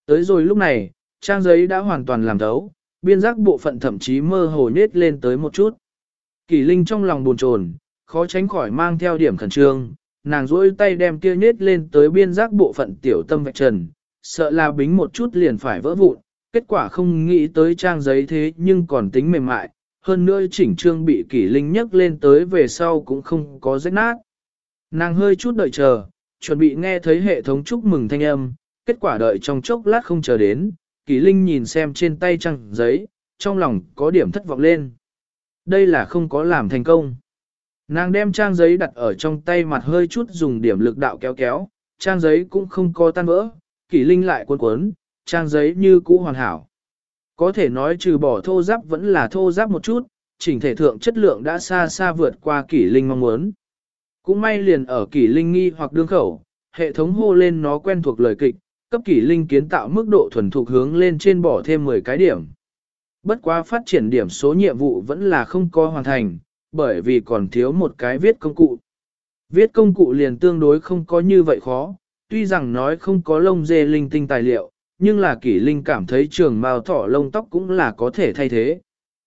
Tới rồi lúc này, trang giấy đã hoàn toàn làm thấu, biên giác bộ phận thậm chí mơ hồ nết lên tới một chút. Kỷ Linh trong lòng buồn chồn, khó tránh khỏi mang theo điểm khẩn trương, nàng duỗi tay đem kia nết lên tới biên giác bộ phận tiểu tâm vạch trần, sợ là bính một chút liền phải vỡ vụn, kết quả không nghĩ tới trang giấy thế nhưng còn tính mềm mại, hơn nữa chỉnh trương bị Kỷ Linh nhấc lên tới về sau cũng không có rách nát. Nàng hơi chút đợi chờ, chuẩn bị nghe thấy hệ thống chúc mừng thanh âm, kết quả đợi trong chốc lát không chờ đến, Kỷ Linh nhìn xem trên tay trang giấy, trong lòng có điểm thất vọng lên. Đây là không có làm thành công. Nàng đem trang giấy đặt ở trong tay mặt hơi chút dùng điểm lực đạo kéo kéo, trang giấy cũng không có tan vỡ, Kỷ Linh lại cuốn cuốn, trang giấy như cũ hoàn hảo. Có thể nói trừ bỏ thô ráp vẫn là thô ráp một chút, chỉnh thể thượng chất lượng đã xa xa vượt qua Kỷ Linh mong muốn. Cũng may liền ở Kỷ Linh nghi hoặc đương khẩu, hệ thống hô lên nó quen thuộc lời kịch, cấp Kỷ Linh kiến tạo mức độ thuần thục hướng lên trên bỏ thêm 10 cái điểm. Bất quá phát triển điểm số nhiệm vụ vẫn là không có hoàn thành, bởi vì còn thiếu một cái viết công cụ. Viết công cụ liền tương đối không có như vậy khó, tuy rằng nói không có lông dê linh tinh tài liệu, nhưng là Kỷ Linh cảm thấy trường mao thỏ lông tóc cũng là có thể thay thế.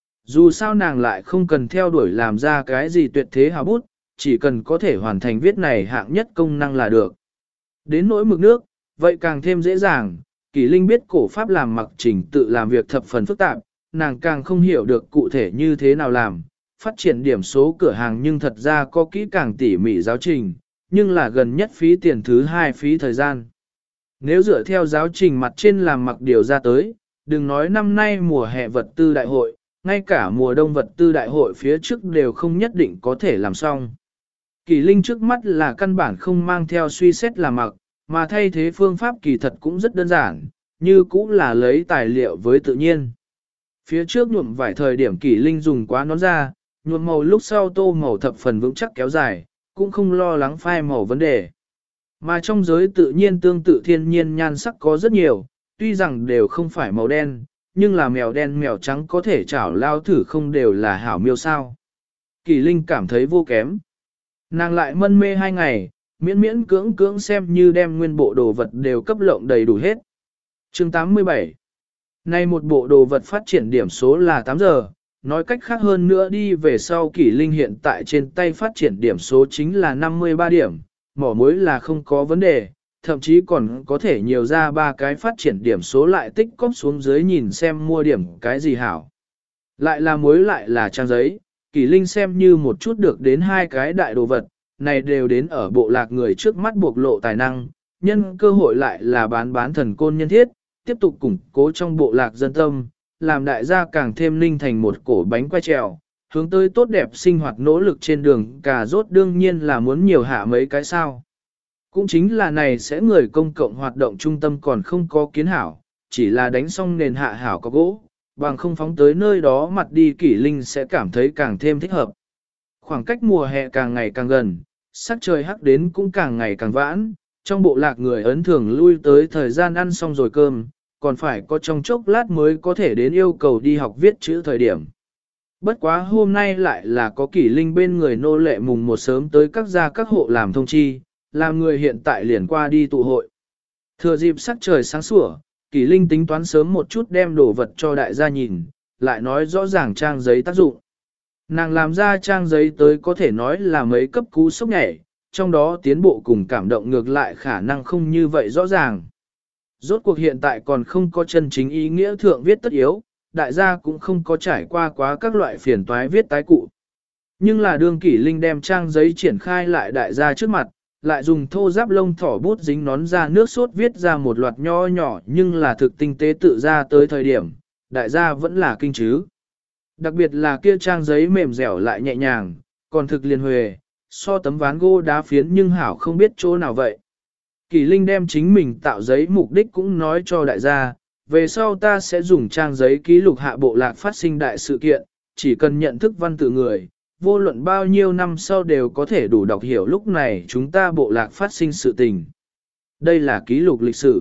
Dù sao nàng lại không cần theo đuổi làm ra cái gì tuyệt thế hào bút, chỉ cần có thể hoàn thành viết này hạng nhất công năng là được. Đến nỗi mực nước, vậy càng thêm dễ dàng, Kỷ Linh biết cổ pháp làm mặc trình tự làm việc thập phần phức tạp, nàng càng không hiểu được cụ thể như thế nào làm, phát triển điểm số cửa hàng nhưng thật ra có kỹ càng tỉ mỉ giáo trình, nhưng là gần nhất phí tiền thứ hai phí thời gian. Nếu dựa theo giáo trình mặt trên làm mặc điều ra tới, đừng nói năm nay mùa hè vật tư đại hội, ngay cả mùa đông vật tư đại hội phía trước đều không nhất định có thể làm xong. Kỷ Linh trước mắt là căn bản không mang theo suy xét làm mặc, mà thay thế phương pháp kỳ thật cũng rất đơn giản, như cũng là lấy tài liệu với tự nhiên. Phía trước nhuộm vài thời điểm Kỷ Linh dùng quá nón ra, nhuộm màu lúc sau tô màu thập phần vững chắc kéo dài, cũng không lo lắng phai màu vấn đề. Mà trong giới tự nhiên tương tự thiên nhiên nhan sắc có rất nhiều, tuy rằng đều không phải màu đen, nhưng là mèo đen mèo trắng có thể chảo lao thử không đều là hảo miêu sao. Kỷ Linh cảm thấy vô kém. Nàng lại mân mê 2 ngày, miễn miễn cưỡng cưỡng xem như đem nguyên bộ đồ vật đều cấp lộng đầy đủ hết. Chương 87. Nay một bộ đồ vật phát triển điểm số là 8 giờ, nói cách khác hơn nữa đi về sau Kỷ Linh hiện tại trên tay phát triển điểm số chính là 53 điểm, mỏ muối là không có vấn đề, thậm chí còn có thể nhiều ra 3 cái phát triển điểm số lại tích cóp xuống dưới nhìn xem mua điểm cái gì hảo. Lại là muối lại là trang giấy, Kỷ Linh xem như một chút được đến 2 cái đại đồ vật, này đều đến ở bộ lạc người trước mắt buộc lộ tài năng, nhân cơ hội lại là bán thần côn nhân thiết, tiếp tục củng cố trong bộ lạc dân tâm, làm đại gia càng thêm ninh thành một cổ bánh quay trèo, hướng tới tốt đẹp sinh hoạt nỗ lực trên đường cà rốt đương nhiên là muốn nhiều hạ mấy cái sao. Cũng chính là này sẽ người công cộng hoạt động trung tâm còn không có kiến hảo, chỉ là đánh xong nền hạ hảo có gỗ, bằng không phóng tới nơi đó mặt đi Kỷ Linh sẽ cảm thấy càng thêm thích hợp. Khoảng cách mùa hè càng ngày càng gần, sắc trời hắc đến cũng càng ngày càng vãn, trong bộ lạc người ấn thường lui tới thời gian ăn xong rồi cơm, còn phải có trong chốc lát mới có thể đến yêu cầu đi học viết chữ thời điểm. Bất quá hôm nay lại là có Kỷ Linh bên người nô lệ mùng một sớm tới các gia các hộ làm thông chi, làm người hiện tại liền qua đi tụ hội. Thừa dịp sắc trời sáng sủa, Kỷ Linh tính toán sớm một chút đem đồ vật cho đại gia nhìn, lại nói rõ ràng trang giấy tác dụng. Nàng làm ra trang giấy tới có thể nói là mấy cấp cú sốc nhảy, trong đó tiến bộ cùng cảm động ngược lại khả năng không như vậy rõ ràng. Rốt cuộc hiện tại còn không có chân chính ý nghĩa thượng viết tất yếu, đại gia cũng không có trải qua quá các loại phiền toái viết tái cụ. Nhưng là đương Kỷ Linh đem trang giấy triển khai lại đại gia trước mặt, lại dùng thô giáp lông thỏ bút dính nón ra nước sốt viết ra một loạt nho nhỏ nhưng là thực tinh tế tự ra tới thời điểm, đại gia vẫn là kinh chứ. Đặc biệt là kia trang giấy mềm dẻo lại nhẹ nhàng, còn thực liền huề, so tấm ván gỗ đá phiến nhưng hảo không biết chỗ nào vậy. Kỷ Linh đem chính mình tạo giấy mục đích cũng nói cho đại gia, về sau ta sẽ dùng trang giấy ký lục hạ bộ lạc phát sinh đại sự kiện, chỉ cần nhận thức văn tự người, vô luận bao nhiêu năm sau đều có thể đủ đọc hiểu lúc này chúng ta bộ lạc phát sinh sự tình. Đây là ký lục lịch sử.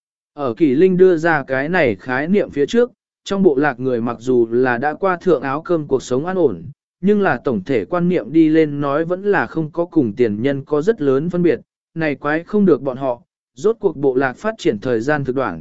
Ở Kỷ Linh đưa ra cái này khái niệm phía trước, trong bộ lạc người mặc dù là đã qua thượng áo cơm cuộc sống an ổn, nhưng là tổng thể quan niệm đi lên nói vẫn là không có cùng tiền nhân có rất lớn phân biệt, này quái không được bọn họ, rốt cuộc bộ lạc phát triển thời gian thực đoạn,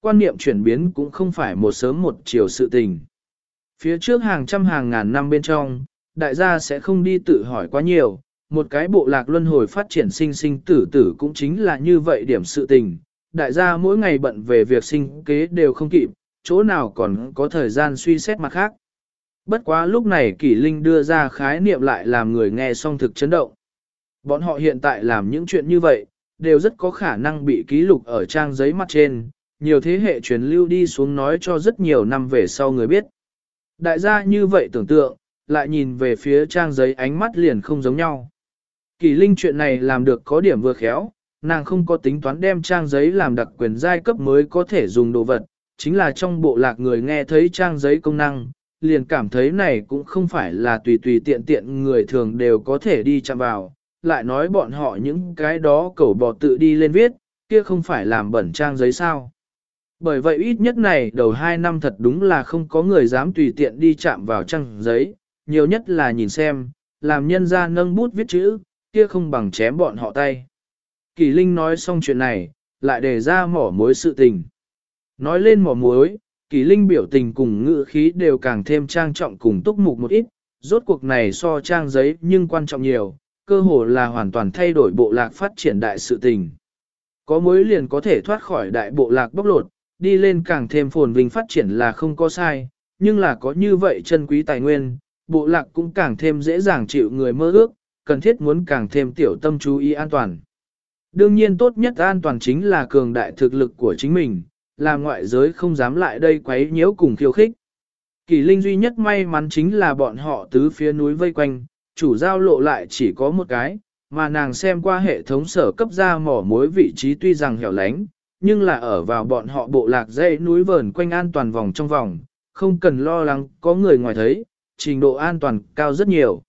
Quan niệm chuyển biến cũng không phải một sớm một chiều sự tình. Phía trước hàng trăm hàng ngàn năm bên trong, đại gia sẽ không đi tự hỏi quá nhiều, một cái bộ lạc luân hồi phát triển sinh sinh tử tử cũng chính là như vậy điểm sự tình. Đại gia mỗi ngày bận về việc sinh kế đều không kịp, chỗ nào còn có thời gian suy xét mặt khác. Bất quá lúc này Kỷ Linh đưa ra khái niệm lại làm người nghe xong thực chấn động. Bọn họ hiện tại làm những chuyện như vậy, đều rất có khả năng bị ký lục ở trang giấy mặt trên, nhiều thế hệ truyền lưu đi xuống nói cho rất nhiều năm về sau người biết. Đại gia như vậy tưởng tượng, lại nhìn về phía trang giấy ánh mắt liền không giống nhau. Kỷ Linh chuyện này làm được có điểm vừa khéo, nàng không có tính toán đem trang giấy làm đặc quyền giai cấp mới có thể dùng đồ vật, chính là trong bộ lạc người nghe thấy trang giấy công năng, liền cảm thấy này cũng không phải là tùy tùy tiện tiện người thường đều có thể đi chạm vào, lại nói bọn họ những cái đó cẩu bò tự đi lên viết, kia không phải làm bẩn trang giấy sao. Bởi vậy ít nhất này đầu 2 năm thật đúng là không có người dám tùy tiện đi chạm vào trang giấy, nhiều nhất là nhìn xem, làm nhân ra nâng bút viết chữ, kia không bằng chém bọn họ tay. Kỳ Linh nói xong chuyện này, lại đề ra mỏ mối sự tình. Nói lên mỏ mối, Kỳ Linh biểu tình cùng ngữ khí đều càng thêm trang trọng cùng túc mục một ít, rốt cuộc này so trang giấy nhưng quan trọng nhiều, cơ hồ là hoàn toàn thay đổi bộ lạc phát triển đại sự tình. Có mối liền có thể thoát khỏi đại bộ lạc bóc lột, đi lên càng thêm phồn vinh phát triển là không có sai, nhưng là có như vậy chân quý tài nguyên, bộ lạc cũng càng thêm dễ dàng chịu người mơ ước, cần thiết muốn càng thêm tiểu tâm chú ý an toàn. Đương nhiên tốt nhất an toàn chính là cường đại thực lực của chính mình, là ngoại giới không dám lại đây quấy nhiễu cùng khiêu khích. Kỳ Linh duy nhất may mắn chính là bọn họ tứ phía núi vây quanh, chủ giao lộ lại chỉ có một cái, mà nàng xem qua hệ thống sở cấp ra mỏ mối vị trí tuy rằng hẻo lánh, nhưng là ở vào bọn họ bộ lạc dãy núi vờn quanh an toàn vòng trong vòng, không cần lo lắng có người ngoài thấy, trình độ an toàn cao rất nhiều.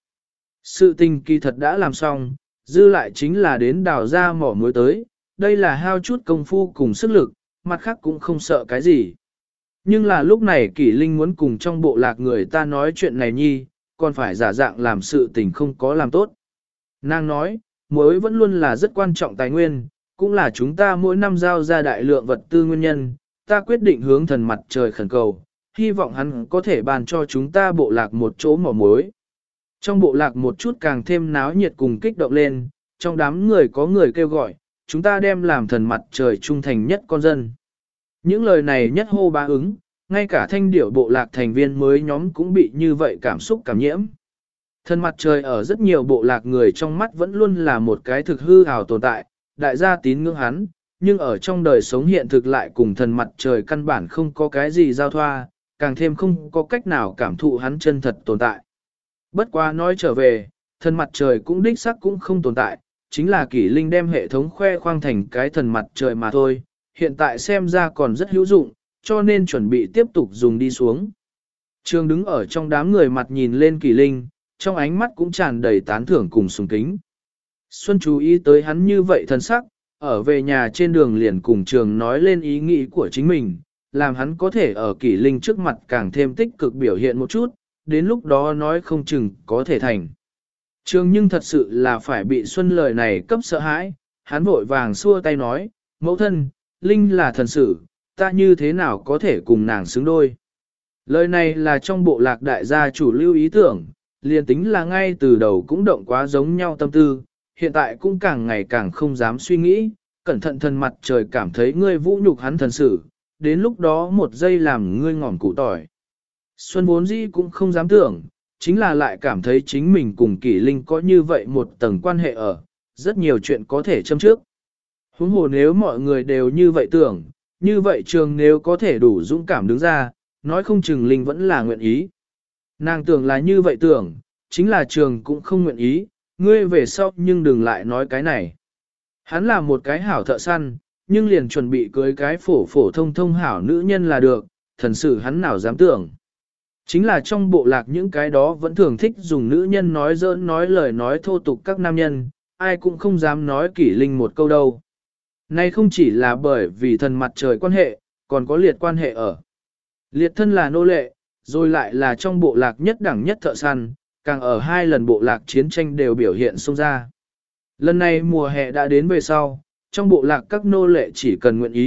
Sự tình kỳ thật đã làm xong, dư lại chính là đến đào ra mỏ mối tới, đây là hao chút công phu cùng sức lực, mặt khác cũng không sợ cái gì. Nhưng là lúc này Kỷ Linh muốn cùng trong bộ lạc người ta nói chuyện này nhi, còn phải giả dạng làm sự tình không có làm tốt. Nàng nói, muối vẫn luôn là rất quan trọng tài nguyên, cũng là chúng ta mỗi năm giao ra đại lượng vật tư nguyên nhân, ta quyết định hướng thần mặt trời khẩn cầu, hy vọng hắn có thể bàn cho chúng ta bộ lạc một chỗ mỏ muối. Trong bộ lạc một chút càng thêm náo nhiệt cùng kích động lên, trong đám người có người kêu gọi, chúng ta đem làm thần mặt trời trung thành nhất con dân. Những lời này nhất hô bá ứng, ngay cả thanh điểu bộ lạc thành viên mới nhóm cũng bị như vậy cảm xúc cảm nhiễm. Thần mặt trời ở rất nhiều bộ lạc người trong mắt vẫn luôn là một cái thực hư ảo tồn tại, đại gia tín ngưỡng hắn, nhưng ở trong đời sống hiện thực lại cùng thần mặt trời căn bản không có cái gì giao thoa, càng thêm không có cách nào cảm thụ hắn chân thật tồn tại. Bất quá nói trở về, thần mặt trời cũng đích xác cũng không tồn tại, chính là Kỷ Linh đem hệ thống khoe khoang thành cái thần mặt trời mà thôi, hiện tại xem ra còn rất hữu dụng, cho nên chuẩn bị tiếp tục dùng đi xuống. Trương đứng ở trong đám người mặt nhìn lên Kỷ Linh, trong ánh mắt cũng tràn đầy tán thưởng cùng sùng kính. Xuân chú ý tới hắn như vậy thần sắc, ở về nhà trên đường liền cùng Trường nói lên ý nghĩ của chính mình, làm hắn có thể ở Kỷ Linh trước mặt càng thêm tích cực biểu hiện một chút, đến lúc đó nói không chừng có thể thành. Trường nhưng thật sự là phải bị Xuân lời này cấp sợ hãi, hắn vội vàng xua tay nói, mẫu thân, Linh là thần sử, ta như thế nào có thể cùng nàng xứng đôi. Lời này là trong bộ lạc đại gia chủ lưu ý tưởng, liền tính là ngay từ đầu cũng động quá giống nhau tâm tư, hiện tại cũng càng ngày càng không dám suy nghĩ, cẩn thận thần mặt trời cảm thấy ngươi vũ nhục hắn thần sử, đến lúc đó một giây làm ngươi ngỏm củ tỏi. Xuân vốn dĩ cũng không dám tưởng, chính là lại cảm thấy chính mình cùng Kỷ Linh có như vậy một tầng quan hệ ở, rất nhiều chuyện có thể châm trước. Huống hồ nếu mọi người đều như vậy tưởng, như vậy Trường nếu có thể đủ dũng cảm đứng ra, nói không chừng Linh vẫn là nguyện ý. Nàng tưởng là như vậy tưởng, chính là Trường cũng không nguyện ý, ngươi về sau nhưng đừng lại nói cái này. Hắn là một cái hảo thợ săn, nhưng liền chuẩn bị cưới cái phổ phổ thông thông hảo nữ nhân là được, thần sự hắn nào dám tưởng. Chính là trong bộ lạc những cái đó vẫn thường thích dùng nữ nhân nói giỡn nói lời nói thô tục các nam nhân, ai cũng không dám nói Kỷ Linh một câu đâu. Nay không chỉ là bởi vì thần mặt trời quan hệ, còn có liệt quan hệ ở. Liệt thân là nô lệ, rồi lại là trong bộ lạc nhất đẳng nhất thợ săn, càng ở 2 lần bộ lạc chiến tranh đều biểu hiện xông ra. Lần này mùa hè đã đến về sau, trong bộ lạc các nô lệ chỉ cần nguyện ý,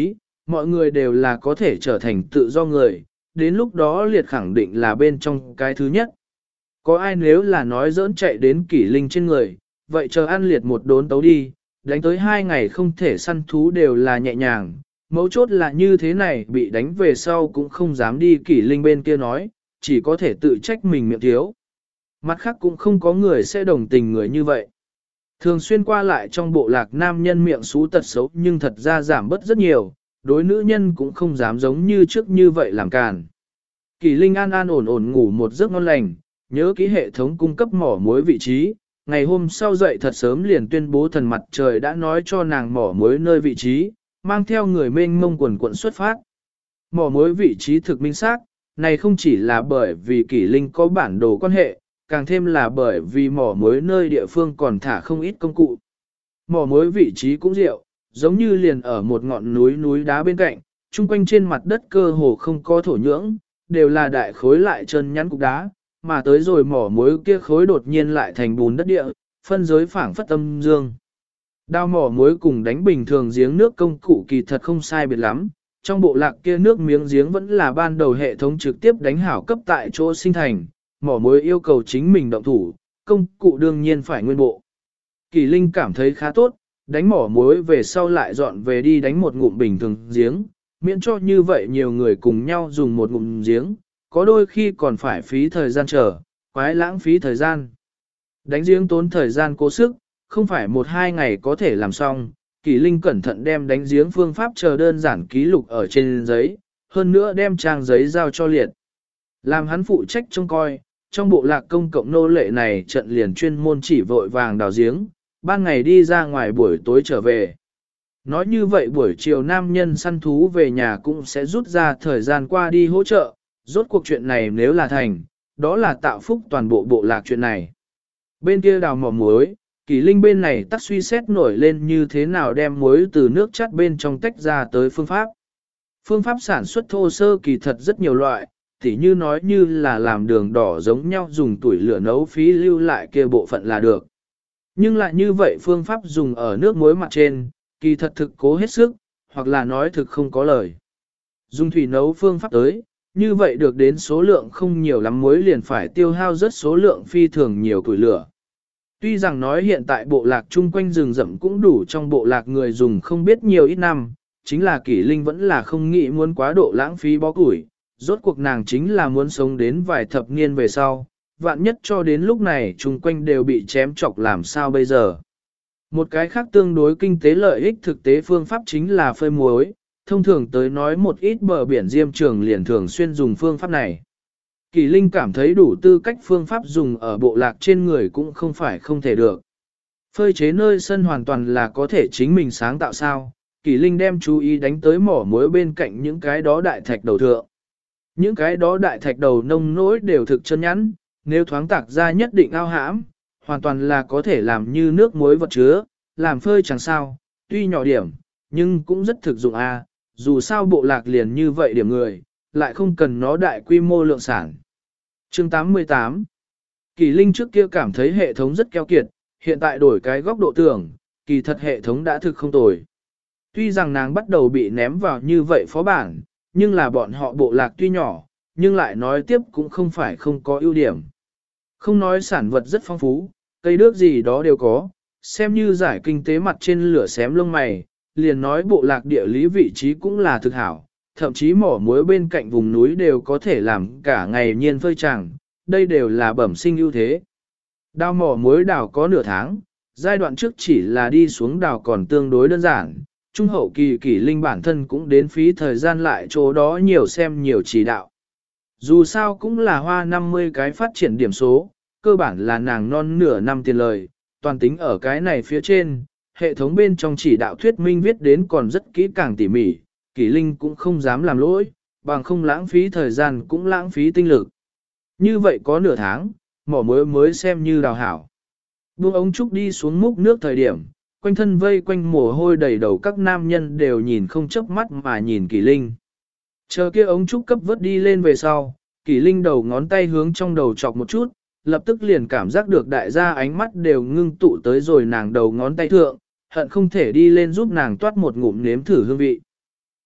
mọi người đều là có thể trở thành tự do người, đến lúc đó liệt khẳng định là bên trong cái thứ nhất. Có ai nếu là nói giỡn chạy đến kỷ linh trên người, vậy chờ ăn liệt một đốn tấu đi, đánh tới 2 ngày không thể săn thú đều là nhẹ nhàng, mấu chốt là như thế này bị đánh về sau cũng không dám đi kỷ linh bên kia nói, chỉ có thể tự trách mình miệng thiếu. Mặt khác cũng không có người sẽ đồng tình người như vậy. Thường xuyên qua lại trong bộ lạc nam nhân miệng xú tật xấu nhưng thật ra giảm bớt rất nhiều, đối nữ nhân cũng không dám giống như trước như vậy làm càn. Kỳ Linh an an ổn ổn ngủ một giấc ngon lành, nhớ kỹ hệ thống cung cấp mỏ muối vị trí, ngày hôm sau dậy thật sớm liền tuyên bố thần mặt trời đã nói cho nàng mỏ muối nơi vị trí, mang theo người mênh mông quần quận xuất phát. Mỏ muối vị trí thực minh xác, này không chỉ là bởi vì Kỳ Linh có bản đồ quan hệ, càng thêm là bởi vì mỏ muối nơi địa phương còn thả không ít công cụ. Mỏ muối vị trí cũng diệu, giống như liền ở một ngọn núi đá bên cạnh, chung quanh trên mặt đất cơ hồ không có thổ nhưỡng, đều là đại khối lại chân nhắn cục đá, mà tới rồi mỏ muối kia khối đột nhiên lại thành bùn đất địa, phân giới phảng phất âm dương. Đao mỏ muối cùng đánh bình thường giếng nước công cụ kỳ thật không sai biệt lắm, trong bộ lạc kia nước miếng giếng vẫn là ban đầu hệ thống trực tiếp đánh hảo cấp tại chỗ sinh thành, mỏ muối yêu cầu chính mình động thủ, công cụ đương nhiên phải nguyên bộ. Kỳ Linh cảm thấy khá tốt, đánh mỏ muối về sau lại dọn về đi đánh một ngụm bình thường giếng, miễn cho như vậy nhiều người cùng nhau dùng một ngụm giếng, có đôi khi còn phải phí thời gian chờ, quái lãng phí thời gian. Đánh giếng tốn thời gian cố sức, không phải 1-2 ngày có thể làm xong, Kỳ Linh cẩn thận đem đánh giếng phương pháp chờ đơn giản ký lục ở trên giấy, hơn nữa đem trang giấy giao cho Liệt. Làm hắn phụ trách trông coi, trong bộ lạc công cộng nô lệ này trận liền chuyên môn chỉ vội vàng đào giếng, ban ngày đi ra ngoài buổi tối trở về. Nói như vậy buổi chiều nam nhân săn thú về nhà cũng sẽ rút ra thời gian qua đi hỗ trợ, rốt cuộc chuyện này nếu là thành, đó là tạo phúc toàn bộ bộ lạc chuyện này. Bên kia đào mỏ muối, Kỳ Linh bên này tắt suy xét nổi lên như thế nào đem muối từ nước chắt bên trong tách ra tới phương pháp. Phương pháp sản xuất thô sơ kỳ thật rất nhiều loại, tỉ như nói như là làm đường đỏ giống nhau dùng tuổi lửa nấu phí lưu lại kia bộ phận là được. Nhưng lại như vậy phương pháp dùng ở nước muối mặt trên, kỳ thật thực cố hết sức, hoặc là nói thực không có lời. Dùng thủy nấu phương pháp tới, như vậy được đến số lượng không nhiều lắm muối liền phải tiêu hao rất số lượng phi thường nhiều củi lửa. Tuy rằng nói hiện tại bộ lạc chung quanh rừng rậm cũng đủ trong bộ lạc người dùng không biết nhiều ít năm, chính là Kỷ Linh vẫn là không nghĩ muốn quá độ lãng phí bó củi, rốt cuộc nàng chính là muốn sống đến vài thập niên về sau, vạn nhất cho đến lúc này chung quanh đều bị chém chọc làm sao bây giờ. Một cái khác tương đối kinh tế lợi ích thực tế phương pháp chính là phơi muối, thông thường tới nói một ít bờ biển diêm trường liền thường xuyên dùng phương pháp này. Kỳ Linh cảm thấy đủ tư cách phương pháp dùng ở bộ lạc trên người cũng không phải không thể được. Phơi chế nơi sân hoàn toàn là có thể chính mình sáng tạo sao, Kỳ Linh đem chú ý đánh tới mỏ muối bên cạnh những cái đó đại thạch đầu thượng. Những cái đó đại thạch đầu nông nỗi đều thực chân nhắn, nếu thoáng tạc ra nhất định ao hãm, hoàn toàn là có thể làm như nước muối vật chứa, làm phơi chẳng sao, tuy nhỏ điểm, nhưng cũng rất thực dụng dù sao bộ lạc liền như vậy điểm người, lại không cần nó đại quy mô lượng sản. Chương 88 Kỳ Linh trước kia cảm thấy hệ thống rất keo kiệt, hiện tại đổi cái góc độ tưởng, kỳ thật hệ thống đã thực không tồi. Tuy rằng nàng bắt đầu bị ném vào như vậy phó bản, nhưng là bọn họ bộ lạc tuy nhỏ, nhưng lại nói tiếp cũng không phải không có ưu điểm. Không nói sản vật rất phong phú, cây đước gì đó đều có, xem như giải kinh tế mặt trên lửa xém lông mày, liền nói bộ lạc địa lý vị trí cũng là thực hảo, thậm chí mỏ muối bên cạnh vùng núi đều có thể làm cả ngày nhiên phơi chẳng, đây đều là bẩm sinh ưu thế. Đào mỏ muối đào có nửa tháng, giai đoạn trước chỉ là đi xuống đào còn tương đối đơn giản, trung hậu kỳ Kỷ Linh bản thân cũng đến phí thời gian lại chỗ đó nhiều xem nhiều chỉ đạo. Dù sao cũng là hoa 50 cái phát triển điểm số, cơ bản là nàng non nửa năm tiền lời, toàn tính ở cái này phía trên, hệ thống bên trong chỉ đạo thuyết minh viết đến còn rất kỹ càng tỉ mỉ, Kỷ Linh cũng không dám làm lỗi, bằng không lãng phí thời gian cũng lãng phí tinh lực. Như vậy có nửa tháng, mỏ muối mới xem như đào hảo. Buông ống trúc đi xuống múc nước thời điểm, quanh thân vây quanh mồ hôi đầy đầu các nam nhân đều nhìn không chớp mắt mà nhìn Kỷ Linh. Chờ kia ống trúc cấp vớt đi lên về sau, Kỷ Linh đầu ngón tay hướng trong đầu chọc một chút, lập tức liền cảm giác được đại gia ánh mắt đều ngưng tụ tới rồi nàng đầu ngón tay thượng, hận không thể đi lên giúp nàng toát một ngụm nếm thử hương vị.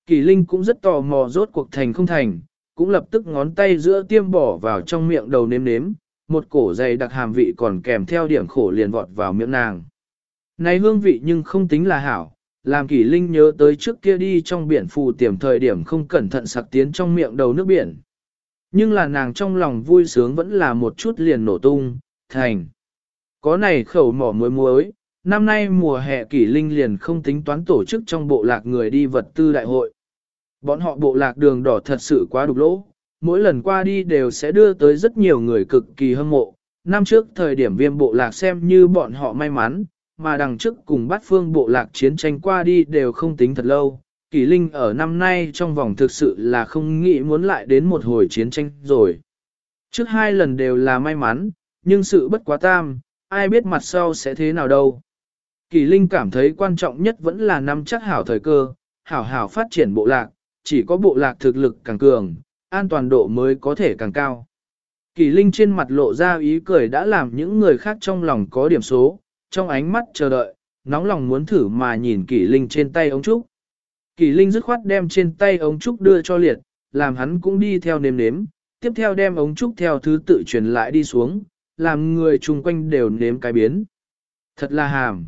Kỳ Linh cũng rất tò mò rốt cuộc thành không thành, cũng lập tức ngón tay giữa tiêm bỏ vào trong miệng đầu nếm nếm, một cổ dày đặc hàm vị còn kèm theo điểm khổ liền vọt vào miệng nàng. Này hương vị nhưng không tính là hảo, làm Kỳ Linh nhớ tới trước kia đi trong biển phù tiềm thời điểm không cẩn thận sặc tiến trong miệng đầu nước biển. Nhưng là nàng trong lòng vui sướng vẫn là một chút liền nổ tung, thành. Có này khẩu mỏ muối muối, năm nay mùa hè Kỳ Linh liền không tính toán tổ chức trong bộ lạc người đi vật tư đại hội. Bọn họ bộ lạc đường đỏ thật sự quá đục lỗ, mỗi lần qua đi đều sẽ đưa tới rất nhiều người cực kỳ hâm mộ. Năm trước thời điểm Viêm bộ lạc xem như bọn họ may mắn, mà đằng trước cùng Bát Phương bộ lạc chiến tranh qua đi đều không tính thật lâu. Kỳ Linh ở năm nay trong vòng thực sự là không nghĩ muốn lại đến một hồi chiến tranh rồi. Trước hai lần đều là may mắn, nhưng sự bất quá tam, ai biết mặt sau sẽ thế nào đâu. Kỳ Linh cảm thấy quan trọng nhất vẫn là nắm chắc hảo thời cơ, hảo phát triển bộ lạc, chỉ có bộ lạc thực lực càng cường, an toàn độ mới có thể càng cao. Kỳ Linh trên mặt lộ ra ý cười đã làm những người khác trong lòng có điểm số, trong ánh mắt chờ đợi, nóng lòng muốn thử mà nhìn Kỳ Linh trên tay ống trúc. Kỳ Linh dứt khoát đem trên tay ống trúc đưa cho Liệt, làm hắn cũng đi theo nếm nếm, tiếp theo đem ống trúc theo thứ tự truyền lại đi xuống, làm người chung quanh đều nếm cái biến. Thật là hàm,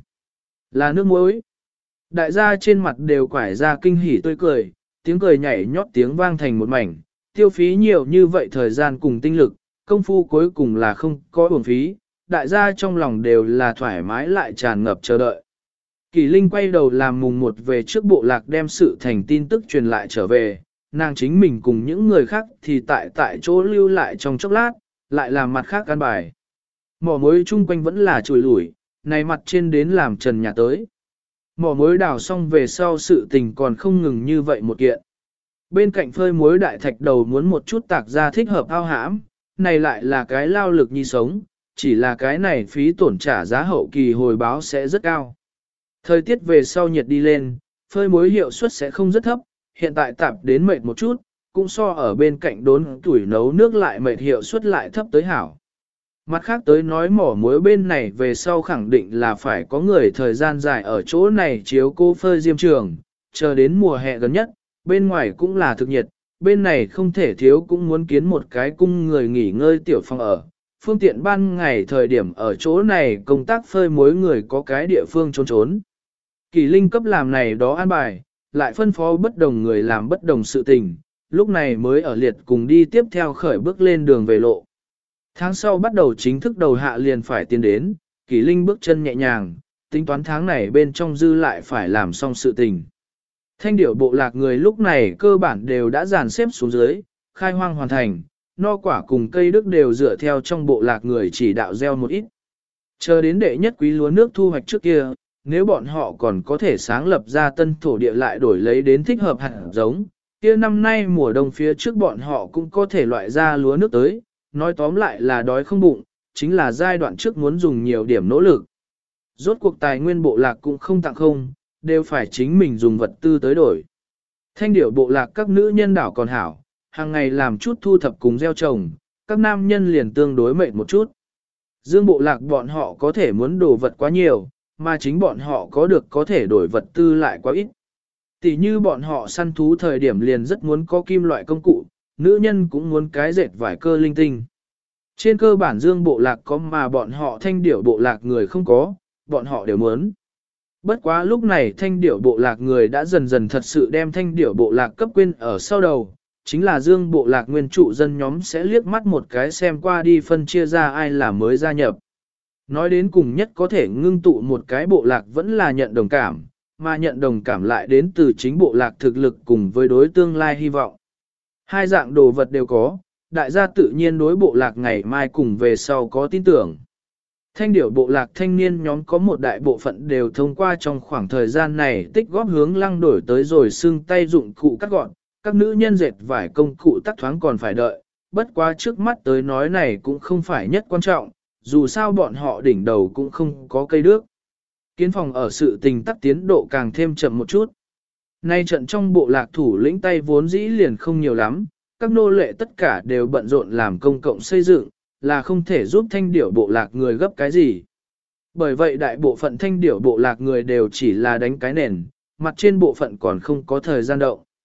là nước muối. Đại gia trên mặt đều quải ra kinh hỉ tươi cười, tiếng cười nhảy nhót tiếng vang thành một mảnh, tiêu phí nhiều như vậy thời gian cùng tinh lực, công phu cuối cùng là không có uổng phí, đại gia trong lòng đều là thoải mái lại tràn ngập chờ đợi. Kỳ Linh quay đầu làm mùng một về trước bộ lạc đem sự thành tin tức truyền lại trở về, nàng chính mình cùng những người khác thì tại chỗ lưu lại trong chốc lát, lại làm mặt khác ăn bài. Mỏ muối chung quanh vẫn là chùi lủi, này mặt trên đến làm trần nhà tới. Mỏ muối đào xong về sau sự tình còn không ngừng như vậy một kiện. Bên cạnh phơi muối đại thạch đầu muốn một chút tạc ra thích hợp ao hãm, này lại là cái lao lực nhi sống, chỉ là cái này phí tổn trả giá hậu kỳ hồi báo sẽ rất cao. Thời tiết về sau nhiệt đi lên, phơi muối hiệu suất sẽ không rất thấp, hiện tại tạp đến mệt một chút, cũng so ở bên cạnh đốn tuổi nấu nước lại mệt hiệu suất lại thấp tới hảo. Mặt khác tới nói mỏ muối bên này về sau khẳng định là phải có người thời gian dài ở chỗ này chiếu cô phơi diêm trường, chờ đến mùa hè gần nhất, bên ngoài cũng là thực nhiệt, bên này không thể thiếu cũng muốn kiến một cái cung người nghỉ ngơi tiểu phòng ở. Phương tiện ban ngày thời điểm ở chỗ này công tác phơi muối người có cái địa phương trốn trốn. Kỳ Linh cấp làm này đó an bài, lại phân phó bất đồng người làm bất đồng sự tình, lúc này mới ở Liệt cùng đi tiếp theo khởi bước lên đường về lộ. Tháng sau bắt đầu chính thức đầu hạ liền phải tiến đến, Kỳ Linh bước chân nhẹ nhàng, tính toán tháng này bên trong dư lại phải làm xong sự tình. Thanh điểu bộ lạc người lúc này cơ bản đều đã dàn xếp xuống dưới, khai hoang hoàn thành, no quả cùng cây đức đều dựa theo trong bộ lạc người chỉ đạo gieo một ít. Chờ đến đệ nhất quý lúa nước thu hoạch trước kia, nếu bọn họ còn có thể sáng lập ra tân thổ địa lại đổi lấy đến thích hợp hạt giống, kia năm nay mùa đông phía trước bọn họ cũng có thể loại ra lúa nước tới, nói tóm lại là đói không bụng, chính là giai đoạn trước muốn dùng nhiều điểm nỗ lực. Rốt cuộc tài nguyên bộ lạc cũng không tặng không, đều phải chính mình dùng vật tư tới đổi. Thanh điểu bộ lạc các nữ nhân đảo còn hảo, hàng ngày làm chút thu thập cùng gieo trồng, các nam nhân liền tương đối mệt một chút. Dương bộ lạc bọn họ có thể muốn đồ vật quá nhiều, mà chính bọn họ có được có thể đổi vật tư lại quá ít. Tỷ như bọn họ săn thú thời điểm liền rất muốn có kim loại công cụ, nữ nhân cũng muốn cái dệt vải cơ linh tinh. Trên cơ bản dương bộ lạc có mà bọn họ thanh điểu bộ lạc người không có, bọn họ đều muốn. Bất quá lúc này thanh điểu bộ lạc người đã dần dần thật sự đem thanh điểu bộ lạc cấp quên ở sau đầu, chính là dương bộ lạc nguyên trụ dân nhóm sẽ liếc mắt một cái xem qua đi phân chia ra ai là mới gia nhập. Nói đến cùng nhất có thể ngưng tụ một cái bộ lạc vẫn là nhận đồng cảm, mà nhận đồng cảm lại đến từ chính bộ lạc thực lực cùng với đối tương lai hy vọng. Hai dạng đồ vật đều có, đại gia tự nhiên đối bộ lạc ngày mai cùng về sau có tin tưởng. Thanh điểu bộ lạc thanh niên nhóm có một đại bộ phận đều thông qua trong khoảng thời gian này tích góp hướng lăng đổi tới rồi xương tay dụng cụ cắt gọn, các nữ nhân dệt vải công cụ tắc thoáng còn phải đợi, bất quá trước mắt tới nói này cũng không phải nhất quan trọng, dù sao bọn họ đỉnh đầu cũng không có cây đước. Kiến phòng ở sự tình tắc tiến độ càng thêm chậm một chút. Nay trận trong bộ lạc thủ lĩnh tay vốn dĩ liền không nhiều lắm, các nô lệ tất cả đều bận rộn làm công cộng xây dựng, là không thể giúp thanh điểu bộ lạc người gấp cái gì. Bởi vậy đại bộ phận thanh điểu bộ lạc người đều chỉ là đánh cái nền, mặt trên bộ phận còn không có thời gian động.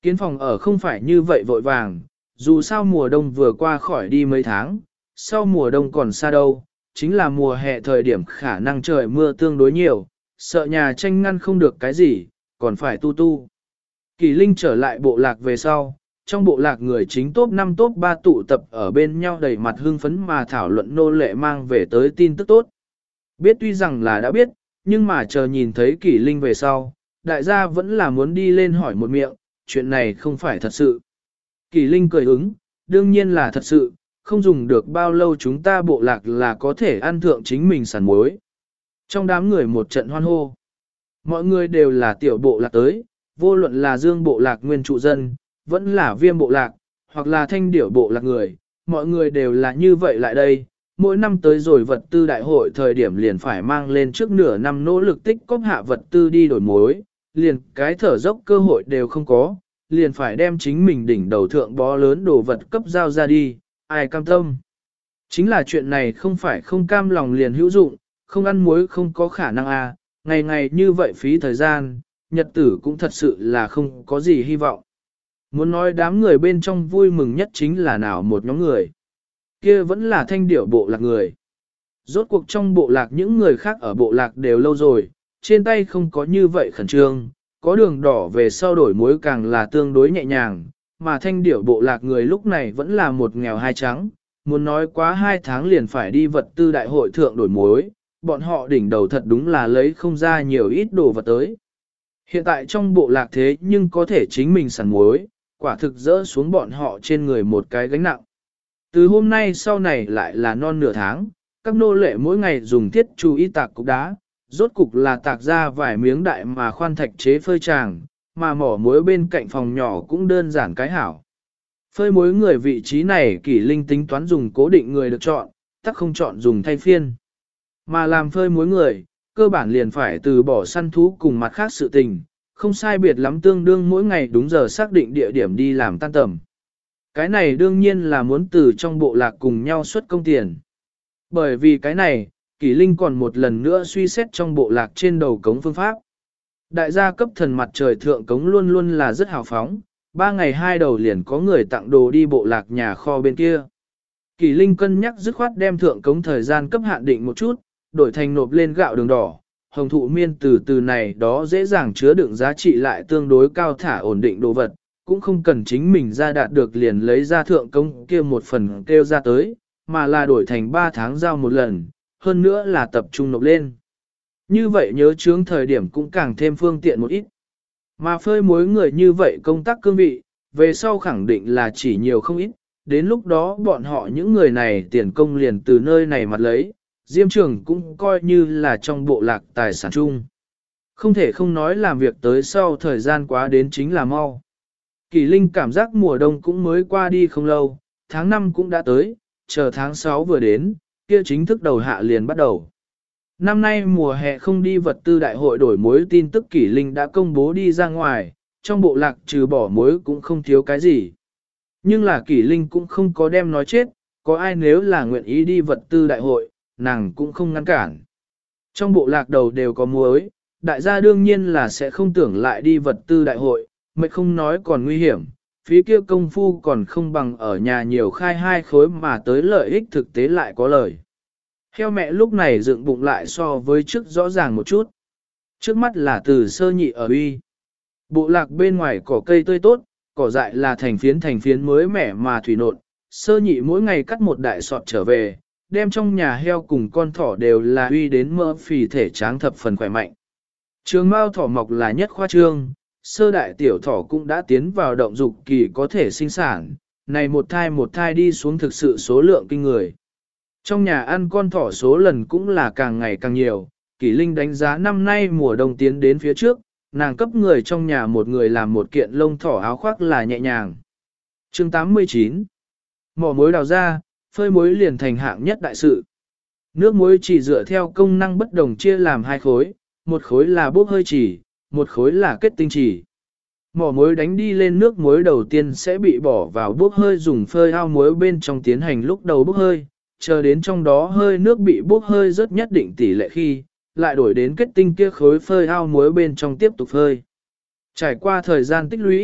Kiến phòng ở không phải như vậy vội vàng, dù sao mùa đông vừa qua khỏi đi mấy tháng, sau mùa đông còn xa đâu, chính là mùa hè thời điểm khả năng trời mưa tương đối nhiều, sợ nhà tranh ngăn không được cái gì, còn phải tu tu. Kỳ Linh trở lại bộ lạc về sau, trong bộ lạc người chính top 5 top 3 tụ tập ở bên nhau đầy mặt hưng phấn mà thảo luận nô lệ mang về tới tin tức tốt. Biết tuy rằng là đã biết, nhưng mà chờ nhìn thấy Kỳ Linh về sau, đại gia vẫn là muốn đi lên hỏi một miệng, chuyện này không phải thật sự. Kỳ Linh cười ứng, đương nhiên là thật sự, không dùng được bao lâu chúng ta bộ lạc là có thể ăn thượng chính mình sản muối. Trong đám người một trận hoan hô, mọi người đều là tiểu bộ lạc tới, vô luận là dương bộ lạc nguyên trụ dân, vẫn là viêm bộ lạc, hoặc là thanh điểu bộ lạc người, mọi người đều là như vậy lại đây. Mỗi năm tới rồi vật tư đại hội thời điểm liền phải mang lên trước nửa năm nỗ lực tích cóp hạ vật tư đi đổi mối, liền cái thở dốc cơ hội đều không có, liền phải đem chính mình đỉnh đầu thượng bó lớn đồ vật cấp giao ra đi, ai cam tâm. Chính là chuyện này không phải không cam lòng liền hữu dụng, không ăn muối không có khả năng ngày ngày như vậy phí thời gian, nhật tử cũng thật sự là không có gì hy vọng. Muốn nói đám người bên trong vui mừng nhất chính là nào một nhóm người. Kia vẫn là thanh điểu bộ lạc người. Rốt cuộc trong bộ lạc những người khác ở bộ lạc đều lâu rồi, trên tay không có như vậy khẩn trương, có đường đỏ về sau đổi muối càng là tương đối nhẹ nhàng, mà thanh điểu bộ lạc người lúc này vẫn là một nghèo hai trắng, muốn nói quá 2 tháng liền phải đi vật tư đại hội thượng đổi muối, bọn họ đỉnh đầu thật đúng là lấy không ra nhiều ít đồ vật tới. Hiện tại trong bộ lạc thế nhưng có thể chính mình sản muối, quả thực dỡ xuống bọn họ trên người một cái gánh nặng. Từ hôm nay sau này lại là non nửa tháng, các nô lệ mỗi ngày dùng thiết chú ý tạc cục đá, rốt cục là tạc ra vài miếng đại mà khoan thạch chế phơi tràng, mà mỏ muối bên cạnh phòng nhỏ cũng đơn giản cái hảo. Phơi muối người vị trí này Kỷ Linh tính toán dùng cố định người được chọn, tắc không chọn dùng thay phiên. Mà làm phơi muối người, cơ bản liền phải từ bỏ săn thú cùng mặt khác sự tình, không sai biệt lắm tương đương mỗi ngày đúng giờ xác định địa điểm đi làm tan tầm. Cái này đương nhiên là muốn từ trong bộ lạc cùng nhau xuất công tiền. Bởi vì cái này, Kỷ Linh còn một lần nữa suy xét trong bộ lạc trên đầu cống phương pháp. Đại gia cấp thần mặt trời thượng cống luôn luôn là rất hào phóng, 3 ngày 2 đầu liền có người tặng đồ đi bộ lạc nhà kho bên kia. Kỷ Linh cân nhắc dứt khoát đem thượng cống thời gian cấp hạn định một chút, đổi thành nộp lên gạo đường đỏ, hồng thụ miên từ này đó dễ dàng chứa đựng giá trị lại tương đối cao thả ổn định đồ vật, cũng không cần chính mình ra đạt được liền lấy ra thượng cống kia một phần kêu ra tới, mà là đổi thành 3 tháng giao một lần, hơn nữa là tập trung nộp lên. Như vậy nhớ chướng thời điểm cũng càng thêm phương tiện một ít. Mà phơi muối người như vậy công tác cương vị, về sau khẳng định là chỉ nhiều không ít, đến lúc đó bọn họ những người này tiền công liền từ nơi này mặt lấy, Diêm Trường cũng coi như là trong bộ lạc tài sản chung. Không thể không nói làm việc tới sau thời gian quá đến chính là mau. Kỳ Linh cảm giác mùa đông cũng mới qua đi không lâu, tháng 5 cũng đã tới, chờ tháng 6 vừa đến, kia chính thức đầu hạ liền bắt đầu. Năm nay mùa hè không đi vật tư đại hội đổi muối tin tức Kỷ Linh đã công bố đi ra ngoài, trong bộ lạc trừ bỏ muối cũng không thiếu cái gì. Nhưng là Kỷ Linh cũng không có đem nói chết, có ai nếu là nguyện ý đi vật tư đại hội, nàng cũng không ngăn cản. Trong bộ lạc đầu đều có muối, đại gia đương nhiên là sẽ không tưởng lại đi vật tư đại hội, mệt không nói còn nguy hiểm, phía kia công phu còn không bằng ở nhà nhiều khai 2 khối mà tới lợi ích thực tế lại có lời. Heo mẹ lúc này dựng bụng lại so với trước rõ ràng một chút. Trước mắt là từ sơ nhị ở uy. Bộ lạc bên ngoài cỏ cây tươi tốt, cỏ dại là thành phiến mới mẻ mà thủy nộn. Sơ nhị mỗi ngày cắt một đại sọt trở về, đem trong nhà heo cùng con thỏ đều là uy đến mỡ phì thể tráng thập phần khỏe mạnh. Trường mao thỏ mọc là nhất khoa trương, sơ đại tiểu thỏ cũng đã tiến vào động dục kỳ có thể sinh sản, này một thai đi xuống thực sự số lượng kinh người. Trong nhà ăn con thỏ số lần cũng là càng ngày càng nhiều, Kỷ Linh đánh giá năm nay mùa đông tiến đến phía trước, nàng cấp người trong nhà một người làm một kiện lông thỏ áo khoác là nhẹ nhàng. Chương 89 Mỏ muối đào ra, phơi muối liền thành hạng nhất đại sự. Nước muối chỉ dựa theo công năng bất đồng chia làm 2 khối, một khối là bốc hơi chỉ, một khối là kết tinh chỉ. Mỏ muối đánh đi lên nước muối đầu tiên sẽ bị bỏ vào bốc hơi dùng phơi ao muối bên trong tiến hành lúc đầu bốc hơi, chờ đến trong đó hơi nước bị bốc hơi rất nhất định tỷ lệ khi, lại đổi đến kết tinh kia khối phơi ao muối bên trong tiếp tục phơi. Trải qua thời gian tích lũy,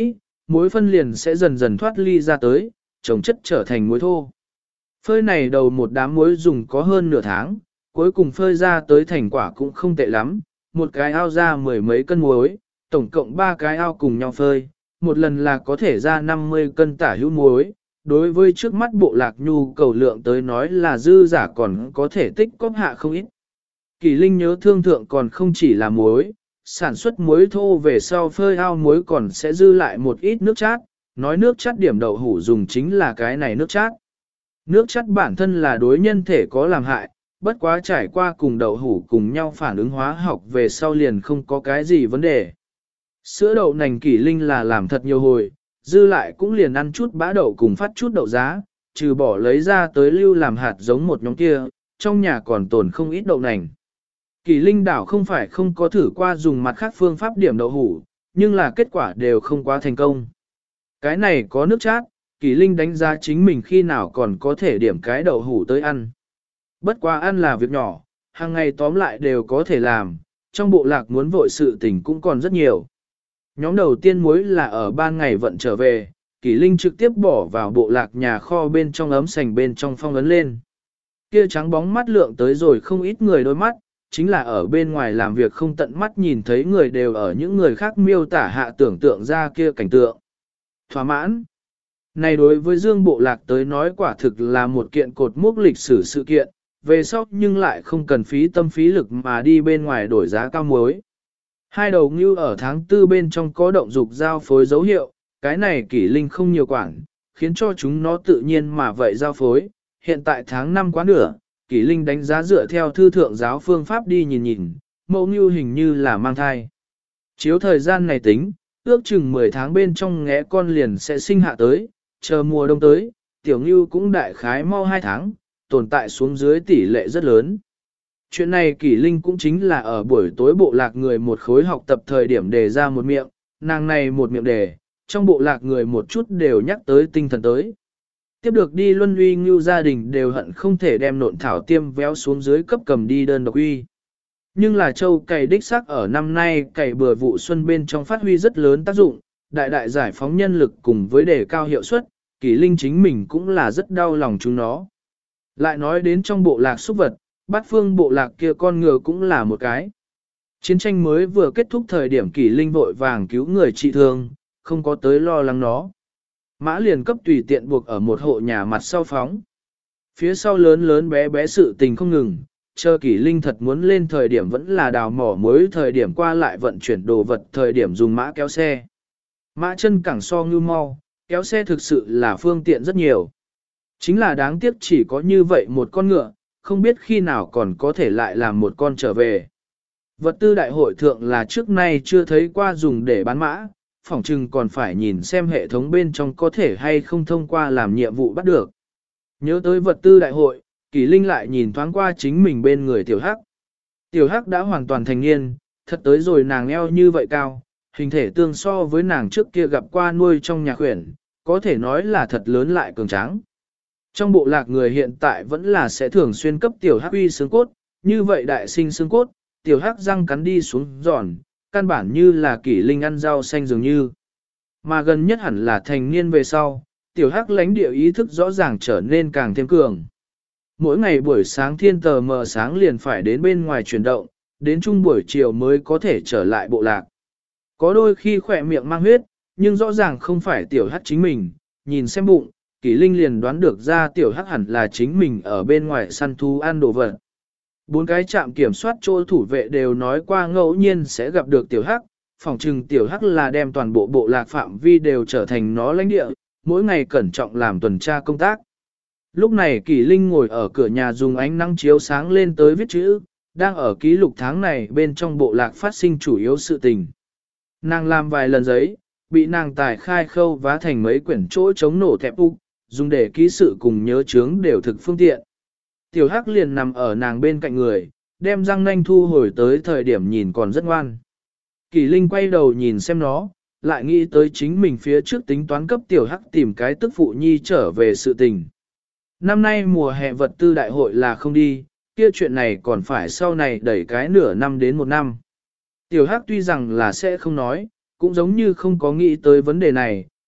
muối phân liền sẽ dần dần thoát ly ra tới, trồng chất trở thành muối thô. Phơi này đầu một đám muối dùng có hơn nửa tháng, cuối cùng phơi ra tới thành quả cũng không tệ lắm, một cái ao ra mười mấy cân muối, tổng cộng 3 cái ao cùng nhau phơi, một lần là có thể ra 50 cân tả hữu muối. Đối với trước mắt bộ lạc nhu cầu lượng tới nói là dư giả còn có thể tích cóp hạ không ít. Kỳ Linh nhớ thương thượng còn không chỉ là muối, sản xuất muối thô về sau phơi ao muối còn sẽ dư lại một ít nước chát, nói nước chát điểm đậu hủ dùng chính là cái này nước chát. Nước chát bản thân là đối nhân thể có làm hại, bất quá trải qua cùng đậu hủ cùng nhau phản ứng hóa học về sau liền không có cái gì vấn đề. Sữa đậu nành Kỳ Linh là làm thật nhiều hồi, dư lại cũng liền ăn chút bã đậu cùng phát chút đậu giá, trừ bỏ lấy ra tới lưu làm hạt giống một nhóm kia, trong nhà còn tồn không ít đậu nành. Kỳ Linh đảo không phải không có thử qua dùng mặt khác phương pháp điểm đậu hủ, nhưng là kết quả đều không quá thành công. Cái này có nước chát, Kỳ Linh đánh giá chính mình khi nào còn có thể điểm cái đậu hủ tới ăn. Bất quá ăn là việc nhỏ, hàng ngày tóm lại đều có thể làm, trong bộ lạc muốn vội sự tình cũng còn rất nhiều. Nhóm đầu tiên muối là ở ban ngày vận trở về, Kỳ Linh trực tiếp bỏ vào bộ lạc nhà kho bên trong ấm sành bên trong phong ấn lên. Kia trắng bóng mắt lượng tới rồi không ít người đôi mắt, chính là ở bên ngoài làm việc không tận mắt nhìn thấy người đều ở những người khác miêu tả hạ tưởng tượng ra kia cảnh tượng. Thỏa mãn. Này đối với Dương bộ lạc tới nói quả thực là một kiện cột mốc lịch sử sự kiện, về sau nhưng lại không cần phí tâm phí lực mà đi bên ngoài đổi giá cao muối. Hai đầu ngưu ở tháng 4 bên trong có động dục giao phối dấu hiệu, cái này Kỷ Linh không nhiều quản, khiến cho chúng nó tự nhiên mà vậy giao phối. Hiện tại tháng 5 quá nửa, Kỷ Linh đánh giá dựa theo thư thượng giáo phương pháp đi nhìn nhìn, mẫu ngưu hình như là mang thai. Chiếu thời gian này tính, ước chừng 10 tháng bên trong ngẽ con liền sẽ sinh hạ tới, chờ mùa đông tới, tiểu ngưu cũng đại khái mau 2 tháng, tồn tại xuống dưới tỷ lệ rất lớn. Chuyện này Kỷ Linh cũng chính là ở buổi tối bộ lạc người một khối học tập thời điểm đề ra một miệng, nàng này một miệng đề, trong bộ lạc người một chút đều nhắc tới tinh thần tới. Tiếp được đi luân uy ngưu gia đình đều hận không thể đem nộn thảo tiêm véo xuống dưới cấp cầm đi đơn độc uy. Nhưng là châu cày đích xác ở năm nay cày bừa vụ xuân bên trong phát huy rất lớn tác dụng, đại đại giải phóng nhân lực cùng với đề cao hiệu suất, Kỷ Linh chính mình cũng là rất đau lòng chúng nó. Lại nói đến trong bộ lạc súc vật, Bát Phương bộ lạc kia con ngựa cũng là một cái. Chiến tranh mới vừa kết thúc thời điểm Kỷ Linh vội vàng cứu người trị thương, không có tới lo lắng nó. Mã liền cấp tùy tiện buộc ở một hộ nhà mặt sau phóng. Phía sau lớn lớn bé bé sự tình không ngừng, chờ Kỷ Linh thật muốn lên thời điểm vẫn là đào mỏ mới thời điểm qua lại vận chuyển đồ vật thời điểm dùng mã kéo xe. Mã chân cẳng so ngưu mau, kéo xe thực sự là phương tiện rất nhiều. Chính là đáng tiếc chỉ có như vậy một con ngựa, không biết khi nào còn có thể lại làm một con trở về. Vật tư đại hội thượng là trước nay chưa thấy qua dùng để bán mã, phỏng chừng còn phải nhìn xem hệ thống bên trong có thể hay không thông qua làm nhiệm vụ bắt được. Nhớ tới vật tư đại hội, Kỷ Linh lại nhìn thoáng qua chính mình bên người Tiểu Hắc. Tiểu Hắc đã hoàn toàn thành niên, thật tới rồi nàng eo như vậy cao, hình thể tương so với nàng trước kia gặp qua nuôi trong nhà khuyển, có thể nói là thật lớn lại cường tráng. Trong bộ lạc người hiện tại vẫn là sẽ thường xuyên cấp Tiểu Hắc uy xương cốt, như vậy đại sinh xương cốt, Tiểu Hắc răng cắn đi xuống giòn, căn bản như là Kỷ Linh ăn rau xanh dường như. Mà gần nhất hẳn là thành niên về sau, Tiểu Hắc lãnh địa ý thức rõ ràng trở nên càng thêm cường. Mỗi ngày buổi sáng thiên tờ mờ sáng liền phải đến bên ngoài chuyển động, đến chung buổi chiều mới có thể trở lại bộ lạc. Có đôi khi khỏe miệng mang huyết, nhưng rõ ràng không phải Tiểu Hắc chính mình, nhìn xem bụng, Kỷ Linh liền đoán được ra Tiểu Hắc hẳn là chính mình ở bên ngoài săn thú ăn đồ vật. 4 cái trạm kiểm soát chỗ thủ vệ đều nói qua ngẫu nhiên sẽ gặp được Tiểu Hắc, phòng trừng Tiểu Hắc là đem toàn bộ bộ lạc phạm vi đều trở thành nó lãnh địa, mỗi ngày cẩn trọng làm tuần tra công tác. Lúc này Kỷ Linh ngồi ở cửa nhà dùng ánh nắng chiếu sáng lên tới viết chữ, đang ở ký lục tháng này bên trong bộ lạc phát sinh chủ yếu sự tình. Nàng làm vài lần giấy, bị nàng tài khai khâu vá thành mấy quyển chỗ chống nổ thẹp úc, dùng để ký sự cùng nhớ chướng đều thực phương tiện. Tiểu Hắc liền nằm ở nàng bên cạnh người, đem răng nanh thu hồi tới thời điểm nhìn còn rất ngoan. Kỷ Linh quay đầu nhìn xem nó, lại nghĩ tới chính mình phía trước tính toán cấp Tiểu Hắc tìm cái tức phụ nhi trở về sự tình. Năm nay mùa hè vật tư đại hội là không đi, kia chuyện này còn phải sau này đẩy cái nửa năm đến 1 năm. Tiểu Hắc tuy rằng là sẽ không nói, cũng giống như không có nghĩ tới vấn đề này,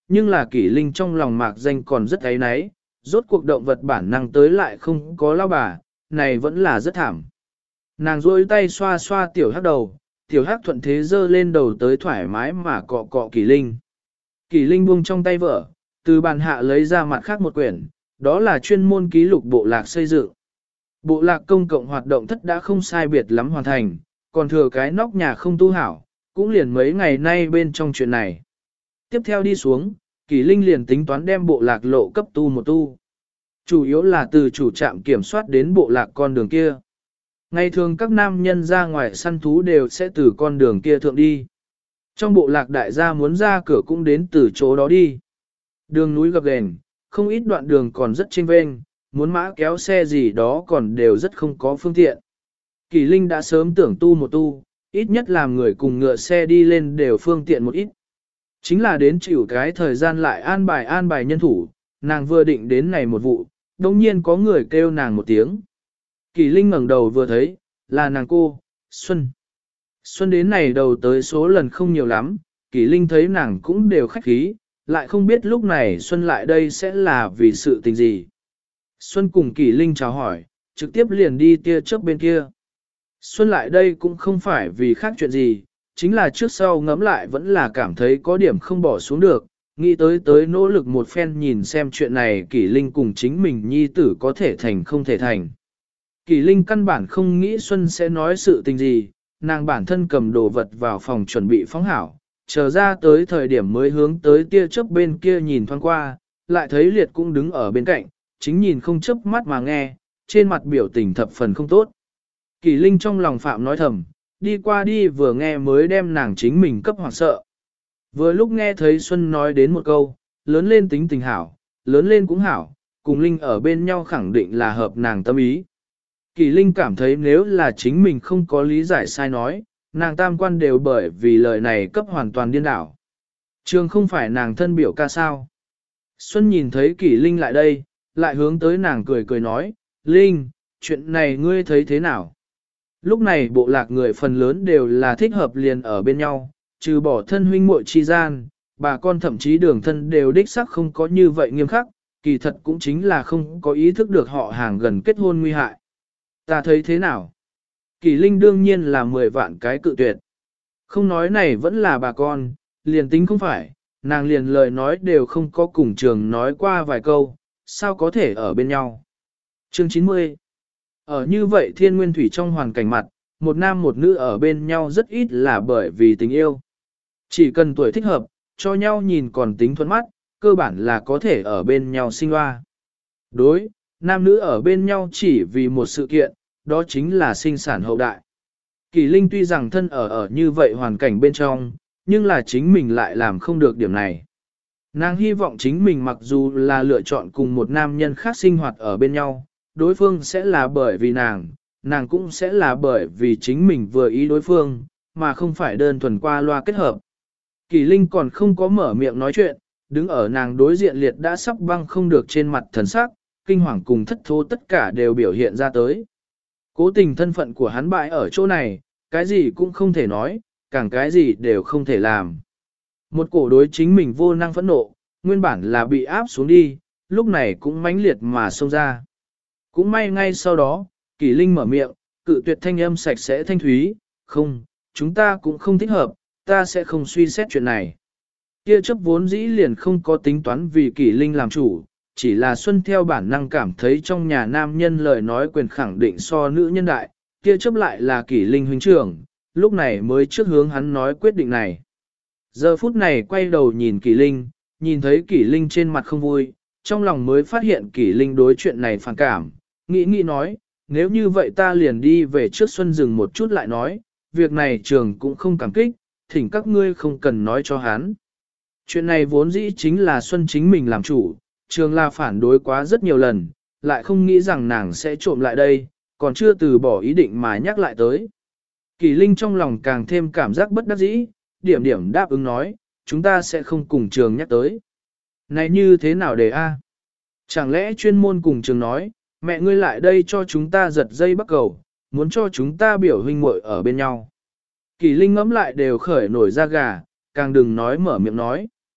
nhưng là Kỷ Linh trong lòng mạc danh còn rất áy náy, rốt cuộc động vật bản năng tới lại không có lao bà, này vẫn là rất thảm. Nàng duỗi tay xoa xoa tiểu hắc đầu, tiểu hắc thuận thế giơ lên đầu tới thoải mái mà cọ cọ Kỷ Linh. Kỷ Linh buông trong tay vợ, từ bàn hạ lấy ra mặt khác một quyển, đó là chuyên môn ký lục bộ lạc xây dựng. Bộ lạc công cộng hoạt động thất đã không sai biệt lắm hoàn thành, còn thừa cái nóc nhà không tu hảo, cũng liền mấy ngày nay bên trong chuyện này. Tiếp theo đi xuống, Kỷ Linh liền tính toán đem bộ lạc lộ cấp tu một tu. Chủ yếu là từ chủ trạm kiểm soát đến bộ lạc con đường kia. Ngày thường các nam nhân ra ngoài săn thú đều sẽ từ con đường kia thượng đi. Trong bộ lạc đại gia muốn ra cửa cũng đến từ chỗ đó đi. Đường núi gập ghềnh, không ít đoạn đường còn rất chênh vênh, muốn mã kéo xe gì đó còn đều rất không có phương tiện. Kỷ Linh đã sớm tưởng tu một tu, ít nhất làm người cùng ngựa xe đi lên đều phương tiện một ít. Chính là đến chịu cái thời gian lại an bài nhân thủ, nàng vừa định đến này một vụ, đồng nhiên có người kêu nàng một tiếng. Kỷ Linh ngẩng đầu vừa thấy, là nàng cô, Xuân. Xuân đến này đầu tới số lần không nhiều lắm, Kỷ Linh thấy nàng cũng đều khách khí, lại không biết lúc này Xuân lại đây sẽ là vì sự tình gì. Xuân cùng Kỷ Linh chào hỏi, trực tiếp liền đi tia chớp bên kia. Xuân lại đây cũng không phải vì khác chuyện gì, chính là trước sau ngẫm lại vẫn là cảm thấy có điểm không bỏ xuống được, nghĩ tới nỗ lực một phen nhìn xem chuyện này Kỷ Linh cùng chính mình nhi tử có thể thành không thể thành. Kỷ Linh căn bản không nghĩ Xuân sẽ nói sự tình gì, nàng bản thân cầm đồ vật vào phòng chuẩn bị phóng hảo, chờ ra tới thời điểm mới hướng tới tia chớp bên kia nhìn thoáng qua, lại thấy Liệt cũng đứng ở bên cạnh, chính nhìn không chớp mắt mà nghe, trên mặt biểu tình thập phần không tốt. Kỷ Linh trong lòng phạm nói thầm, đi qua đi vừa nghe mới đem nàng chính mình cấp hoảng sợ. Vừa lúc nghe thấy Xuân nói đến một câu, lớn lên tính tình hảo, lớn lên cũng hảo, cùng Linh ở bên nhau khẳng định là hợp nàng tâm ý. Kỷ Linh cảm thấy nếu là chính mình không có lý giải sai nói, nàng tam quan đều bởi vì lời này cấp hoàn toàn điên đảo. Trường không phải nàng thân biểu ca sao. Xuân nhìn thấy Kỷ Linh lại đây, lại hướng tới nàng cười cười nói, Linh, chuyện này ngươi thấy thế nào? Lúc này bộ lạc người phần lớn đều là thích hợp liền ở bên nhau, trừ bỏ thân huynh muội chi gian, bà con thậm chí đường thân đều đích sắc không có như vậy nghiêm khắc, kỳ thật cũng chính là không có ý thức được họ hàng gần kết hôn nguy hại. Ta thấy thế nào? Kỷ Linh đương nhiên là 10 vạn cái cự tuyệt. Không nói này vẫn là bà con, liền tính không phải, nàng liền lời nói đều không có cùng trường nói qua vài câu, sao có thể ở bên nhau. Chương 90. Ở như vậy thiên nguyên thủy trong hoàn cảnh mặt, một nam một nữ ở bên nhau rất ít là bởi vì tình yêu. Chỉ cần tuổi thích hợp, cho nhau nhìn còn tính thuận mắt, cơ bản là có thể ở bên nhau sinh hoa. Đối, nam nữ ở bên nhau chỉ vì một sự kiện, đó chính là sinh sản hậu đại. Kỷ Linh tuy rằng thân ở như vậy hoàn cảnh bên trong, nhưng là chính mình lại làm không được điểm này. Nàng hy vọng chính mình mặc dù là lựa chọn cùng một nam nhân khác sinh hoạt ở bên nhau, đối phương sẽ là bởi vì nàng cũng sẽ là bởi vì chính mình vừa ý đối phương, mà không phải đơn thuần qua loa kết hợp. Kỷ Linh còn không có mở miệng nói chuyện, đứng ở nàng đối diện Liệt đã sắp băng không được trên mặt thần sắc, kinh hoàng cùng thất thố tất cả đều biểu hiện ra tới. Cố tình thân phận của hắn bại ở chỗ này, cái gì cũng không thể nói, càng cái gì đều không thể làm. Một cổ đối chính mình vô năng phẫn nộ, nguyên bản là bị áp xuống đi, lúc này cũng mãnh liệt mà xông ra. Cũng may ngay sau đó, Kỷ Linh mở miệng, cự tuyệt thanh âm sạch sẽ thanh thúy, không, chúng ta cũng không thích hợp, ta sẽ không suy xét chuyện này. Kia chấp vốn dĩ liền không có tính toán vì Kỷ Linh làm chủ, chỉ là Xuân theo bản năng cảm thấy trong nhà nam nhân lời nói quyền khẳng định so nữ nhân đại, kia chấp lại là Kỷ Linh huynh trưởng, lúc này mới trước hướng hắn nói quyết định này. Giờ phút này quay đầu nhìn Kỷ Linh, nhìn thấy Kỷ Linh trên mặt không vui, trong lòng mới phát hiện Kỷ Linh đối chuyện này phản cảm, nghĩ nói, nếu như vậy ta liền đi về trước Xuân dừng một chút lại nói, việc này trường cũng không cảm kích, thỉnh các ngươi không cần nói cho hắn. Chuyện này vốn dĩ chính là Xuân chính mình làm chủ, trường là phản đối quá rất nhiều lần, lại không nghĩ rằng nàng sẽ trộm lại đây, còn chưa từ bỏ ý định mà nhắc lại tới. Kỷ Linh trong lòng càng thêm cảm giác bất đắc dĩ, điểm đáp ứng nói, chúng ta sẽ không cùng trường nhắc tới. Này như thế nào để a? Chẳng lẽ chuyên môn cùng trường nói, mẹ ngươi lại đây cho chúng ta giật dây bắt cầu, muốn cho chúng ta biểu huynh muội ở bên nhau. Kỷ Linh ngẫm lại đều khởi nổi da gà, càng đừng nói mở miệng nói.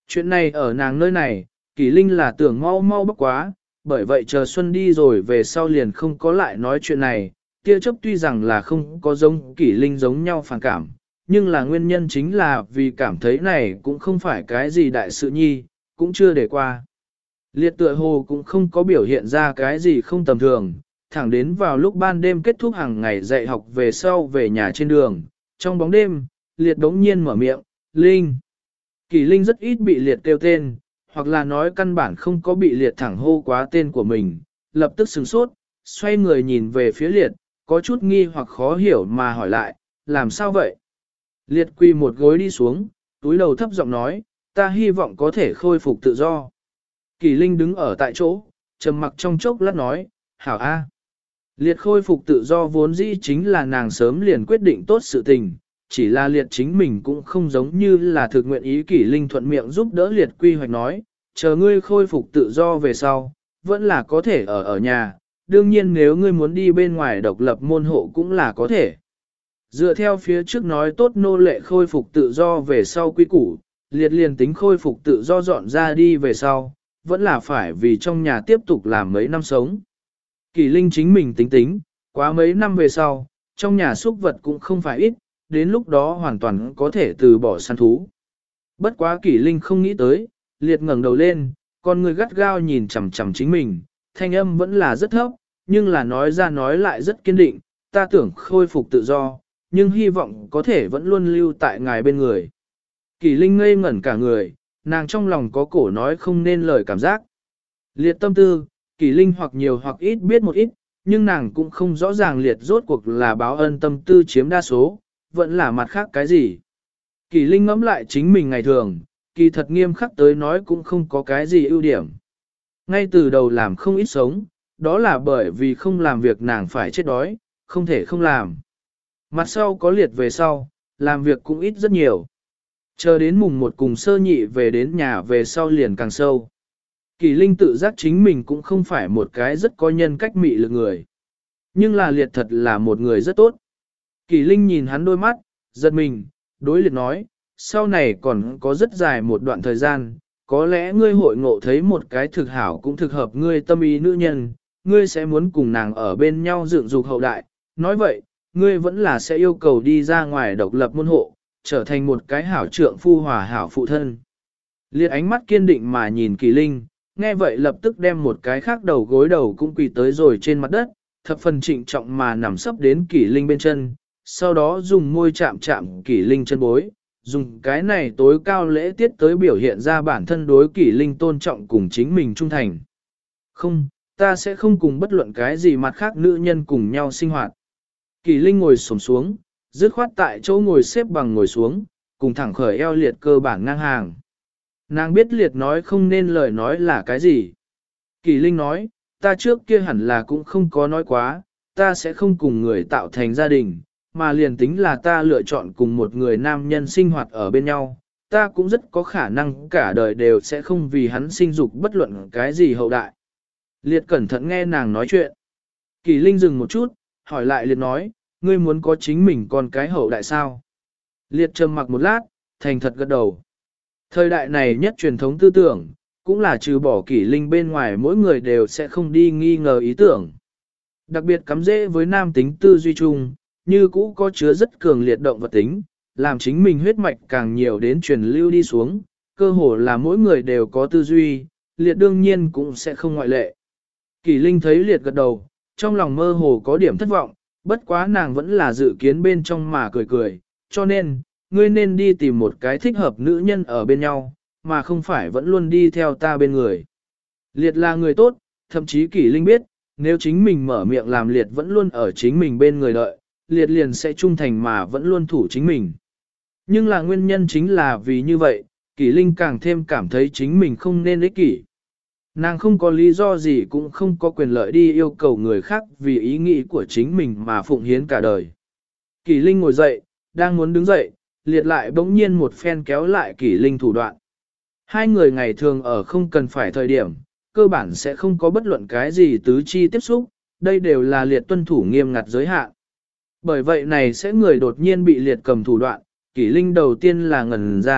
Chuyện này ở nàng nơi này, Kỷ Linh là tưởng mau mau bốc quá, bởi vậy chờ Xuân đi rồi về sau liền không có lại nói chuyện này. Tia chấp tuy rằng là không có giống Kỷ Linh giống nhau phản cảm, nhưng là nguyên nhân chính là vì cảm thấy này cũng không phải cái gì đại sự nhi, cũng chưa để qua. Liệt tựa hồ cũng không có biểu hiện ra cái gì không tầm thường, thẳng đến vào lúc ban đêm kết thúc hàng ngày dạy học về sau về nhà trên đường, trong bóng đêm, Liệt đống nhiên mở miệng, Linh. Kỷ Linh rất ít bị Liệt kêu tên, hoặc là nói căn bản không có bị Liệt thẳng hô quá tên của mình, lập tức sửng sốt, xoay người nhìn về phía Liệt, có chút nghi hoặc khó hiểu mà hỏi lại, làm sao vậy? Liệt quỳ một gối đi xuống, túi đầu thấp giọng nói, ta hy vọng có thể khôi phục tự do. Kỷ Linh đứng ở tại chỗ, trầm mặc trong chốc lát nói, hảo a. Liệt khôi phục tự do vốn dĩ chính là nàng sớm liền quyết định tốt sự tình, chỉ là Liệt chính mình cũng không giống như là thực nguyện ý. Kỷ Linh thuận miệng giúp đỡ Liệt quy hoạch nói, chờ ngươi khôi phục tự do về sau, vẫn là có thể ở nhà, đương nhiên nếu ngươi muốn đi bên ngoài độc lập môn hộ cũng là có thể. Dựa theo phía trước nói tốt nô lệ khôi phục tự do về sau quy củ, Liệt liền tính khôi phục tự do dọn ra đi về sau, vẫn là phải vì trong nhà tiếp tục làm mấy năm sống. Kỷ Linh chính mình tính tính, quá mấy năm về sau, trong nhà súc vật cũng không phải ít, đến lúc đó hoàn toàn có thể từ bỏ săn thú. Bất quá Kỷ Linh không nghĩ tới, Liệt ngẩng đầu lên, con người gắt gao nhìn chằm chằm chính mình, thanh âm vẫn là rất thấp, nhưng là nói ra nói lại rất kiên định, ta tưởng khôi phục tự do, nhưng hy vọng có thể vẫn luôn lưu tại ngài bên người. Kỷ Linh ngây ngẩn cả người, nàng trong lòng có cổ nói không nên lời cảm giác. Liệt tâm tư, Kỷ Linh hoặc nhiều hoặc ít biết một ít, nhưng nàng cũng không rõ ràng Liệt rốt cuộc là báo ân tâm tư chiếm đa số, vẫn là mặt khác cái gì. Kỷ Linh ngẫm lại chính mình ngày thường, kỳ thật nghiêm khắc tới nói cũng không có cái gì ưu điểm. Ngay từ đầu làm không ít sống, đó là bởi vì không làm việc nàng phải chết đói, không thể không làm. Mặt sau có Liệt về sau, làm việc cũng ít rất nhiều. Chờ đến mùng 1 cùng sơ nhị về đến nhà về sau liền càng sâu. Kỷ Linh tự giác chính mình cũng không phải một cái rất có nhân cách mị lực người. Nhưng là Liệt thật là một người rất tốt. Kỷ Linh nhìn hắn đôi mắt, giật mình, đối Liệt nói, sau này còn có rất dài một đoạn thời gian, có lẽ ngươi hội ngộ thấy một cái thực hảo cũng thực hợp ngươi tâm ý nữ nhân, ngươi sẽ muốn cùng nàng ở bên nhau dựng dục hậu đại. Nói vậy, ngươi vẫn là sẽ yêu cầu đi ra ngoài độc lập môn hộ, trở thành một cái hảo trượng phu hòa hảo phụ thân. Liệt ánh mắt kiên định mà nhìn Kỷ Linh, nghe vậy lập tức đem một cái khác đầu gối đầu cũng quỳ tới rồi trên mặt đất, thập phần trịnh trọng mà nằm sấp đến Kỷ Linh bên chân, sau đó dùng môi chạm chạm Kỷ Linh chân bối, dùng cái này tối cao lễ tiết tới biểu hiện ra bản thân đối Kỷ Linh tôn trọng cùng chính mình trung thành. Không, ta sẽ không cùng bất luận cái gì mặt khác nữ nhân cùng nhau sinh hoạt. Kỷ Linh ngồi xổm xuống, dứt khoát tại chỗ ngồi xếp bằng ngồi xuống, cùng thẳng khởi eo Liệt cơ bản ngang hàng. Nàng biết Liệt nói không nên lời nói là cái gì. Kỷ Linh nói, ta trước kia hẳn là cũng không có nói quá, ta sẽ không cùng người tạo thành gia đình, mà liền tính là ta lựa chọn cùng một người nam nhân sinh hoạt ở bên nhau, ta cũng rất có khả năng cả đời đều sẽ không vì hắn sinh dục bất luận cái gì hậu đại. Liệt cẩn thận nghe nàng nói chuyện. Kỷ Linh dừng một chút, hỏi lại Liệt nói, ngươi muốn có chính mình con cái hậu đại sao? Liệt trầm mặc một lát, thành thật gật đầu. Thời đại này nhất truyền thống tư tưởng, cũng là trừ bỏ Kỷ Linh bên ngoài mỗi người đều sẽ không đi nghi ngờ ý tưởng. Đặc biệt cắm rễ với nam tính tư duy chung, như cũ có chứa rất cường liệt động vật tính, làm chính mình huyết mạch càng nhiều đến truyền lưu đi xuống, cơ hồ là mỗi người đều có tư duy, Liệt đương nhiên cũng sẽ không ngoại lệ. Kỷ Linh thấy Liệt gật đầu, trong lòng mơ hồ có điểm thất vọng, bất quá nàng vẫn là dự kiến bên trong mà cười cười, cho nên, ngươi nên đi tìm một cái thích hợp nữ nhân ở bên nhau, mà không phải vẫn luôn đi theo ta bên người. Liệt là người tốt, thậm chí Kỷ Linh biết, nếu chính mình mở miệng làm Liệt vẫn luôn ở chính mình bên người đợi, Liệt liền sẽ trung thành mà vẫn luôn thủ chính mình. Nhưng là nguyên nhân chính là vì như vậy, Kỷ Linh càng thêm cảm thấy chính mình không nên ích kỷ. Nàng không có lý do gì cũng không có quyền lợi đi yêu cầu người khác vì ý nghĩ của chính mình mà phụng hiến cả đời. Kỷ Linh ngồi dậy, đang muốn đứng dậy, Liệt lại bỗng nhiên một phen kéo lại Kỷ Linh thủ đoạn. Hai người ngày thường ở không cần phải thời điểm, cơ bản sẽ không có bất luận cái gì tứ chi tiếp xúc, đây đều là Liệt tuân thủ nghiêm ngặt giới hạn. Bởi vậy này sẽ người đột nhiên bị Liệt cầm thủ đoạn, Kỷ Linh đầu tiên là ngẩn ra,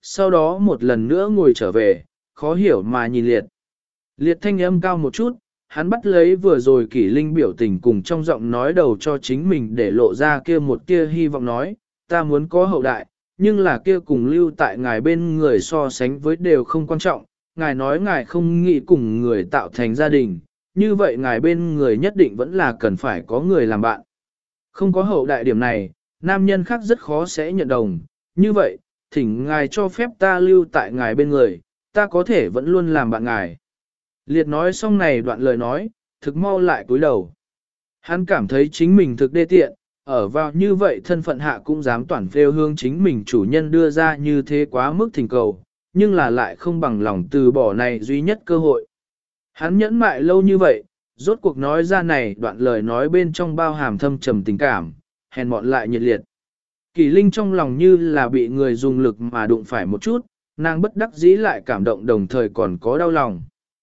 sau đó một lần nữa ngồi trở về, khó hiểu mà nhìn liệt. Liệt thanh âm cao một chút, hắn bắt lấy vừa rồi Kỷ Linh biểu tình cùng trong giọng nói đầu cho chính mình để lộ ra kia một tia hy vọng nói, ta muốn có hậu đại, nhưng là kia cùng lưu tại ngài bên người so sánh với đều không quan trọng, ngài nói ngài không nghĩ cùng người tạo thành gia đình, như vậy ngài bên người nhất định vẫn là cần phải có người làm bạn. Không có hậu đại điểm này, nam nhân khác rất khó sẽ nhận đồng, như vậy, thỉnh ngài cho phép ta lưu tại ngài bên người, ta có thể vẫn luôn làm bạn ngài. Liệt nói xong này đoạn lời nói, thực mau lại cúi đầu. Hắn cảm thấy chính mình thực đê tiện, ở vào như vậy thân phận hạ cũng dám toàn phêu hương chính mình chủ nhân đưa ra như thế quá mức thỉnh cầu, nhưng là lại không bằng lòng từ bỏ này duy nhất cơ hội. Hắn nhẫn mại lâu như vậy, rốt cuộc nói ra này đoạn lời nói bên trong bao hàm thâm trầm tình cảm, hèn mọn lại nhiệt liệt. Kỳ Linh trong lòng như là bị người dùng lực mà đụng phải một chút, nàng bất đắc dĩ lại cảm động đồng thời còn có đau lòng.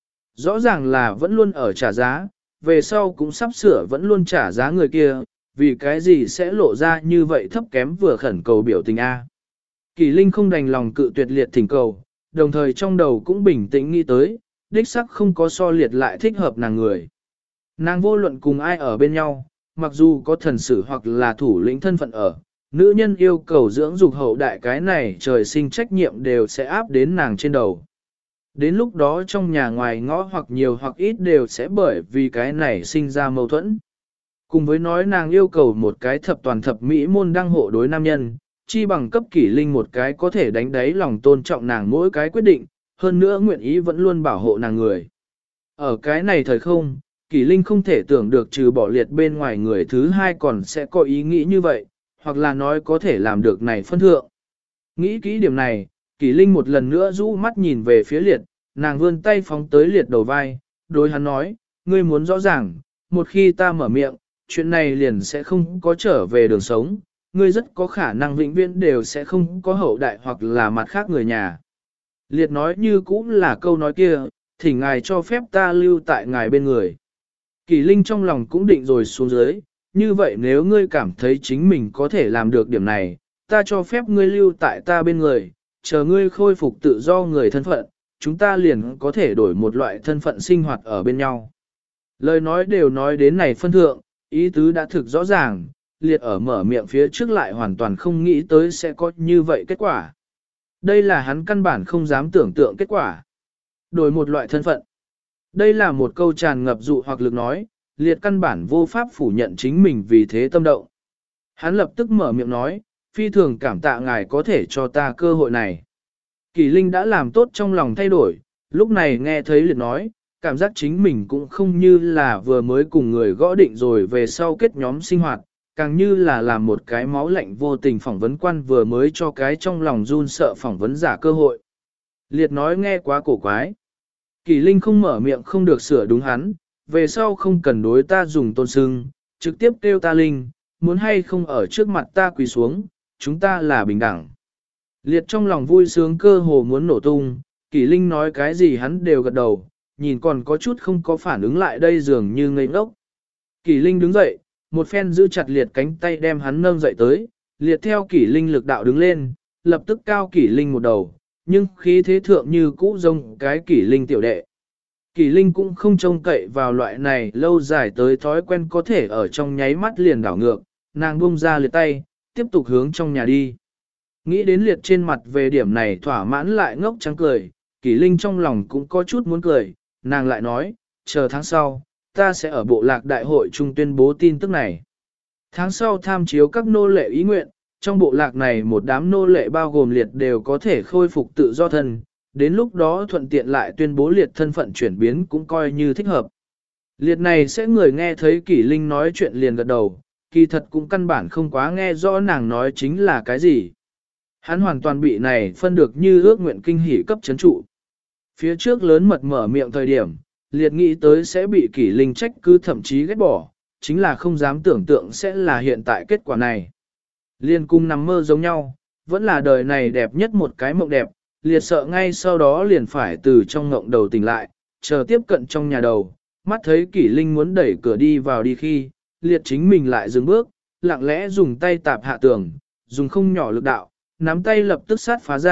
Rõ ràng là vẫn luôn ở trả giá, về sau cũng sắp sửa vẫn luôn trả giá người kia, vì cái gì sẽ lộ ra như vậy thấp kém vừa khẩn cầu biểu tình A. Kỳ Linh không đành lòng cự tuyệt liệt thỉnh cầu, đồng thời trong đầu cũng bình tĩnh nghĩ tới, đích sắc không có so liệt lại thích hợp nàng người. Nàng vô luận cùng ai ở bên nhau, mặc dù có thần sử hoặc là thủ lĩnh thân phận ở, nữ nhân yêu cầu dưỡng dục hậu đại cái này trời sinh trách nhiệm đều sẽ áp đến nàng trên đầu. Đến lúc đó trong nhà ngoài ngõ hoặc nhiều hoặc ít đều sẽ bởi vì cái này sinh ra mâu thuẫn. Cùng với nói nàng yêu cầu một cái thập toàn thập mỹ môn đăng hộ đối nam nhân, chi bằng cấp Kỷ Linh một cái có thể đánh đáy lòng tôn trọng nàng mỗi cái quyết định, hơn nữa nguyện ý vẫn luôn bảo hộ nàng người. Ở cái này thời không, Kỷ Linh không thể tưởng được trừ bỏ liệt bên ngoài người thứ hai còn sẽ có ý nghĩ như vậy, hoặc là nói có thể làm được này phân thượng. Nghĩ kỹ điểm này, Kỷ Linh một lần nữa rũ mắt nhìn về phía liệt, nàng vươn tay phóng tới liệt đầu vai, đối hắn nói, ngươi muốn rõ ràng, một khi ta mở miệng, chuyện này liền sẽ không có trở về đường sống, ngươi rất có khả năng vĩnh viễn đều sẽ không có hậu đại hoặc là mặt khác người nhà. Liệt nói như cũng là câu nói kia, thỉnh ngài cho phép ta lưu tại ngài bên người. Kỳ Linh trong lòng cũng định rồi xuống dưới, như vậy nếu ngươi cảm thấy chính mình có thể làm được điểm này, ta cho phép ngươi lưu tại ta bên người, chờ ngươi khôi phục tự do người thân phận, chúng ta liền có thể đổi một loại thân phận sinh hoạt ở bên nhau. Lời nói đều nói đến này phân thượng, ý tứ đã thực rõ ràng, liệt ở mở miệng phía trước lại hoàn toàn không nghĩ tới sẽ có như vậy kết quả. Đây là hắn căn bản không dám tưởng tượng kết quả. Đổi một loại thân phận. Đây là một câu tràn ngập dụ hoặc lực nói, liệt căn bản vô pháp phủ nhận chính mình vì thế tâm động. Hắn lập tức mở miệng nói, phi thường cảm tạ ngài có thể cho ta cơ hội này. Kỳ Linh đã làm tốt trong lòng thay đổi, lúc này nghe thấy liệt nói, cảm giác chính mình cũng không như là vừa mới cùng người gõ định rồi về sau kết nhóm sinh hoạt, càng như là làm một cái máu lạnh vô tình phỏng vấn quan vừa mới cho cái trong lòng run sợ phỏng vấn giả cơ hội. Liệt nói nghe quá cổ quái. Kỳ Linh không mở miệng không được sửa đúng hắn, về sau không cần đối ta dùng tôn sưng, trực tiếp kêu ta Linh, muốn hay không ở trước mặt ta quỳ xuống, chúng ta là bình đẳng. Liệt trong lòng vui sướng cơ hồ muốn nổ tung, Kỳ Linh nói cái gì hắn đều gật đầu, nhìn còn có chút không có phản ứng lại đây dường như ngây ngốc. Kỳ Linh đứng dậy, một phen giữ chặt liệt cánh tay đem hắn nâng dậy tới, liệt theo Kỳ Linh lực đạo đứng lên, lập tức cao Kỳ Linh một đầu, nhưng khí thế thượng như cũ rông cái Kỳ Linh tiểu đệ. Kỳ Linh cũng không trông cậy vào loại này lâu dài tới thói quen có thể ở trong nháy mắt liền đảo ngược, nàng buông ra liệt tay, tiếp tục hướng trong nhà đi. Nghĩ đến liệt trên mặt về điểm này thỏa mãn lại ngốc trắng cười, Kỳ Linh trong lòng cũng có chút muốn cười, nàng lại nói, chờ tháng sau, ta sẽ ở bộ lạc đại hội trung tuyên bố tin tức này. Tháng sau tham chiếu các nô lệ ý nguyện, trong bộ lạc này một đám nô lệ bao gồm liệt đều có thể khôi phục tự do thân, đến lúc đó thuận tiện lại tuyên bố liệt thân phận chuyển biến cũng coi như thích hợp. Liệt này sẽ người nghe thấy Kỷ Linh nói chuyện liền gật đầu, kỳ thật cũng căn bản không quá nghe rõ nàng nói chính là cái gì. Hắn hoàn toàn bị này phân được như ước nguyện kinh hỉ cấp chấn trụ. Phía trước lớn mật mở miệng thời điểm, liệt nghĩ tới sẽ bị Kỷ Linh trách cứ thậm chí ghét bỏ, chính là không dám tưởng tượng sẽ là hiện tại kết quả này. Liên cung nằm mơ giống nhau, vẫn là đời này đẹp nhất một cái mộng đẹp, liệt sợ ngay sau đó liền phải từ trong ngộng đầu tỉnh lại, chờ tiếp cận trong nhà đầu, mắt thấy Kỷ Linh muốn đẩy cửa đi vào đi khi, liệt chính mình lại dừng bước, lặng lẽ dùng tay tạp hạ tường, dùng không nhỏ lực đạo, nắm tay lập tức sát phá ra,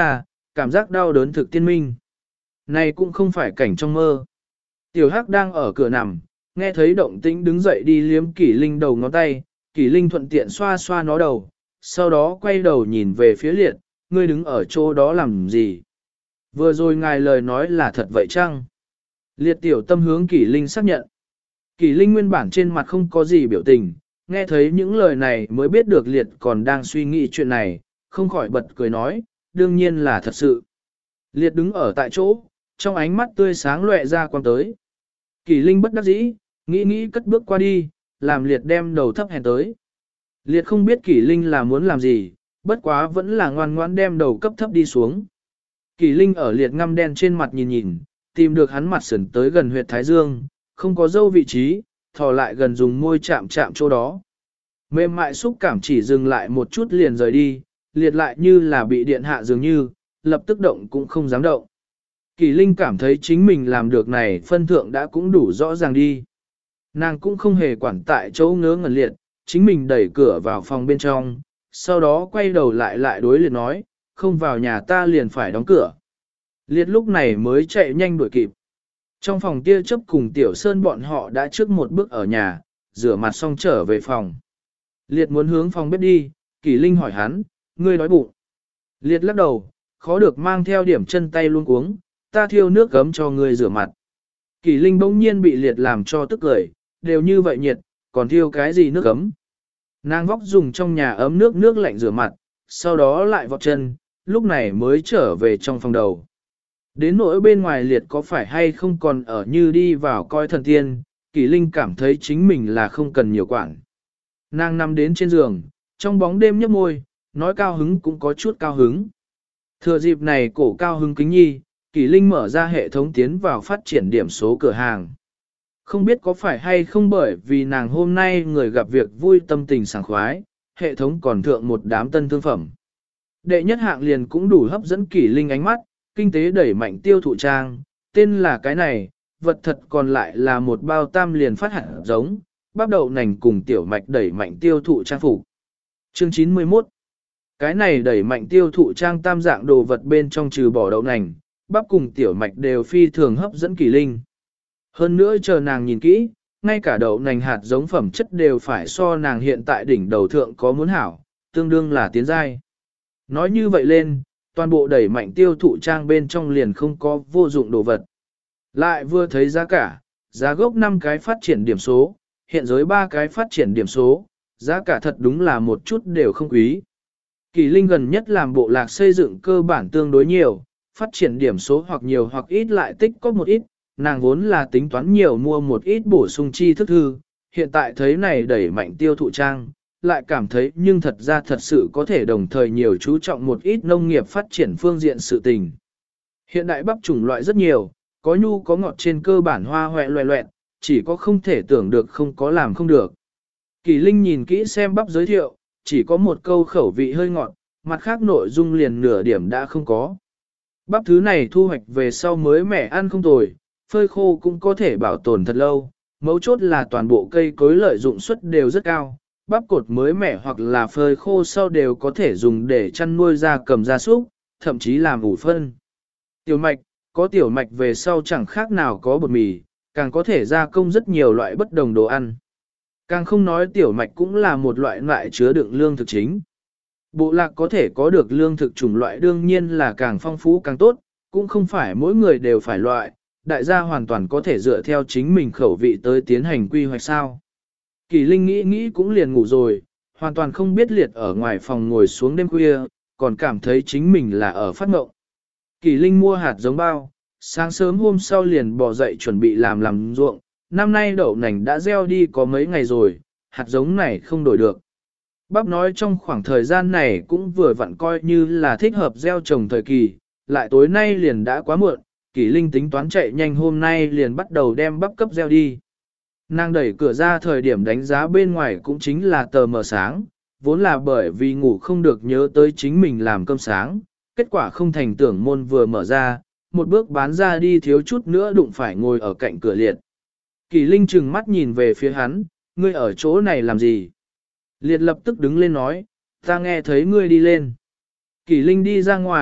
cảm giác đau đớn thực tiên minh. Này cũng không phải cảnh trong mơ. Tiểu Hắc đang ở cửa nằm, nghe thấy động tĩnh đứng dậy đi liếm Kỷ Linh đầu ngón tay, Kỷ Linh thuận tiện xoa xoa nó đầu, sau đó quay đầu nhìn về phía Liệt, ngươi đứng ở chỗ đó làm gì? Vừa rồi ngài lời nói là thật vậy chăng? Liệt tiểu tâm hướng Kỷ Linh xác nhận. Kỷ Linh nguyên bản trên mặt không có gì biểu tình, nghe thấy những lời này mới biết được Liệt còn đang suy nghĩ chuyện này, không khỏi bật cười nói, đương nhiên là thật sự. Liệt đứng ở tại chỗ, trong ánh mắt tươi sáng lóe ra quang tới. Kỷ Linh bất đắc dĩ, nghĩ cất bước qua đi, làm Liệt đem đầu thấp hèn tới. Liệt không biết Kỷ Linh là muốn làm gì, bất quá vẫn là ngoan ngoãn đem đầu cấp thấp đi xuống. Kỷ Linh ở Liệt ngăm đen trên mặt nhìn nhìn, tìm được hắn mặt sườn tới gần huyệt thái dương, không có dâu vị trí, thò lại gần dùng môi chạm chạm chỗ đó. Mềm mại xúc cảm chỉ dừng lại một chút liền rời đi, Liệt lại như là bị điện hạ dường như, lập tức động cũng không dám động. Kỷ Linh cảm thấy chính mình làm được này phân thượng đã cũng đủ rõ ràng đi. Nàng cũng không hề quản tại chỗ ngớ ngẩn Liệt, chính mình đẩy cửa vào phòng bên trong, sau đó quay đầu lại đối Liệt nói, không vào nhà ta liền phải đóng cửa. Liệt lúc này mới chạy nhanh đuổi kịp. Trong phòng tia chớp cùng Tiểu Sơn bọn họ đã trước một bước ở nhà, rửa mặt xong trở về phòng. Liệt muốn hướng phòng bếp đi, Kỷ Linh hỏi hắn, ngươi đói bụng. Liệt lắc đầu, khó được mang theo điểm chân tay luôn cuống, ta thiêu nước gấm cho ngươi rửa mặt. Kỷ Linh bỗng nhiên bị Liệt làm cho tức cười, đều như vậy nhiệt, còn thiêu cái gì nước gấm. Nàng vóc dùng trong nhà ấm nước lạnh rửa mặt, sau đó lại vọt chân, lúc này mới trở về trong phòng đầu. Đến nỗi bên ngoài Liệt có phải hay không còn ở như đi vào coi thần tiên, Kỷ Linh cảm thấy chính mình là không cần nhiều quản. Nàng nằm đến trên giường, trong bóng đêm nhấp môi, nói cao hứng cũng có chút cao hứng. Thừa dịp này cổ cao hứng kính nhi, Kỷ Linh mở ra hệ thống tiến vào phát triển điểm số cửa hàng. Không biết có phải hay không bởi vì nàng hôm nay người gặp việc vui tâm tình sảng khoái, hệ thống còn thượng một đám tân thương phẩm. Đệ nhất hạng liền cũng đủ hấp dẫn Kỷ Linh ánh mắt, kinh tế đẩy mạnh tiêu thụ trang, tên là cái này, vật thật còn lại là một bao tam liền phát hạt giống, bắp đậu nành cùng tiểu mạch đẩy mạnh tiêu thụ trang phục. Chương 91. Cái này đẩy mạnh tiêu thụ trang tam dạng đồ vật bên trong trừ bỏ đậu nành, bắp cùng tiểu mạch đều phi thường hấp dẫn Kỷ Linh. Hơn nữa chờ nàng nhìn kỹ, ngay cả đậu nành hạt giống phẩm chất đều phải so nàng hiện tại đỉnh đầu thượng có muốn hảo, tương đương là tiến giai. Nói như vậy lên, toàn bộ đẩy mạnh tiêu thụ trang bên trong liền không có vô dụng đồ vật. Lại vừa thấy giá cả, giá gốc 5 cái phát triển điểm số, hiện giới 3 cái phát triển điểm số, giá cả thật đúng là một chút đều không quý. Kỷ Linh gần nhất làm bộ lạc xây dựng cơ bản tương đối nhiều, phát triển điểm số hoặc nhiều hoặc ít lại tích có một ít, nàng vốn là tính toán nhiều mua một ít bổ sung chi thức thư, hiện tại thấy này đẩy mạnh tiêu thụ trang, lại cảm thấy nhưng thật ra thật sự có thể đồng thời nhiều chú trọng một ít nông nghiệp phát triển phương diện sự tình. Hiện đại bắp chủng loại rất nhiều, có nhu có ngọt trên cơ bản hoa hoẹ loẹ loẹt, chỉ có không thể tưởng được không có làm không được. Kỳ Linh nhìn kỹ xem bắp giới thiệu, chỉ có một câu khẩu vị hơi ngọt, mặt khác nội dung liền nửa điểm đã không có. Bắp thứ này thu hoạch về sau mới mẻ ăn không tồi, phơi khô cũng có thể bảo tồn thật lâu, mấu chốt là toàn bộ cây cối lợi dụng suất đều rất cao, bắp cột mới mẻ hoặc là phơi khô sau đều có thể dùng để chăn nuôi gia cầm gia súc, thậm chí làm ủ phân. Tiểu mạch, có tiểu mạch về sau chẳng khác nào có bột mì, càng có thể gia công rất nhiều loại bất đồng đồ ăn. Càng không nói tiểu mạch cũng là một loại chứa đựng lương thực chính. Bộ lạc có thể có được lương thực chủng loại đương nhiên là càng phong phú càng tốt, cũng không phải mỗi người đều phải loại, đại gia hoàn toàn có thể dựa theo chính mình khẩu vị tới tiến hành quy hoạch sao. Kỳ Linh nghĩ cũng liền ngủ rồi, hoàn toàn không biết Liệt ở ngoài phòng ngồi xuống đêm khuya, còn cảm thấy chính mình là ở phát ngộng. Kỳ Linh mua hạt giống bao, sáng sớm hôm sau liền bò dậy chuẩn bị làm ruộng, năm nay đậu nành đã gieo đi có mấy ngày rồi, hạt giống này không đổi được. Bắp nói trong khoảng thời gian này cũng vừa vặn coi như là thích hợp gieo trồng thời kỳ, lại tối nay liền đã quá muộn, Kỳ Linh tính toán chạy nhanh hôm nay liền bắt đầu đem bắp cấp gieo đi. Nàng đẩy cửa ra thời điểm đánh giá bên ngoài cũng chính là tờ mờ sáng, vốn là bởi vì ngủ không được nhớ tới chính mình làm cơm sáng, kết quả không thành tưởng môn vừa mở ra, một bước bán ra đi thiếu chút nữa đụng phải ngồi ở cạnh cửa Liệt. Kỳ Linh trừng mắt nhìn về phía hắn, ngươi ở chỗ này làm gì? Liệt lập tức đứng lên nói, ta nghe thấy ngươi đi lên. Kỳ Linh đi ra ngoài,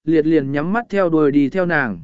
liệt liền nhắm mắt theo đuôi đi theo nàng.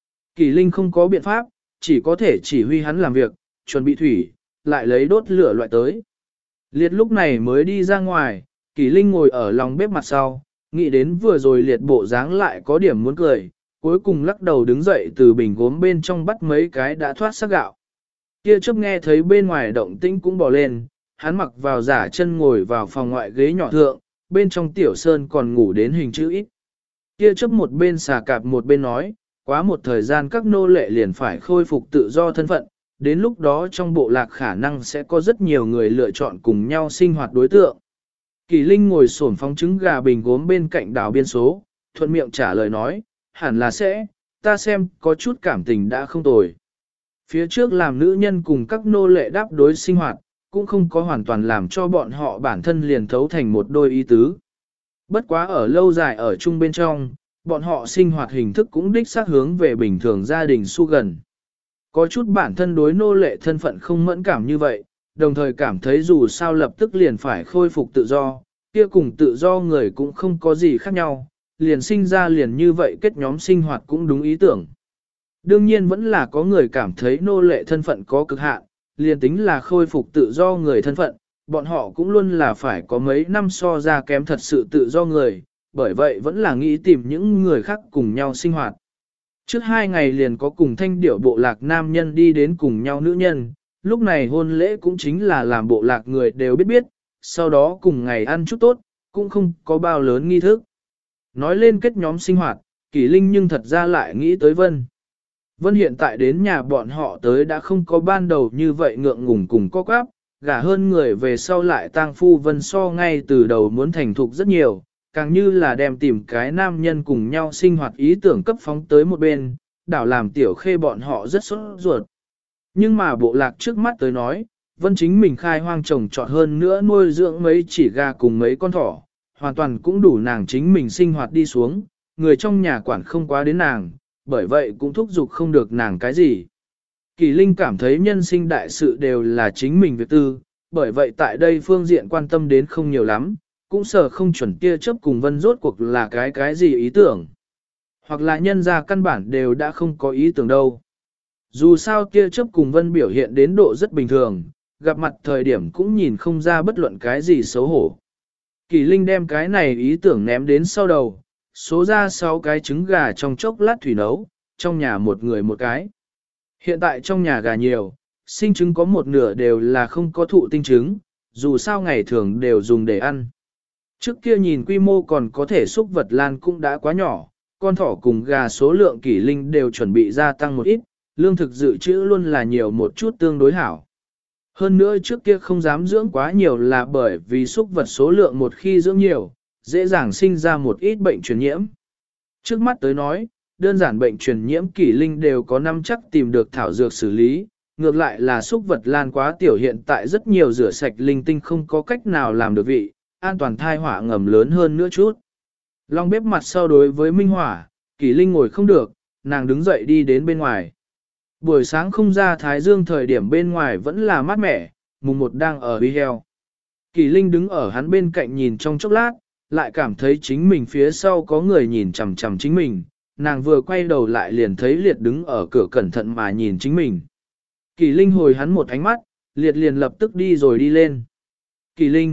Kỳ Linh không có biện pháp, chỉ có thể chỉ huy hắn làm việc, chuẩn bị thủy, lại lấy đốt lửa loại tới. Liệt lúc này mới đi ra ngoài, Kỳ Linh ngồi ở lòng bếp mặt sau, nghĩ đến vừa rồi liệt bộ dáng lại có điểm muốn cười, cuối cùng lắc đầu đứng dậy từ bình gốm bên trong bắt mấy cái đã thoát xác gạo. Kia chớp nghe thấy bên ngoài động tĩnh cũng bỏ lên, hắn mặc vào giả chân ngồi vào phòng ngoại ghế nhỏ thượng, bên trong tiểu sơn còn ngủ đến hình chữ ít. Kia chớp một bên xà cạp một bên nói, quá một thời gian các nô lệ liền phải khôi phục tự do thân phận, đến lúc đó trong bộ lạc khả năng sẽ có rất nhiều người lựa chọn cùng nhau sinh hoạt đối tượng. Kỳ Linh ngồi xổm phóng trứng gà bình gốm bên cạnh đảo biên số, thuận miệng trả lời nói, hẳn là sẽ, ta xem có chút cảm tình đã không tồi. Phía trước làm nữ nhân cùng các nô lệ đáp đối sinh hoạt, cũng không có hoàn toàn làm cho bọn họ bản thân liền thấu thành một đôi ý tứ. Bất quá ở lâu dài ở chung bên trong, bọn họ sinh hoạt hình thức cũng đích xác hướng về bình thường gia đình su gần. Có chút bản thân đối nô lệ thân phận không mẫn cảm như vậy, đồng thời cảm thấy dù sao lập tức liền phải khôi phục tự do, kia cùng tự do người cũng không có gì khác nhau, liền sinh ra liền như vậy kết nhóm sinh hoạt cũng đúng ý tưởng. Đương nhiên vẫn là có người cảm thấy nô lệ thân phận có cực hạn, liền tính là khôi phục tự do người thân phận, bọn họ cũng luôn là phải có mấy năm so ra kém thật sự tự do người, bởi vậy vẫn là nghĩ tìm những người khác cùng nhau sinh hoạt. Trước 2 ngày liền có cùng thanh điểu bộ lạc nam nhân đi đến cùng nhau nữ nhân, lúc này hôn lễ cũng chính là làm bộ lạc người đều biết, sau đó cùng ngày ăn chút tốt, cũng không có bao lớn nghi thức. Nói lên kết nhóm sinh hoạt, Kỳ Linh nhưng thật ra lại nghĩ tới Vân. Vân hiện tại đến nhà bọn họ tới đã không có ban đầu như vậy ngượng ngùng cùng có quáp, gả hơn người về sau lại tang phu Vân so ngay từ đầu muốn thành thục rất nhiều, càng như là đem tìm cái nam nhân cùng nhau sinh hoạt ý tưởng cấp phóng tới một bên, đảo làm tiểu khê bọn họ rất sốt ruột. Nhưng mà bộ lạc trước mắt tới nói, Vân chính mình khai hoang trồng trọt hơn nữa nuôi dưỡng mấy chỉ gà cùng mấy con thỏ, hoàn toàn cũng đủ nàng chính mình sinh hoạt đi xuống, người trong nhà quản không quá đến nàng, bởi vậy cũng thúc giục không được nàng cái gì. Kỳ Linh cảm thấy nhân sinh đại sự đều là chính mình việc tư, bởi vậy tại đây phương diện quan tâm đến không nhiều lắm, cũng sợ không chuẩn kia chấp cùng Vân rốt cuộc là cái gì ý tưởng. Hoặc là nhân ra căn bản đều đã không có ý tưởng đâu. Dù sao kia chấp cùng Vân biểu hiện đến độ rất bình thường, gặp mặt thời điểm cũng nhìn không ra bất luận cái gì xấu hổ. Kỳ Linh đem cái này ý tưởng ném đến sau đầu, số ra 6 cái trứng gà trong chốc lát thủy nấu, trong nhà một người một cái. Hiện tại trong nhà gà nhiều, sinh trứng có một nửa đều là không có thụ tinh trứng, dù sao ngày thường đều dùng để ăn. Trước kia nhìn quy mô còn có thể xúc vật lan cũng đã quá nhỏ, con thỏ cùng gà số lượng Kỳ Linh đều chuẩn bị gia tăng một ít, lương thực dự trữ luôn là nhiều một chút tương đối hảo. Hơn nữa trước kia không dám dưỡng quá nhiều là bởi vì xúc vật số lượng một khi dưỡng nhiều, dễ dàng sinh ra một ít bệnh truyền nhiễm. Trước mắt tới nói, đơn giản bệnh truyền nhiễm Kỳ Linh đều có năm chắc tìm được thảo dược xử lý, ngược lại là xúc vật lan quá tiểu hiện tại rất nhiều rửa sạch linh tinh không có cách nào làm được vị, an toàn thai hỏa ngầm lớn hơn nữa chút. Long bếp mặt sau đối với Minh Hỏa, Kỳ Linh ngồi không được, nàng đứng dậy đi đến bên ngoài. Buổi sáng không ra thái dương thời điểm bên ngoài vẫn là mát mẻ, mùng 1 đang ở uy heo. Kỳ Linh đứng ở hắn bên cạnh nhìn trong chốc lát, lại cảm thấy chính mình phía sau có người nhìn chằm chằm chính mình, nàng vừa quay đầu lại liền thấy Liệt đứng ở cửa cẩn thận mà nhìn chính mình. Kỳ Linh hồi hắn một ánh mắt, Liệt liền lập tức đi rồi đi lên. Kỳ Linh,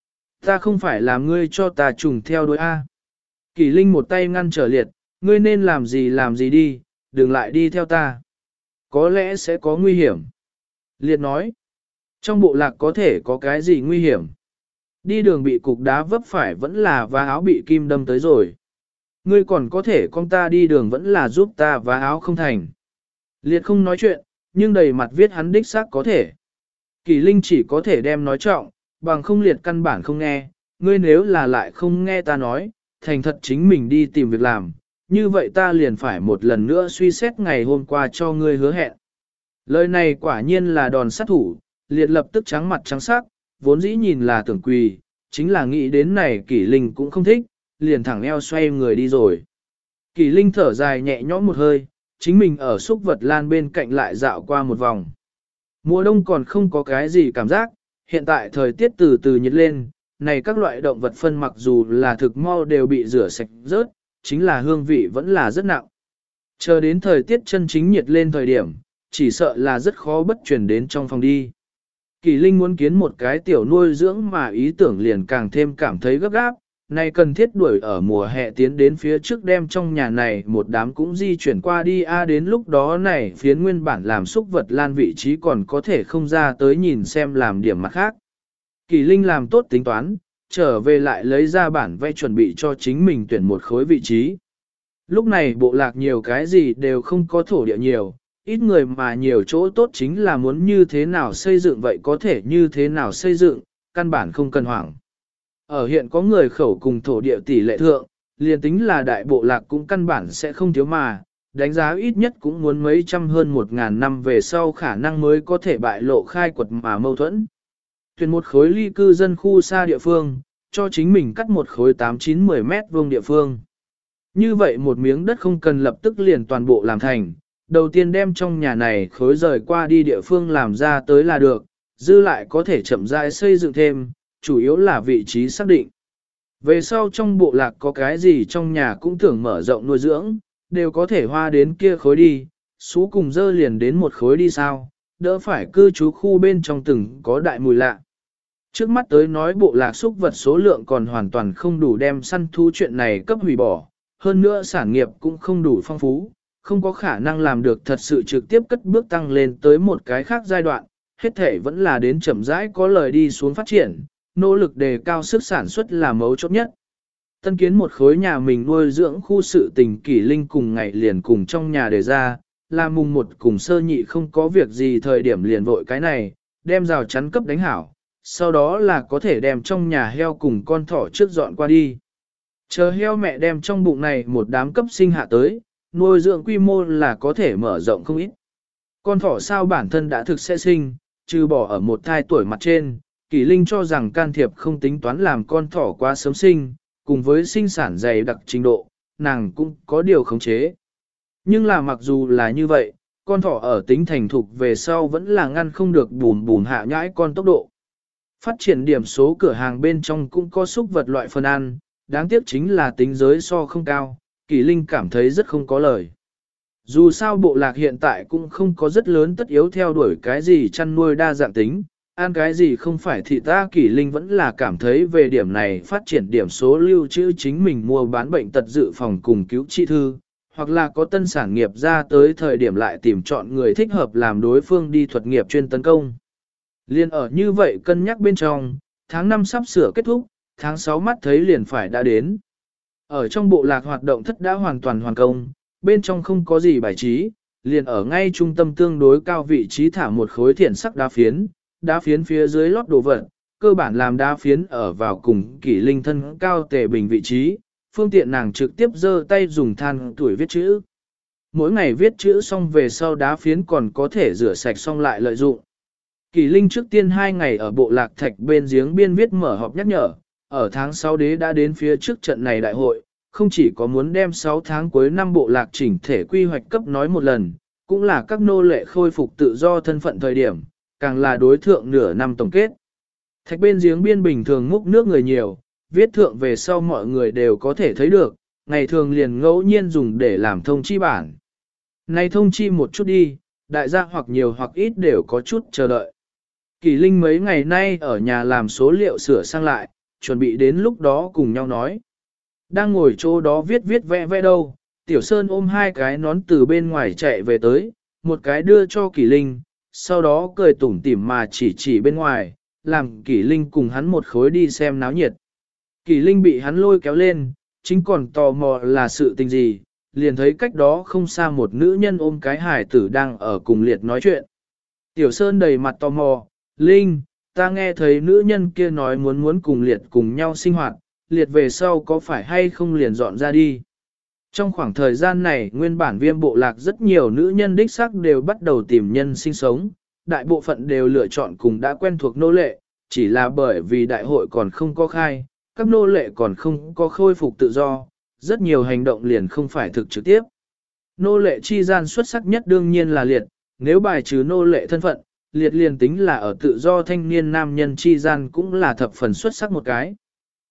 ta không phải làm ngươi cho ta trùng theo đuôi A. Kỳ Linh một tay ngăn trở Liệt, ngươi nên làm gì đi, đừng lại đi theo ta. Có lẽ sẽ có nguy hiểm. Liệt nói, trong bộ lạc có thể có cái gì nguy hiểm. Đi đường bị cục đá vấp phải vẫn là vá áo bị kim đâm tới rồi. Ngươi còn có thể con ta đi đường vẫn là giúp ta vá áo không thành. Liệt không nói chuyện, nhưng đầy mặt viết hắn đích xác có thể. Kỳ Linh chỉ có thể đem nói trọng, bằng không Liệt căn bản không nghe. Ngươi nếu là lại không nghe ta nói, thành thật chính mình đi tìm việc làm. Như vậy ta liền phải một lần nữa suy xét ngày hôm qua cho ngươi hứa hẹn. Lời này quả nhiên là đòn sát thủ, Liệt lập tức trắng mặt trắng sắc, vốn dĩ nhìn là tưởng quỳ, chính là nghĩ đến này Kỳ Linh cũng không thích, liền thẳng eo xoay người đi rồi. Kỳ Linh thở dài nhẹ nhõm một hơi, chính mình ở xúc vật lan bên cạnh lại dạo qua một vòng. Mùa đông còn không có cái gì cảm giác, hiện tại thời tiết từ từ nhiệt lên, này các loại động vật phân mặc dù là thực mau đều bị rửa sạch rớt, chính là hương vị vẫn là rất nặng. Chờ đến thời tiết chân chính nhiệt lên thời điểm, chỉ sợ là rất khó bất chuyển đến trong phòng đi. Kỳ Linh muốn kiến một cái tiểu nuôi dưỡng mà ý tưởng liền càng thêm cảm thấy gấp gáp, nay cần thiết đuổi ở mùa hè tiến đến phía trước đem trong nhà này một đám cũng di chuyển qua đi đến lúc đó này phiến nguyên bản làm xúc vật lan vị trí còn có thể không ra tới nhìn xem làm điểm mặt khác. Kỳ Linh làm tốt tính toán, trở về lại lấy ra bản vẽ chuẩn bị cho chính mình tuyển một khối vị trí. Lúc này bộ lạc nhiều cái gì đều không có thổ địa nhiều, ít người mà nhiều chỗ tốt chính là muốn như thế nào xây dựng vậy có thể như thế nào xây dựng, căn bản không cần hoảng. Ở hiện có người khẩu cùng thổ địa tỷ lệ thượng, liền tính là đại bộ lạc cũng căn bản sẽ không thiếu mà, đánh giá ít nhất cũng muốn mấy trăm hơn 1.000 năm về sau khả năng mới có thể bại lộ khai quật mà mâu thuẫn. Tuyển một khối ly cư dân khu xa địa phương, cho chính mình cắt một khối 8-9-10 mét vuông địa phương. Như vậy một miếng đất không cần lập tức liền toàn bộ làm thành, đầu tiên đem trong nhà này khối rời qua đi địa phương làm ra tới là được, dư lại có thể chậm rãi xây dựng thêm, chủ yếu là vị trí xác định. Về sau trong bộ lạc có cái gì trong nhà cũng tưởng mở rộng nuôi dưỡng, đều có thể hoa đến kia khối đi, số cùng dơ liền đến một khối đi sao, đỡ phải cư trú khu bên trong từng có đại mùi lạ. Trước mắt tới nói bộ lạc súc vật số lượng còn hoàn toàn không đủ đem săn thú chuyện này cấp hủy bỏ, hơn nữa sản nghiệp cũng không đủ phong phú, không có khả năng làm được thật sự trực tiếp cất bước tăng lên tới một cái khác giai đoạn, hết thể vẫn là đến chậm rãi có lời đi xuống phát triển, nỗ lực đề cao sức sản xuất là mấu chốt nhất. Tân kiến một khối nhà mình nuôi dưỡng khu sự tình Kỷ Linh cùng ngày liền cùng trong nhà đề ra, là mùng một cùng sơ nhị không có việc gì thời điểm liền vội cái này, đem rào chắn cấp đánh hảo, sau đó là có thể đem trong nhà heo cùng con thỏ trước dọn qua đi. Chờ heo mẹ đem trong bụng này một đám cấp sinh hạ tới, nuôi dưỡng quy mô là có thể mở rộng không ít. Con thỏ sao bản thân đã thực sẽ sinh, trừ bỏ ở một thai tuổi mặt trên, Kỷ Linh cho rằng can thiệp không tính toán làm con thỏ quá sớm sinh, cùng với sinh sản dày đặc trình độ, nàng cũng có điều khống chế. Nhưng là mặc dù là như vậy, con thỏ ở tính thành thục về sau vẫn là ngăn không được bùn bùn hạ nhãi con tốc độ. Phát triển điểm số cửa hàng bên trong cũng có súc vật loại phân ăn, đáng tiếc chính là tính giới so không cao, Kỷ Linh cảm thấy rất không có lời. Dù sao bộ lạc hiện tại cũng không có rất lớn tất yếu theo đuổi cái gì chăn nuôi đa dạng tính, ăn cái gì không phải thì ta Kỷ Linh vẫn là cảm thấy về điểm này phát triển điểm số lưu trữ chính mình mua bán bệnh tật dự phòng cùng cứu trị thư, hoặc là có tân sản nghiệp ra tới thời điểm lại tìm chọn người thích hợp làm đối phương đi thuật nghiệp chuyên tấn công. Liên ở như vậy cân nhắc bên trong, tháng 5 sắp sửa kết thúc, tháng 6 mắt thấy liền phải đã đến. Ở trong bộ lạc hoạt động thất đã hoàn toàn hoàn công, bên trong không có gì bài trí, liền ở ngay trung tâm tương đối cao vị trí thả một khối thiển sắc đá phiến phía dưới lót đồ vật, cơ bản làm đá phiến ở vào cùng Kỷ Linh thân cao tề bình vị trí, phương tiện nàng trực tiếp giơ tay dùng than tuổi viết chữ. Mỗi ngày viết chữ xong về sau đá phiến còn có thể rửa sạch xong lại lợi dụng. Kỷ Linh trước tiên 2 ngày ở bộ lạc thạch bên giếng biên viết mở họp nhắc nhở, ở tháng 6 đế đã đến phía trước trận này đại hội, không chỉ có muốn đem 6 tháng cuối năm bộ lạc chỉnh thể quy hoạch cấp nói một lần, cũng là các nô lệ khôi phục tự do thân phận thời điểm, càng là đối thượng nửa năm tổng kết. Thạch bên giếng biên bình thường múc nước người nhiều, viết thượng về sau mọi người đều có thể thấy được, ngày thường liền ngẫu nhiên dùng để làm thông chi bản. Này thông chi một chút đi, đại gia hoặc nhiều hoặc ít đều có chút chờ đợi. Kỷ Linh mấy ngày nay ở nhà làm số liệu sửa sang lại, chuẩn bị đến lúc đó cùng nhau nói. Đang ngồi chỗ đó viết vẽ vẽ đâu, Tiểu Sơn ôm 2 cái nón từ bên ngoài chạy về tới, một cái đưa cho Kỷ Linh, sau đó cười tủm tỉm mà chỉ bên ngoài, làm Kỷ Linh cùng hắn một khối đi xem náo nhiệt. Kỷ Linh bị hắn lôi kéo lên, chính còn tò mò là sự tình gì, liền thấy cách đó không xa một nữ nhân ôm cái hải tử đang ở cùng Liệt nói chuyện. Tiểu Sơn đầy mặt tò mò, Linh, ta nghe thấy nữ nhân kia nói muốn cùng Liệt cùng nhau sinh hoạt, Liệt về sau có phải hay không liền dọn ra đi. Trong khoảng thời gian này, nguyên bản Viêm bộ lạc rất nhiều nữ nhân đích xác đều bắt đầu tìm nhân sinh sống, đại bộ phận đều lựa chọn cùng đã quen thuộc nô lệ, chỉ là bởi vì đại hội còn không có khai, các nô lệ còn không có khôi phục tự do, rất nhiều hành động liền không phải thực trực tiếp. Nô lệ chi gian xuất sắc nhất đương nhiên là Liệt, nếu bài trừ nô lệ thân phận, Liệt liền tính là ở tự do thanh niên nam nhân chi gian cũng là thập phần xuất sắc một cái.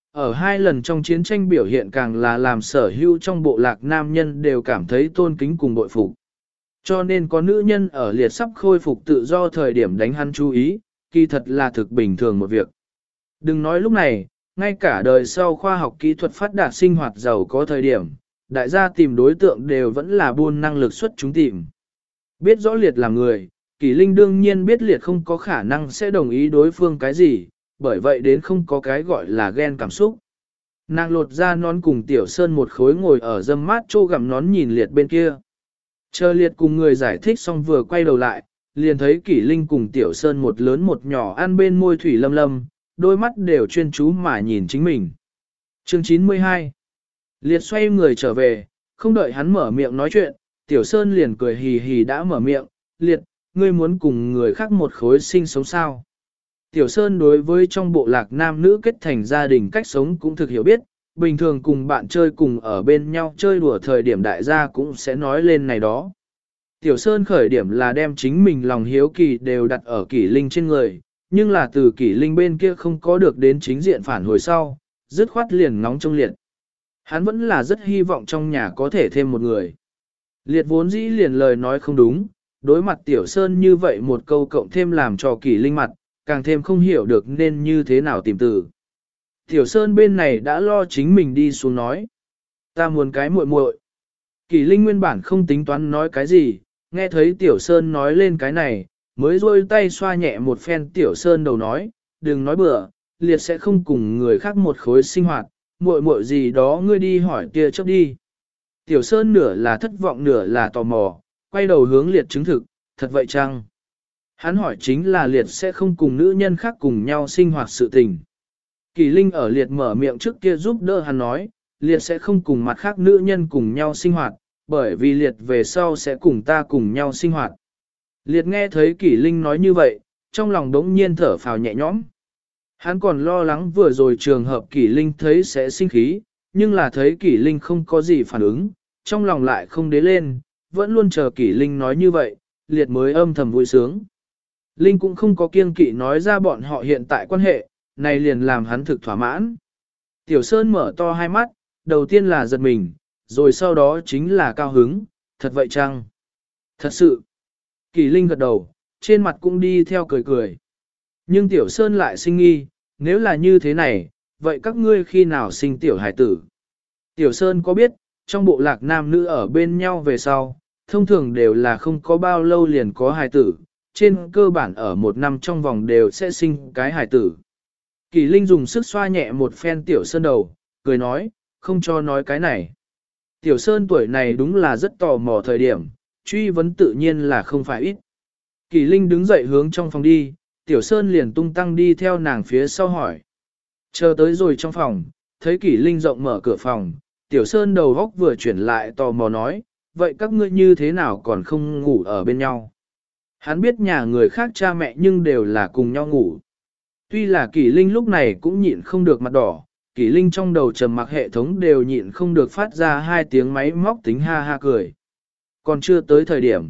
Ở hai lần trong chiến tranh biểu hiện càng là làm sở hữu trong bộ lạc nam nhân đều cảm thấy tôn kính cùng bội phục. Cho nên có nữ nhân ở liệt sắp khôi phục tự do thời điểm đánh hắn chú ý, kỳ thật là thực bình thường một việc. Đừng nói lúc này, ngay cả đời sau khoa học kỹ thuật phát đạt sinh hoạt giàu có thời điểm, đại gia tìm đối tượng đều vẫn là buôn năng lực xuất chúng tìm. Biết rõ liệt là người, Kỷ Linh đương nhiên biết liệt không có khả năng sẽ đồng ý đối phương cái gì, bởi vậy đến không có cái gọi là ghen cảm xúc. Nàng lột ra nón cùng Tiểu Sơn một khối ngồi ở dâm mát trô gặm nón nhìn liệt bên kia. Chờ liệt cùng người giải thích xong vừa quay đầu lại, liền thấy Kỷ Linh cùng Tiểu Sơn một lớn một nhỏ ăn bên môi thủy lâm lâm, đôi mắt đều chuyên chú mà nhìn chính mình. Chương 92 Liệt xoay người trở về, không đợi hắn mở miệng nói chuyện, Tiểu Sơn liền cười hì hì đã mở miệng, Liệt, ngươi muốn cùng người khác một khối sinh sống sao? Tiểu Sơn đối với trong bộ lạc nam nữ kết thành gia đình cách sống cũng thực hiểu biết, bình thường cùng bạn chơi cùng ở bên nhau chơi đùa thời điểm đại gia cũng sẽ nói lên này đó. Tiểu Sơn khởi điểm là đem chính mình lòng hiếu kỳ đều đặt ở Kỷ Linh trên người, nhưng là từ Kỷ Linh bên kia không có được đến chính diện phản hồi sau, dứt khoát liền ngóng trông liệt. Hắn vẫn là rất hy vọng trong nhà có thể thêm một người. Liệt vốn dĩ liền lời nói không đúng, đối mặt Tiểu Sơn như vậy một câu cộng thêm làm cho Kỷ Linh mặt, càng thêm không hiểu được nên như thế nào tìm từ. Tiểu Sơn bên này đã lo chính mình đi xuống nói. Ta muốn cái muội muội. Kỷ Linh nguyên bản không tính toán nói cái gì, nghe thấy Tiểu Sơn nói lên cái này, mới rôi tay xoa nhẹ một phen Tiểu Sơn đầu nói, đừng nói bừa, liệt sẽ không cùng người khác một khối sinh hoạt, muội muội gì đó ngươi đi hỏi tia chớp đi. Tiểu Sơn nửa là thất vọng nửa là tò mò, quay đầu hướng liệt chứng thực, thật vậy chăng? Hắn hỏi chính là liệt sẽ không cùng nữ nhân khác cùng nhau sinh hoạt sự tình. Kỳ Linh ở liệt mở miệng trước kia giúp đỡ hắn nói, liệt sẽ không cùng mặt khác nữ nhân cùng nhau sinh hoạt, bởi vì liệt về sau sẽ cùng ta cùng nhau sinh hoạt. Liệt nghe thấy Kỷ Linh nói như vậy, trong lòng đống nhiên thở phào nhẹ nhõm. Hắn còn lo lắng vừa rồi trường hợp Kỷ Linh thấy sẽ sinh khí, nhưng là thấy Kỷ Linh không có gì phản ứng, trong lòng lại không đế lên, vẫn luôn chờ Kỷ Linh nói như vậy, liệt mới âm thầm vui sướng. Linh cũng không có kiêng kỵ nói ra bọn họ hiện tại quan hệ, này liền làm hắn thực thỏa mãn. Tiểu Sơn mở to hai mắt, đầu tiên là giật mình, rồi sau đó chính là cao hứng, thật vậy chăng? Thật sự. Kỳ Linh gật đầu, trên mặt cũng đi theo cười cười. Nhưng Tiểu Sơn lại sinh nghi, nếu là như thế này, vậy các ngươi khi nào sinh tiểu hải tử? Tiểu Sơn có biết, trong bộ lạc nam nữ ở bên nhau về sau, thông thường đều là không có bao lâu liền có hải tử, trên cơ bản ở một năm trong vòng đều sẽ sinh cái hải tử. Kỳ Linh dùng sức xoa nhẹ một phen Tiểu Sơn đầu, cười nói, không cho nói cái này. Tiểu Sơn tuổi này đúng là rất tò mò thời điểm, truy vấn tự nhiên là không phải ít. Kỳ Linh đứng dậy hướng trong phòng đi, Tiểu Sơn liền tung tăng đi theo nàng phía sau hỏi. Chờ tới rồi trong phòng, thấy Kỳ Linh rộng mở cửa phòng, Tiểu Sơn đầu góc vừa chuyển lại tò mò nói, vậy các ngươi như thế nào còn không ngủ ở bên nhau? Hắn biết nhà người khác cha mẹ nhưng đều là cùng nhau ngủ. Tuy là Kỳ Linh lúc này cũng nhịn không được mặt đỏ, Kỳ Linh trong đầu trầm mặc hệ thống đều nhịn không được phát ra hai tiếng máy móc tính ha ha cười. Còn chưa tới thời điểm.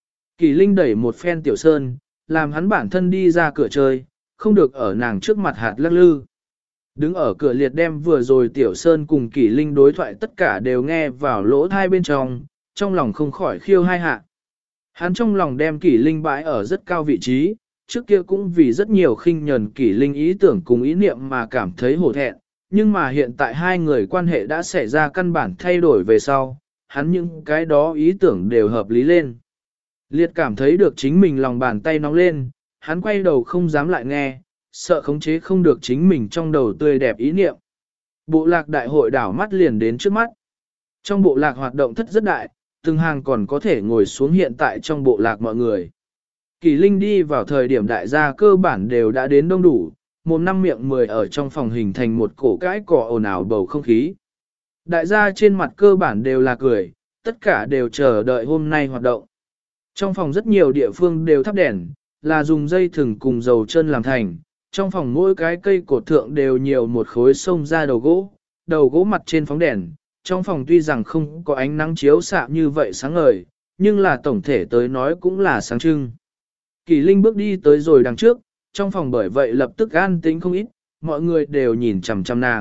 Kỳ Linh đẩy một phen Tiểu Sơn, làm hắn bản thân đi ra cửa chơi, không được ở nàng trước mặt hạt lắc lư. Đứng ở cửa liệt đem vừa rồi Tiểu Sơn cùng Kỳ Linh đối thoại tất cả đều nghe vào lỗ thai bên trong lòng không khỏi khiêu hai hạ. Hắn trong lòng đem Kỳ Linh bãi ở rất cao vị trí, trước kia cũng vì rất nhiều khinh nhẫn Kỳ Linh ý tưởng cùng ý niệm mà cảm thấy hổ thẹn, nhưng mà hiện tại hai người quan hệ đã xảy ra căn bản thay đổi về sau, hắn những cái đó ý tưởng đều hợp lý lên. Liệt cảm thấy được chính mình lòng bàn tay nóng lên, hắn quay đầu không dám lại nghe, sợ khống chế không được chính mình trong đầu tươi đẹp ý niệm. Bộ lạc đại hội đảo mắt liền đến trước mắt. Trong bộ lạc hoạt động thất rất đại, từng hàng còn có thể ngồi xuống hiện tại trong bộ lạc mọi người. Kỳ Linh đi vào thời điểm đại gia cơ bản đều đã đến đông đủ, một năm miệng 10 ở trong phòng hình thành một cổ cãi cỏ ồn ào bầu không khí. Đại gia trên mặt cơ bản đều là cười, tất cả đều chờ đợi hôm nay hoạt động. Trong phòng rất nhiều địa phương đều thắp đèn, là dùng dây thừng cùng dầu chân làm thành. Trong phòng mỗi cái cây cột thượng đều nhiều một khối sông ra đầu gỗ mặt trên phóng đèn. Trong phòng tuy rằng không có ánh nắng chiếu xạ như vậy sáng ngời, nhưng là tổng thể tới nói cũng là sáng trưng. Kỳ Linh bước đi tới rồi đằng trước, trong phòng bởi vậy lập tức an tĩnh không ít, mọi người đều nhìn chằm chằm nàng,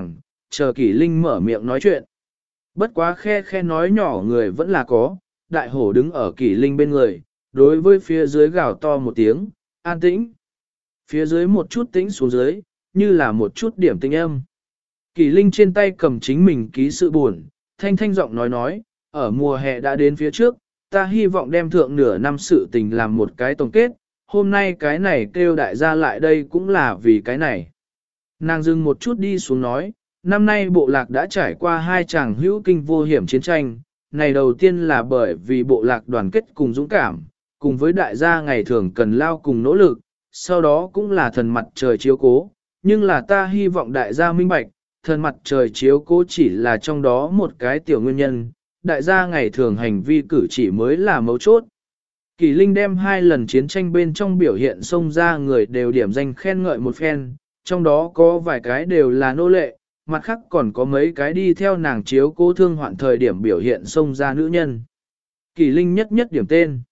chờ Kỷ Linh mở miệng nói chuyện. Bất quá khe khe nói nhỏ người vẫn là có, đại hổ đứng ở Kỷ Linh bên người, đối với phía dưới gào to một tiếng, an tĩnh. Phía dưới một chút tĩnh xuống dưới, như là một chút điểm tinh âm. Kỷ Linh trên tay cầm chính mình ký sự buồn, thanh thanh giọng nói, ở mùa hè đã đến phía trước, ta hy vọng đem thượng nửa năm sự tình làm một cái tổng kết, hôm nay cái này kêu đại gia lại đây cũng là vì cái này. Nàng dừng một chút đi xuống nói, năm nay bộ lạc đã trải qua hai chàng hữu kinh vô hiểm chiến tranh, này đầu tiên là bởi vì bộ lạc đoàn kết cùng dũng cảm, cùng với đại gia ngày thường cần lao cùng nỗ lực, sau đó cũng là thần mặt trời chiếu cố, nhưng là ta hy vọng đại gia minh bạch, thần mặt trời chiếu cố chỉ là trong đó một cái tiểu nguyên nhân, đại gia ngày thường hành vi cử chỉ mới là mấu chốt. Kỳ Linh đem 2 lần chiến tranh bên trong biểu hiện xông ra người đều điểm danh khen ngợi một phen, trong đó có vài cái đều là nô lệ, mặt khác còn có mấy cái đi theo nàng chiếu cố thương hoạn thời điểm biểu hiện xông ra nữ nhân. Kỳ Linh nhất nhất điểm tên.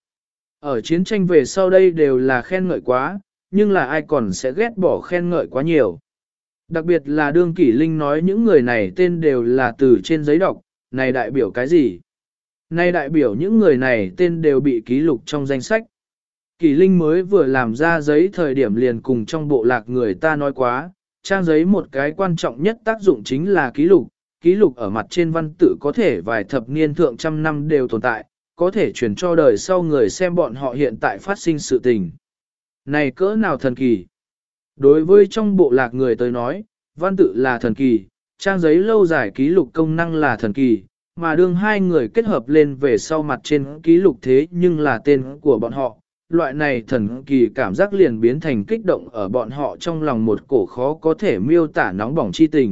Ở chiến tranh về sau đây đều là khen ngợi quá, nhưng là ai còn sẽ ghét bỏ khen ngợi quá nhiều. Đặc biệt là đương Kỷ Linh nói những người này tên đều là từ trên giấy đọc, này đại biểu cái gì? Này đại biểu những người này tên đều bị ký lục trong danh sách. Kỷ Linh mới vừa làm ra giấy thời điểm liền cùng trong bộ lạc người ta nói quá, trang giấy một cái quan trọng nhất tác dụng chính là ký lục ở mặt trên văn tự có thể vài thập niên thượng trăm năm đều tồn tại, có thể truyền cho đời sau người xem bọn họ hiện tại phát sinh sự tình. Này cỡ nào thần kỳ? Đối với trong bộ lạc người tới nói, văn tự là thần kỳ, trang giấy lâu dài ký lục công năng là thần kỳ, mà đương hai người kết hợp lên về sau mặt trên ký lục thế nhưng là tên của bọn họ. Loại này thần kỳ cảm giác liền biến thành kích động ở bọn họ trong lòng một cổ khó có thể miêu tả nóng bỏng chi tình.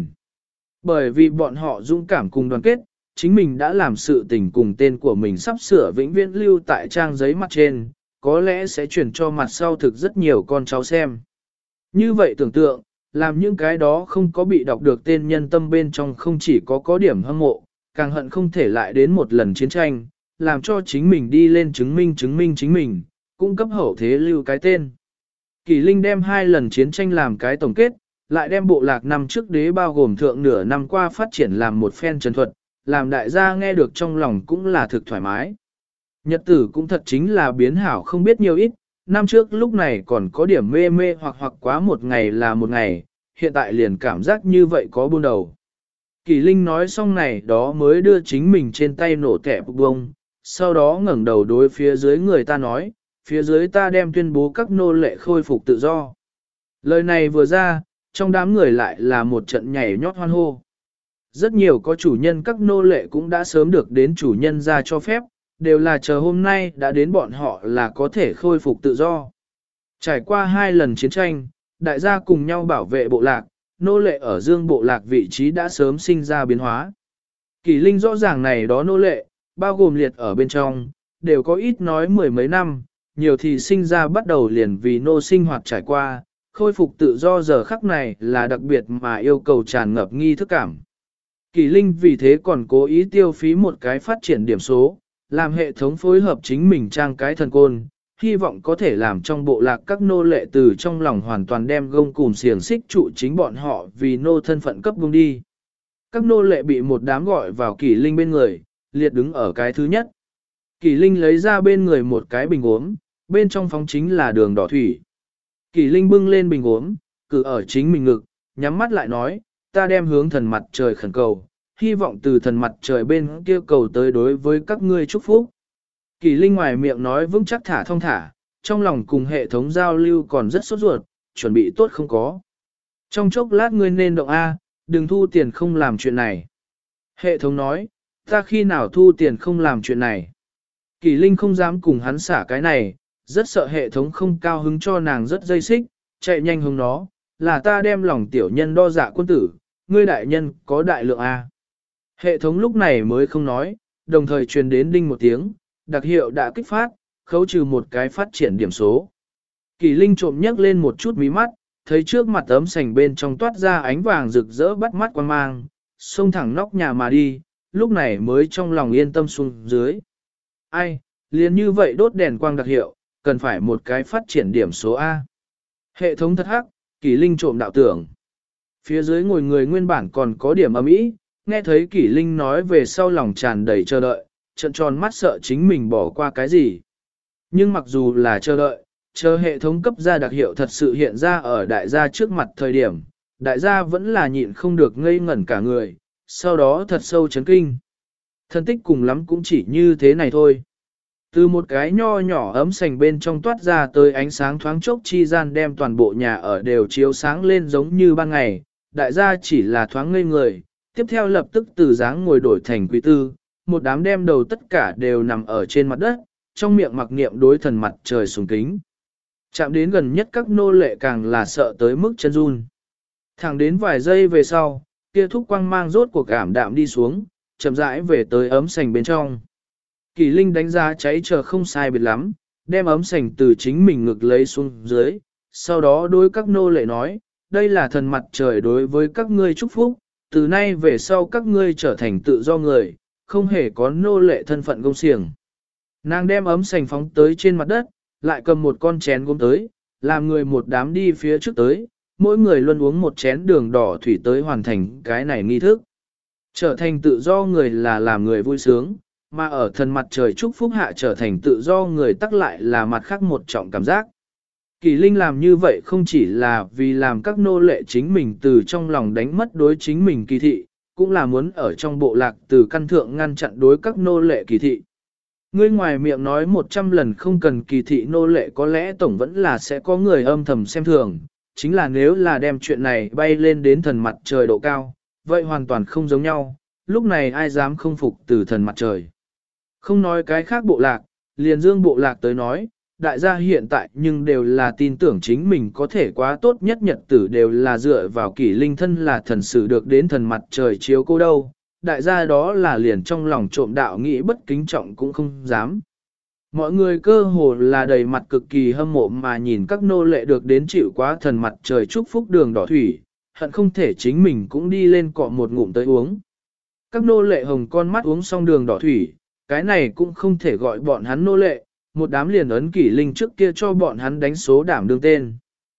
Bởi vì bọn họ dũng cảm cùng đoàn kết, chính mình đã làm sự tình cùng tên của mình sắp sửa vĩnh viễn lưu tại trang giấy mặt trên, có lẽ sẽ chuyển cho mặt sau thực rất nhiều con cháu xem. Như vậy tưởng tượng, làm những cái đó không có bị đọc được tên nhân tâm bên trong không chỉ có điểm hâm mộ, càng hận không thể lại đến một lần chiến tranh, làm cho chính mình đi lên chứng minh chính mình, cung cấp hậu thế lưu cái tên. Kỳ Linh đem 2 lần chiến tranh làm cái tổng kết, lại đem bộ lạc năm trước đế bao gồm thượng nửa năm qua phát triển làm một phen trần thuật, làm đại gia nghe được trong lòng cũng là thực thoải mái. Nhật tử cũng thật chính là biến hảo không biết nhiều ít, năm trước lúc này còn có điểm mê mê hoặc quá một ngày là một ngày, hiện tại liền cảm giác như vậy có buôn đầu. Kỳ Linh nói xong này đó mới đưa chính mình trên tay nổ kẹp bông, sau đó ngẩng đầu đối phía dưới người ta nói, phía dưới ta đem tuyên bố các nô lệ khôi phục tự do. Lời này vừa ra, trong đám người lại là một trận nhảy nhót hoan hô. Rất nhiều có chủ nhân các nô lệ cũng đã sớm được đến chủ nhân ra cho phép, đều là chờ hôm nay đã đến bọn họ là có thể khôi phục tự do. Trải qua 2 lần chiến tranh, đại gia cùng nhau bảo vệ bộ lạc, nô lệ ở dương bộ lạc vị trí đã sớm sinh ra biến hóa. Kỳ Linh rõ ràng này đó nô lệ, bao gồm liệt ở bên trong, đều có ít nói 10 mấy năm, nhiều thì sinh ra bắt đầu liền vì nô sinh hoạt trải qua, khôi phục tự do giờ khắc này là đặc biệt mà yêu cầu tràn ngập nghi thức cảm. Kỳ Linh vì thế còn cố ý tiêu phí một cái phát triển điểm số, làm hệ thống phối hợp chính mình trang cái thần côn, hy vọng có thể làm trong bộ lạc các nô lệ từ trong lòng hoàn toàn đem gông cùm xiềng xích trụ chính bọn họ vì nô thân phận cấp gông đi. Các nô lệ bị một đám gọi vào Kỳ Linh bên người, liệt đứng ở cái thứ nhất. Kỳ Linh lấy ra bên người một cái bình uống, bên trong phóng chính là đường đỏ thủy. Kỳ Linh bưng lên bình uống, cử ở chính mình ngực, nhắm mắt lại nói, ta đem hướng thần mặt trời khẩn cầu, hy vọng từ thần mặt trời bên kia cầu tới đối với các ngươi chúc phúc. Kỳ Linh ngoài miệng nói vững chắc thả thong thả, trong lòng cùng hệ thống giao lưu còn rất sốt ruột, chuẩn bị tốt không có. Trong chốc lát ngươi nên động A, đừng thu tiền không làm chuyện này. Hệ thống nói, ta khi nào thu tiền không làm chuyện này. Kỳ Linh không dám cùng hắn xả cái này, rất sợ hệ thống không cao hứng cho nàng rất dây xích, chạy nhanh hướng nó, là ta đem lòng tiểu nhân đo dạ quân tử, ngươi đại nhân có đại lượng A. Hệ thống lúc này mới không nói, đồng thời truyền đến đinh một tiếng, đặc hiệu đã kích phát, khấu trừ một cái phát triển điểm số. Kỳ Linh trộm nhấc lên một chút mí mắt, thấy trước mặt ấm sành bên trong toát ra ánh vàng rực rỡ bắt mắt quan mang, xông thẳng nóc nhà mà đi, lúc này mới trong lòng yên tâm xuống dưới. Ai, liền như vậy đốt đèn quang đặc hiệu, cần phải một cái phát triển điểm số A. Hệ thống thật hắc, Kỳ Linh trộm đạo tưởng. Phía dưới ngồi người nguyên bản còn có điểm ấm ý, nghe thấy Kỷ Linh nói về sau lòng tràn đầy chờ đợi, trợn tròn mắt sợ chính mình bỏ qua cái gì. Nhưng mặc dù là chờ đợi, chờ hệ thống cấp ra đặc hiệu thật sự hiện ra ở đại gia trước mặt thời điểm, đại gia vẫn là nhịn không được ngây ngẩn cả người, sau đó thật sâu chấn kinh. Thân tích cùng lắm cũng chỉ như thế này thôi. Từ một cái nho nhỏ ấm sành bên trong toát ra tới ánh sáng thoáng chốc chi gian đem toàn bộ nhà ở đều chiếu sáng lên giống như ban ngày, đại gia chỉ là thoáng ngây người, tiếp theo lập tức từ dáng ngồi đổi thành quý tư, một đám đem đầu tất cả đều nằm ở trên mặt đất, trong miệng mặc niệm đối thần mặt trời sùng kính. Chạm đến gần nhất các nô lệ càng là sợ tới mức chân run. Thẳng đến vài giây về sau, kia thúc quang mang rốt cuộc cảm đạm đi xuống, chậm rãi về tới ấm sành bên trong. Kỳ Linh đánh giá cháy chờ không sai biệt lắm, đem ấm sành từ chính mình ngực lấy xuống dưới, sau đó đối các nô lệ nói, đây là thần mặt trời đối với các ngươi chúc phúc, từ nay về sau các ngươi trở thành tự do người, không hề có nô lệ thân phận công xiềng. Nàng đem ấm sành phóng tới trên mặt đất, lại cầm một con chén gốm tới, làm người một đám đi phía trước tới, mỗi người luôn uống một chén đường đỏ thủy tới hoàn thành cái này nghi thức. Trở thành tự do người là làm người vui sướng, mà ở thần mặt trời chúc phúc hạ trở thành tự do người tắc lại là mặt khác một trọng cảm giác. Kỳ Linh làm như vậy không chỉ là vì làm các nô lệ chính mình từ trong lòng đánh mất đối chính mình kỳ thị, cũng là muốn ở trong bộ lạc từ căn thượng ngăn chặn đối các nô lệ kỳ thị. Ngươi ngoài miệng nói 100 lần không cần kỳ thị nô lệ có lẽ tổng vẫn là sẽ có người âm thầm xem thường, chính là nếu là đem chuyện này bay lên đến thần mặt trời độ cao, vậy hoàn toàn không giống nhau, lúc này ai dám không phục từ thần mặt trời. Không nói cái khác bộ lạc, liền dương bộ lạc tới nói, đại gia hiện tại nhưng đều là tin tưởng chính mình có thể quá tốt nhất nhật tử đều là dựa vào Kỷ Linh thân là thần sử được đến thần mặt trời chiếu cô đâu, đại gia đó là liền trong lòng trộm đạo nghĩ bất kính trọng cũng không dám. Mọi người cơ hồ là đầy mặt cực kỳ hâm mộ mà nhìn các nô lệ được đến chịu quá thần mặt trời chúc phúc đường đỏ thủy, hận không thể chính mình cũng đi lên cọ một ngụm tới uống. Các nô lệ hồng con mắt uống xong đường đỏ thủy, cái này cũng không thể gọi bọn hắn nô lệ, một đám liền ấn Kỷ Linh trước kia cho bọn hắn đánh số đảm đương tên.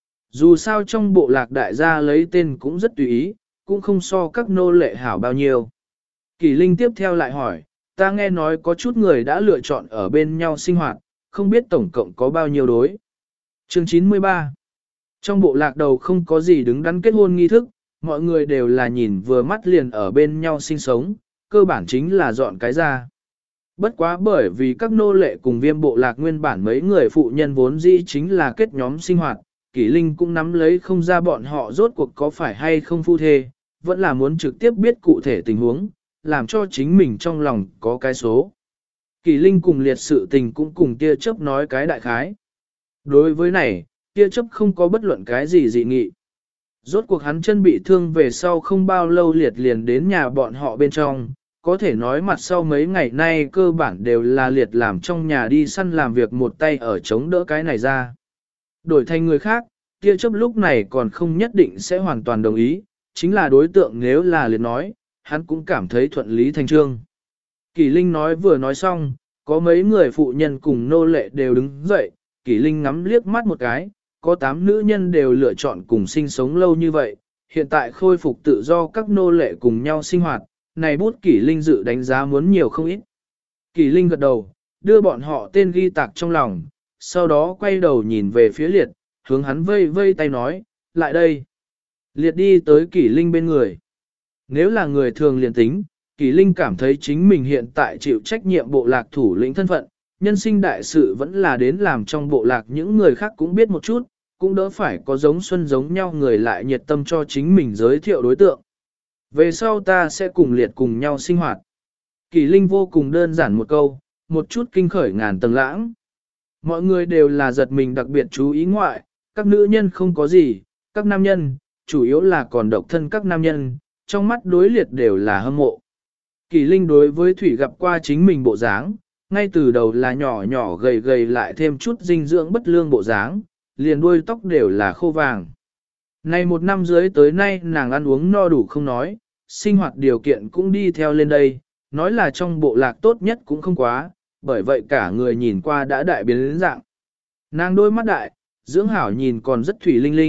Dù sao trong bộ lạc đại gia lấy tên cũng rất tùy ý, cũng không so các nô lệ hảo bao nhiêu. Kỷ Linh tiếp theo lại hỏi, ta nghe nói có chút người đã lựa chọn ở bên nhau sinh hoạt, không biết tổng cộng có bao nhiêu đối. Chương 93. Trong bộ lạc đầu không có gì đứng đắn kết hôn nghi thức, mọi người đều là nhìn vừa mắt liền ở bên nhau sinh sống, cơ bản chính là dọn cái ra. Bất quá bởi vì các nô lệ cùng Viêm bộ lạc nguyên bản mấy người phụ nhân vốn dĩ chính là kết nhóm sinh hoạt, Kỷ Linh cũng nắm lấy không ra bọn họ rốt cuộc có phải hay không phu thê, vẫn là muốn trực tiếp biết cụ thể tình huống, làm cho chính mình trong lòng có cái số. Kỷ Linh cùng liệt sự tình cũng cùng tia chớp nói cái đại khái. Đối với này, tia chớp không có bất luận cái gì dị nghị. Rốt cuộc hắn chân bị thương về sau không bao lâu liệt liền đến nhà bọn họ bên trong, có thể nói mặt sau mấy ngày nay cơ bản đều là liệt làm trong nhà đi săn làm việc một tay ở chống đỡ cái này ra. Đổi thành người khác, tia chớp lúc này còn không nhất định sẽ hoàn toàn đồng ý, chính là đối tượng nếu là liệt nói, hắn cũng cảm thấy thuận lý thành trương. Kỷ Linh nói vừa nói xong, có mấy người phụ nhân cùng nô lệ đều đứng dậy, Kỷ Linh ngắm liếc mắt một cái, có 8 nữ nhân đều lựa chọn cùng sinh sống lâu như vậy, hiện tại khôi phục tự do các nô lệ cùng nhau sinh hoạt, này bút Kỷ Linh dự đánh giá muốn nhiều không ít. Kỷ Linh gật đầu, đưa bọn họ tên ghi tạc trong lòng, sau đó quay đầu nhìn về phía liệt, hướng hắn vây vây tay nói, lại đây. Liệt đi tới Kỷ Linh bên người. Nếu là người thường liền tính, Kỷ Linh cảm thấy chính mình hiện tại chịu trách nhiệm bộ lạc thủ lĩnh thân phận, nhân sinh đại sự vẫn là đến làm trong bộ lạc những người khác cũng biết một chút, cũng đỡ phải có giống Xuân giống nhau người lại nhiệt tâm cho chính mình giới thiệu đối tượng. Về sau ta sẽ cùng liệt cùng nhau sinh hoạt. Kỷ Linh vô cùng đơn giản một câu, một chút kinh khởi ngàn tầng lãng. Mọi người đều là giật mình đặc biệt chú ý ngoại, các nữ nhân không có gì, các nam nhân, chủ yếu là còn độc thân các nam nhân, trong mắt đối liệt đều là hâm mộ. Kỷ Linh đối với Thủy gặp qua chính mình bộ dáng, ngay từ đầu là nhỏ nhỏ gầy gầy lại thêm chút dinh dưỡng bất lương bộ dáng, liền đuôi tóc đều là khô vàng. Này một năm dưới tới nay nàng ăn uống no đủ không nói, sinh hoạt điều kiện cũng đi theo lên đây, nói là trong bộ lạc tốt nhất cũng không quá, bởi vậy cả người nhìn qua đã đại biến đến dạng. Nàng đôi mắt đại, dưỡng hảo nhìn còn rất thủy linh linh,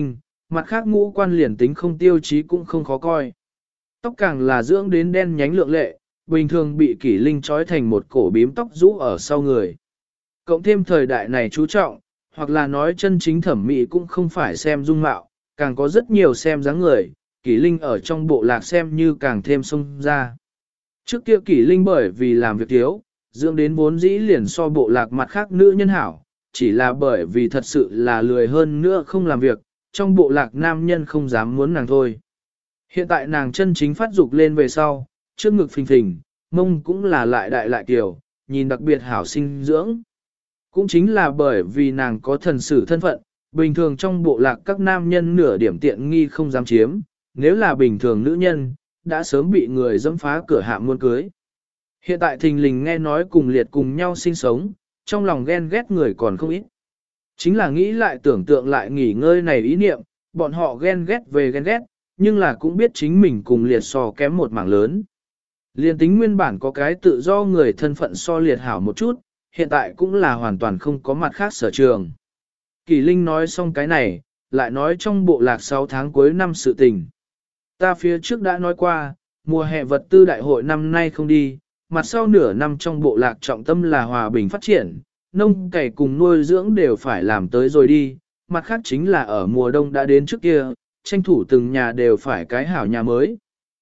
mặt khác ngũ quan liền tính không tiêu chí cũng không khó coi. Tóc càng là dưỡng đến đen nhánh lượng lệ, bình thường bị Kỷ Linh trói thành một cổ bím tóc rũ ở sau người. Cộng thêm thời đại này chú trọng, hoặc là nói chân chính thẩm mỹ cũng không phải xem dung mạo, càng có rất nhiều xem dáng người, Kỷ Linh ở trong bộ lạc xem như càng thêm sung ra. Trước kia Kỷ Linh bởi vì làm việc thiếu, dưỡng đến vốn dĩ liền so bộ lạc mặt khác nữ nhân hảo, chỉ là bởi vì thật sự là lười hơn nữa không làm việc, trong bộ lạc nam nhân không dám muốn nàng thôi. Hiện tại nàng chân chính phát dục lên về sau, trước ngực phình phình, mông cũng là lại đại lại kiểu, nhìn đặc biệt hảo sinh dưỡng. Cũng chính là bởi vì nàng có thần sử thân phận, bình thường trong bộ lạc các nam nhân nửa điểm tiện nghi không dám chiếm, nếu là bình thường nữ nhân, đã sớm bị người dẫm phá cửa hạ muôn cưới. Hiện tại thình lình nghe nói cùng liệt cùng nhau sinh sống, trong lòng ghen ghét người còn không ít. Chính là nghĩ lại tưởng tượng lại nghỉ ngơi này ý niệm, bọn họ ghen ghét về ghen ghét, nhưng là cũng biết chính mình cùng liệt so kém một mảng lớn. Liên tính nguyên bản có cái tự do người thân phận so liệt hảo một chút, hiện tại cũng là hoàn toàn không có mặt khác sở trường. Kỳ Linh nói xong cái này, lại nói trong bộ lạc 6 tháng cuối năm sự tình. Ta phía trước đã nói qua, mùa hè vật tư đại hội năm nay không đi, mặt sau nửa năm trong bộ lạc trọng tâm là hòa bình phát triển, nông cày cùng nuôi dưỡng đều phải làm tới rồi đi, mặt khác chính là ở mùa đông đã đến trước kia, tranh thủ từng nhà đều phải cái hảo nhà mới.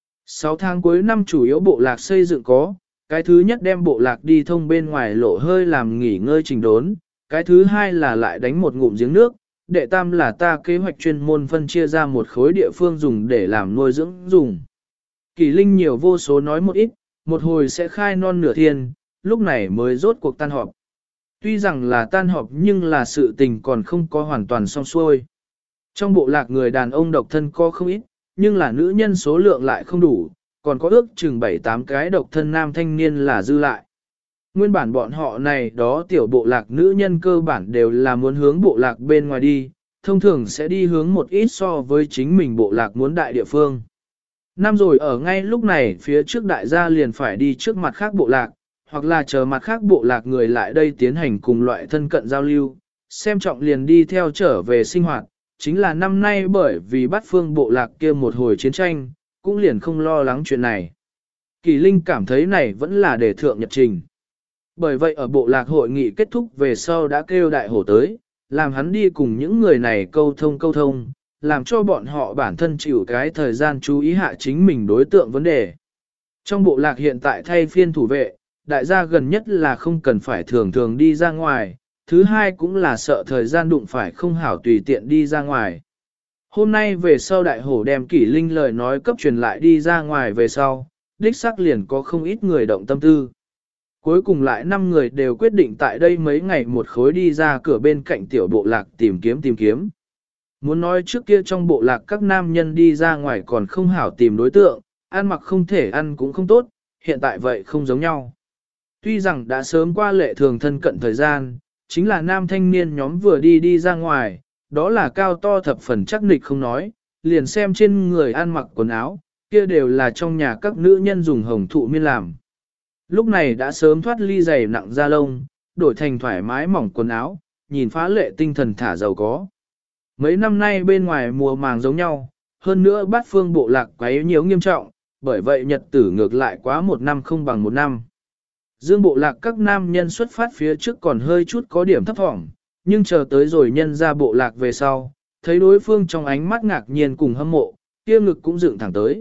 6 tháng cuối năm chủ yếu bộ lạc xây dựng có, cái thứ nhất đem bộ lạc đi thông bên ngoài lộ hơi làm nghỉ ngơi trình đốn, cái thứ hai là lại đánh một ngụm giếng nước, đệ tam là ta kế hoạch chuyên môn phân chia ra một khối địa phương dùng để làm nuôi dưỡng dùng. Kỳ Linh nhiều vô số nói một ít, một hồi sẽ khai non nửa thiên, lúc này mới rốt cuộc tan họp. Tuy rằng là tan họp nhưng là sự tình còn không có hoàn toàn xong xuôi. Trong bộ lạc người đàn ông độc thân có không ít, nhưng là nữ nhân số lượng lại không đủ, còn có ước chừng 7-8 cái độc thân nam thanh niên là dư lại. Nguyên bản bọn họ này đó tiểu bộ lạc nữ nhân cơ bản đều là muốn hướng bộ lạc bên ngoài đi, thông thường sẽ đi hướng một ít so với chính mình bộ lạc muốn đại địa phương. Năm rồi ở ngay lúc này phía trước đại gia liền phải đi trước mặt khác bộ lạc, hoặc là chờ mặt khác bộ lạc người lại đây tiến hành cùng loại thân cận giao lưu, xem trọng liền đi theo trở về sinh hoạt. Chính là năm nay bởi vì bắt phương bộ lạc kia một hồi chiến tranh, cũng liền không lo lắng chuyện này. Kỳ Linh cảm thấy này vẫn là để thượng nhật trình. Bởi vậy ở bộ lạc hội nghị kết thúc về sau đã kêu đại hổ tới, làm hắn đi cùng những người này câu thông, làm cho bọn họ bản thân chịu cái thời gian chú ý hạ chính mình đối tượng vấn đề. Trong bộ lạc hiện tại thay phiên thủ vệ, đại gia gần nhất là không cần phải thường thường đi ra ngoài, thứ hai cũng là sợ thời gian đụng phải không hảo tùy tiện đi ra ngoài. Hôm nay về sau đại hổ đem Kỷ Linh lời nói cấp truyền lại đi ra ngoài về sau, đích xác liền có không ít người động tâm tư. Cuối cùng lại 5 người đều quyết định tại đây mấy ngày một khối đi ra cửa bên cạnh tiểu bộ lạc tìm kiếm. Muốn nói trước kia trong bộ lạc các nam nhân đi ra ngoài còn không hảo tìm đối tượng, ăn mặc không thể ăn cũng không tốt, hiện tại vậy không giống nhau. Tuy rằng đã sớm qua lệ thường thân cận thời gian, chính là nam thanh niên nhóm vừa đi ra ngoài, đó là cao to thập phần chắc nịch không nói, liền xem trên người ăn mặc quần áo, kia đều là trong nhà các nữ nhân dùng hồng thụ miên làm. Lúc này đã sớm thoát ly giày nặng da lông, đổi thành thoải mái mỏng quần áo, nhìn phá lệ tinh thần thả giàu có. Mấy năm nay bên ngoài mùa màng giống nhau, hơn nữa bát phương bộ lạc quấy nhiễu nghiêm trọng, bởi vậy nhật tử ngược lại quá một năm không bằng một năm. Dương bộ lạc các nam nhân xuất phát phía trước còn hơi chút có điểm thấp thỏm, nhưng chờ tới rồi nhân ra bộ lạc về sau, thấy đối phương trong ánh mắt ngạc nhiên cùng hâm mộ, kia ngực cũng dựng thẳng tới.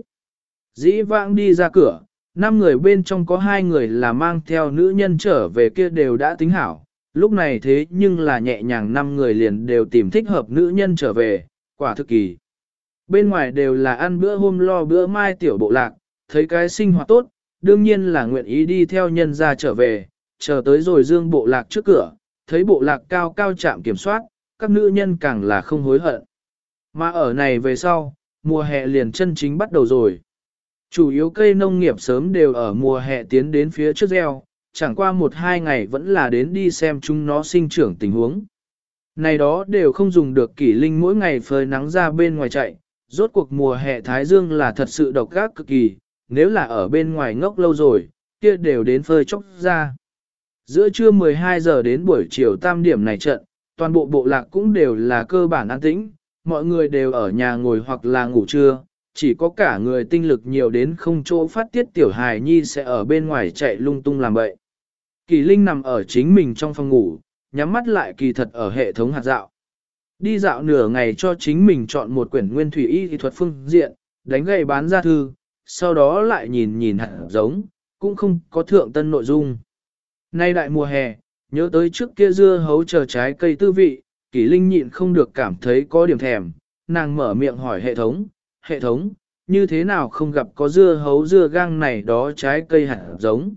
Dĩ vãng đi ra cửa, 5 người bên trong có 2 người là mang theo nữ nhân trở về kia đều đã tính hảo, lúc này thế nhưng là nhẹ nhàng 5 người liền đều tìm thích hợp nữ nhân trở về, quả thực kỳ. Bên ngoài đều là ăn bữa hôm lo bữa mai tiểu bộ lạc, thấy cái sinh hoạt tốt, đương nhiên là nguyện ý đi theo nhân ra trở về, chờ tới rồi dương bộ lạc trước cửa, thấy bộ lạc cao cao chạm kiểm soát, các nữ nhân càng là không hối hận. Mà ở này về sau, mùa hè liền chân chính bắt đầu rồi. Chủ yếu cây nông nghiệp sớm đều ở mùa hè tiến đến phía trước gieo, chẳng qua 1-2 ngày vẫn là đến đi xem chúng nó sinh trưởng tình huống. Này đó đều không dùng được Kỷ Linh mỗi ngày phơi nắng ra bên ngoài chạy, rốt cuộc mùa hè Thái Dương là thật sự độc ác cực kỳ, nếu là ở bên ngoài ngốc lâu rồi, kia đều đến phơi chốc ra. Giữa trưa 12 giờ đến buổi chiều tam điểm này trận, toàn bộ bộ lạc cũng đều là cơ bản an tĩnh, mọi người đều ở nhà ngồi hoặc là ngủ trưa, chỉ có cả người tinh lực nhiều đến không chỗ phát tiết tiểu hài nhi sẽ ở bên ngoài chạy lung tung làm bậy. Kỳ Linh nằm ở chính mình trong phòng ngủ, nhắm mắt lại kỳ thật ở hệ thống hạt dạo. Đi dạo nửa ngày cho chính mình chọn một quyển nguyên thủy y thuật phương diện, đánh gậy bán ra thư, sau đó lại nhìn nhìn hạt giống, cũng không có thượng tân nội dung. Nay đại mùa hè, nhớ tới trước kia dưa hấu chờ trái cây tư vị, Kỳ Linh nhịn không được cảm thấy có điểm thèm, nàng mở miệng hỏi hệ thống, như thế nào không gặp có dưa hấu dưa gang này đó trái cây hạt giống.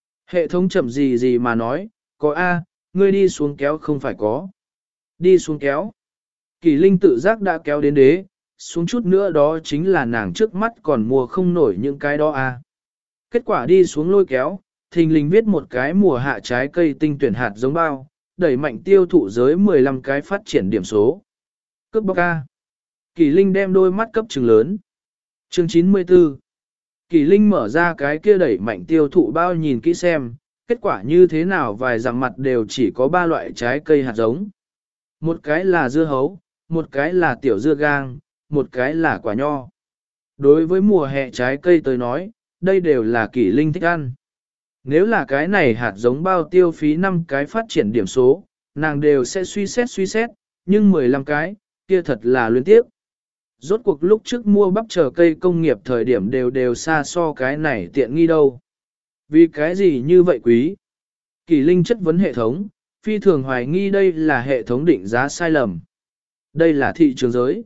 Hệ thống chậm gì gì mà nói, có A, ngươi đi xuống kéo không phải có. Đi xuống kéo. Kỳ Linh tự giác đã kéo đến đế, xuống chút nữa đó chính là nàng trước mắt còn mua không nổi những cái đó A. Kết quả đi xuống lôi kéo, thình lình viết một cái mùa hạ trái cây tinh tuyển hạt giống bao, đẩy mạnh tiêu thụ giới 15 cái phát triển điểm số. Cướp bóc A. Kỳ Linh đem đôi mắt cấp trừng lớn. Chương 94. Kỳ Linh mở ra cái kia đẩy mạnh tiêu thụ bao nhìn kỹ xem, kết quả như thế nào vài dặm mặt đều chỉ có 3 loại trái cây hạt giống. Một cái là dưa hấu, một cái là tiểu dưa gang, một cái là quả nho. Đối với mùa hè trái cây tới nói, đây đều là Kỳ Linh thích ăn. Nếu là cái này hạt giống bao tiêu phí 5 cái phát triển điểm số, nàng đều sẽ suy xét, nhưng 15 cái, kia thật là luyến tiếc. Rốt cuộc lúc trước mua bắp chờ cây công nghiệp thời điểm đều xa so cái này tiện nghi đâu. Vì cái gì như vậy quý? Kỳ Linh chất vấn hệ thống, phi thường hoài nghi đây là hệ thống định giá sai lầm. Đây là thị trường giới.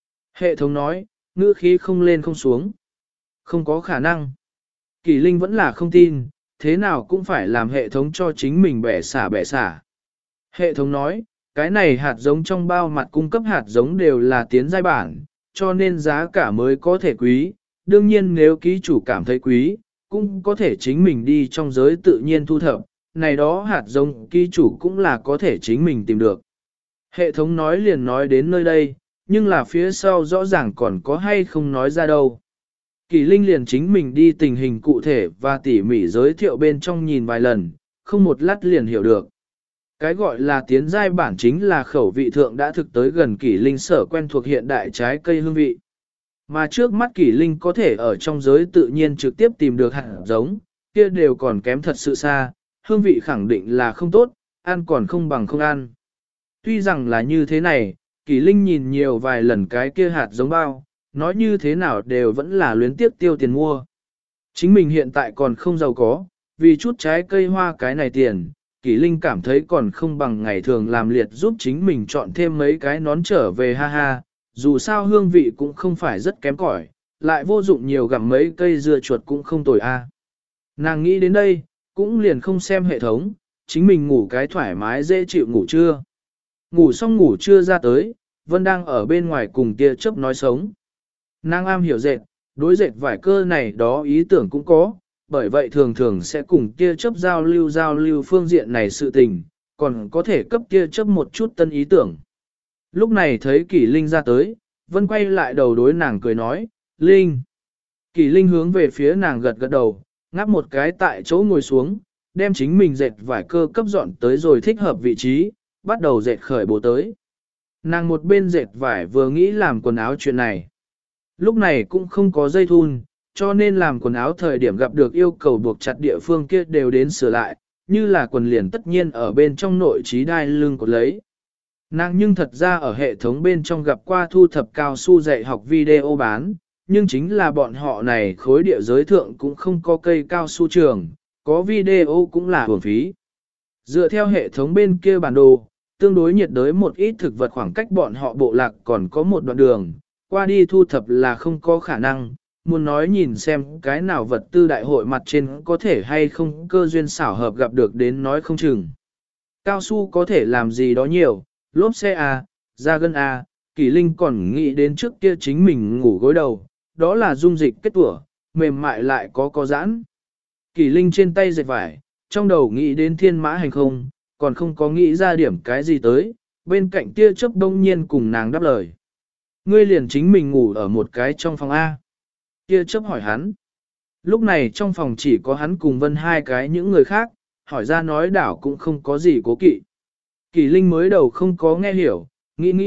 Hệ thống nói, ngữ khí không lên không xuống. Không có khả năng. Kỳ Linh vẫn là không tin, thế nào cũng phải làm hệ thống cho chính mình bẻ xả. Hệ thống nói, cái này hạt giống trong bao mặt cung cấp hạt giống đều là tiến giai bản, cho nên giá cả mới có thể quý. Đương nhiên nếu ký chủ cảm thấy quý, cũng có thể chính mình đi trong giới tự nhiên thu thập, này đó hạt giống ký chủ cũng là có thể chính mình tìm được. Hệ thống nói liền nói đến nơi đây, nhưng là phía sau rõ ràng còn có hay không nói ra đâu. Kỳ Linh liền chính mình đi tình hình cụ thể và tỉ mỉ giới thiệu bên trong nhìn vài lần, không một lát liền hiểu được. Cái gọi là tiến giai bản chính là khẩu vị thượng đã thực tới gần Kỳ Linh sở quen thuộc hiện đại trái cây hương vị. Mà trước mắt Kỳ Linh có thể ở trong giới tự nhiên trực tiếp tìm được hạt giống, kia đều còn kém thật sự xa, hương vị khẳng định là không tốt, ăn còn không bằng không ăn. Tuy rằng là như thế này, Kỳ Linh nhìn nhiều vài lần cái kia hạt giống bao, nói như thế nào đều vẫn là luyến tiếc tiêu tiền mua. Chính mình hiện tại còn không giàu có, vì chút trái cây hoa cái này tiền, Kỳ Linh cảm thấy còn không bằng ngày thường làm liệt giúp chính mình chọn thêm mấy cái nón trở về ha ha, dù sao hương vị cũng không phải rất kém cỏi, lại vô dụng nhiều gặm mấy cây dưa chuột cũng không tồi a. Nàng nghĩ đến đây, cũng liền không xem hệ thống, chính mình ngủ cái thoải mái dễ chịu ngủ trưa. Ngủ xong ngủ trưa ra tới, Vân đang ở bên ngoài cùng tia chớp nói sống. Nàng am hiểu dệt, đối dệt vải cơ này đó ý tưởng cũng có, bởi vậy thường thường sẽ cùng tia chớp giao lưu phương diện này sự tình, còn có thể cấp tia chớp một chút tân ý tưởng. Lúc này thấy Kỳ Linh ra tới, Vân quay lại đầu đối nàng cười nói, Linh. Kỳ Linh hướng về phía nàng gật gật đầu, ngáp một cái tại chỗ ngồi xuống, đem chính mình dệt vải cơ cấp dọn tới rồi thích hợp vị trí, bắt đầu dệt khởi bộ tới. Nàng một bên dệt vải vừa nghĩ làm quần áo chuyện này. Lúc này cũng không có dây thun, cho nên làm quần áo thời điểm gặp được yêu cầu buộc chặt địa phương kia đều đến sửa lại, như là quần liền tất nhiên ở bên trong nội trí đai lưng cột lấy. Nàng nhưng thật ra ở hệ thống bên trong gặp qua thu thập cao su dạy học video bán, nhưng chính là bọn họ này khối địa giới thượng cũng không có cây cao su trường, có video cũng là hưởng phí. Dựa theo hệ thống bên kia bản đồ, tương đối nhiệt đới một ít thực vật khoảng cách bọn họ bộ lạc còn có một đoạn đường, qua đi thu thập là không có khả năng, muốn nói nhìn xem cái nào vật tư đại hội mặt trên có thể hay không cơ duyên xảo hợp gặp được đến nói không chừng. Cao su có thể làm gì đó nhiều, lốp xe A, da gân A, Kỳ Linh còn nghĩ đến trước kia chính mình ngủ gối đầu, đó là dung dịch kết tủa, mềm mại lại có giãn. Kỳ Linh trên tay dệt vải, trong đầu nghĩ đến thiên mã hành không, còn không có nghĩ ra điểm cái gì tới, bên cạnh tia chớp đông nhiên cùng nàng đáp lời. Ngươi liền chính mình ngủ ở một cái trong phòng A. Tia chớp hỏi hắn. Lúc này trong phòng chỉ có hắn cùng Vân hai cái những người khác, hỏi ra nói đảo cũng không có gì cố kỵ. Kỳ Linh mới đầu không có nghe hiểu, nghĩ,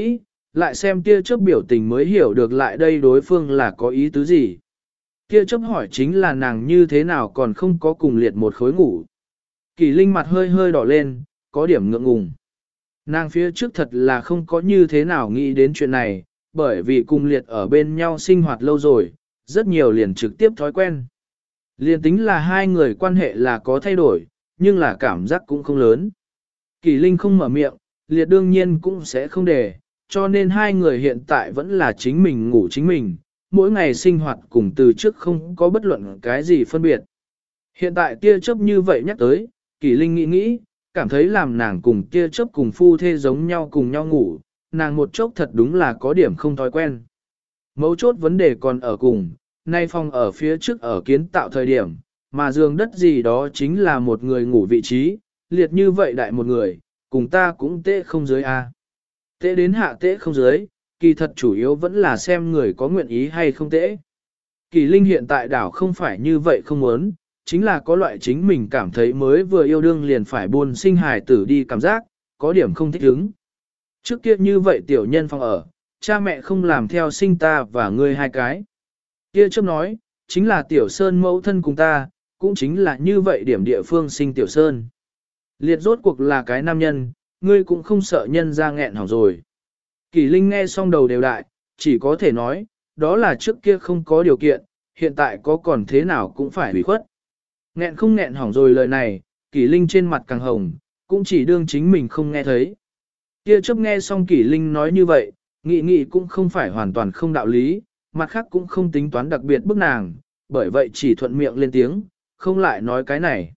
lại xem tia chớp biểu tình mới hiểu được lại đây đối phương là có ý tứ gì. Tia chớp hỏi chính là nàng như thế nào còn không có cùng liệt một khối ngủ. Kỳ Linh mặt hơi hơi đỏ lên, có điểm ngượng ngùng. Nàng phía trước thật là không có như thế nào nghĩ đến chuyện này, bởi vì cùng liệt ở bên nhau sinh hoạt lâu rồi, rất nhiều liền trực tiếp thói quen. Liền tính là hai người quan hệ là có thay đổi, nhưng là cảm giác cũng không lớn. Kỳ Linh không mở miệng, liệt đương nhiên cũng sẽ không để, cho nên hai người hiện tại vẫn là chính mình ngủ chính mình, mỗi ngày sinh hoạt cùng từ trước không có bất luận cái gì phân biệt. Hiện tại tia chớp như vậy nhắc tới, Kỳ Linh nghĩ nghĩ, cảm thấy làm nàng cùng tia chớp cùng phu thê giống nhau cùng nhau ngủ, nàng một chốc thật đúng là có điểm không thói quen. Mấu chốt vấn đề còn ở cùng, nay phòng ở phía trước ở kiến tạo thời điểm, mà giường đất gì đó chính là một người ngủ vị trí, liệt như vậy đại một người, cùng ta cũng tệ không dưới a. Tệ đến hạ tệ không dưới, kỳ thật chủ yếu vẫn là xem người có nguyện ý hay không tệ. Kỳ Linh hiện tại đảo không phải như vậy không muốn, chính là có loại chính mình cảm thấy mới vừa yêu đương liền phải buồn sinh hài tử đi cảm giác, có điểm không thích ứng. Trước kia như vậy tiểu nhân phòng ở, cha mẹ không làm theo sinh ta và ngươi hai cái. Kia chớp nói, chính là tiểu sơn mẫu thân cùng ta, cũng chính là như vậy điểm địa phương sinh tiểu sơn. Liệt rốt cuộc là cái nam nhân, ngươi cũng không sợ nhân ra nghẹn hỏng rồi. Kỳ Linh nghe xong đầu đều đại, chỉ có thể nói, đó là trước kia không có điều kiện, hiện tại có còn thế nào cũng phải hủy khuất. Nghẹn không nghẹn hỏng rồi lời này, Kỳ Linh trên mặt càng hồng, cũng chỉ đương chính mình không nghe thấy. Kia chớp nghe xong Kỳ Linh nói như vậy, nghĩ cũng không phải hoàn toàn không đạo lý, mặt khác cũng không tính toán đặc biệt bức nàng, bởi vậy chỉ thuận miệng lên tiếng, không lại nói cái này.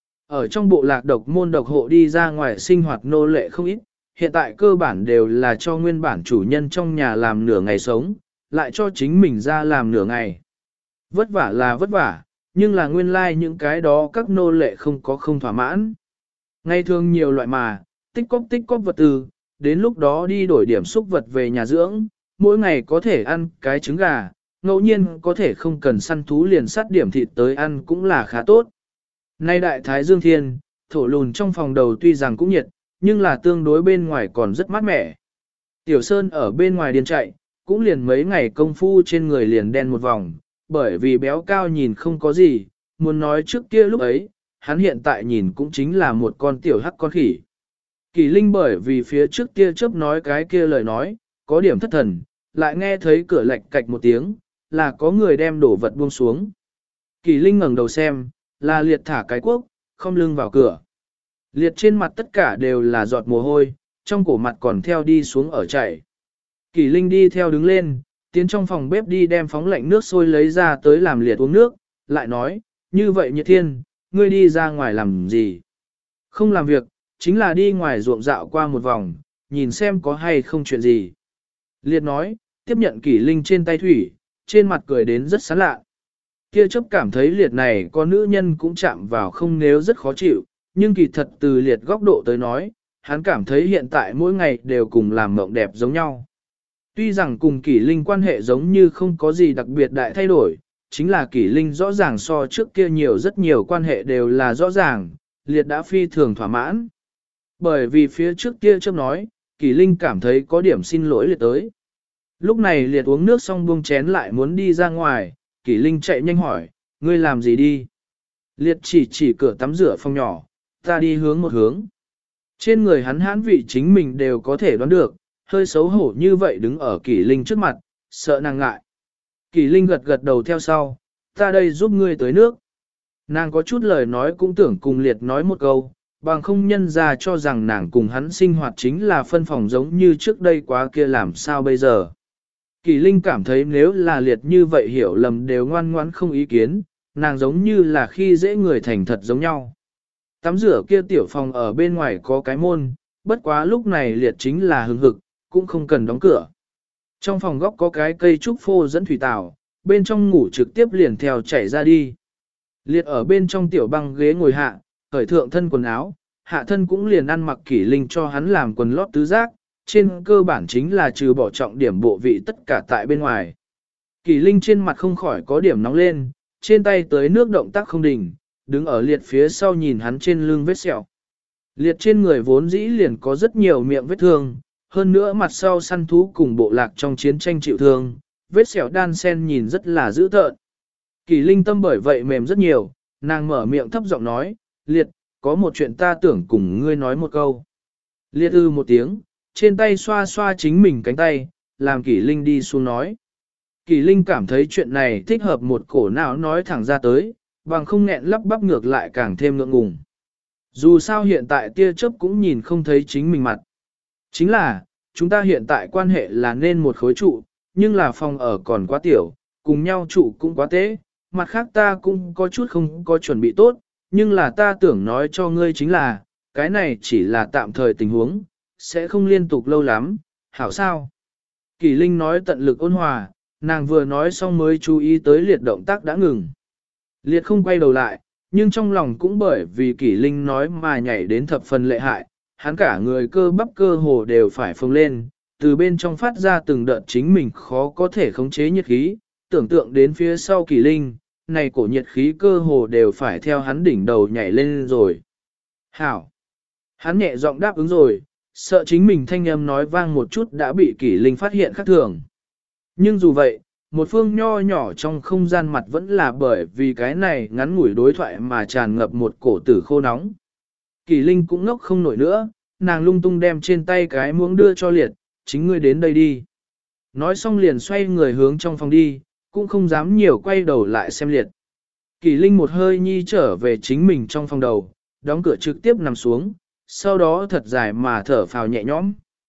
Ở trong bộ lạc độc môn độc hộ đi ra ngoài sinh hoạt nô lệ không ít, hiện tại cơ bản đều là cho nguyên bản chủ nhân trong nhà làm nửa ngày sống, lại cho chính mình ra làm nửa ngày. Vất vả là vất vả, nhưng là nguyên lai like những cái đó các nô lệ không có không thỏa mãn. Ngày thường nhiều loại mà, tích cóp vật tư, đến lúc đó đi đổi điểm xúc vật về nhà dưỡng, mỗi ngày có thể ăn cái trứng gà, ngẫu nhiên có thể không cần săn thú liền sát điểm thịt tới ăn cũng là khá tốt. Nay đại thái dương thiên, thổ lùn trong phòng đầu tuy rằng cũng nhiệt, nhưng là tương đối bên ngoài còn rất mát mẻ. Tiểu Sơn ở bên ngoài điên chạy, cũng liền mấy ngày công phu trên người liền đen một vòng, bởi vì béo cao nhìn không có gì, muốn nói trước kia lúc ấy, hắn hiện tại nhìn cũng chính là một con tiểu hắc con khỉ. Kỳ Linh bởi vì phía trước kia chớp nói cái kia lời nói, có điểm thất thần, lại nghe thấy cửa lạch cạch một tiếng, là có người đem đổ vật buông xuống. Kỳ Linh ngẩng đầu xem, là liệt thả cái cuốc, không lưng vào cửa. Liệt trên mặt tất cả đều là giọt mồ hôi, trong cổ mặt còn theo đi xuống ở chảy. Kỳ Linh đi theo đứng lên, tiến trong phòng bếp đi đem phóng lạnh nước sôi lấy ra tới làm liệt uống nước, lại nói, như vậy Nhiệt Thiên, ngươi đi ra ngoài làm gì? Không làm việc, chính là đi ngoài ruộng dạo qua một vòng, nhìn xem có hay không chuyện gì. Liệt nói, tiếp nhận Kỳ Linh trên tay thủy, trên mặt cười đến rất sán lạ. Kia chớp cảm thấy liệt này có nữ nhân cũng chạm vào không nếu rất khó chịu, nhưng kỳ thật từ liệt góc độ tới nói, hắn cảm thấy hiện tại mỗi ngày đều cùng làm mộng đẹp giống nhau. Tuy rằng cùng Kỷ Linh quan hệ giống như không có gì đặc biệt đại thay đổi, chính là Kỷ Linh rõ ràng so trước kia nhiều rất nhiều quan hệ đều là rõ ràng, liệt đã phi thường thỏa mãn. Bởi vì phía trước kia chớp nói, Kỷ Linh cảm thấy có điểm xin lỗi liệt tới. Lúc này liệt uống nước xong buông chén lại muốn đi ra ngoài, Kỷ Linh chạy nhanh hỏi, ngươi làm gì đi? Liệt chỉ cửa tắm rửa phòng nhỏ, ta đi hướng một hướng. Trên người hắn hãn vị chính mình đều có thể đoán được, hơi xấu hổ như vậy đứng ở Kỷ Linh trước mặt, sợ nàng ngại. Kỷ Linh gật đầu theo sau, ta đây giúp ngươi tới nước. Nàng có chút lời nói cũng tưởng cùng liệt nói một câu, bằng không nhân ra cho rằng nàng cùng hắn sinh hoạt chính là phân phòng giống như trước đây quá kia làm sao bây giờ. Kỷ Linh cảm thấy nếu là liệt như vậy hiểu lầm đều ngoan ngoãn không ý kiến, nàng giống như là khi dễ người thành thật giống nhau. Tắm rửa kia tiểu phòng ở bên ngoài có cái môn, bất quá lúc này liệt chính là hừng hực, cũng không cần đóng cửa. Trong phòng góc có cái cây trúc phô dẫn thủy tảo, bên trong ngủ trực tiếp liền theo chảy ra đi. Liệt ở bên trong tiểu băng ghế ngồi hạ, khởi thượng thân quần áo, hạ thân cũng liền ăn mặc Kỷ Linh cho hắn làm quần lót tứ giác, trên cơ bản chính là trừ bỏ trọng điểm bộ vị tất cả tại bên ngoài. Kỷ Linh trên mặt không khỏi có điểm nóng lên, trên tay tới nước động tác không đình, đứng ở liệt phía sau nhìn hắn trên lưng vết sẹo. Liệt trên người vốn dĩ liền có rất nhiều miệng vết thương, hơn nữa mặt sau săn thú cùng bộ lạc trong chiến tranh chịu thương, vết sẹo đan sen nhìn rất là dữ tợn. Kỳ Linh tâm bởi vậy mềm rất nhiều, nàng mở miệng thấp giọng nói, Liệt, có một chuyện ta tưởng cùng ngươi nói một câu. Liệt ư một tiếng, trên tay xoa xoa chính mình cánh tay, làm Kỳ Linh đi xuống nói. Kỳ Linh cảm thấy chuyện này thích hợp một cổ não nói thẳng ra tới, bằng không nghẹn lắp bắp ngược lại càng thêm ngượng ngùng. Dù sao hiện tại tia chớp cũng nhìn không thấy chính mình mặt. Chính là, chúng ta hiện tại quan hệ là nên một khối trụ, nhưng là phòng ở còn quá tiểu, cùng nhau trụ cũng quá tế, mặt khác ta cũng có chút không có chuẩn bị tốt, nhưng là ta tưởng nói cho ngươi chính là, cái này chỉ là tạm thời tình huống, sẽ không liên tục lâu lắm, hảo sao? Kỳ Linh nói tận lực ôn hòa, nàng vừa nói xong mới chú ý tới Liệt động tác đã ngừng. Liệt không quay đầu lại, nhưng trong lòng cũng bởi vì Kỳ Linh nói mà nhảy đến thập phần lệ hại, hắn cả người cơ bắp cơ hồ đều phải phồng lên, từ bên trong phát ra từng đợt chính mình khó có thể khống chế nhiệt khí, tưởng tượng đến phía sau Kỳ Linh, này cổ nhiệt khí cơ hồ đều phải theo hắn đỉnh đầu nhảy lên rồi. Hảo! Hắn nhẹ giọng đáp ứng rồi, sợ chính mình thanh âm nói vang một chút đã bị Kỳ Linh phát hiện khác thường. Nhưng dù vậy, một phương nho nhỏ trong không gian mặt vẫn là bởi vì cái này ngắn ngủi đối thoại mà tràn ngập một cổ tử khô nóng. Kỳ Linh cũng ngốc không nổi nữa, nàng lung tung đem trên tay cái muỗng đưa cho Liệt, chính ngươi đến đây đi. Nói xong liền xoay người hướng trong phòng đi, cũng không dám nhiều quay đầu lại xem Liệt. Kỳ Linh một hơi nhi trở về chính mình trong phòng đầu, đóng cửa trực tiếp nằm xuống, sau đó thật dài mà thở phào nhẹ nhõm.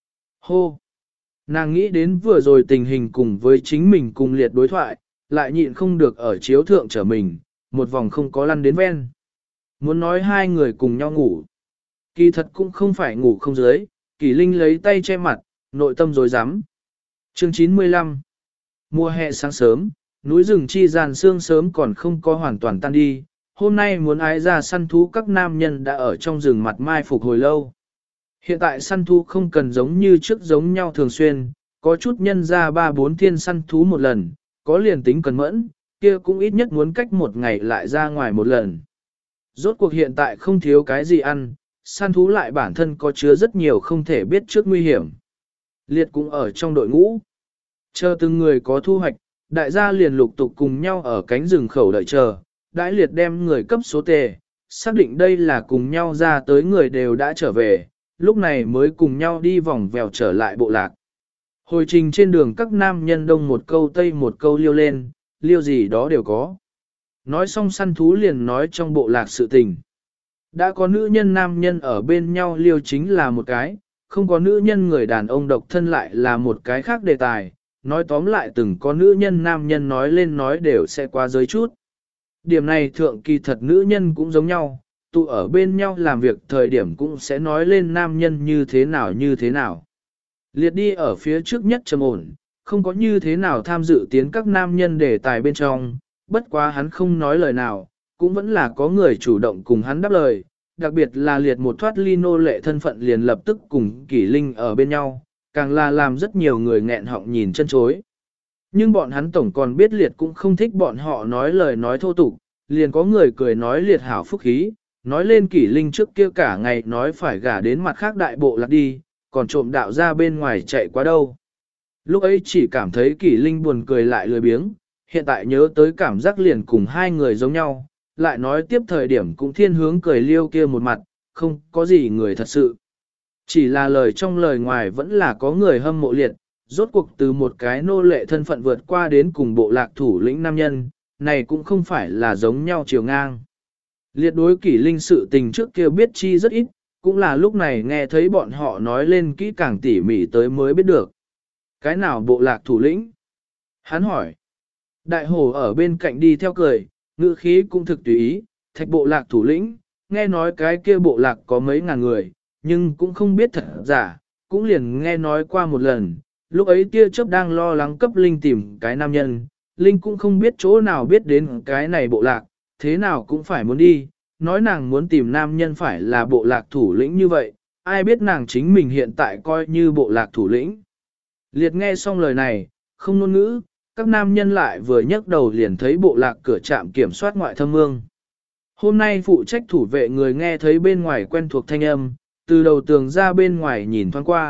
Hô! Nàng nghĩ đến vừa rồi tình hình cùng với chính mình cùng Liệt đối thoại, lại nhịn không được ở chiếu thượng trở mình, một vòng không có lăn đến ven. Muốn nói hai người cùng nhau ngủ. Kỳ thật cũng không phải ngủ không dưới, Kỳ Linh lấy tay che mặt, nội tâm rối rắm. Chương 95 Mùa hè sáng sớm, núi rừng chi gian sương sớm còn không có hoàn toàn tan đi, hôm nay muốn ái ra săn thú các nam nhân đã ở trong rừng mặt mai phục hồi lâu. Hiện tại săn thú không cần giống như trước giống nhau thường xuyên, có chút nhân ra 3-4 thiên săn thú một lần, có liền tính cần mẫn, kia cũng ít nhất muốn cách một ngày lại ra ngoài một lần. Rốt cuộc hiện tại không thiếu cái gì ăn, săn thú lại bản thân có chứa rất nhiều không thể biết trước nguy hiểm. Liệt cũng ở trong đội ngũ. Chờ từng người có thu hoạch, đại gia liền lục tục cùng nhau ở cánh rừng khẩu đợi chờ, đãi Liệt đem người cấp số tề, xác định đây là cùng nhau ra tới người đều đã trở về, lúc này mới cùng nhau đi vòng vèo trở lại bộ lạc. Hồi trình trên đường các nam nhân đông một câu tây một câu liêu lên, liêu gì đó đều có. Nói xong săn thú liền nói trong bộ lạc sự tình. Đã có nữ nhân nam nhân ở bên nhau liêu chính là một cái, không có nữ nhân người đàn ông độc thân lại là một cái khác đề tài. Nói tóm lại từng có nữ nhân nam nhân nói lên nói đều sẽ qua giới chút. Điểm này thượng kỳ thật nữ nhân cũng giống nhau, tụ ở bên nhau làm việc thời điểm cũng sẽ nói lên nam nhân như thế nào như thế nào. Liệt đi ở phía trước nhất trầm ổn, không có như thế nào tham dự tiến các nam nhân đề tài bên trong, bất quá hắn không nói lời nào, cũng vẫn là có người chủ động cùng hắn đáp lời, đặc biệt là Liệt một thoát ly nô lệ thân phận liền lập tức cùng Kỷ Linh ở bên nhau, càng là làm rất nhiều người nghẹn họng nhìn chân chối. Nhưng bọn hắn tổng còn biết Liệt cũng không thích bọn họ nói lời nói thô tục, liền có người cười nói Liệt hảo phúc khí, nói lên Kỷ Linh trước kia cả ngày nói phải gả đến mặt khác đại bộ lạc đi, còn trộm đạo ra bên ngoài chạy quá đâu. Lúc ấy chỉ cảm thấy Kỷ Linh buồn cười lại lười biếng, hiện tại nhớ tới cảm giác liền cùng hai người giống nhau, lại nói tiếp thời điểm cũng thiên hướng cười liêu kia một mặt, không có gì người thật sự. Chỉ là lời trong lời ngoài vẫn là có người hâm mộ Liệt, rốt cuộc từ một cái nô lệ thân phận vượt qua đến cùng bộ lạc thủ lĩnh nam nhân, này cũng không phải là giống nhau chiều ngang. Liệt đối Kỷ Linh sự tình trước kia biết chi rất ít, cũng là lúc này nghe thấy bọn họ nói lên kỹ càng tỉ mỉ tới mới biết được. Cái nào bộ lạc thủ lĩnh? Hắn hỏi. Đại hổ ở bên cạnh đi theo cười, ngữ khí cũng thực tùy ý, Thạch bộ lạc thủ lĩnh, nghe nói cái kia bộ lạc có mấy ngàn người, nhưng cũng không biết thật giả, cũng liền nghe nói qua một lần, lúc ấy tia chớp đang lo lắng cấp Linh tìm cái nam nhân, Linh cũng không biết chỗ nào biết đến cái này bộ lạc, thế nào cũng phải muốn đi, nói nàng muốn tìm nam nhân phải là bộ lạc thủ lĩnh như vậy, ai biết nàng chính mình hiện tại coi như bộ lạc thủ lĩnh. Liệt nghe xong lời này, không ngôn ngữ, các nam nhân lại vừa nhấc đầu liền thấy bộ lạc cửa trạm kiểm soát ngoại thâm mương. Hôm nay phụ trách thủ vệ người nghe thấy bên ngoài quen thuộc thanh âm, từ đầu tường ra bên ngoài nhìn thoáng qua,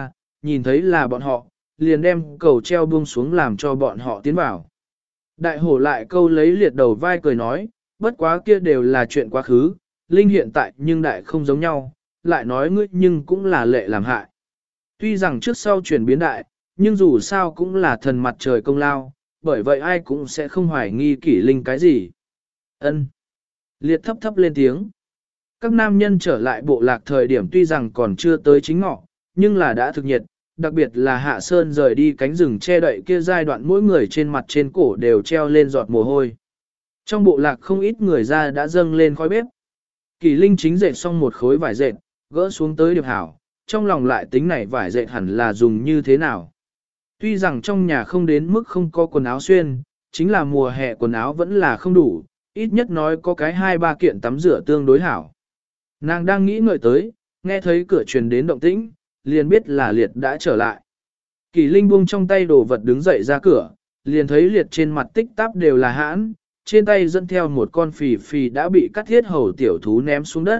nhìn thấy là bọn họ, liền đem cầu treo buông xuống làm cho bọn họ tiến vào. Đại hổ lại câu lấy liệt đầu vai cười nói, bất quá kia đều là chuyện quá khứ, Linh hiện tại nhưng đại không giống nhau, lại nói ngươi nhưng cũng là lệ làm hại. Tuy rằng trước sau chuyển biến đại, nhưng dù sao cũng là thần mặt trời công lao, bởi vậy ai cũng sẽ không hoài nghi Kỷ Linh cái gì. Ân. Liệt thấp thấp lên tiếng. Các nam nhân trở lại bộ lạc thời điểm tuy rằng còn chưa tới chính ngọ, nhưng là đã thực nhiệt, đặc biệt là Hạ Sơn rời đi cánh rừng che đậy kia giai đoạn mỗi người trên mặt trên cổ đều treo lên giọt mồ hôi. Trong bộ lạc không ít người ra đã dâng lên khói bếp. Kỳ Linh chính dệt xong một khối vải dệt, gỡ xuống tới điệp hảo, trong lòng lại tính này vải dệt hẳn là dùng như thế nào. Tuy rằng trong nhà không đến mức không có quần áo xuyên, chính là mùa hè quần áo vẫn là không đủ, ít nhất nói có cái 2-3 kiện tắm rửa tương đối hảo. Nàng đang nghĩ ngợi tới, nghe thấy cửa truyền đến động tĩnh, liền biết là Liệt đã trở lại. Kỳ Linh buông trong tay đồ vật đứng dậy ra cửa, liền thấy Liệt trên mặt tích tắp đều là hãn, trên tay dẫn theo một con phì phì đã bị cắt thiết hầu tiểu thú ném xuống đất.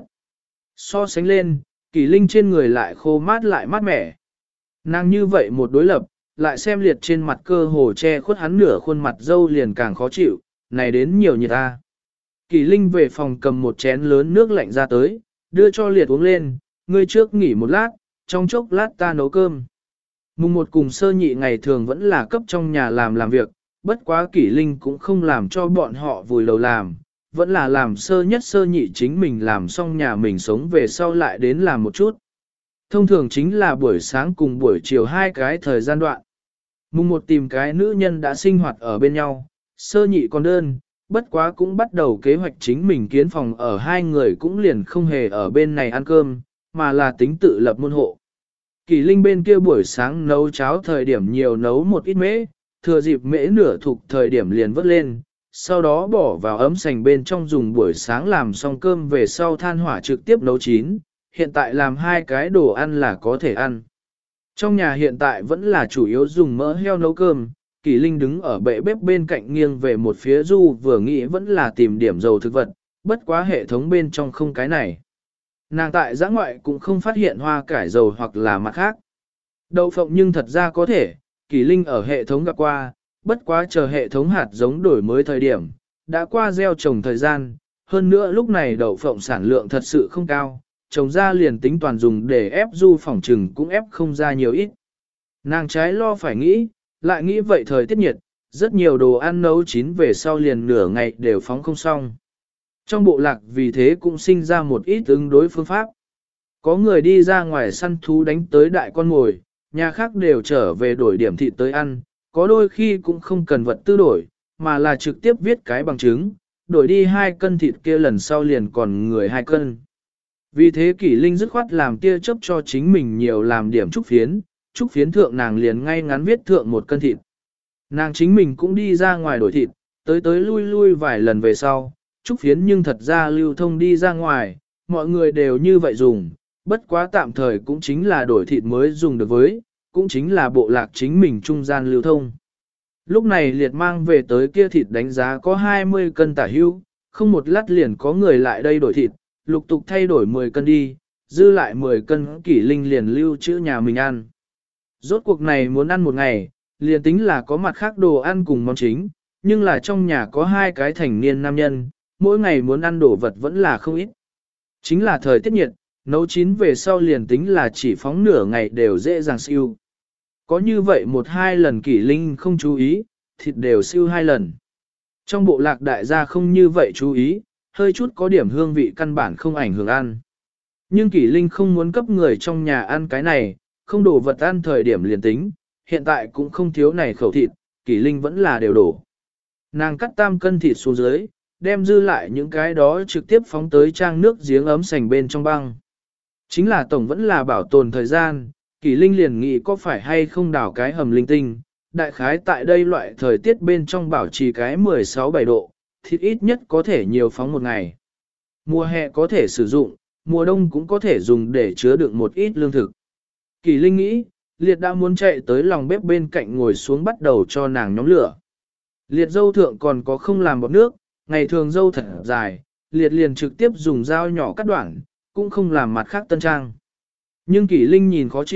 So sánh lên, Kỳ Linh trên người lại khô mát lại mát mẻ. Nàng như vậy một đối lập, lại xem Liệt trên mặt cơ hồ che khuất hắn nửa khuôn mặt dâu liền càng khó chịu, này đến nhiều nhiệt ta. Kỳ Linh về phòng cầm một chén lớn nước lạnh ra tới, đưa cho Liệt uống lên, ngươi trước nghỉ một lát, trong chốc lát ta nấu cơm. Mùng một cùng Sơ Nhị ngày thường vẫn là cấp trong nhà làm việc, bất quá Kỷ Linh cũng không làm cho bọn họ vùi đầu làm, vẫn là làm Sơ Nhất Sơ Nhị chính mình làm xong nhà mình sống về sau lại đến làm một chút. Thông thường chính là buổi sáng cùng buổi chiều hai cái thời gian đoạn. Mùng một tìm cái nữ nhân đã sinh hoạt ở bên nhau, Sơ Nhị còn đơn, bất quá cũng bắt đầu kế hoạch chính mình kiến phòng ở hai người cũng liền không hề ở bên này ăn cơm, mà là tính tự lập môn hộ. Kỳ Linh bên kia buổi sáng nấu cháo thời điểm nhiều nấu một ít mễ, thừa dịp mễ nửa thục thời điểm liền vớt lên, sau đó bỏ vào ấm sành bên trong dùng buổi sáng làm xong cơm về sau than hỏa trực tiếp nấu chín, hiện tại làm hai cái đồ ăn là có thể ăn. Trong nhà hiện tại vẫn là chủ yếu dùng mỡ heo nấu cơm, Kỳ Linh đứng ở bệ bếp bên cạnh nghiêng về một phía du vừa nghĩ vẫn là tìm điểm dầu thực vật, bất quá hệ thống bên trong không cái này. Nàng tại giã ngoại cũng không phát hiện hoa cải dầu hoặc là mặt khác. Đậu phộng nhưng thật ra có thể, Kỳ Linh ở hệ thống gặp qua, bất quá chờ hệ thống hạt giống đổi mới thời điểm, đã qua gieo trồng thời gian, hơn nữa lúc này đậu phộng sản lượng thật sự không cao, trồng ra liền tính toàn dùng để ép du phỏng trừng cũng ép không ra nhiều ít. Nàng trái lo phải nghĩ, lại nghĩ vậy thời tiết nhiệt, rất nhiều đồ ăn nấu chín về sau liền nửa ngày đều phóng không xong. Trong bộ lạc vì thế cũng sinh ra một ít ứng đối phương pháp. Có người đi ra ngoài săn thú đánh tới đại con mồi, nhà khác đều trở về đổi điểm thịt tới ăn, có đôi khi cũng không cần vật tư đổi, mà là trực tiếp viết cái bằng chứng, đổi đi 2 cân thịt kia lần sau liền còn người 2 cân. Vì thế Kỷ Linh dứt khoát làm tia chấp cho chính mình nhiều làm điểm trúc phiến thượng nàng liền ngay ngắn viết thượng 1 cân thịt. Nàng chính mình cũng đi ra ngoài đổi thịt, tới lui vài lần về sau, trúc phiến nhưng thật ra lưu thông đi ra ngoài, mọi người đều như vậy dùng, bất quá tạm thời cũng chính là đổi thịt mới dùng được với, cũng chính là bộ lạc chính mình trung gian lưu thông. Lúc này Liệt mang về tới kia thịt đánh giá có 20 cân tả hữu, không một lát liền có người lại đây đổi thịt, lục tục thay đổi 10 cân đi, dư lại 10 cân Kỷ Linh liền lưu trữ nhà mình ăn. Rốt cuộc này muốn ăn một ngày, liền tính là có mặt khác đồ ăn cùng món chính, nhưng là trong nhà có 2 cái thành niên nam nhân, mỗi ngày muốn ăn đồ vật vẫn là không ít. Chính là thời tiết nhiệt, nấu chín về sau liền tính là chỉ phóng nửa ngày đều dễ dàng siêu. Có như vậy 1-2 lần Kỷ Linh không chú ý, thịt đều siêu 2 lần. Trong bộ lạc đại gia không như vậy chú ý, hơi chút có điểm hương vị căn bản không ảnh hưởng ăn. Nhưng Kỷ Linh không muốn cấp người trong nhà ăn cái này, không đổ vật ăn thời điểm liền tính, hiện tại cũng không thiếu này khẩu thịt, Kỷ Linh vẫn là đều đổ. Nàng cắt 3 cân thịt xuống dưới, đem dư lại những cái đó trực tiếp phóng tới trang nước giếng ấm sành bên trong băng. Chính là tổng vẫn là bảo tồn thời gian, Kỷ Linh liền nghĩ có phải hay không đào cái hầm linh tinh, đại khái tại đây loại thời tiết bên trong bảo trì cái 16-17 độ, thịt ít nhất có thể nhiều phóng một ngày. Mùa hè có thể sử dụng, mùa đông cũng có thể dùng để chứa đựng một ít lương thực. Kỷ Linh nghĩ, Liệt đã muốn chạy tới lòng bếp bên cạnh ngồi xuống bắt đầu cho nàng nhóm lửa. Liệt dâu thượng còn có không làm bọt nước, ngày thường dâu thật dài, Liệt liền trực tiếp dùng dao nhỏ cắt đoạn, cũng không làm mặt khác tân trang. Nhưng Kỷ Linh nhìn khó chịu,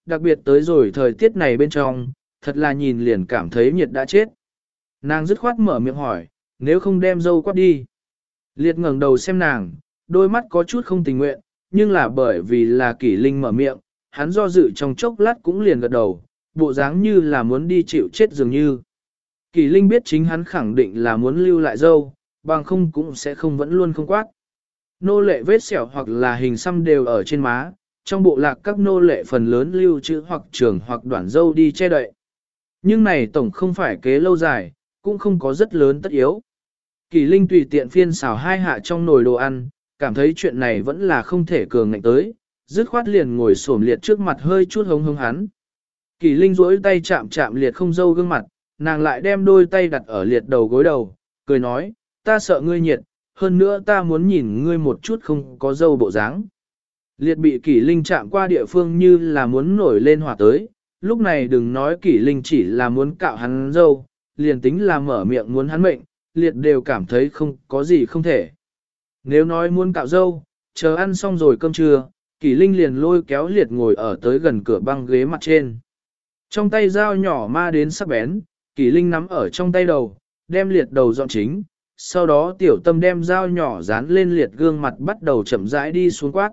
đặc biệt tới rồi thời tiết này bên trong, thật là nhìn liền cảm thấy nhiệt đã chết. Nàng dứt khoát mở miệng hỏi, nếu không đem dâu quát đi. Liệt ngẩng đầu xem nàng, đôi mắt có chút không tình nguyện, nhưng là bởi vì là Kỷ Linh mở miệng, hắn do dự trong chốc lát cũng liền gật đầu, bộ dáng như là muốn đi chịu chết dường như. Kỷ Linh biết chính hắn khẳng định là muốn lưu lại dâu, bằng không cũng sẽ không vẫn luôn không quát. Nô lệ vết sẹo hoặc là hình xăm đều ở trên má, trong bộ lạc các nô lệ phần lớn lưu trữ hoặc trường hoặc đoạn dâu đi che đậy. Nhưng này tổng không phải kế lâu dài, cũng không có rất lớn tất yếu. Kỷ Linh tùy tiện phiên xào hai hạ trong nồi đồ ăn, cảm thấy chuyện này vẫn là không thể cường ngạnh tới, dứt khoát liền ngồi xổm Liệt trước mặt hơi chút hống hống hắn. Kỷ Linh duỗi tay chạm chạm Liệt không dâu gương mặt, nàng lại đem đôi tay đặt ở Liệt đầu gối đầu, cười nói, ta sợ ngươi nhiệt, hơn nữa ta muốn nhìn ngươi một chút không có dâu bộ dáng. Liệt bị Kỷ Linh chạm qua địa phương như là muốn nổi lên hỏa tới, lúc này đừng nói Kỷ Linh chỉ là muốn cạo hắn dâu, liền tính là mở miệng muốn hắn mệnh, Liệt đều cảm thấy không có gì không thể. Nếu nói muốn cạo dâu, chờ ăn xong rồi cơm trưa, Kỷ Linh liền lôi kéo Liệt ngồi ở tới gần cửa băng ghế mặt trên. Trong tay dao nhỏ ma đến sắc bén, Kỷ Linh nắm ở trong tay đầu, đem Liệt đầu dọn chính, sau đó tiểu tâm đem dao nhỏ dán lên Liệt gương mặt bắt đầu chậm rãi đi xuống quát.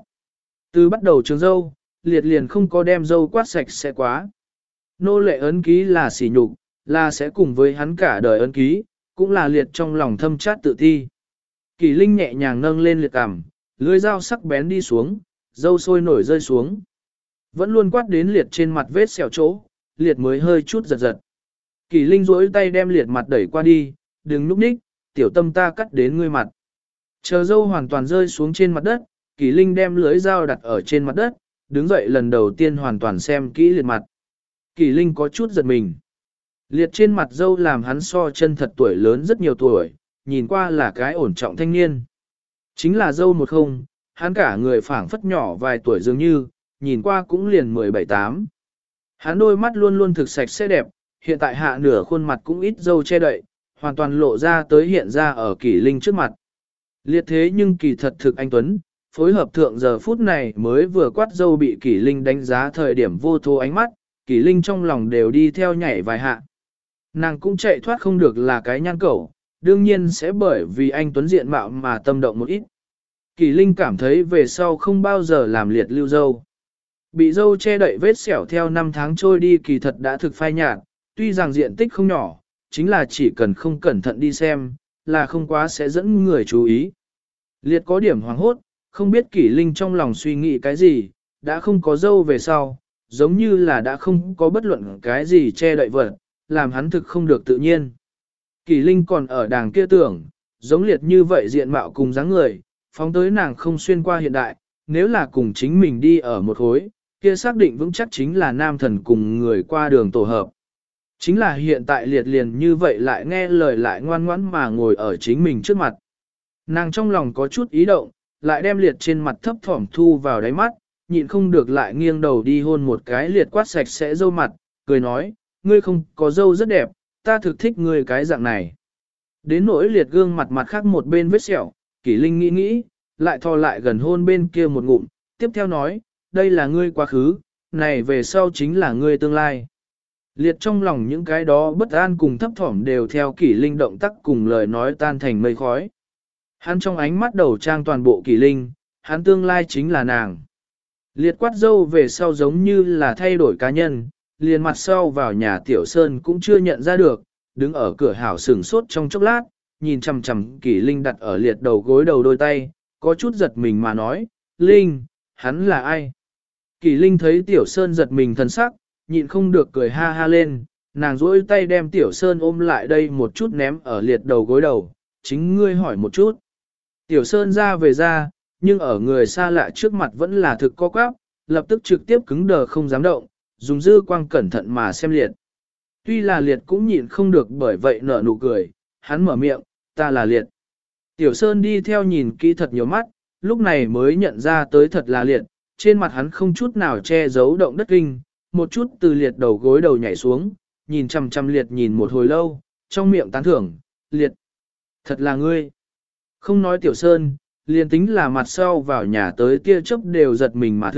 Từ bắt đầu trường dâu, Liệt liền không có đem dâu quát sạch sẽ quá. Nô lệ ấn ký là sỉ nhục, là sẽ cùng với hắn cả đời ấn ký, cũng là Liệt trong lòng thâm chát tự ti. Kỷ Linh nhẹ nhàng nâng lên Liệt cằm, lưỡi dao sắc bén đi xuống, dâu sôi nổi rơi xuống. Vẫn luôn quát đến Liệt trên mặt vết sẹo chỗ, Liệt mới hơi chút giật giật. Kỷ Linh duỗi tay đem Liệt mặt đẩy qua đi, đừng núp ních, tiểu tâm ta cắt đến ngươi mặt. Chờ dâu hoàn toàn rơi xuống trên mặt đất, Kỷ Linh đem lưỡi dao đặt ở trên mặt đất, đứng dậy lần đầu tiên hoàn toàn xem kỹ Liệt mặt. Kỷ Linh có chút giật mình. Liệt trên mặt dâu làm hắn so chân thật tuổi lớn rất nhiều tuổi, nhìn qua là cái ổn trọng thanh niên. Chính là dâu một không, hắn cả người phảng phất nhỏ vài tuổi dường như, nhìn qua cũng liền 17-8. Hắn đôi mắt luôn luôn thực sạch sẽ đẹp, hiện tại hạ nửa khuôn mặt cũng ít dâu che đậy, hoàn toàn lộ ra tới hiện ra ở Kỷ Linh trước mặt. Liệt thế nhưng kỳ thật thực anh Tuấn, phối hợp thượng giờ phút này mới vừa quát dâu bị Kỷ Linh đánh giá thời điểm vô thố ánh mắt, Kỷ Linh trong lòng đều đi theo nhảy vài hạ. Nàng cũng chạy thoát không được là cái nhan cẩu, đương nhiên sẽ bởi vì anh Tuấn diện mạo mà tâm động một ít. Kỷ Linh cảm thấy về sau không bao giờ làm Liệt lưu dâu. Bị dâu che đậy vết sẹo theo năm tháng trôi đi kỳ thật đã thực phai nhạt, tuy rằng diện tích không nhỏ, chính là chỉ cần không cẩn thận đi xem, là không quá sẽ dẫn người chú ý. Liệt có điểm hoảng hốt, không biết Kỷ Linh trong lòng suy nghĩ cái gì, đã không có dâu về sau, giống như là đã không có bất luận cái gì che đậy vật, làm hắn thực không được tự nhiên. Kỷ Linh còn ở đàng kia tưởng, giống Liệt như vậy diện mạo cùng dáng người, phóng tới nàng không xuyên qua hiện đại, nếu là cùng chính mình đi ở một khối, kia xác định vững chắc chính là nam thần cùng người qua đường tổ hợp. Chính là hiện tại Liệt liền như vậy lại nghe lời lại ngoan ngoãn mà ngồi ở chính mình trước mặt. Nàng trong lòng có chút ý động, lại đem Liệt trên mặt thấp thỏm thu vào đáy mắt, nhịn không được lại nghiêng đầu đi hôn một cái Liệt quát sạch sẽ dâu mặt, cười nói, ngươi không có dâu rất đẹp, ta thực thích ngươi cái dạng này. Đến nỗi Liệt gương mặt mặt khác một bên vết sẹo, Kỷ Linh nghĩ nghĩ, lại thò lại gần hôn bên kia một ngụm, tiếp theo nói, đây là ngươi quá khứ, này về sau chính là ngươi tương lai. Liệt trong lòng những cái đó bất an cùng thấp thỏm đều theo Kỷ Linh động tác cùng lời nói tan thành mây khói. Hắn trong ánh mắt đầu trang toàn bộ Kỷ Linh, hắn tương lai chính là nàng. Liệt quát dâu về sau giống như là thay đổi cá nhân, liền mặt sau vào nhà Tiểu Sơn cũng chưa nhận ra được, đứng ở cửa hảo sửng sốt trong chốc lát, nhìn chằm chằm Kỷ Linh đặt ở Liệt đầu gối đầu đôi tay, có chút giật mình mà nói, Linh, hắn là ai? Kỷ Linh thấy Tiểu Sơn giật mình thần sắc, nhịn không được cười ha ha lên, nàng duỗi tay đem Tiểu Sơn ôm lại đây một chút ném ở Liệt đầu gối đầu, chính ngươi hỏi một chút. Tiểu Sơn ra về ra, nhưng ở người xa lạ trước mặt vẫn là thực co quắp, lập tức trực tiếp cứng đờ không dám động, dùng dư quang cẩn thận mà xem Liệt. Tuy là Liệt cũng nhịn không được bởi vậy nở nụ cười, hắn mở miệng, ta là Liệt. Tiểu Sơn đi theo nhìn kỹ thật nhiều mắt, lúc này mới nhận ra tới thật là Liệt, trên mặt hắn không chút nào che giấu động đất kinh, một chút từ Liệt đầu gối đầu nhảy xuống, nhìn chằm chằm Liệt nhìn một hồi lâu, trong miệng tán thưởng, Liệt, thật là ngươi. Không nói Tiểu Sơn, liền tính là mặt sau vào nhà tới tia chớp đều giật mình mà thực,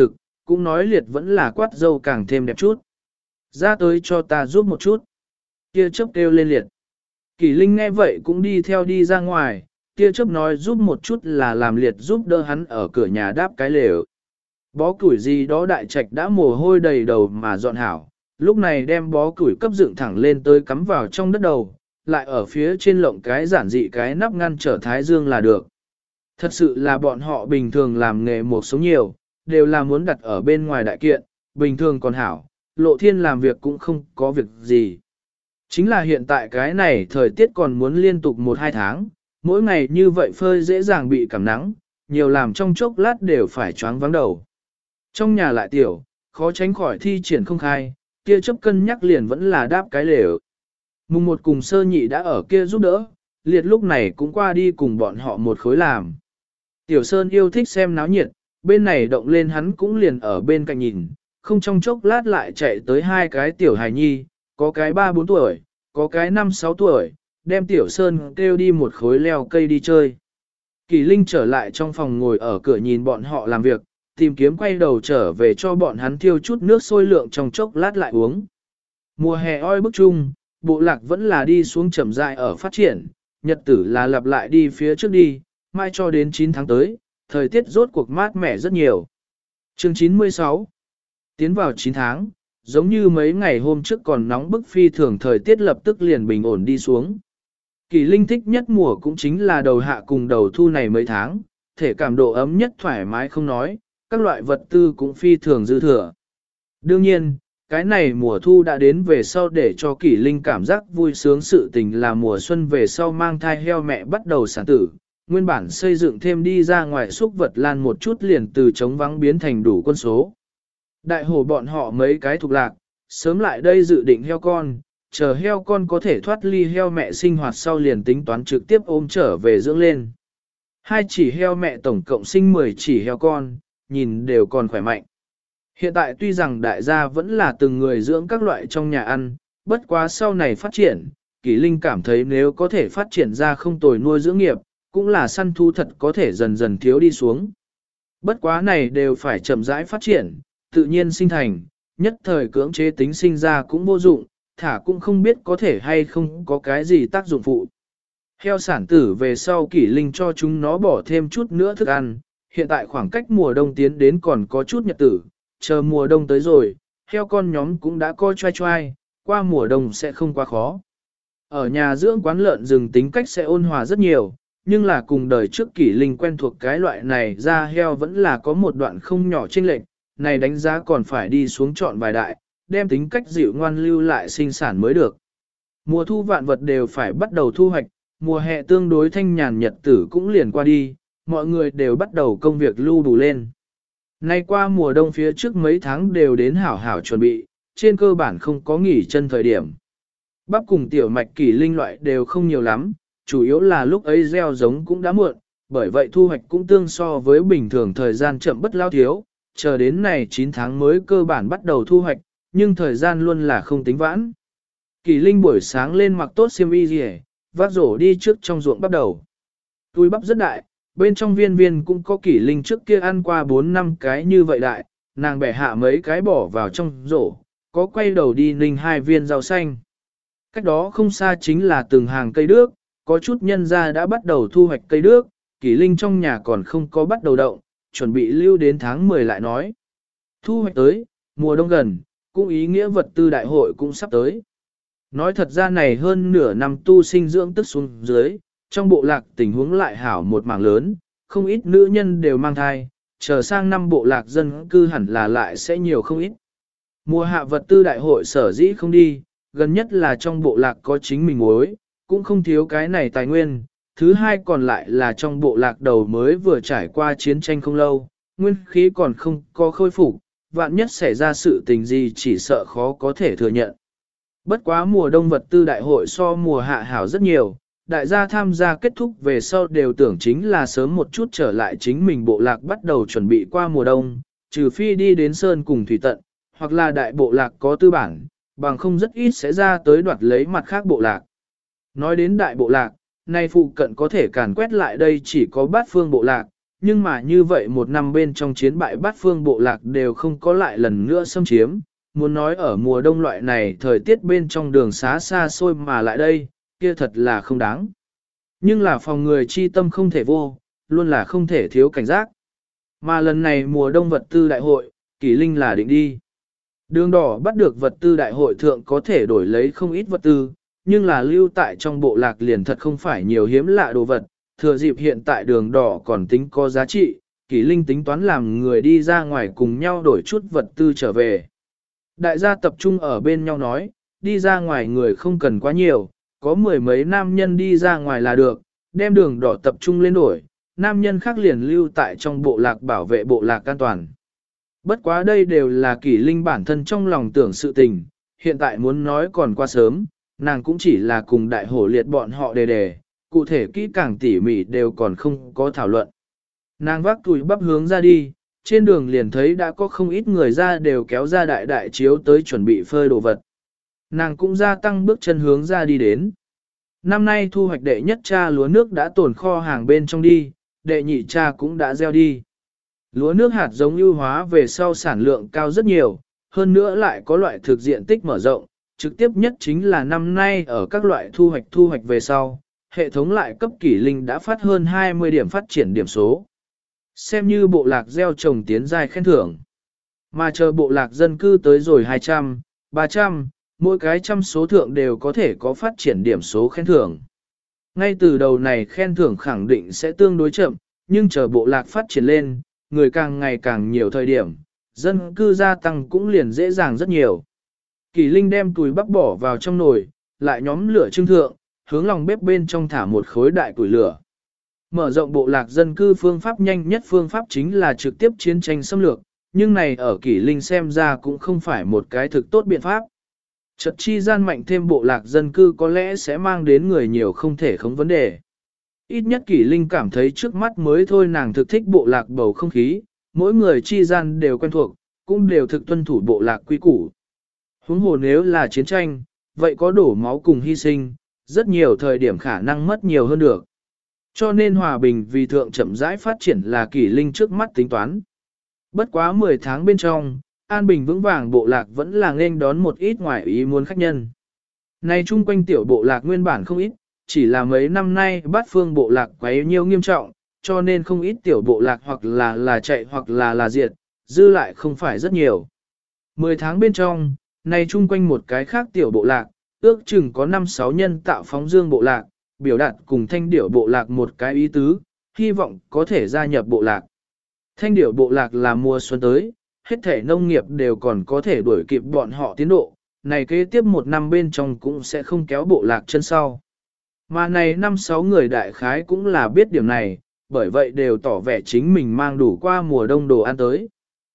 cũng nói liệt vẫn là quát dâu càng thêm đẹp chút. Ra tới cho ta giúp một chút. Kia chớp kêu lên liệt. Kỷ Linh nghe vậy cũng đi theo đi ra ngoài, kia chớp nói giúp một chút là làm liệt giúp đỡ hắn ở cửa nhà đáp cái lều. Bó củi gì đó đại trạch đã mồ hôi đầy đầu mà dọn hảo, lúc này đem bó củi cấp dựng thẳng lên tới cắm vào trong đất đầu, lại ở phía trên lộng cái giản dị cái nắp ngăn trở thái dương là được. Thật sự là bọn họ bình thường làm nghề một sống nhiều, đều là muốn đặt ở bên ngoài đại kiện, bình thường còn hảo, lộ thiên làm việc cũng không có việc gì. Chính là hiện tại cái này thời tiết còn muốn liên tục 1-2 tháng, mỗi ngày như vậy phơi dễ dàng bị cảm nắng, nhiều làm trong chốc lát đều phải choáng vắng đầu. Trong nhà lại tiểu, khó tránh khỏi thi triển không khai, kia chấp cân nhắc liền vẫn là đáp cái lều. Mùng 1 cùng sơ nhị đã ở kia giúp đỡ, liệt lúc này cũng qua đi cùng bọn họ một khối làm. Tiểu Sơn yêu thích xem náo nhiệt, bên này động lên hắn cũng liền ở bên cạnh nhìn, không trong chốc lát lại chạy tới 2 cái tiểu hài nhi, có cái 3-4 tuổi, có cái 5-6 tuổi, đem Tiểu Sơn kêu đi một khối leo cây đi chơi. Kỳ Linh trở lại trong phòng ngồi ở cửa nhìn bọn họ làm việc, tìm kiếm quay đầu trở về cho bọn hắn thiêu chút nước sôi lượng trong chốc lát lại uống. Mùa hè oi bức chung, bộ lạc vẫn là đi xuống chậm rãi ở phát triển, nhật tử là lặp lại đi phía trước đi, mai cho đến 9 tháng tới, thời tiết rốt cuộc mát mẻ rất nhiều. Chương 96 Tiến vào 9 tháng, giống như mấy ngày hôm trước còn nóng bức phi thường thời tiết lập tức liền bình ổn đi xuống. Kỳ Linh thích nhất mùa cũng chính là đầu hạ cùng đầu thu này mấy tháng, thể cảm độ ấm nhất thoải mái không nói, các loại vật tư cũng phi thường dư thừa. Đương nhiên, cái này mùa thu đã đến về sau để cho Kỷ Linh cảm giác vui sướng sự tình là mùa xuân về sau mang thai heo mẹ bắt đầu sản tử, nguyên bản xây dựng thêm đi ra ngoài xúc vật lan một chút liền từ trống vắng biến thành đủ quân số. Đại hồ bọn họ mấy cái thuộc lạc, sớm lại đây dự định heo con, chờ heo con có thể thoát ly heo mẹ sinh hoạt sau liền tính toán trực tiếp ôm trở về dưỡng lên. 2 chỉ heo mẹ tổng cộng sinh 10 chỉ heo con, nhìn đều còn khỏe mạnh. Hiện tại tuy rằng đại gia vẫn là từng người dưỡng các loại trong nhà ăn, bất quá sau này phát triển, Kỷ Linh cảm thấy nếu có thể phát triển ra không tồi nuôi dưỡng nghiệp, cũng là săn thu thật có thể dần dần thiếu đi xuống. Bất quá này đều phải chậm rãi phát triển, tự nhiên sinh thành, nhất thời cưỡng chế tính sinh ra cũng vô dụng, thả cũng không biết có thể hay không có cái gì tác dụng phụ. Heo sản tử về sau Kỷ Linh cho chúng nó bỏ thêm chút nữa thức ăn, hiện tại khoảng cách mùa đông tiến đến còn có chút nhật tử, chờ mùa đông tới rồi, heo con nhóm cũng đã coi choai choai, qua mùa đông sẽ không quá khó. Ở nhà dưỡng quán lợn rừng tính cách sẽ ôn hòa rất nhiều, nhưng là cùng đời trước Kỷ Linh quen thuộc cái loại này ra heo vẫn là có một đoạn không nhỏ chênh lệch, này đánh giá còn phải đi xuống chọn vài đại, đem tính cách dịu ngoan lưu lại sinh sản mới được. Mùa thu vạn vật đều phải bắt đầu thu hoạch, mùa hè tương đối thanh nhàn nhật tử cũng liền qua đi, mọi người đều bắt đầu công việc lưu đủ lên. Nay qua mùa đông phía trước mấy tháng đều đến hảo hảo chuẩn bị, trên cơ bản không có nghỉ chân thời điểm. Bắp cùng tiểu mạch Kỷ Linh loại đều không nhiều lắm, chủ yếu là lúc ấy gieo giống cũng đã muộn, bởi vậy thu hoạch cũng tương so với bình thường thời gian chậm bất lao thiếu, chờ đến này 9 tháng mới cơ bản bắt đầu thu hoạch, nhưng thời gian luôn là không tính vãn. Kỷ Linh buổi sáng lên mặc tốt xiêm y rìa, vác rổ đi trước trong ruộng bắt đầu. Túi bắp rất đại, bên trong viên viên cũng có Kỷ Linh trước kia ăn qua 4-5 cái như vậy đại, nàng bẻ hạ mấy cái bỏ vào trong rổ, có quay đầu đi ninh 2 viên rau xanh. Cách đó không xa chính là từng hàng cây đước, có chút nhân gia đã bắt đầu thu hoạch cây đước, Kỷ Linh trong nhà còn không có bắt đầu động, chuẩn bị lưu đến tháng 10 lại nói. Thu hoạch tới, mùa đông gần, cũng ý nghĩa vật tư đại hội cũng sắp tới. Nói thật ra này hơn nửa năm tu sinh dưỡng tức xuống dưới, trong bộ lạc tình huống lại hảo một mảng lớn, không ít nữ nhân đều mang thai, chờ sang năm bộ lạc dân cư hẳn là lại sẽ nhiều không ít. Mùa hạ vật tư đại hội sở dĩ không đi, gần nhất là trong bộ lạc có chính mình muối, cũng không thiếu cái này tài nguyên. Thứ hai còn lại là trong bộ lạc đầu mới vừa trải qua chiến tranh không lâu, nguyên khí còn không có khôi phục, vạn nhất xảy ra sự tình gì chỉ sợ khó có thể thừa nhận. Bất quá mùa đông vật tư đại hội so mùa hạ hảo rất nhiều, đại gia tham gia kết thúc về sau đều tưởng chính là sớm một chút trở lại chính mình bộ lạc bắt đầu chuẩn bị qua mùa đông, trừ phi đi đến sơn cùng thủy tận, hoặc là đại bộ lạc có tư bản, bằng không rất ít sẽ ra tới đoạt lấy mặt khác bộ lạc. Nói đến đại bộ lạc, nay phụ cận có thể càn quét lại đây chỉ có bát phương bộ lạc, nhưng mà như vậy một năm bên trong chiến bại bát phương bộ lạc đều không có lại lần nữa xâm chiếm, muốn nói ở mùa đông loại này thời tiết bên trong đường xá xa xôi mà lại đây, kia thật là không đáng. Nhưng là phòng người chi tâm không thể vô, luôn là không thể thiếu cảnh giác. Mà lần này mùa đông vật tư đại hội, Kỷ Linh là định đi. Đường đỏ bắt được vật tư đại hội thượng có thể đổi lấy không ít vật tư, nhưng là lưu tại trong bộ lạc liền thật không phải nhiều hiếm lạ đồ vật, thừa dịp hiện tại đường đỏ còn tính có giá trị, Kỷ Linh tính toán làm người đi ra ngoài cùng nhau đổi chút vật tư trở về. Đại gia tập trung ở bên nhau nói, đi ra ngoài người không cần quá nhiều, có mười mấy nam nhân đi ra ngoài là được, đem đường đỏ tập trung lên đổi, nam nhân khác liền lưu tại trong bộ lạc bảo vệ bộ lạc an toàn. Bất quá đây đều là Kỷ Linh bản thân trong lòng tưởng sự tình, hiện tại muốn nói còn quá sớm, nàng cũng chỉ là cùng đại hổ liệt bọn họ đề, cụ thể kỹ càng tỉ mỉ đều còn không có thảo luận. Nàng vác túi bắp hướng ra đi, trên đường liền thấy đã có không ít người ra đều kéo ra đại đại chiếu tới chuẩn bị phơi đồ vật. Nàng cũng gia tăng bước chân hướng ra đi đến. Năm nay thu hoạch đệ nhất cha lúa nước đã tồn kho hàng bên trong đi, đệ nhị cha cũng đã gieo đi. Lúa nước hạt giống ưu hóa về sau sản lượng cao rất nhiều, hơn nữa lại có loại thực diện tích mở rộng, trực tiếp nhất chính là năm nay ở các loại thu hoạch về sau, hệ thống lại cấp Kỷ Linh đã phát hơn 20 điểm phát triển điểm số. Xem như bộ lạc gieo trồng tiến giai khen thưởng. Mà chờ bộ lạc dân cư tới rồi 200, 300, mỗi cái trăm số thượng đều có thể có phát triển điểm số khen thưởng. Ngay từ đầu này khen thưởng khẳng định sẽ tương đối chậm, nhưng chờ bộ lạc phát triển lên, người càng ngày càng nhiều thời điểm, dân cư gia tăng cũng liền dễ dàng rất nhiều. Kỷ Linh đem túi bắp bỏ vào trong nồi, lại nhóm lửa trưng thượng, hướng lòng bếp bên trong thả một khối đại củi lửa. Mở rộng bộ lạc dân cư phương pháp nhanh nhất phương pháp chính là trực tiếp chiến tranh xâm lược, nhưng này ở Kỷ Linh xem ra cũng không phải một cái thực tốt biện pháp. Chợt chi gian mạnh thêm bộ lạc dân cư có lẽ sẽ mang đến người nhiều không thể không vấn đề. Ít nhất Kỷ Linh cảm thấy trước mắt mới thôi nàng thực thích bộ lạc bầu không khí, mỗi người chi gian đều quen thuộc, cũng đều thực tuân thủ bộ lạc quy củ. Huống hồ nếu là chiến tranh, vậy có đổ máu cùng hy sinh, rất nhiều thời điểm khả năng mất nhiều hơn được. Cho nên hòa bình vì thượng chậm rãi phát triển là Kỷ Linh trước mắt tính toán. Bất quá 10 tháng bên trong, an bình vững vàng bộ lạc vẫn là nên đón một ít ngoài ý muốn khách nhân. Này chung quanh tiểu bộ lạc nguyên bản không ít, chỉ là mấy năm nay bát phương bộ lạc quấy nhiễu nghiêm trọng, cho nên không ít tiểu bộ lạc hoặc là chạy hoặc là diệt, dư lại không phải rất nhiều. 10 tháng bên trong, này chung quanh một cái khác tiểu bộ lạc, ước chừng có 5-6 nhân tạo phóng dương bộ lạc, biểu đạt cùng thanh điểu bộ lạc một cái ý tứ, hy vọng có thể gia nhập bộ lạc. Thanh điểu bộ lạc là mùa xuân tới, hết thể nông nghiệp đều còn có thể đuổi kịp bọn họ tiến độ, này kế tiếp một năm bên trong cũng sẽ không kéo bộ lạc chân sau. Mà này 5-6 người đại khái cũng là biết điểm này, bởi vậy đều tỏ vẻ chính mình mang đủ qua mùa đông đồ ăn tới.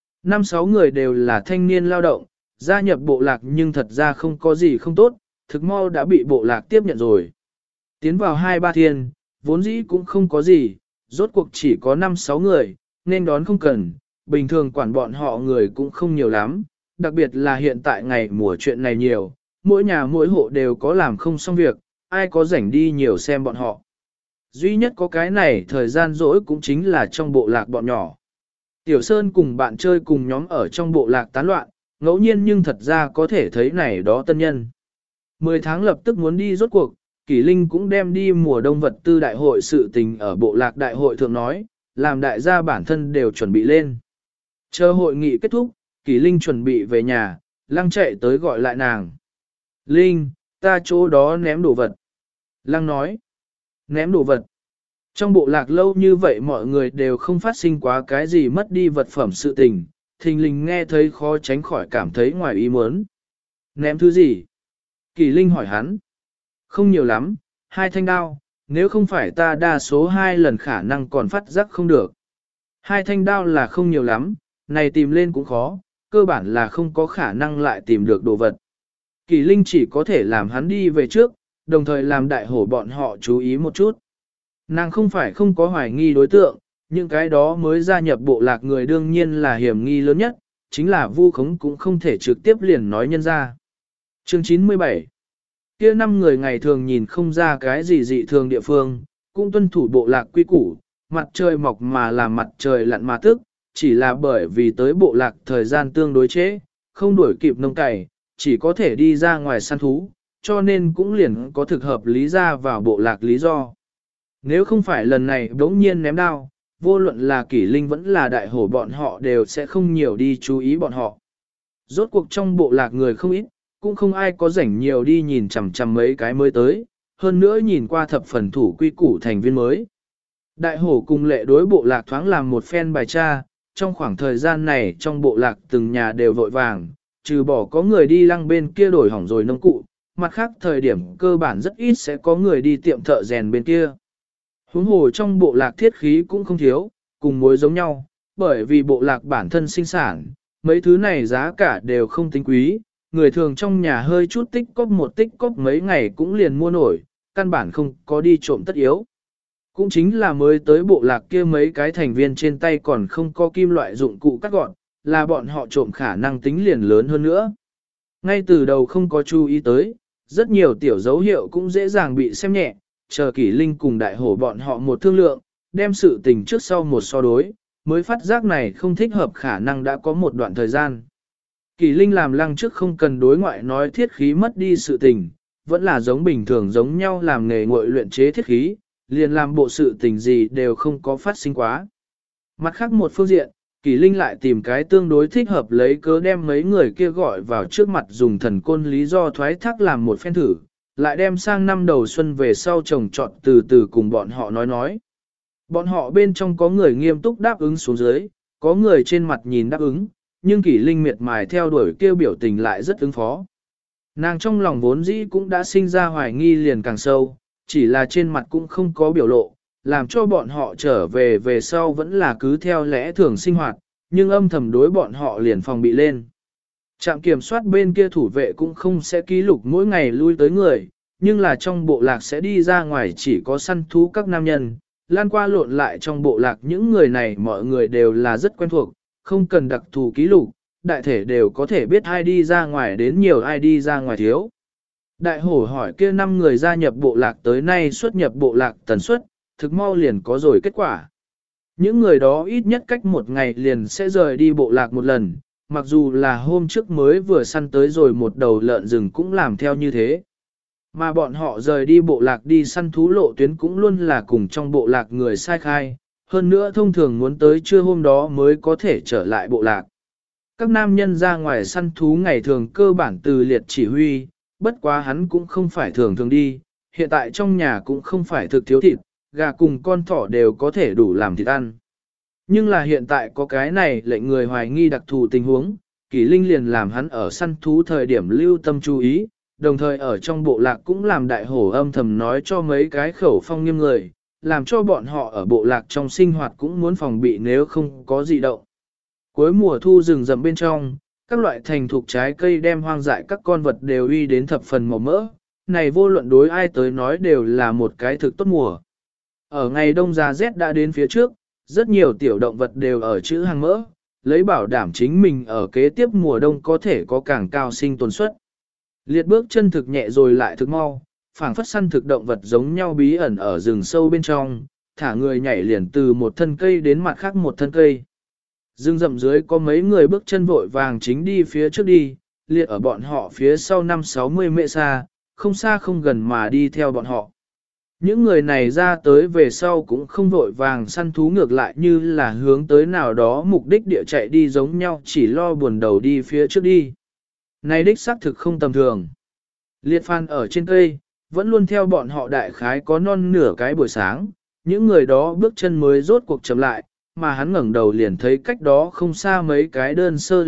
5-6 người đều là thanh niên lao động, gia nhập bộ lạc nhưng thật ra không có gì không tốt, thực mau đã bị bộ lạc tiếp nhận rồi. Tiến vào 2-3 thiên, vốn dĩ cũng không có gì, rốt cuộc chỉ có 5-6 người, nên đón không cần, bình thường quản bọn họ người cũng không nhiều lắm, đặc biệt là hiện tại ngày mùa chuyện này nhiều, mỗi nhà mỗi hộ đều có làm không xong việc, ai có rảnh đi nhiều xem bọn họ. Duy nhất có cái này thời gian rỗi cũng chính là trong bộ lạc bọn nhỏ. Tiểu Sơn cùng bạn chơi cùng nhóm ở trong bộ lạc tán loạn, ngẫu nhiên nhưng thật ra có thể thấy này đó tân nhân. 10 tháng lập tức muốn đi rốt cuộc, Kỷ Linh cũng đem đi mùa đông vật tư đại hội sự tình ở bộ lạc đại hội thượng nói, làm đại gia bản thân đều chuẩn bị lên. Chờ hội nghị kết thúc, Kỷ Linh chuẩn bị về nhà, Lăng chạy tới gọi lại nàng. Linh, ta chỗ đó ném đồ vật. Lăng nói, ném đồ vật. Trong bộ lạc lâu như vậy mọi người đều không phát sinh quá cái gì mất đi vật phẩm sự tình, thình lình nghe thấy khó tránh khỏi cảm thấy ngoài ý muốn. Ném thứ gì? Kỷ Linh hỏi hắn. Không nhiều lắm, 2 thanh đao, nếu không phải ta đa số 2 lần khả năng còn phát giác không được. 2 thanh đao là không nhiều lắm, này tìm lên cũng khó, cơ bản là không có khả năng lại tìm được đồ vật. Kỷ Linh chỉ có thể làm hắn đi về trước, đồng thời làm đại hổ bọn họ chú ý một chút. Nàng không phải không có hoài nghi đối tượng, những cái đó mới gia nhập bộ lạc người đương nhiên là hiểm nghi lớn nhất, chính là vu khống cũng không thể trực tiếp liền nói nhân ra. Chương 97 Kia 5 người ngày thường nhìn không ra cái gì dị thường địa phương, cũng tuân thủ bộ lạc quy củ, mặt trời mọc mà làm mặt trời lặn mà tức, chỉ là bởi vì tới bộ lạc thời gian tương đối chế, không đuổi kịp nông cày, chỉ có thể đi ra ngoài săn thú, cho nên cũng liền có thực hợp lý ra vào bộ lạc lý do. Nếu không phải lần này đống nhiên ném đao, vô luận là Kỷ Linh vẫn là đại hổ bọn họ đều sẽ không nhiều đi chú ý bọn họ. Rốt cuộc trong bộ lạc người không ít, cũng không ai có rảnh nhiều đi nhìn chằm chằm mấy cái mới tới, hơn nữa nhìn qua thập phần thủ quy củ thành viên mới. Đại hổ cùng lệ đối bộ lạc thoáng làm một phen bài tra, trong khoảng thời gian này trong bộ lạc từng nhà đều vội vàng, trừ bỏ có người đi lăng bên kia đổi hỏng rồi nông cụ, mặt khác thời điểm cơ bản rất ít sẽ có người đi tiệm thợ rèn bên kia. Huống hồ trong bộ lạc thiết khí cũng không thiếu, cùng mối giống nhau, bởi vì bộ lạc bản thân sinh sản, mấy thứ này giá cả đều không tính quý, người thường trong nhà hơi chút tích cóp mấy ngày cũng liền mua nổi, căn bản không có đi trộm tất yếu. Cũng chính là mới tới bộ lạc kia mấy cái thành viên trên tay còn không có kim loại dụng cụ cắt gọn, là bọn họ trộm khả năng tính liền lớn hơn nữa. Ngay từ đầu không có chú ý tới, rất nhiều tiểu dấu hiệu cũng dễ dàng bị xem nhẹ, chờ Kỷ Linh cùng đại hổ bọn họ một thương lượng, đem sự tình trước sau một so đối, mới phát giác này không thích hợp khả năng đã có một đoạn thời gian. Kỷ Linh làm lăng trước không cần đối ngoại nói thiết khí mất đi sự tình, vẫn là giống bình thường giống nhau làm nghề ngội luyện chế thiết khí, liền làm bộ sự tình gì đều không có phát sinh quá. Mặt khác một phương diện, Kỷ Linh lại tìm cái tương đối thích hợp lấy cớ đem mấy người kia gọi vào trước mặt dùng thần côn lý do thoái thác làm một phen thử, lại đem sang năm đầu xuân về sau trồng trọt từ từ cùng bọn họ nói. Bọn họ bên trong có người nghiêm túc đáp ứng xuống dưới, có người trên mặt nhìn đáp ứng, nhưng Kỷ Linh miệt mài theo đuổi kêu biểu tình lại rất ứng phó. Nàng trong lòng vốn dĩ cũng đã sinh ra hoài nghi liền càng sâu, chỉ là trên mặt cũng không có biểu lộ, làm cho bọn họ trở về sau vẫn là cứ theo lẽ thường sinh hoạt, nhưng âm thầm đối bọn họ liền phòng bị lên. Trạm kiểm soát bên kia thủ vệ cũng không sẽ ký lục mỗi ngày lui tới người, nhưng là trong bộ lạc sẽ đi ra ngoài chỉ có săn thú các nam nhân, lan qua lộn lại trong bộ lạc những người này mọi người đều là rất quen thuộc, không cần đặc thù ký lục, đại thể đều có thể biết ai đi ra ngoài đến nhiều ai đi ra ngoài thiếu. Đại hổ hỏi kia 5 người gia nhập bộ lạc tới nay xuất nhập bộ lạc tần suất, thực mau liền có rồi kết quả. Những người đó ít nhất cách một ngày liền sẽ rời đi bộ lạc một lần, mặc dù là hôm trước mới vừa săn tới rồi một đầu lợn rừng cũng làm theo như thế. Mà bọn họ rời đi bộ lạc đi săn thú lộ tuyến cũng luôn là cùng trong bộ lạc người sai khai, hơn nữa thông thường muốn tới trưa hôm đó mới có thể trở lại bộ lạc. Các nam nhân ra ngoài săn thú ngày thường cơ bản từ liệt chỉ huy, bất quá hắn cũng không phải thường thường đi, hiện tại trong nhà cũng không phải thực thiếu thịt, gà cùng con thỏ đều có thể đủ làm thịt ăn. Nhưng là hiện tại có cái này lệnh người hoài nghi đặc thù tình huống, Kỷ Linh liền làm hắn ở săn thú thời điểm lưu tâm chú ý, đồng thời ở trong bộ lạc cũng làm đại hổ âm thầm nói cho mấy cái khẩu phong nghiêm người, làm cho bọn họ ở bộ lạc trong sinh hoạt cũng muốn phòng bị nếu không có gì động. Cuối mùa thu rừng rậm bên trong, các loại thành thục trái cây đem hoang dại các con vật đều uy đến thập phần màu mỡ, này vô luận đối ai tới nói đều là một cái thực tốt mùa. Ở ngày đông giá rét đã đến phía trước, rất nhiều tiểu động vật đều ở chữ hàng mỡ, lấy bảo đảm chính mình ở kế tiếp mùa đông có thể có càng cao sinh tồn suất. Liệt bước chân thực nhẹ rồi lại thực mau, phảng phất săn thực động vật giống nhau bí ẩn ở rừng sâu bên trong, thả người nhảy liền từ một thân cây đến mặt khác một thân cây. Rừng rậm dưới có mấy người bước chân vội vàng chính đi phía trước đi, liệt ở bọn họ phía sau 5-60 mệ xa, không xa không gần mà đi theo bọn họ. Những người này ra tới về sau cũng không vội vàng săn thú ngược lại như là hướng tới nào đó mục đích địa chạy đi giống nhau chỉ lo buồn đầu đi phía trước đi. Này đích xác thực không tầm thường. Liệt phan ở trên cây, vẫn luôn theo bọn họ đại khái có non nửa cái buổi sáng, những người đó bước chân mới rốt cuộc chậm lại, mà hắn ngẩng đầu liền thấy cách đó không xa mấy cái đơn sơ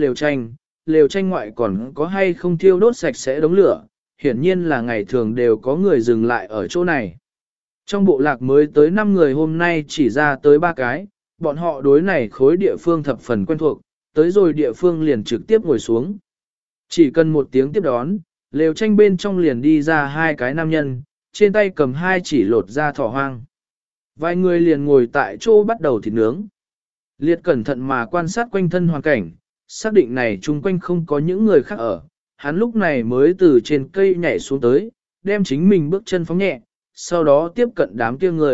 lều tranh ngoại còn có hay không thiêu đốt sạch sẽ đống lửa, hiển nhiên là ngày thường đều có người dừng lại ở chỗ này. Trong bộ lạc mới tới 5 người hôm nay chỉ ra tới 3 cái, bọn họ đối này khối địa phương thập phần quen thuộc, tới rồi địa phương liền trực tiếp ngồi xuống. Chỉ cần một tiếng tiếp đón, lều tranh bên trong liền đi ra 2 cái nam nhân, trên tay cầm 2 chỉ lột ra thỏ hoang. Vài người liền ngồi tại chỗ bắt đầu thịt nướng. Liệt cẩn thận mà quan sát quanh thân hoàn cảnh, xác định này chung quanh không có những người khác ở. Hắn lúc này mới từ trên cây nhảy xuống tới, đem chính mình bước chân phóng nhẹ, sau đó tiếp cận đám kia người,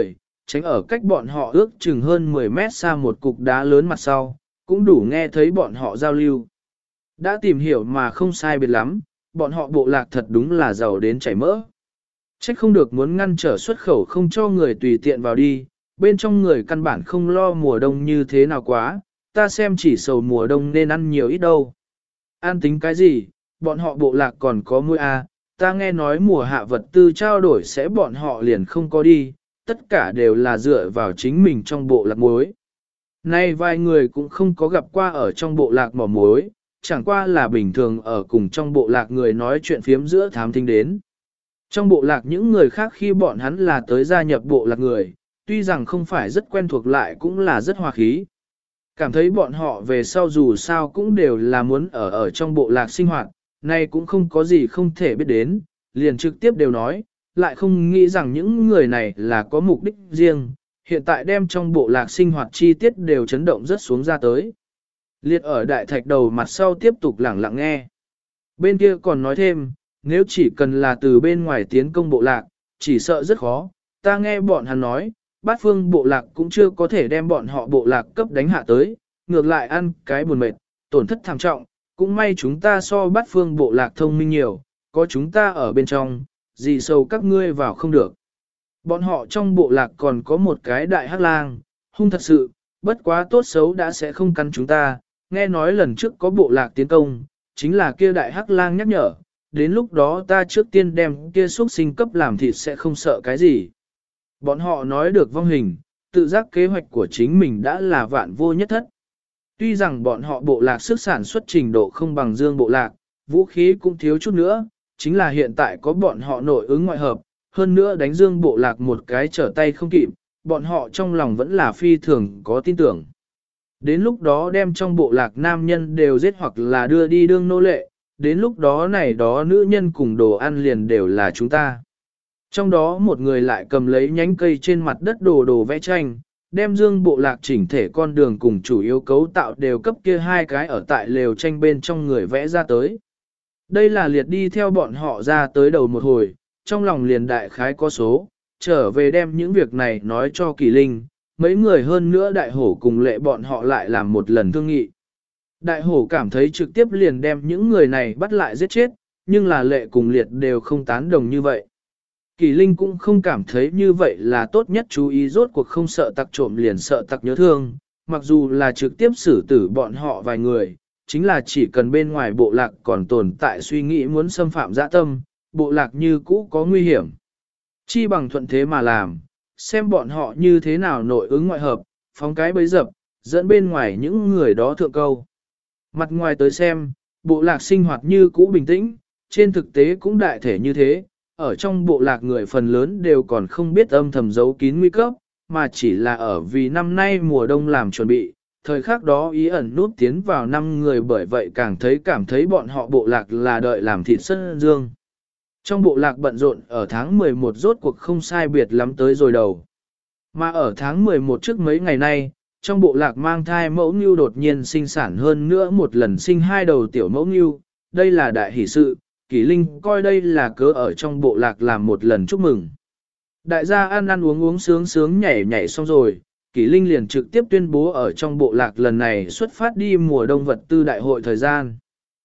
tránh ở cách bọn họ ước chừng hơn 10 mét xa một cục đá lớn mặt sau, cũng đủ nghe thấy bọn họ giao lưu. Đã tìm hiểu mà không sai biệt lắm, bọn họ bộ lạc thật đúng là giàu đến chảy mỡ. Trách không được muốn ngăn trở xuất khẩu không cho người tùy tiện vào đi, bên trong người căn bản không lo mùa đông như thế nào quá, ta xem chỉ sầu mùa đông nên ăn nhiều ít đâu. An tính cái gì, bọn họ bộ lạc còn có muối à, ta nghe nói mùa hạ vật tư trao đổi sẽ bọn họ liền không có đi, tất cả đều là dựa vào chính mình trong bộ lạc muối. Nay vài người cũng không có gặp qua ở trong bộ lạc mỏ muối, chẳng qua là bình thường ở cùng trong bộ lạc người nói chuyện phiếm giữa thám thính đến. Trong bộ lạc những người khác khi bọn hắn là tới gia nhập bộ lạc người, tuy rằng không phải rất quen thuộc lại cũng là rất hòa khí. Cảm thấy bọn họ về sau dù sao cũng đều là muốn ở trong bộ lạc sinh hoạt, nay cũng không có gì không thể biết đến, liền trực tiếp đều nói, lại không nghĩ rằng những người này là có mục đích riêng, hiện tại đem trong bộ lạc sinh hoạt chi tiết đều chấn động rất xuống ra tới. Liệt ở đại thạch đầu mặt sau tiếp tục lẳng lặng nghe. Bên kia còn nói thêm, nếu chỉ cần là từ bên ngoài tiến công bộ lạc, chỉ sợ rất khó, ta nghe bọn hắn nói, bát phương bộ lạc cũng chưa có thể đem bọn họ bộ lạc cấp đánh hạ tới, ngược lại ăn cái buồn mệt, tổn thất thảm trọng, cũng may chúng ta so bát phương bộ lạc thông minh nhiều, có chúng ta ở bên trong, gì sâu các ngươi vào không được. Bọn họ trong bộ lạc còn có một cái đại hắc lang, hung thật sự, bất quá tốt xấu đã sẽ không cắn chúng ta, nghe nói lần trước có bộ lạc tiến công, chính là kia đại hắc lang nhắc nhở, đến lúc đó ta trước tiên đem kia xuất sinh cấp làm thịt sẽ không sợ cái gì. Bọn họ nói được vong hình, tự giác kế hoạch của chính mình đã là vạn vô nhất thất. Tuy rằng bọn họ bộ lạc sức sản xuất trình độ không bằng dương bộ lạc, vũ khí cũng thiếu chút nữa, chính là hiện tại có bọn họ nội ứng ngoại hợp, hơn nữa đánh dương bộ lạc một cái trở tay không kịp, bọn họ trong lòng vẫn là phi thường có tin tưởng. Đến lúc đó đem trong bộ lạc nam nhân đều giết hoặc là đưa đi đương nô lệ, đến lúc đó này đó nữ nhân cùng đồ ăn liền đều là chúng ta. Trong đó một người lại cầm lấy nhánh cây trên mặt đất đồ vẽ tranh, đem dương bộ lạc chỉnh thể con đường cùng chủ yếu cấu tạo đều cấp kia hai cái ở tại lều tranh bên trong người vẽ ra tới. Đây là liệt đi theo bọn họ ra tới đầu một hồi, trong lòng liền đại khái có số, trở về đem những việc này nói cho Kỳ Linh, mấy người hơn nữa đại hổ cùng lệ bọn họ lại làm một lần thương nghị. Đại hổ cảm thấy trực tiếp liền đem những người này bắt lại giết chết, nhưng là lệ cùng liệt đều không tán đồng như vậy. Kỳ Linh cũng không cảm thấy như vậy là tốt nhất, chú ý rốt cuộc không sợ tặc trộm liền sợ tặc nhớ thương, mặc dù là trực tiếp xử tử bọn họ vài người, chính là chỉ cần bên ngoài bộ lạc còn tồn tại suy nghĩ muốn xâm phạm dã tâm, bộ lạc như cũ có nguy hiểm. Chi bằng thuận thế mà làm, xem bọn họ như thế nào nội ứng ngoại hợp, phóng cái bấy dập, dẫn bên ngoài những người đó thượng câu. Mặt ngoài tới xem, bộ lạc sinh hoạt như cũ bình tĩnh, trên thực tế cũng đại thể như thế, ở trong bộ lạc người phần lớn đều còn không biết âm thầm giấu kín nguy cấp, mà chỉ là ở vì năm nay mùa đông làm chuẩn bị, thời khắc đó ý ẩn nút tiến vào 5 người, bởi vậy cảm thấy bọn họ bộ lạc là đợi làm thịt sân dương. Trong bộ lạc bận rộn ở tháng 11 rốt cuộc không sai biệt lắm tới rồi đầu. Mà ở tháng 11 trước mấy ngày nay, trong bộ lạc mang thai mẫu ngưu đột nhiên sinh sản hơn nữa một lần sinh 2 đầu tiểu mẫu ngưu, đây là đại hỷ sự, Kỳ Linh coi đây là cớ ở trong bộ lạc làm một lần chúc mừng. Đại gia ăn ăn uống uống sướng sướng nhảy nhảy xong rồi, Kỳ Linh liền trực tiếp tuyên bố ở trong bộ lạc lần này xuất phát đi mùa đông vật tư đại hội thời gian.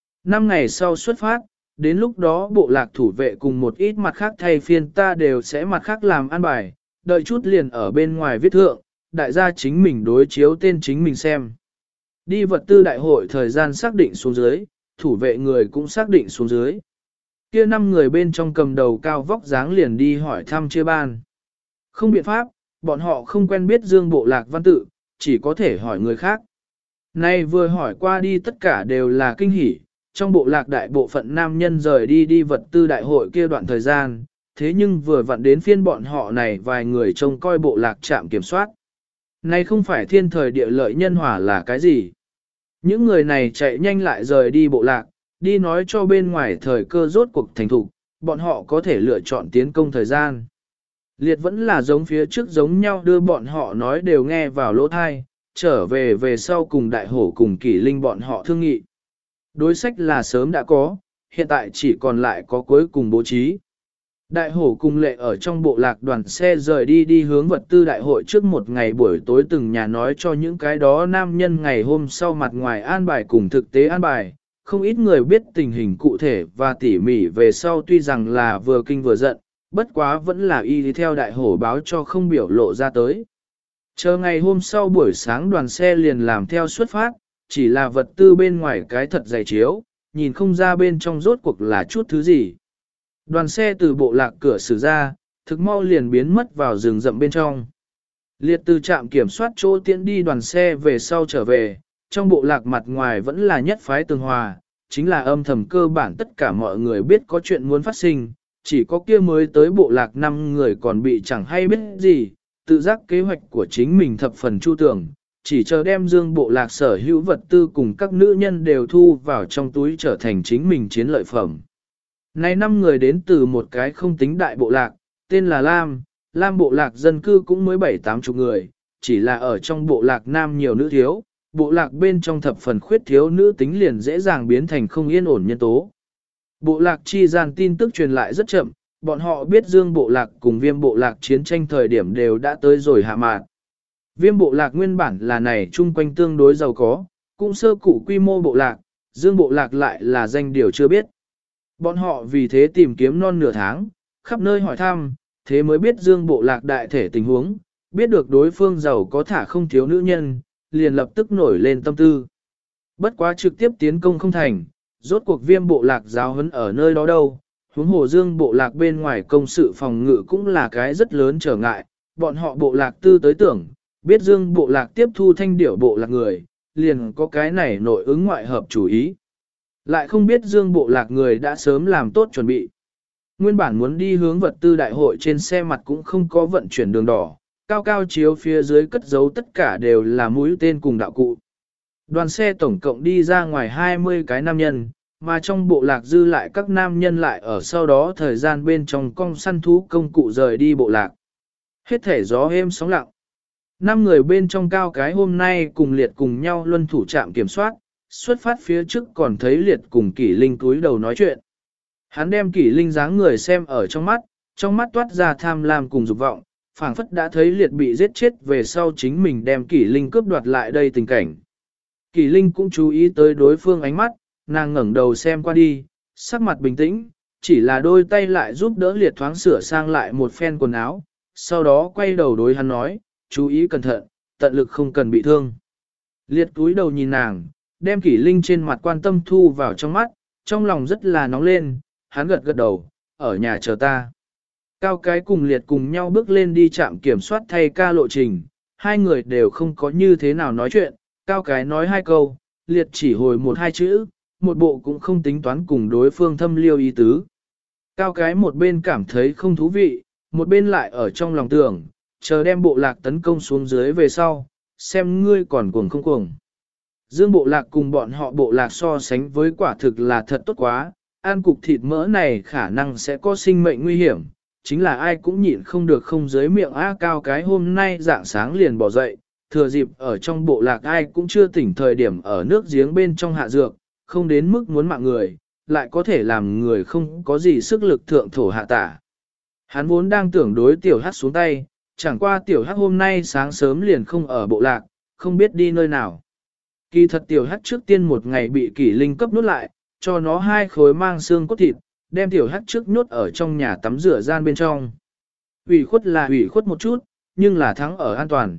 5 ngày sau xuất phát, đến lúc đó bộ lạc thủ vệ cùng một ít mặt khác thay phiên ta đều sẽ mặt khác làm an bài, đợi chút liền ở bên ngoài viết thượng, đại gia chính mình đối chiếu tên chính mình xem. Đi vật tư đại hội thời gian xác định xuống dưới, thủ vệ người cũng xác định xuống dưới. Kia 5 người bên trong cầm đầu cao vóc dáng liền đi hỏi thăm chia ban. Không biện pháp, bọn họ không quen biết dương bộ lạc văn tự, chỉ có thể hỏi người khác. Nay vừa hỏi qua đi tất cả đều là kinh hỉ, trong bộ lạc đại bộ phận nam nhân rời đi vật tư đại hội kia đoạn thời gian, thế nhưng vừa vặn đến phiên bọn họ này vài người trông coi bộ lạc trạm kiểm soát. Này không phải thiên thời địa lợi nhân hòa là cái gì? Những người này chạy nhanh lại rời đi bộ lạc, đi nói cho bên ngoài thời cơ rốt cuộc thành thục, bọn họ có thể lựa chọn tiến công thời gian. Liệt vẫn là giống phía trước giống nhau đưa bọn họ nói đều nghe vào lỗ thai, trở về sau cùng đại hổ cùng Kỷ Linh bọn họ thương nghị. Đối sách là sớm đã có, hiện tại chỉ còn lại có cuối cùng bố trí. Đại hổ cùng lệ ở trong bộ lạc đoàn xe rời đi hướng vật tư đại hội trước một ngày buổi tối từng nhà nói cho những cái đó nam nhân ngày hôm sau mặt ngoài an bài cùng thực tế an bài. Không ít người biết tình hình cụ thể và tỉ mỉ về sau tuy rằng là vừa kinh vừa giận, bất quá vẫn là y theo đại hổ báo cho không biểu lộ ra tới. Chờ ngày hôm sau buổi sáng đoàn xe liền làm theo xuất phát, chỉ là vật tư bên ngoài cái thật dày chiếu, nhìn không ra bên trong rốt cuộc là chút thứ gì. Đoàn xe từ bộ lạc cửa xử ra, thực mau liền biến mất vào rừng rậm bên trong. Liệt từ trạm kiểm soát chỗ tiễn đi đoàn xe về sau trở về, trong bộ lạc mặt ngoài vẫn là nhất phái tường hòa, chính là âm thầm cơ bản tất cả mọi người biết có chuyện muốn phát sinh, chỉ có kia mới tới bộ lạc 5 người còn bị chẳng hay biết gì, tự giác kế hoạch của chính mình thập phần chu tưởng, chỉ chờ đem dương bộ lạc sở hữu vật tư cùng các nữ nhân đều thu vào trong túi trở thành chính mình chiến lợi phẩm. Này 5 người đến từ một cái không tính đại bộ lạc, tên là Lam bộ lạc dân cư cũng mới 7-80 người, chỉ là ở trong bộ lạc nam nhiều nữ thiếu, bộ lạc bên trong thập phần khuyết thiếu nữ tính liền dễ dàng biến thành không yên ổn nhân tố. Bộ lạc chi gian tin tức truyền lại rất chậm, bọn họ biết dương bộ lạc cùng viêm bộ lạc chiến tranh thời điểm đều đã tới rồi hạ mạn. Viêm bộ lạc nguyên bản là này chung quanh tương đối giàu có, cũng sơ cụ quy mô bộ lạc, dương bộ lạc lại là danh điều chưa biết. Bọn họ vì thế tìm kiếm non nửa tháng, khắp nơi hỏi thăm, thế mới biết dương bộ lạc đại thể tình huống, biết được đối phương giàu có thả không thiếu nữ nhân, liền lập tức nổi lên tâm tư. Bất quá trực tiếp tiến công không thành, rốt cuộc viêm bộ lạc giáo huấn ở nơi đó đâu, huống hồ dương bộ lạc bên ngoài công sự phòng ngự cũng là cái rất lớn trở ngại, bọn họ bộ lạc tư tới tưởng, biết dương bộ lạc tiếp thu thanh điểu bộ lạc người, liền có cái này nội ứng ngoại hợp chủ ý. Lại không biết dương bộ lạc người đã sớm làm tốt chuẩn bị. Nguyên bản muốn đi hướng vật tư đại hội trên xe mặt cũng không có vận chuyển đường đỏ, cao cao chiếu phía dưới cất giấu tất cả đều là mũi tên cùng đạo cụ. Đoàn xe tổng cộng đi ra ngoài 20 cái nam nhân, mà trong bộ lạc dư lại các nam nhân lại ở sau đó thời gian bên trong cong săn thú công cụ rời đi bộ lạc. Hết thể gió êm sóng lặng. 5 người bên trong cao cái hôm nay cùng liệt cùng nhau luân thủ trạm kiểm soát, xuất phát phía trước còn thấy liệt cùng kỷ linh cúi đầu nói chuyện. Hắn đem kỷ linh dáng người xem ở trong mắt toát ra tham lam cùng dục vọng, phảng phất đã thấy liệt bị giết chết về sau chính mình đem kỷ linh cướp đoạt lại đây tình cảnh. Kỷ linh cũng chú ý tới đối phương ánh mắt, nàng ngẩng đầu xem qua đi, sắc mặt bình tĩnh, chỉ là đôi tay lại giúp đỡ liệt thoáng sửa sang lại một phen quần áo, sau đó quay đầu đối hắn nói, chú ý cẩn thận, tận lực không cần bị thương. Liệt cúi đầu nhìn nàng, đem kỷ linh trên mặt quan tâm thu vào trong mắt, trong lòng rất là nóng lên, hắn gật gật đầu, ở nhà chờ ta. Cao cái cùng liệt cùng nhau bước lên đi trạm kiểm soát thay ca lộ trình, hai người đều không có như thế nào nói chuyện, cao cái nói 2 câu, liệt chỉ hồi 1-2 chữ, một bộ cũng không tính toán cùng đối phương thâm liêu ý tứ. Cao cái một bên cảm thấy không thú vị, một bên lại ở trong lòng tưởng, chờ đem bộ lạc tấn công xuống dưới về sau, xem ngươi còn cuồng không cuồng. Dương bộ lạc cùng bọn họ bộ lạc so sánh với quả thực là thật tốt quá, ăn cục thịt mỡ này khả năng sẽ có sinh mệnh nguy hiểm, chính là ai cũng nhịn không được không dưới miệng cao cái hôm nay dạng sáng liền bỏ dậy, thừa dịp ở trong bộ lạc ai cũng chưa tỉnh thời điểm ở nước giếng bên trong hạ dược, không đến mức muốn mạng người, lại có thể làm người không có gì sức lực thượng thổ hạ tả. Hắn vốn đang tưởng đối tiểu hắc xuống tay, chẳng qua tiểu hắc hôm nay sáng sớm liền không ở bộ lạc, không biết đi nơi nào. Kỳ thật tiểu hắc trước tiên một ngày bị kỷ linh cấp nuốt lại, cho nó 2 khối mang xương cốt thịt, đem tiểu hắc trước nhốt ở trong nhà tắm rửa gian bên trong. Ủy khuất là ủy khuất một chút, nhưng là thắng ở an toàn.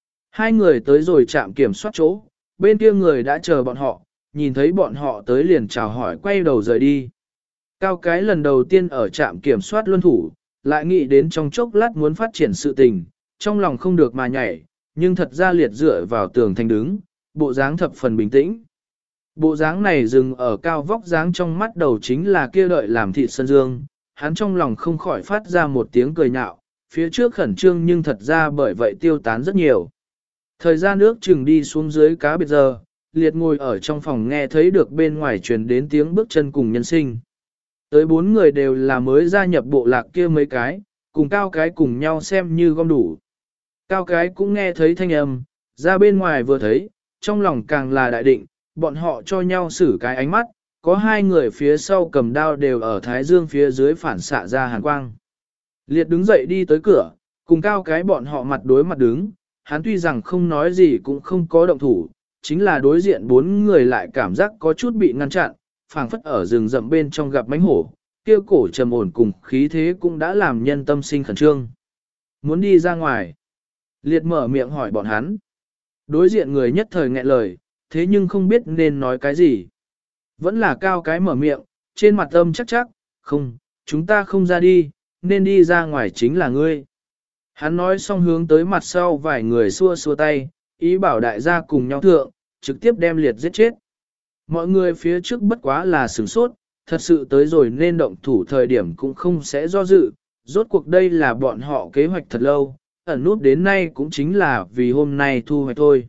2 người tới rồi trạm kiểm soát chỗ, bên kia người đã chờ bọn họ, nhìn thấy bọn họ tới liền chào hỏi quay đầu rời đi. Cao cái lần đầu tiên ở trạm kiểm soát luân thủ, lại nghĩ đến trong chốc lát muốn phát triển sự tình, trong lòng không được mà nhảy, nhưng thật ra liệt dựa vào tường thành đứng, bộ dáng thập phần bình tĩnh. Bộ dáng này dừng ở cao vóc dáng trong mắt đầu chính là kia đợi làm thịt sân dương, hắn trong lòng không khỏi phát ra một tiếng cười nhạo, phía trước khẩn trương nhưng thật ra bởi vậy tiêu tán rất nhiều. Thời gian ước chừng đi xuống dưới cá biệt giờ, liệt ngồi ở trong phòng nghe thấy được bên ngoài truyền đến tiếng bước chân cùng nhân sinh. Tới 4 người đều là mới gia nhập bộ lạc kia mấy cái, cùng cao cái cùng nhau xem như gom đủ. Cao cái cũng nghe thấy thanh âm, ra bên ngoài vừa thấy, trong lòng càng là đại định, bọn họ cho nhau xử cái ánh mắt, có 2 người phía sau cầm đao đều ở thái dương phía dưới phản xạ ra hàn quang. Liệt đứng dậy đi tới cửa, cùng cao cái bọn họ mặt đối mặt đứng, hắn tuy rằng không nói gì cũng không có động thủ, chính là đối diện bốn người lại cảm giác có chút bị ngăn chặn, phảng phất ở rừng rậm bên trong gặp mánh hổ, kêu cổ trầm ổn cùng khí thế cũng đã làm nhân tâm sinh khẩn trương. Muốn đi ra ngoài. Liệt mở miệng hỏi bọn hắn. Đối diện người nhất thời nghẹn lời, thế nhưng không biết nên nói cái gì. Vẫn là cao cái mở miệng, trên mặt âm chắc chắc, không, chúng ta không ra đi, nên đi ra ngoài chính là ngươi. Hắn nói xong hướng tới mặt sau vài người xua xua tay, ý bảo đại gia cùng nhau thượng, trực tiếp đem Liệt giết chết. Mọi người phía trước bất quá là sửng sốt, thật sự tới rồi nên động thủ thời điểm cũng không sẽ do dự, rốt cuộc đây là bọn họ kế hoạch thật lâu, ẩn nút đến nay cũng chính là vì hôm nay thu hoạch thôi.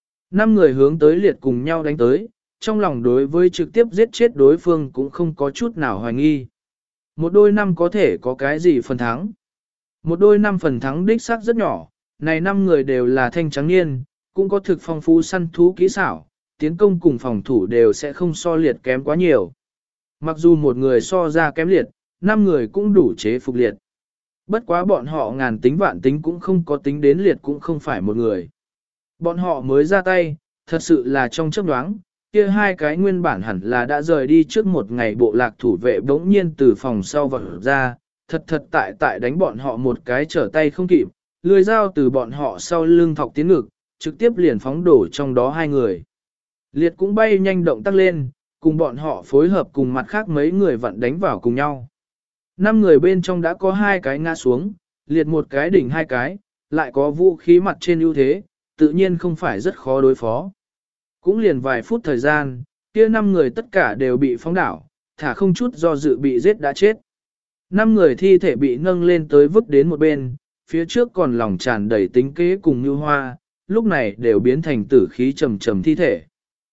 5 người hướng tới Liệt cùng nhau đánh tới, trong lòng đối với trực tiếp giết chết đối phương cũng không có chút nào hoài nghi. Một đôi 5 có thể có cái gì phần thắng? Một đôi 5 phần thắng đích xác rất nhỏ, này 5 người đều là thanh trắng niên, cũng có thực phong phú săn thú kỹ xảo, tiến công cùng phòng thủ đều sẽ không so Liệt kém quá nhiều. Mặc dù một người so ra kém Liệt, 5 người cũng đủ chế phục Liệt. Bất quá bọn họ ngàn tính vạn tính cũng không có tính đến Liệt cũng không phải một người. Bọn họ mới ra tay, thật sự là trong chớp nhoáng, kia hai cái nguyên bản hẳn là đã rời đi trước một ngày bộ lạc thủ vệ bỗng nhiên từ phòng sau vọt ra, thật tại đánh bọn họ một cái trở tay không kịp, lưỡi dao từ bọn họ sau lưng thọc tiến ngực, trực tiếp liền phóng đổ trong đó hai người. Liệt cũng bay nhanh động tác lên, cùng bọn họ phối hợp cùng mặt khác mấy người vặn đánh vào cùng nhau. 5 người bên trong đã có 2 cái ngã xuống, Liệt một cái đỉnh 2 cái, lại có vũ khí mặt trên ưu thế, tự nhiên không phải rất khó đối phó. Cũng liền vài phút thời gian, kia 5 người tất cả đều bị phóng đảo, thả không chút do dự bị giết đã chết. 5 người thi thể bị nâng lên tới vứt đến một bên, phía trước còn lòng tràn đầy tính kế cùng như hoa, lúc này đều biến thành tử khí trầm trầm thi thể.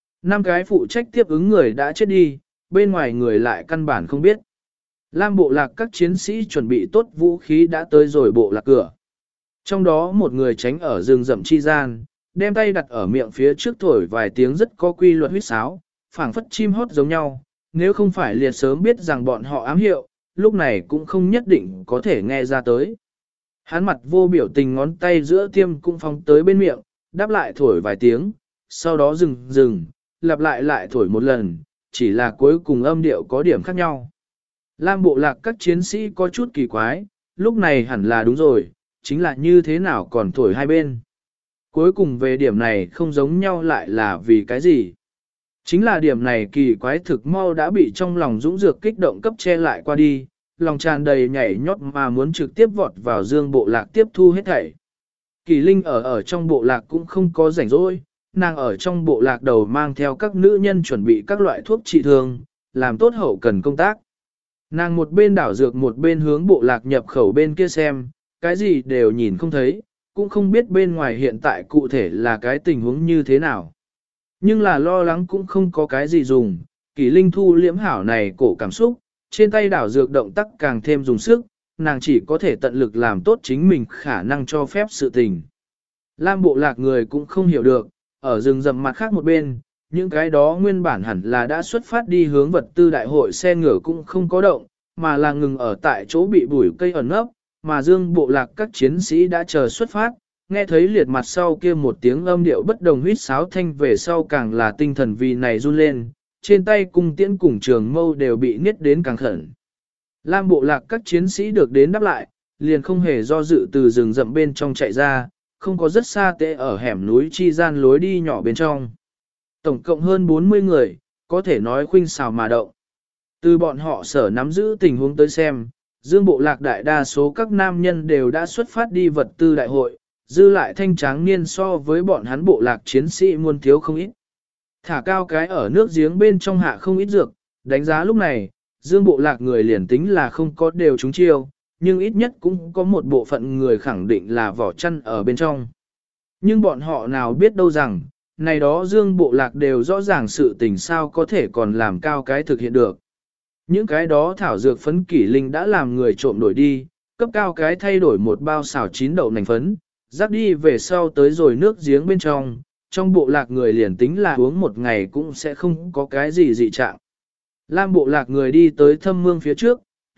5 cái phụ trách tiếp ứng người đã chết đi, bên ngoài người lại căn bản không biết. Lam bộ lạc các chiến sĩ chuẩn bị tốt vũ khí đã tới rồi bộ lạc cửa. Trong đó một người tránh ở rừng rậm chi gian, đem tay đặt ở miệng phía trước thổi vài tiếng rất có quy luật huýt sáo, phảng phất chim hót giống nhau, nếu không phải Liệt sớm biết rằng bọn họ ám hiệu, lúc này cũng không nhất định có thể nghe ra tới. Hắn mặt vô biểu tình ngón tay giữa tiêm cũng phóng tới bên miệng, đáp lại thổi vài tiếng, sau đó dừng, lặp lại thổi một lần, chỉ là cuối cùng âm điệu có điểm khác nhau. Lam bộ lạc các chiến sĩ có chút kỳ quái, lúc này hẳn là đúng rồi, chính là như thế nào còn thổi hai bên. Cuối cùng về điểm này không giống nhau lại là vì cái gì? Chính là điểm này kỳ quái thực mau đã bị trong lòng dũng dược kích động cấp che lại qua đi, lòng tràn đầy nhảy nhót mà muốn trực tiếp vọt vào dương bộ lạc tiếp thu hết thảy. Kỳ Linh ở trong bộ lạc cũng không có rảnh rỗi, nàng ở trong bộ lạc đầu mang theo các nữ nhân chuẩn bị các loại thuốc trị thương, làm tốt hậu cần công tác. Nàng một bên đảo dược một bên hướng bộ lạc nhập khẩu bên kia xem, cái gì đều nhìn không thấy, cũng không biết bên ngoài hiện tại cụ thể là cái tình huống như thế nào. Nhưng là lo lắng cũng không có cái gì dùng, Kỳ Linh thu liễm hảo này cổ cảm xúc, trên tay đảo dược động tác càng thêm dùng sức, nàng chỉ có thể tận lực làm tốt chính mình khả năng cho phép sự tình. Lam bộ lạc người cũng không hiểu được, ở rừng rậm mặt khác một bên, những cái đó nguyên bản hẳn là đã xuất phát đi hướng vật tư đại hội xe ngựa cũng không có động, mà là ngừng ở tại chỗ bị bụi cây ẩn nấp, mà dương bộ lạc các chiến sĩ đã chờ xuất phát, nghe thấy Liệt mặt sau kia một tiếng âm điệu bất đồng huýt sáo thanh về sau càng là tinh thần vì này run lên, trên tay cung tiễn cùng trường mâu đều bị niết đến càng khẩn. Lam bộ lạc các chiến sĩ được đến đáp lại, liền không hề do dự từ rừng rậm bên trong chạy ra, không có rất xa tệ ở hẻm núi chi gian lối đi nhỏ bên trong. Tổng cộng hơn 40 người, có thể nói khuynh xào mà động. Từ bọn họ sở nắm giữ tình huống tới xem, dương bộ lạc đại đa số các nam nhân đều đã xuất phát đi vật tư đại hội, dư lại thanh tráng niên so với bọn hắn bộ lạc chiến sĩ muôn thiếu không ít. Thả cao cái ở nước giếng bên trong hạ không ít dược, đánh giá lúc này, dương bộ lạc người liền tính là không có đều trúng chiêu, nhưng ít nhất cũng có một bộ phận người khẳng định là vỏ chăn ở bên trong. Nhưng bọn họ nào biết đâu rằng, này đó dương bộ lạc đều rõ ràng sự tình sao có thể còn làm cao cái thực hiện được. Những cái đó thảo dược phấn Kỷ Linh đã làm người trộm đổi đi, cấp cao cái thay đổi một bao xào chín đậu nành phấn, rắc đi về sau tới rồi nước giếng bên trong bộ lạc người liền tính là uống một ngày cũng sẽ không có cái gì dị trạng. Lam bộ lạc người đi tới thâm mương phía trước,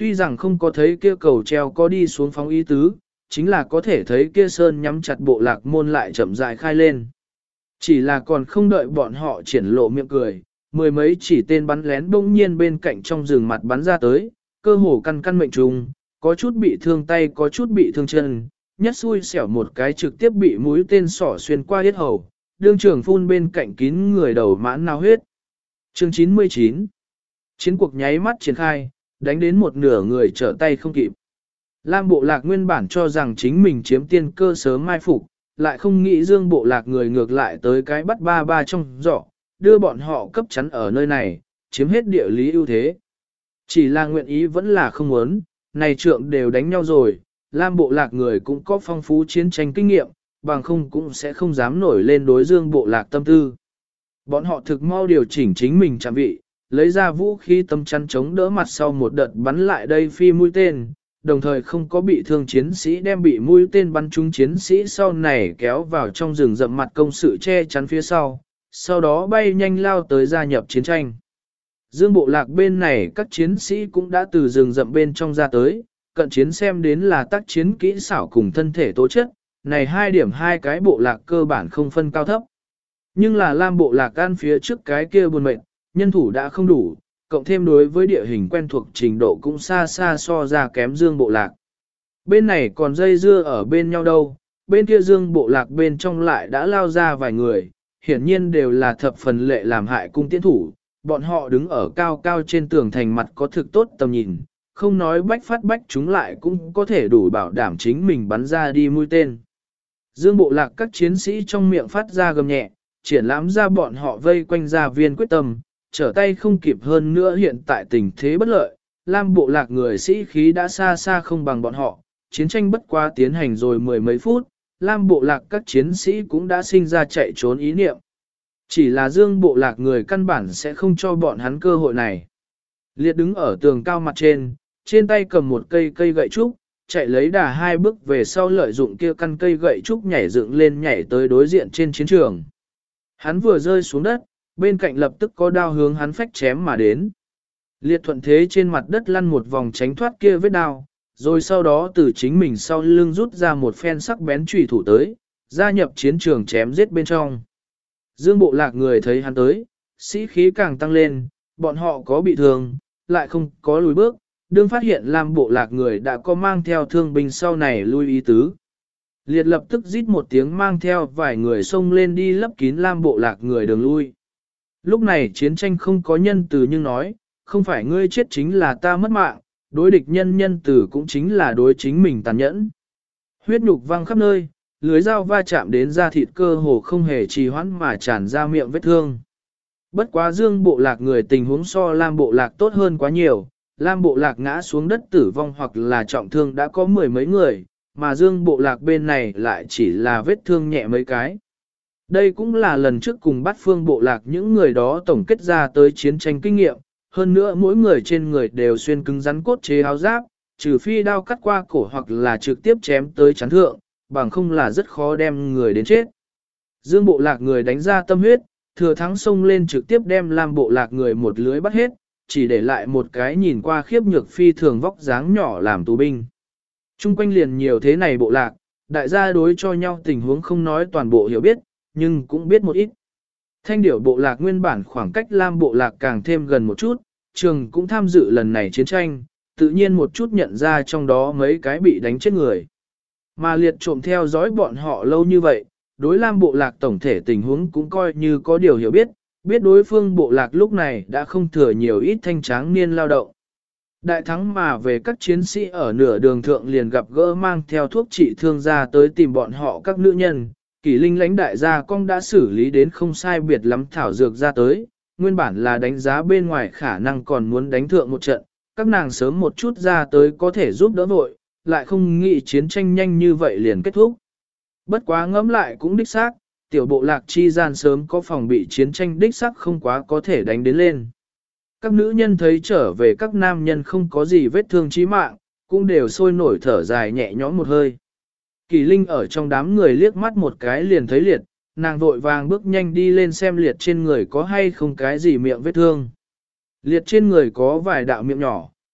Tuy rằng không có thấy kia cầu treo có đi xuống phóng ý tứ, chính là có thể thấy kia sơn nhắm chặt bộ lạc môn lại chậm rãi khai lên. Chỉ là còn không đợi bọn họ triển lộ miệng cười, mười mấy chỉ tên bắn lén bỗng nhiên bên cạnh trong rừng mặt bắn ra tới, cơ hồ căn căn mệnh trùng, có chút bị thương tay có chút bị thương chân, nhất xui xẻo một cái trực tiếp bị mũi tên sỏ xuyên qua yết hầu, đương trưởng phun bên cạnh kín người đầu mãn nao huyết. Chương 99 Chiến cuộc nháy mắt triển khai, đánh đến một nửa người trở tay không kịp. Lam bộ lạc nguyên bản cho rằng chính mình chiếm tiên cơ sớm mai phục, lại không nghĩ Dương bộ lạc người ngược lại tới cái bắt ba ba trong giỏ, đưa bọn họ cấp chắn ở nơi này, chiếm hết địa lý ưu thế. Chỉ là nguyện ý vẫn là không muốn, này trượng đều đánh nhau rồi, Lam bộ lạc người cũng có phong phú chiến tranh kinh nghiệm, bằng không cũng sẽ không dám nổi lên đối Dương bộ lạc tâm tư. Bọn họ thực mau điều chỉnh chính mình chạm vị, lấy ra vũ khí tâm chắn chống đỡ mặt sau một đợt bắn lại đây phi mũi tên, đồng thời không có bị thương chiến sĩ đem bị mũi tên bắn trúng chiến sĩ sau này kéo vào trong rừng rậm mặt công sự che chắn phía sau đó bay nhanh lao tới gia nhập chiến tranh. Dương bộ lạc bên này các chiến sĩ cũng đã từ rừng rậm bên trong ra tới, cận chiến xem đến là tác chiến kỹ xảo cùng thân thể tố chất, này hai cái bộ lạc cơ bản không phân cao thấp. Nhưng là Lam bộ lạc ăn phía trước cái kia buồn mệnh, nhân thủ đã không đủ, cộng thêm đối với địa hình quen thuộc trình độ cũng xa xa so ra kém Dương bộ lạc. Bên này còn dây dưa ở bên nhau đâu, bên kia Dương bộ lạc bên trong lại đã lao ra vài người, hiển nhiên đều là thập phần lệ làm hại cung tiễn thủ, bọn họ đứng ở cao cao trên tường thành mặt có thực tốt tầm nhìn, không nói bách phát bách chúng lại cũng có thể đủ bảo đảm chính mình bắn ra đi mũi tên. Dương bộ lạc các chiến sĩ trong miệng phát ra gầm nhẹ, triển lãm ra bọn họ vây quanh gia viên quyết tâm, trở tay không kịp hơn nữa hiện tại tình thế bất lợi, Lam bộ lạc người sĩ khí đã xa xa không bằng bọn họ, chiến tranh bất quá tiến hành rồi mười mấy phút, Lam bộ lạc các chiến sĩ cũng đã sinh ra chạy trốn ý niệm. Chỉ là Dương bộ lạc người căn bản sẽ không cho bọn hắn cơ hội này. Liệt đứng ở tường cao mặt trên tay cầm một cây gậy trúc, chạy lấy đà hai bước về sau lợi dụng kia căn cây gậy trúc nhảy dựng lên nhảy tới đối diện trên chiến trường. Hắn vừa rơi xuống đất, bên cạnh lập tức có đao hướng hắn phách chém mà đến. Liệt thuận thế trên mặt đất lăn một vòng tránh thoát kia vết đao, rồi sau đó từ chính mình sau lưng rút ra một phen sắc bén chủy thủ tới, gia nhập chiến trường chém giết bên trong. Dương bộ lạc người thấy hắn tới, sĩ khí càng tăng lên, bọn họ có bị thương, lại không có lùi bước, đương phát hiện Lam bộ lạc người đã có mang theo thương binh sau này lui ý tứ. Liệt lập tức rít một tiếng mang theo vài người xông lên đi lấp kín Lam bộ lạc người đường lui. Lúc này chiến tranh không có nhân từ nhưng nói, không phải ngươi chết chính là ta mất mạng, đối địch nhân từ cũng chính là đối chính mình tàn nhẫn. Huyết nhục văng khắp nơi, lưới dao va chạm đến da thịt cơ hồ không hề trì hoãn mà tràn ra miệng vết thương. Bất quá Dương bộ lạc người tình huống so Lam bộ lạc tốt hơn quá nhiều, Lam bộ lạc ngã xuống đất tử vong hoặc là trọng thương đã có mười mấy người, mà Dương bộ lạc bên này lại chỉ là vết thương nhẹ mấy cái. Đây cũng là lần trước cùng bắt phương bộ lạc những người đó tổng kết ra tới chiến tranh kinh nghiệm, hơn nữa mỗi người trên người đều xuyên cứng rắn cốt chế áo giáp, trừ phi đao cắt qua cổ hoặc là trực tiếp chém tới chắn thượng, bằng không là rất khó đem người đến chết. Dương bộ lạc người đánh ra tâm huyết, thừa thắng xông lên trực tiếp đem Lam bộ lạc người một lưới bắt hết, chỉ để lại một cái nhìn qua khiếp nhược phi thường vóc dáng nhỏ làm tù binh. Trung quanh liền nhiều thế này bộ lạc, đại gia đối cho nhau tình huống không nói toàn bộ hiểu biết, nhưng cũng biết một ít. Thanh điểu bộ lạc nguyên bản khoảng cách Lam bộ lạc càng thêm gần một chút, trường cũng tham dự lần này chiến tranh, tự nhiên một chút nhận ra trong đó mấy cái bị đánh chết người. Mà liệt trộm theo dõi bọn họ lâu như vậy, đối Lam bộ lạc tổng thể tình huống cũng coi như có điều hiểu biết, biết đối phương bộ lạc lúc này đã không thừa nhiều ít thanh tráng niên lao động. Đại thắng mà về các chiến sĩ ở nửa đường thượng liền gặp gỡ mang theo thuốc trị thương ra tới tìm bọn họ các nữ nhân, Kỷ Linh lãnh đại gia công đã xử lý đến không sai biệt lắm thảo dược ra tới, nguyên bản là đánh giá bên ngoài khả năng còn muốn đánh thượng một trận, các nàng sớm một chút ra tới có thể giúp đỡ vội, lại không nghĩ chiến tranh nhanh như vậy liền kết thúc. Bất quá ngẫm lại cũng đích xác, tiểu bộ lạc chi gian sớm có phòng bị chiến tranh đích xác không quá có thể đánh đến lên. Các nữ nhân thấy trở về các nam nhân không có gì vết thương chí mạng, cũng đều sôi nổi thở dài nhẹ nhõm một hơi. Kỳ Linh ở trong đám người liếc mắt một cái liền thấy liệt, nàng vội vàng bước nhanh đi lên xem liệt trên người có hay không cái gì miệng vết thương. Liệt trên người có vài đạo miệng nhỏ,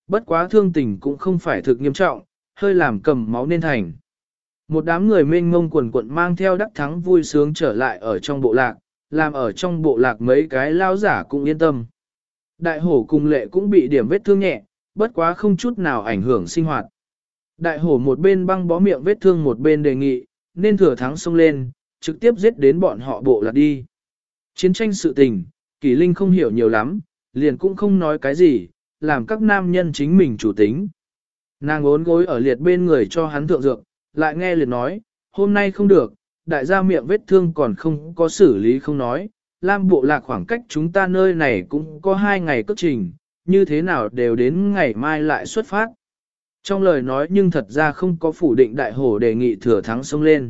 bất quá thương tình cũng không phải thực nghiêm trọng, hơi làm cầm máu nên thành. Một đám người mênh mông quần quận mang theo đắc thắng vui sướng trở lại ở trong bộ lạc, làm ở trong bộ lạc mấy cái lao giả cũng yên tâm. Đại hổ cùng lệ cũng bị điểm vết thương nhẹ, bất quá không chút nào ảnh hưởng sinh hoạt. Đại hổ một bên băng bó miệng vết thương một bên đề nghị, nên thừa thắng xông lên, trực tiếp giết đến bọn họ bộ lạc đi. Chiến tranh sự tình, Kỷ Linh không hiểu nhiều lắm, liền cũng không nói cái gì, làm các nam nhân chính mình chủ tính. Nàng ốn gối ở liệt bên người cho hắn thượng dược, lại nghe liệt nói, hôm nay không được, đại gia miệng vết thương còn không có xử lý không nói, Lam bộ lạc khoảng cách chúng ta nơi này cũng có 2 ngày cất trình, như thế nào đều đến ngày mai lại xuất phát. Trong lời nói nhưng thật ra không có phủ định đại hổ đề nghị thừa thắng xông lên.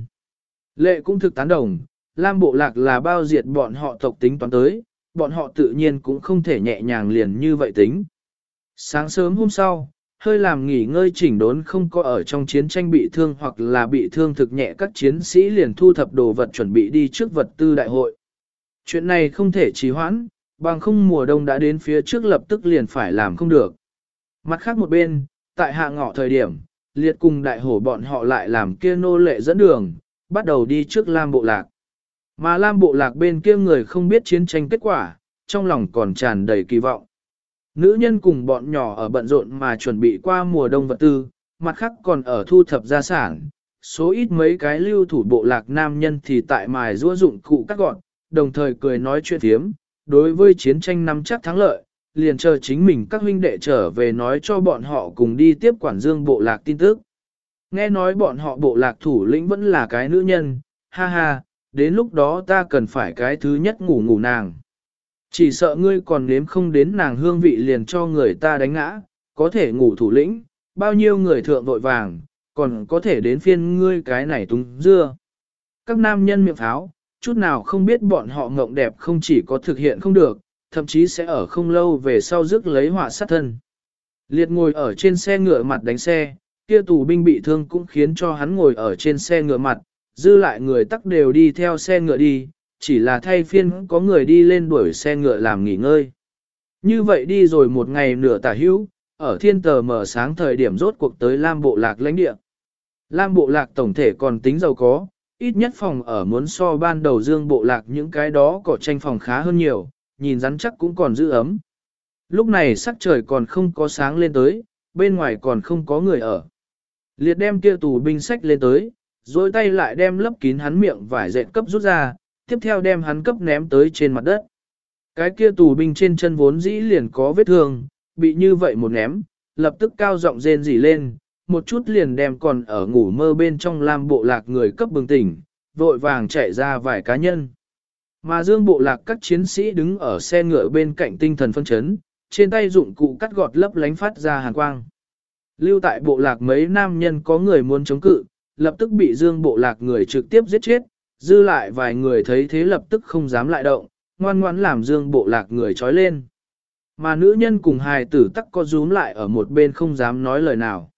Lệ cũng thực tán đồng, Lam bộ lạc là bao diệt bọn họ tộc tính toán tới, bọn họ tự nhiên cũng không thể nhẹ nhàng liền như vậy tính. Sáng sớm hôm sau, hơi làm nghỉ ngơi chỉnh đốn không có ở trong chiến tranh bị thương hoặc là bị thương thực nhẹ các chiến sĩ liền thu thập đồ vật chuẩn bị đi trước vật tư đại hội. Chuyện này không thể trì hoãn, bằng không mùa đông đã đến phía trước lập tức liền phải làm không được. Mặt khác một bên, tại hạ ngọ thời điểm, liệt cùng đại hổ bọn họ lại làm kia nô lệ dẫn đường, bắt đầu đi trước Lam bộ lạc. Mà Lam bộ lạc bên kia người không biết chiến tranh kết quả, trong lòng còn tràn đầy kỳ vọng. Nữ nhân cùng bọn nhỏ ở bận rộn mà chuẩn bị qua mùa đông vật tư, mặt khác còn ở thu thập gia sản. Số ít mấy cái lưu thủ bộ lạc nam nhân thì tại mài giũa dụng cụ cắt gọn, đồng thời cười nói chuyện thiếm. Đối với chiến tranh nắm chắc thắng lợi, liền chờ chính mình các huynh đệ trở về nói cho bọn họ cùng đi tiếp quản dương bộ lạc tin tức. Nghe nói bọn họ bộ lạc thủ lĩnh vẫn là cái nữ nhân, ha ha, đến lúc đó ta cần phải cái thứ nhất ngủ ngủ nàng. Chỉ sợ ngươi còn nếm không đến nàng hương vị liền cho người ta đánh ngã, có thể ngủ thủ lĩnh, bao nhiêu người thượng vội vàng, còn có thể đến phiên ngươi cái này túng dưa. Các nam nhân miệng pháo, chút nào không biết bọn họ ngộng đẹp không chỉ có thực hiện không được, thậm chí sẽ ở không lâu về sau rước lấy họa sát thân. Liệt ngồi ở trên xe ngựa mặt đánh xe, kia tù binh bị thương cũng khiến cho hắn ngồi ở trên xe ngựa mặt, dư lại người tắc đều đi theo xe ngựa đi, chỉ là thay phiên có người đi lên đuổi xe ngựa làm nghỉ ngơi. Như vậy đi rồi một ngày nửa tả hữu, ở thiên tờ mở sáng thời điểm rốt cuộc tới Lam bộ lạc lãnh địa. Lam bộ lạc tổng thể còn tính giàu có, ít nhất phòng ở muốn so ban đầu dương bộ lạc những cái đó có tranh phòng khá hơn nhiều, nhìn rắn chắc cũng còn giữ ấm. Lúc này sắc trời còn không có sáng lên tới, bên ngoài còn không có người ở. Liệt đem kia tù binh sách lên tới, rồi tay lại đem lấp kín hắn miệng vải dệt cấp rút ra, tiếp theo đem hắn cấp ném tới trên mặt đất. Cái kia tù binh trên chân vốn dĩ liền có vết thương, bị như vậy một ném, lập tức cao giọng rên rỉ lên, một chút liền đem còn ở ngủ mơ bên trong Lam bộ lạc người cấp bừng tỉnh, vội vàng chạy ra vài cá nhân. Mà dương bộ lạc các chiến sĩ đứng ở xe ngựa bên cạnh tinh thần phân chấn, trên tay dụng cụ cắt gọt lấp lánh phát ra hàn quang. Lưu tại bộ lạc mấy nam nhân có người muốn chống cự, lập tức bị dương bộ lạc người trực tiếp giết chết, dư lại vài người thấy thế lập tức không dám lại động, ngoan ngoãn làm dương bộ lạc người trói lên. Mà nữ nhân cùng hài tử tắc có rúm lại ở một bên không dám nói lời nào.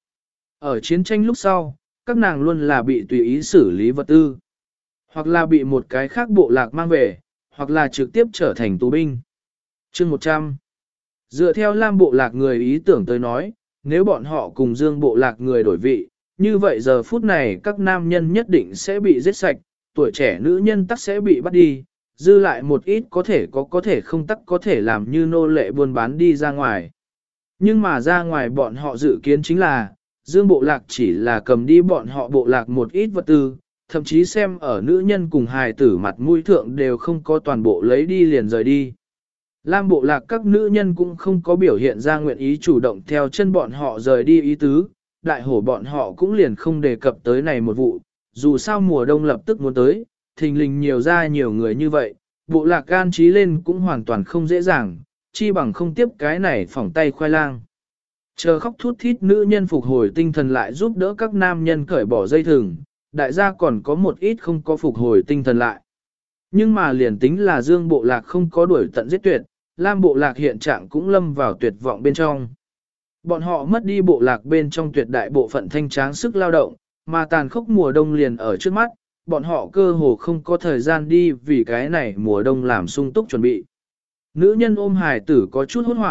Ở chiến tranh lúc sau, các nàng luôn là bị tùy ý xử lý vật tư, hoặc là bị một cái khác bộ lạc mang về, hoặc là trực tiếp trở thành tù binh. Chương 100. Dựa theo Lam bộ lạc người ý tưởng tới nói, nếu bọn họ cùng dương bộ lạc người đổi vị, như vậy giờ phút này các nam nhân nhất định sẽ bị giết sạch, tuổi trẻ nữ nhân tắc sẽ bị bắt đi, dư lại một ít có thể không tắc có thể làm như nô lệ buôn bán đi ra ngoài. Nhưng mà ra ngoài bọn họ dự kiến chính là, dương bộ lạc chỉ là cầm đi bọn họ bộ lạc một ít vật tư, thậm chí xem ở nữ nhân cùng hài tử mặt mũi thượng đều không có toàn bộ lấy đi liền rời đi. Lam bộ lạc các nữ nhân cũng không có biểu hiện ra nguyện ý chủ động theo chân bọn họ rời đi ý tứ, đại hổ bọn họ cũng liền không đề cập tới này một vụ, dù sao mùa đông lập tức muốn tới, thình lình nhiều ra nhiều người như vậy, bộ lạc gan trí lên cũng hoàn toàn không dễ dàng, chi bằng không tiếp cái này phỏng tay khoai lang. Chờ khóc thút thít nữ nhân phục hồi tinh thần lại giúp đỡ các nam nhân cởi bỏ dây thừng, đại gia còn có một ít không có phục hồi tinh thần lại. Nhưng mà liền tính là dương bộ lạc không có đuổi tận giết tuyệt, Lam bộ lạc hiện trạng cũng lâm vào tuyệt vọng bên trong. Bọn họ mất đi bộ lạc bên trong tuyệt đại bộ phận thanh tráng sức lao động, mà tàn khốc mùa đông liền ở trước mắt, bọn họ cơ hồ không có thời gian đi vì cái này mùa đông làm sung túc chuẩn bị. Nữ nhân ôm hài tử có chút hốt hoảng,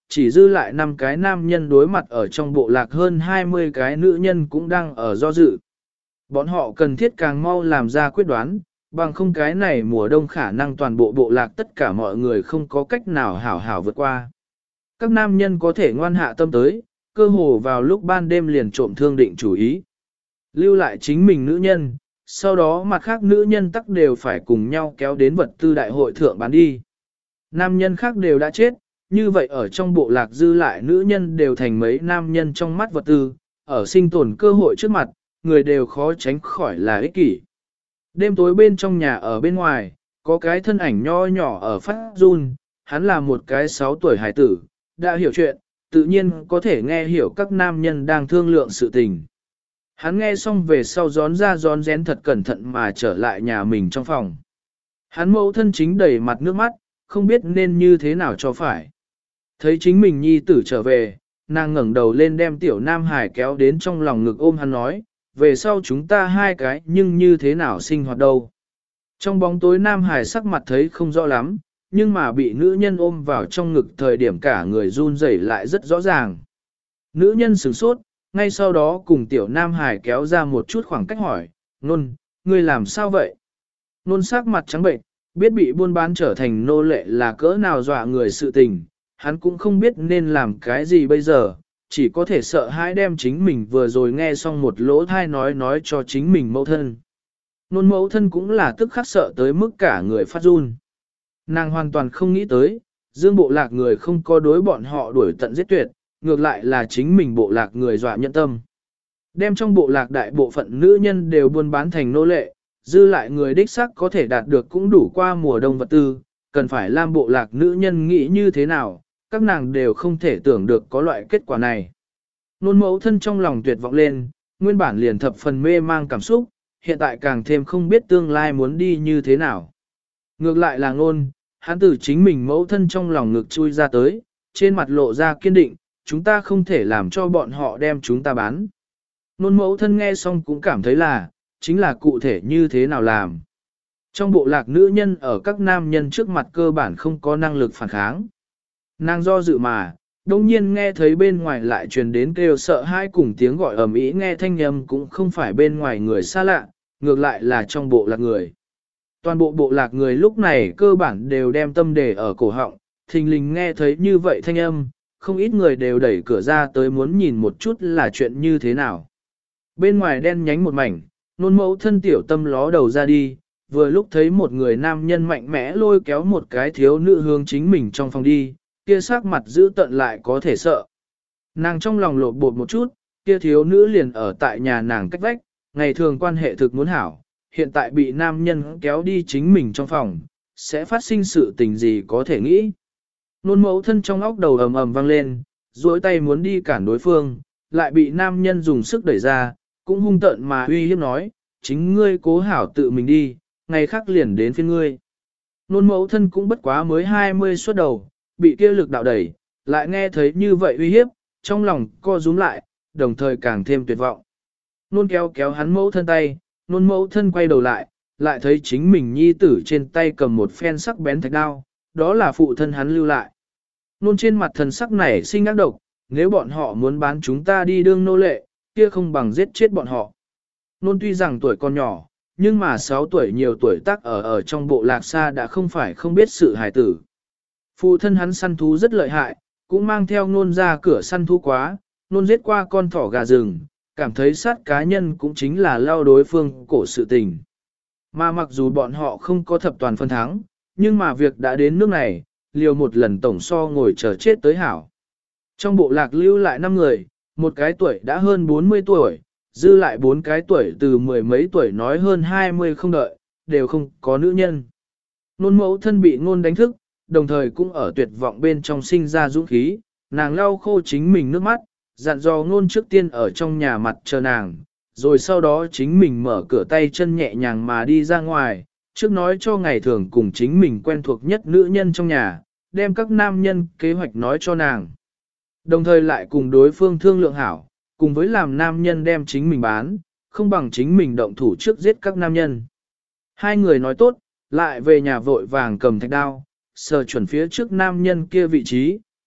chỉ dư lại 5 cái nam nhân đối mặt ở trong bộ lạc hơn 20 cái nữ nhân cũng đang ở do dự. Bọn họ cần thiết càng mau làm ra quyết đoán, bằng không cái này mùa đông khả năng toàn bộ bộ lạc tất cả mọi người không có cách nào hảo hảo vượt qua. Các nam nhân có thể ngoan hạ tâm tới, cơ hồ vào lúc ban đêm liền trộm thương định chủ ý. Lưu lại chính mình nữ nhân, sau đó mặt khác nữ nhân tắc đều phải cùng nhau kéo đến vật tư đại hội thượng bán đi. Nam nhân khác đều đã chết, như vậy ở trong bộ lạc dư lại nữ nhân đều thành mấy nam nhân trong mắt vật tư, ở sinh tồn cơ hội trước mặt, người đều khó tránh khỏi là ích kỷ. Đêm tối bên trong nhà ở bên ngoài, có cái thân ảnh nho nhỏ ở phát run, hắn là một cái 6 tuổi hải tử, đã hiểu chuyện, tự nhiên có thể nghe hiểu các nam nhân đang thương lượng sự tình. Hắn nghe xong về sau gión ra gión rén thật cẩn thận mà trở lại nhà mình trong phòng. Hắn mẫu thân chính đầy mặt nước mắt, không biết nên như thế nào cho phải. Thấy chính mình nhi tử trở về, nàng ngẩng đầu lên đem tiểu nam hải kéo đến trong lòng ngực ôm hắn nói, về sau chúng ta hai cái nhưng như thế nào sinh hoạt đâu. Trong bóng tối nam hải sắc mặt thấy không rõ lắm, nhưng mà bị nữ nhân ôm vào trong ngực thời điểm cả người run rẩy lại rất rõ ràng. Nữ nhân sửng sốt, ngay sau đó cùng tiểu nam hải kéo ra một chút khoảng cách hỏi, Nôn, ngươi làm sao vậy? Nôn sắc mặt trắng bệnh, biết bị buôn bán trở thành nô lệ là cỡ nào dọa người sự tình, hắn cũng không biết nên làm cái gì bây giờ, chỉ có thể sợ hãi đem chính mình vừa rồi nghe xong một lỗ thai nói cho chính mình mẫu thân. Nôn mẫu thân cũng là tức khắc sợ tới mức cả người phát run. Nàng hoàn toàn không nghĩ tới, dương bộ lạc người không có đối bọn họ đuổi tận giết tuyệt, ngược lại là chính mình bộ lạc người dọa nhẫn tâm. Đem trong bộ lạc đại bộ phận nữ nhân đều buôn bán thành nô lệ, dư lại người đích sắc có thể đạt được cũng đủ qua mùa đông vật tư, cần phải làm bộ lạc nữ nhân nghĩ như thế nào, các nàng đều không thể tưởng được có loại kết quả này. Nôn mẫu thân trong lòng tuyệt vọng lên, nguyên bản liền thập phần mê mang cảm xúc, hiện tại càng thêm không biết tương lai muốn đi như thế nào. Ngược lại là Nôn, hắn từ chính mình mẫu thân trong lòng ngực chui ra tới, trên mặt lộ ra kiên định, chúng ta không thể làm cho bọn họ đem chúng ta bán. Nôn mẫu thân nghe xong cũng cảm thấy là, chính là cụ thể như thế nào làm. Trong bộ lạc nữ nhân ở các nam nhân trước mặt cơ bản không có năng lực phản kháng. Nàng do dự mà, đông nhiên nghe thấy bên ngoài lại truyền đến kêu sợ hãi cùng tiếng gọi ầm ĩ, nghe thanh âm cũng không phải bên ngoài người xa lạ, ngược lại là trong bộ lạc người. Toàn bộ bộ lạc người lúc này cơ bản đều đem tâm đề ở cổ họng, thình lình nghe thấy như vậy thanh âm, không ít người đều đẩy cửa ra tới muốn nhìn một chút là chuyện như thế nào. Bên ngoài đen nhánh một mảnh, nôn mẫu thân tiểu tâm ló đầu ra đi, vừa lúc thấy một người nam nhân mạnh mẽ lôi kéo một cái thiếu nữ hướng chính mình trong phòng đi, kia sắc mặt giữ tận lại có thể sợ. Nàng trong lòng lột bột một chút, kia thiếu nữ liền ở tại nhà nàng cách vách, ngày thường quan hệ thực muốn hảo, hiện tại bị nam nhân kéo đi chính mình trong phòng, sẽ phát sinh sự tình gì có thể nghĩ. Nôn mẫu thân trong óc đầu ầm ầm vang lên, duỗi tay muốn đi cản đối phương, lại bị nam nhân dùng sức đẩy ra, cũng hung tợn mà uy hiếp nói, chính ngươi cố hảo tự mình đi, ngày khác liền đến phiên ngươi. Nôn mẫu thân cũng bất quá mới 20 xuất đầu, bị kia lực đạo đẩy, lại nghe thấy như vậy uy hiếp, trong lòng co rúm lại, đồng thời càng thêm tuyệt vọng. Nôn kéo kéo hắn mẫu thân tay, nôn mẫu thân quay đầu lại thấy chính mình nhi tử trên tay cầm một phen sắc bén thạch đao, đó là phụ thân hắn lưu lại. Nôn trên mặt thần sắc nảy sinh ác độc, nếu bọn họ muốn bán chúng ta đi đương nô lệ, kia không bằng giết chết bọn họ. Nôn tuy rằng tuổi còn nhỏ, nhưng mà 6 tuổi nhiều tuổi tác ở trong bộ lạc xa đã không phải không biết sự hài tử. Phụ thân hắn săn thú rất lợi hại, cũng mang theo nôn ra cửa săn thú quá, nôn giết qua con thỏ gà rừng, cảm thấy sát cá nhân cũng chính là lao đối phương cổ sự tình. Mà mặc dù bọn họ không có thập toàn phân thắng, nhưng mà việc đã đến nước này, liều một lần tổng so ngồi chờ chết tới hảo. Trong bộ lạc lưu lại 5 người, một cái tuổi đã hơn 40 tuổi, dư lại 4 cái tuổi từ mười mấy tuổi nói hơn 20 không đợi, đều không có nữ nhân. Nôn mẫu thân bị ngôn đánh thức, đồng thời cũng ở tuyệt vọng bên trong sinh ra dũng khí, nàng lau khô chính mình nước mắt, dặn dò ngôn trước tiên ở trong nhà mặt chờ nàng, rồi sau đó chính mình mở cửa tay chân nhẹ nhàng mà đi ra ngoài, trước nói cho ngày thường cùng chính mình quen thuộc nhất nữ nhân trong nhà, đem các nam nhân kế hoạch nói cho nàng. Đồng thời lại cùng đối phương thương lượng hảo, cùng với làm nam nhân đem chính mình bán, không bằng chính mình động thủ trước giết các nam nhân. Hai người nói tốt, lại về nhà vội vàng cầm thạch đao, sờ chuẩn phía trước nam nhân kia vị trí,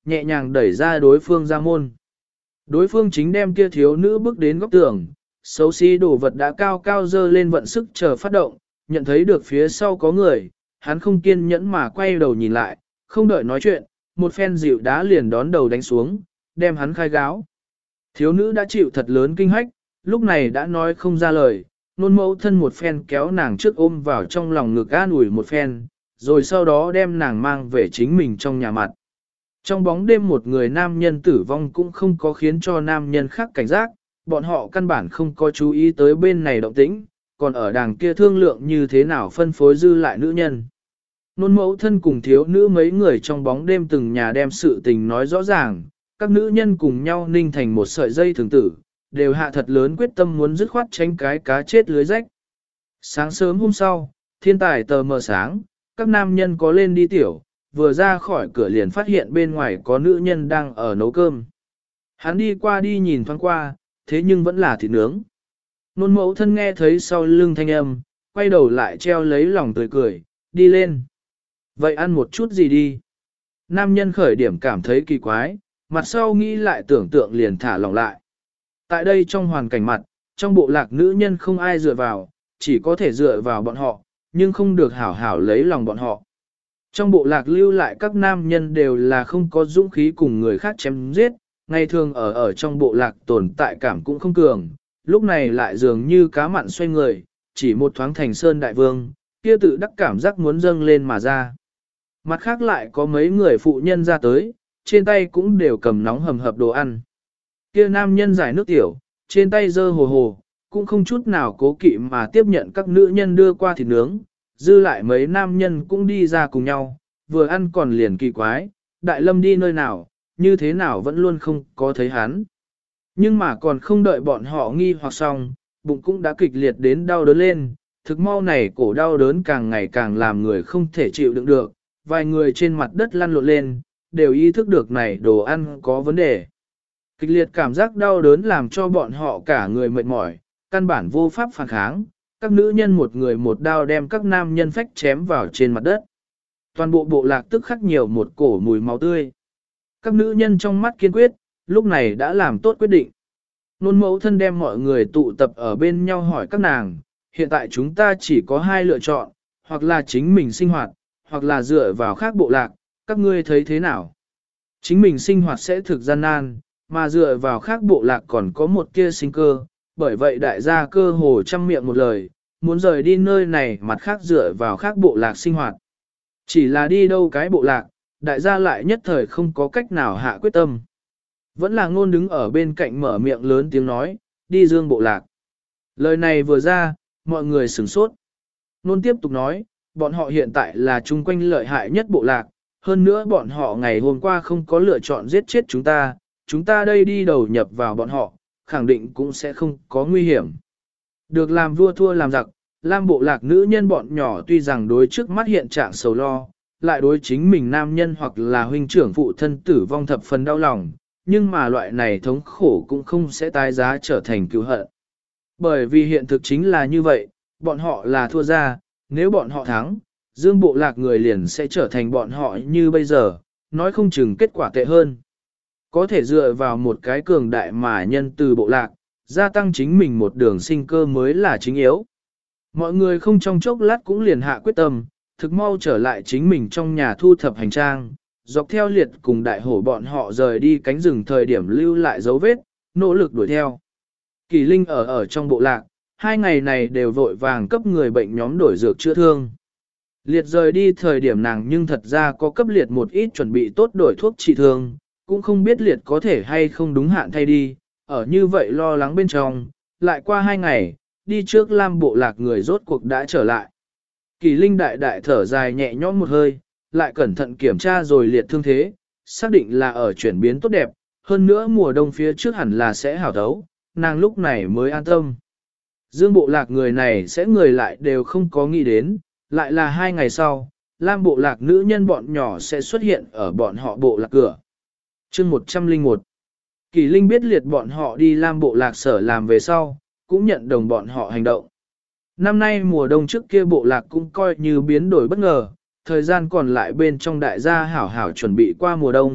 nhẹ nhàng đẩy ra đối phương ra môn. Đối phương chính đem kia thiếu nữ bước đến góc tường, xấu xí đồ vật đã cao cao dơ lên vận sức chờ phát động, nhận thấy được phía sau có người, hắn không kiên nhẫn mà quay đầu nhìn lại, không đợi nói chuyện, một phen dịu đá liền đón đầu đánh xuống, đem hắn khai gáo. Thiếu nữ đã chịu thật lớn kinh hách, lúc này đã nói không ra lời, nôn mẫu thân một phen kéo nàng trước ôm vào trong lòng ngực an ủi một phen, rồi sau đó đem nàng mang về chính mình trong nhà mặt. Trong bóng đêm một người nam nhân tử vong cũng không có khiến cho nam nhân khác cảnh giác, bọn họ căn bản không có chú ý tới bên này động tĩnh, còn ở đàng kia thương lượng như thế nào phân phối dư lại nữ nhân. Nôn mẫu thân cùng thiếu nữ mấy người trong bóng đêm từng nhà đem sự tình nói rõ ràng, các nữ nhân cùng nhau ninh thành một sợi dây thường tử, đều hạ thật lớn quyết tâm muốn dứt khoát tránh cái cá chết lưới rách. Sáng sớm hôm sau, thiên tài tờ mờ sáng, các nam nhân có lên đi tiểu, vừa ra khỏi cửa liền phát hiện bên ngoài có nữ nhân đang ở nấu cơm. Hắn đi qua đi nhìn thoáng qua, thế nhưng vẫn là thịt nướng. Nôn mẫu thân nghe thấy sau lưng thanh âm, quay đầu lại treo lấy lòng tươi cười, đi lên. Vậy ăn một chút gì đi? Nam nhân khởi điểm cảm thấy kỳ quái, mặt sau nghĩ lại tưởng tượng liền thả lòng lại. Tại đây trong hoàn cảnh mặt, trong bộ lạc nữ nhân không ai dựa vào, chỉ có thể dựa vào bọn họ, nhưng không được hảo hảo lấy lòng bọn họ. Trong bộ lạc lưu lại các nam nhân đều là không có dũng khí cùng người khác chém giết, ngày thường ở trong bộ lạc tồn tại cảm cũng không cường, lúc này lại dường như cá mặn xoay người, chỉ một thoáng thành sơn đại vương, kia tự đắc cảm giác muốn dâng lên mà ra. Mặt khác lại có mấy người phụ nhân ra tới, trên tay cũng đều cầm nóng hầm hập đồ ăn. Kia nam nhân giải nước tiểu, trên tay dơ hồ hồ, cũng không chút nào cố kỵ mà tiếp nhận các nữ nhân đưa qua thịt nướng, dư lại mấy nam nhân cũng đi ra cùng nhau, vừa ăn còn liền kỳ quái, Đại Lâm đi nơi nào, như thế nào vẫn luôn không có thấy hắn. Nhưng mà còn không đợi bọn họ nghi hoặc xong, bụng cũng đã kịch liệt đến đau đớn lên, thực mau này cổ đau đớn càng ngày càng làm người không thể chịu đựng được, vài người trên mặt đất lăn lộn lên, đều ý thức được này đồ ăn có vấn đề. Kịch liệt cảm giác đau đớn làm cho bọn họ cả người mệt mỏi, căn bản vô pháp phản kháng, các nữ nhân một người một đao đem các nam nhân phách chém vào trên mặt đất. Toàn bộ bộ lạc tức khắc nhiều một cổ mùi máu tươi. Các nữ nhân trong mắt kiên quyết, lúc này đã làm tốt quyết định. Nôn mẫu thân đem mọi người tụ tập ở bên nhau hỏi các nàng, hiện tại chúng ta chỉ có hai lựa chọn, hoặc là chính mình sinh hoạt, hoặc là dựa vào khác bộ lạc, các ngươi thấy thế nào? Chính mình sinh hoạt sẽ thực gian nan, mà dựa vào khác bộ lạc còn có một kia sinh cơ, bởi vậy đại gia cơ hồ trăm miệng một lời, muốn rời đi nơi này mặt khác dựa vào khác bộ lạc sinh hoạt. Chỉ là đi đâu cái bộ lạc, đại gia lại nhất thời không có cách nào hạ quyết tâm. Vẫn là ngôn đứng ở bên cạnh mở miệng lớn tiếng nói, đi dương bộ lạc. Lời này vừa ra, mọi người sửng sốt. Ngôn tiếp tục nói, bọn họ hiện tại là chung quanh lợi hại nhất bộ lạc, hơn nữa bọn họ ngày hôm qua không có lựa chọn giết chết chúng ta đây đi đầu nhập vào bọn họ, khẳng định cũng sẽ không có nguy hiểm. Được làm vua thua làm giặc, Lam bộ lạc nữ nhân bọn nhỏ tuy rằng đối trước mắt hiện trạng sầu lo, lại đối chính mình nam nhân hoặc là huynh trưởng phụ thân tử vong thập phần đau lòng, nhưng mà loại này thống khổ cũng không sẽ tái giá trở thành cứu hận. Bởi vì hiện thực chính là như vậy, bọn họ là thua ra, nếu bọn họ thắng, dương bộ lạc người liền sẽ trở thành bọn họ như bây giờ, nói không chừng kết quả tệ hơn. Có thể dựa vào một cái cường đại mà nhân từ bộ lạc, gia tăng chính mình một đường sinh cơ mới là chính yếu. Mọi người không trong chốc lát cũng liền hạ quyết tâm, thực mau trở lại chính mình trong nhà thu thập hành trang, dọc theo liệt cùng đại hổ bọn họ rời đi cánh rừng thời điểm lưu lại dấu vết, nỗ lực đuổi theo. Kỳ Linh ở trong bộ lạc, 2 ngày này đều vội vàng cấp người bệnh nhóm đổi dược chữa thương. Liệt rời đi thời điểm nàng nhưng thật ra có cấp liệt một ít chuẩn bị tốt đổi thuốc trị thương, cũng không biết liệt có thể hay không đúng hạn thay đi, ở như vậy lo lắng bên trong, lại qua 2 ngày, đi trước Lam bộ lạc người rốt cuộc đã trở lại. Kỳ Linh đại đại thở dài nhẹ nhõm một hơi, lại cẩn thận kiểm tra rồi liệt thương thế, xác định là ở chuyển biến tốt đẹp, hơn nữa mùa đông phía trước hẳn là sẽ hảo thấu, nàng lúc này mới an tâm. Dương bộ lạc người này sẽ người lại đều không có nghĩ đến, lại là 2 ngày sau, Lam bộ lạc nữ nhân bọn nhỏ sẽ xuất hiện ở bọn họ bộ lạc cửa. Chương 101 Kỳ Linh biết liệt bọn họ đi Lam bộ lạc sở làm về sau, cũng nhận đồng bọn họ hành động. Năm nay mùa đông trước kia bộ lạc cũng coi như biến đổi bất ngờ, thời gian còn lại bên trong đại gia hảo hảo chuẩn bị qua mùa đông,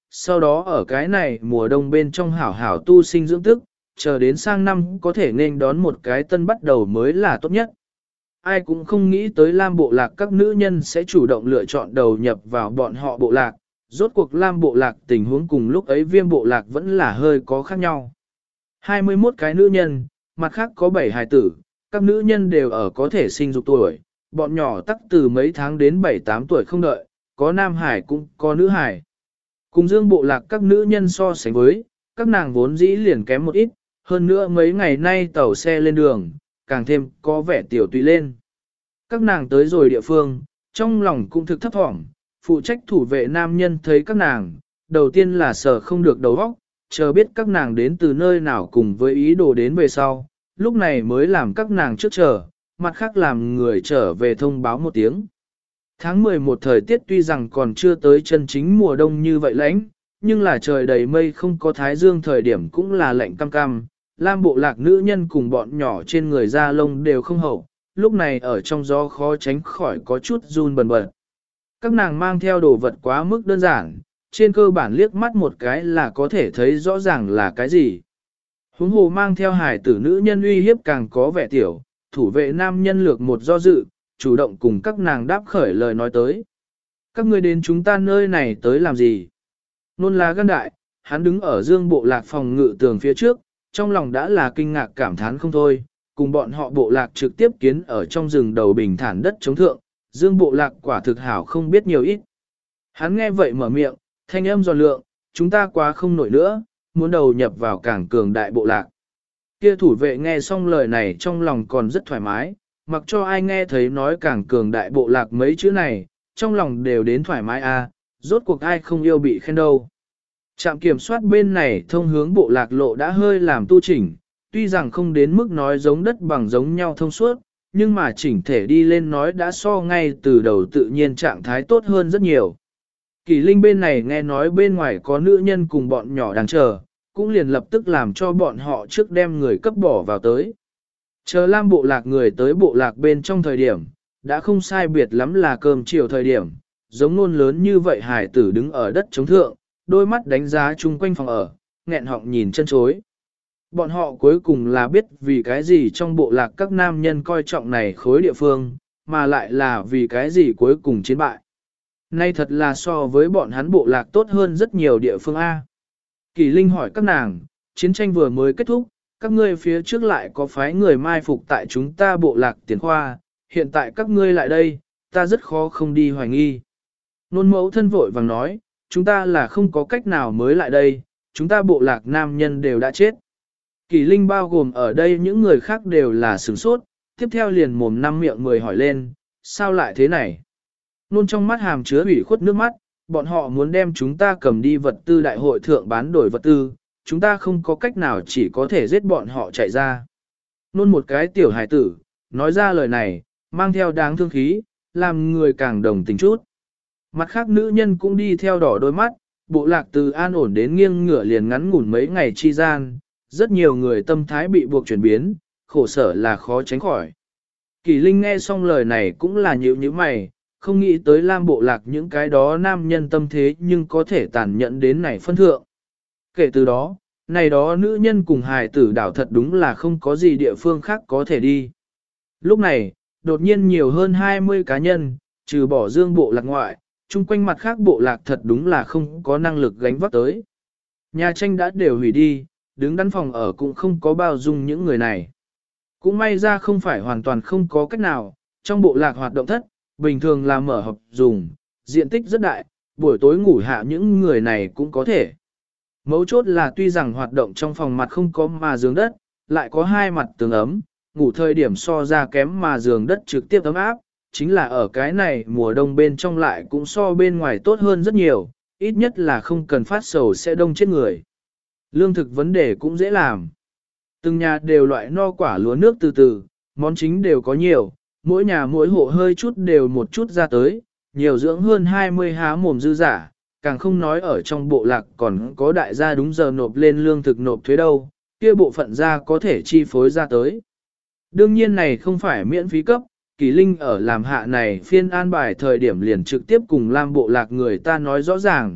sau đó ở cái này mùa đông bên trong hảo hảo tu sinh dưỡng tức, chờ đến sang năm có thể nên đón một cái tân bắt đầu mới là tốt nhất. Ai cũng không nghĩ tới Lam bộ lạc các nữ nhân sẽ chủ động lựa chọn đầu nhập vào bọn họ bộ lạc, rốt cuộc Lam bộ lạc tình huống cùng lúc ấy Viêm bộ lạc vẫn là hơi có khác nhau. 21 cái nữ nhân, mặt khác có 7 hài tử, các nữ nhân đều ở có thể sinh dục tuổi, bọn nhỏ tắc từ mấy tháng đến 7-8 tuổi không đợi, có nam hải cũng có nữ hải. Cùng Dương bộ lạc các nữ nhân so sánh với, các nàng vốn dĩ liền kém một ít, hơn nữa mấy ngày nay tàu xe lên đường, càng thêm có vẻ tiểu tùy lên. Các nàng tới rồi địa phương, trong lòng cũng thực thấp thỏm, phụ trách thủ vệ nam nhân thấy các nàng, đầu tiên là sợ không được đầu óc, chờ biết các nàng đến từ nơi nào cùng với ý đồ đến về sau, lúc này mới làm các nàng trước chờ, mặt khác làm người trở về thông báo một tiếng. Tháng 11 thời tiết tuy rằng còn chưa tới chân chính mùa đông như vậy lạnh, nhưng là trời đầy mây không có thái dương thời điểm cũng là lạnh cam cam. Lam bộ lạc nữ nhân cùng bọn nhỏ trên người da lông đều không hậu, lúc này ở trong gió khó tránh khỏi có chút run bần bật. Các nàng mang theo đồ vật quá mức đơn giản, trên cơ bản liếc mắt một cái là có thể thấy rõ ràng là cái gì. Huống hồ mang theo hài tử nữ nhân uy hiếp càng có vẻ tiểu, thủ vệ nam nhân lược một do dự, chủ động cùng các nàng đáp khởi lời nói tới. Các ngươi đến chúng ta nơi này tới làm gì? Nôn lá gan đại, hắn đứng ở Dương bộ lạc phòng ngự tường phía trước, trong lòng đã là kinh ngạc cảm thán không thôi, cùng bọn họ bộ lạc trực tiếp kiến ở trong rừng đầu bình thản đất chống thượng, Dương bộ lạc quả thực hảo không biết nhiều ít. Hắn nghe vậy mở miệng, thanh âm giòn lượng, chúng ta quá không nổi nữa, muốn đầu nhập vào cảng cường đại bộ lạc. Kia thủ vệ nghe xong lời này trong lòng còn rất thoải mái, mặc cho ai nghe thấy nói cảng cường đại bộ lạc mấy chữ này, trong lòng đều đến thoải mái a, rốt cuộc ai không yêu bị khen đâu. Trạm kiểm soát bên này thông hướng bộ lạc lộ đã hơi làm tu chỉnh, tuy rằng không đến mức nói giống đất bằng giống nhau thông suốt, nhưng mà chỉnh thể đi lên nói đã so ngay từ đầu tự nhiên trạng thái tốt hơn rất nhiều. Kỳ Linh bên này nghe nói bên ngoài có nữ nhân cùng bọn nhỏ đang chờ, cũng liền lập tức làm cho bọn họ trước đem người cấp bỏ vào tới. Chờ Lam bộ lạc người tới bộ lạc bên trong thời điểm, đã không sai biệt lắm là cơm chiều thời điểm, giống nôn lớn như vậy hải tử đứng ở đất chống thượng, đôi mắt đánh giá chung quanh phòng ở, nghẹn họng nhìn chân chối. Bọn họ cuối cùng là biết vì cái gì trong bộ lạc các nam nhân coi trọng này khối địa phương, mà lại là vì cái gì cuối cùng chiến bại. Nay thật là so với bọn hắn bộ lạc tốt hơn rất nhiều địa phương A. Kỳ Linh hỏi các nàng, chiến tranh vừa mới kết thúc, các ngươi phía trước lại có phái người mai phục tại chúng ta bộ lạc tiền khoa, hiện tại các ngươi lại đây, ta rất khó không đi hoài nghi. Nôn mẫu thân vội vàng nói, chúng ta là không có cách nào mới lại đây, chúng ta bộ lạc nam nhân đều đã chết. Kỳ Linh bao gồm ở đây những người khác đều là sửng sốt, tiếp theo liền mồm năm miệng mười hỏi lên, sao lại thế này? Nôn trong mắt hàm chứa ủy khuất nước mắt, bọn họ muốn đem chúng ta cầm đi vật tư đại hội thượng bán đổi vật tư, chúng ta không có cách nào chỉ có thể giết bọn họ chạy ra. Nôn một cái tiểu hài tử, nói ra lời này, mang theo đáng thương khí, làm người càng đồng tình chút. Mặt khác nữ nhân cũng đi theo đỏ đôi mắt, bộ lạc từ an ổn đến nghiêng ngửa liền ngắn ngủn mấy ngày chi gian, rất nhiều người tâm thái bị buộc chuyển biến, khổ sở là khó tránh khỏi. Kỳ Linh nghe xong lời này cũng là nhíu nhíu mày, không nghĩ tới Lam bộ lạc những cái đó nam nhân tâm thế nhưng có thể tàn nhẫn đến này phân thượng. Kể từ đó, này đó nữ nhân cùng hài tử đảo thật đúng là không có gì địa phương khác có thể đi. Lúc này, đột nhiên nhiều hơn 20 cá nhân, trừ bỏ Dương bộ lạc ngoại, chung quanh mặt khác bộ lạc thật đúng là không có năng lực gánh vác tới. Nhà tranh đã đều hủy đi, đứng đắn phòng ở cũng không có bao dung những người này. Cũng may ra không phải hoàn toàn không có cách nào, trong bộ lạc hoạt động thất, bình thường là mở họp dùng, diện tích rất đại, buổi tối ngủ hạ những người này cũng có thể. Mấu chốt là tuy rằng hoạt động trong phòng mặt không có mà giường đất, lại có hai mặt tường ấm, ngủ thời điểm so ra kém mà giường đất trực tiếp ấm áp, chính là ở cái này mùa đông bên trong lại cũng so bên ngoài tốt hơn rất nhiều, ít nhất là không cần phát sầu sẽ đông chết người. Lương thực vấn đề cũng dễ làm. Từng nhà đều loại no quả lúa nước từ từ, món chính đều có nhiều, mỗi nhà mỗi hộ hơi chút đều một chút ra tới, nhiều dưỡng hơn 20 há mồm dư giả, càng không nói ở trong bộ lạc còn có đại gia đúng giờ nộp lên lương thực nộp thuế đâu, kia bộ phận gia có thể chi phối ra tới. Đương nhiên này không phải miễn phí cấp, Kỳ Linh ở làm hạ này phiên an bài thời điểm liền trực tiếp cùng Lam bộ lạc người ta nói rõ ràng,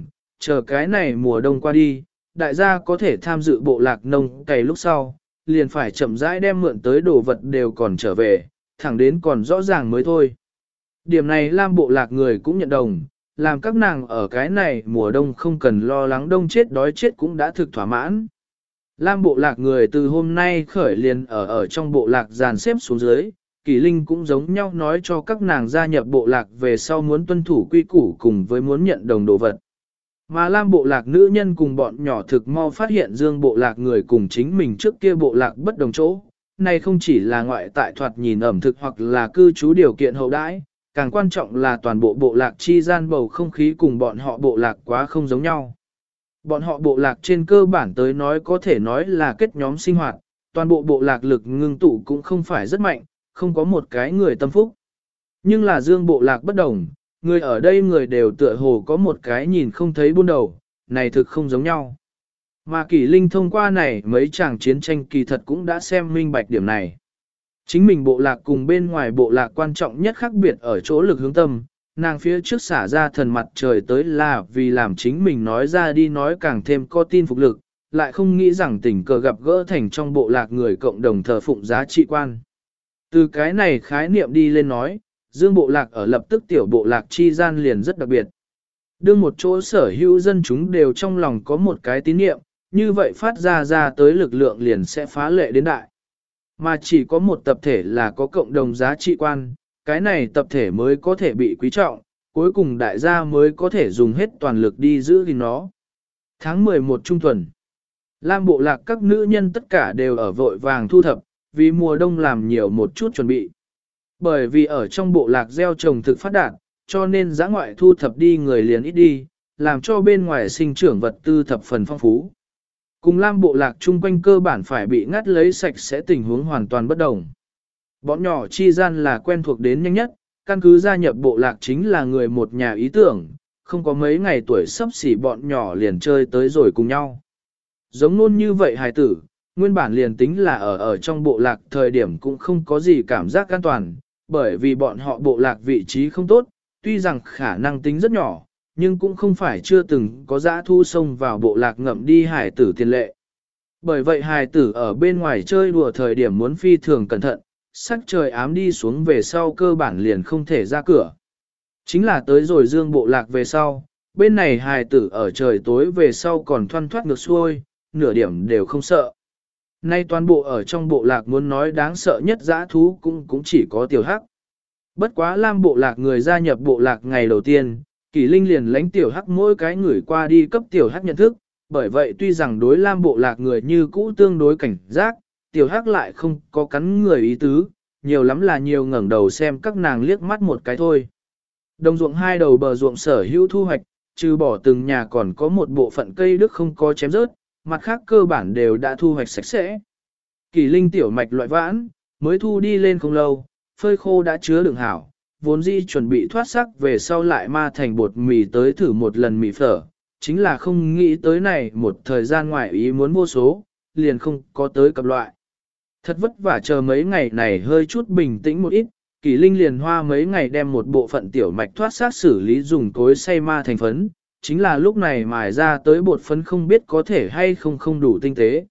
chờ cái này mùa đông qua đi, đại gia có thể tham dự bộ lạc nông cày lúc sau, liền phải chậm rãi đem mượn tới đồ vật đều còn trở về, thẳng đến còn rõ ràng mới thôi. Điểm này Lam bộ lạc người cũng nhận đồng, làm các nàng ở cái này mùa đông không cần lo lắng đông chết đói chết cũng đã thực thỏa mãn. Lam bộ lạc người từ hôm nay khởi liền ở trong bộ lạc dàn xếp xuống dưới, Kỳ Linh cũng giống nhau nói cho các nàng gia nhập bộ lạc về sau muốn tuân thủ quy củ cùng với muốn nhận đồng đồ vật. Mà Lam bộ lạc nữ nhân cùng bọn nhỏ thực mau phát hiện Dương bộ lạc người cùng chính mình trước kia bộ lạc bất đồng chỗ. Này không chỉ là ngoại tại thoạt nhìn ẩm thực hoặc là cư trú điều kiện hậu đãi, càng quan trọng là toàn bộ bộ lạc chi gian bầu không khí cùng bọn họ bộ lạc quá không giống nhau. Bọn họ bộ lạc trên cơ bản tới nói có thể nói là kết nhóm sinh hoạt, toàn bộ bộ lạc lực ngưng tụ cũng không phải rất mạnh, không có một cái người tâm phúc. Nhưng là Dương bộ lạc bất đồng, người ở đây người đều tựa hồ có một cái nhìn không thấy buôn đầu, này thực không giống nhau. Mà Kỷ Linh thông qua này mấy chàng chiến tranh kỳ thật cũng đã xem minh bạch điểm này. Chính mình bộ lạc cùng bên ngoài bộ lạc quan trọng nhất khác biệt ở chỗ lực hướng tâm, nàng phía trước xả ra thần mặt trời tới là vì làm chính mình nói ra đi nói càng thêm có tin phục lực, lại không nghĩ rằng tình cờ gặp gỡ thành trong bộ lạc người cộng đồng thờ phụng giá trị quan. Từ cái này khái niệm đi lên nói, Dương bộ lạc ở lập tức tiểu bộ lạc chi gian liền rất đặc biệt. Đương một chỗ sở hữu dân chúng đều trong lòng có một cái tín niệm, như vậy phát ra tới lực lượng liền sẽ phá lệ đến đại. Mà chỉ có một tập thể là có cộng đồng giá trị quan, cái này tập thể mới có thể bị quý trọng, cuối cùng đại gia mới có thể dùng hết toàn lực đi giữ gìn nó. Tháng 11 trung tuần, Lam bộ lạc các nữ nhân tất cả đều ở vội vàng thu thập, vì mùa đông làm nhiều một chút chuẩn bị. Bởi vì ở trong bộ lạc gieo trồng thực phát đạt, cho nên dã ngoại thu thập đi người liền ít đi, làm cho bên ngoài sinh trưởng vật tư thập phần phong phú. Cùng Lam bộ lạc chung quanh cơ bản phải bị ngắt lấy sạch sẽ tình huống hoàn toàn bất đồng. Bọn nhỏ chi gian là quen thuộc đến nhanh nhất, căn cứ gia nhập bộ lạc chính là người một nhà ý tưởng, không có mấy ngày tuổi sắp xỉ bọn nhỏ liền chơi tới rồi cùng nhau. Giống luôn như vậy hài tử, nguyên bản liền tính là ở trong bộ lạc thời điểm cũng không có gì cảm giác an toàn, bởi vì bọn họ bộ lạc vị trí không tốt, tuy rằng khả năng tính rất nhỏ, nhưng cũng không phải chưa từng có dã thu xông vào bộ lạc ngậm đi hài tử tiền lệ. Bởi vậy hài tử ở bên ngoài chơi đùa thời điểm muốn phi thường cẩn thận, sắc trời ám đi xuống về sau cơ bản liền không thể ra cửa. Chính là tới rồi Dương bộ lạc về sau, bên này hài tử ở trời tối về sau còn thoăn thoát ngược xuôi, nửa điểm đều không sợ. Nay toàn bộ ở trong bộ lạc muốn nói đáng sợ nhất dã thú cũng chỉ có tiểu hắc. Bất quá Lam bộ lạc người gia nhập bộ lạc ngày đầu tiên, Kỷ Linh liền lãnh tiểu hắc mỗi cái người qua đi cấp tiểu hắc nhận thức, bởi vậy tuy rằng đối Lam bộ lạc người như cũ tương đối cảnh giác, tiểu hắc lại không có cắn người ý tứ, nhiều lắm là nhiều ngẩng đầu xem các nàng liếc mắt một cái thôi. Đồng ruộng hai đầu bờ ruộng sở hữu thu hoạch, trừ bỏ từng nhà còn có một bộ phận cây đức không có chém rớt, mặt khác cơ bản đều đã thu hoạch sạch sẽ. Kỷ Linh tiểu mạch loại vãn, mới thu đi lên không lâu, phơi khô đã chứa đựng hảo, vốn dĩ chuẩn bị thoát sắc về sau lại ma thành bột mì tới thử một lần mì phở, chính là không nghĩ tới này một thời gian ngoại ý muốn vô số, liền không có tới cặp loại. Thật vất vả chờ mấy ngày này hơi chút bình tĩnh một ít, Kỷ Linh liền hoa mấy ngày đem một bộ phận tiểu mạch thoát xác xử lý dùng cối xay ma thành phấn, chính là lúc này mài ra tới bột phấn không biết có thể hay không đủ tinh tế.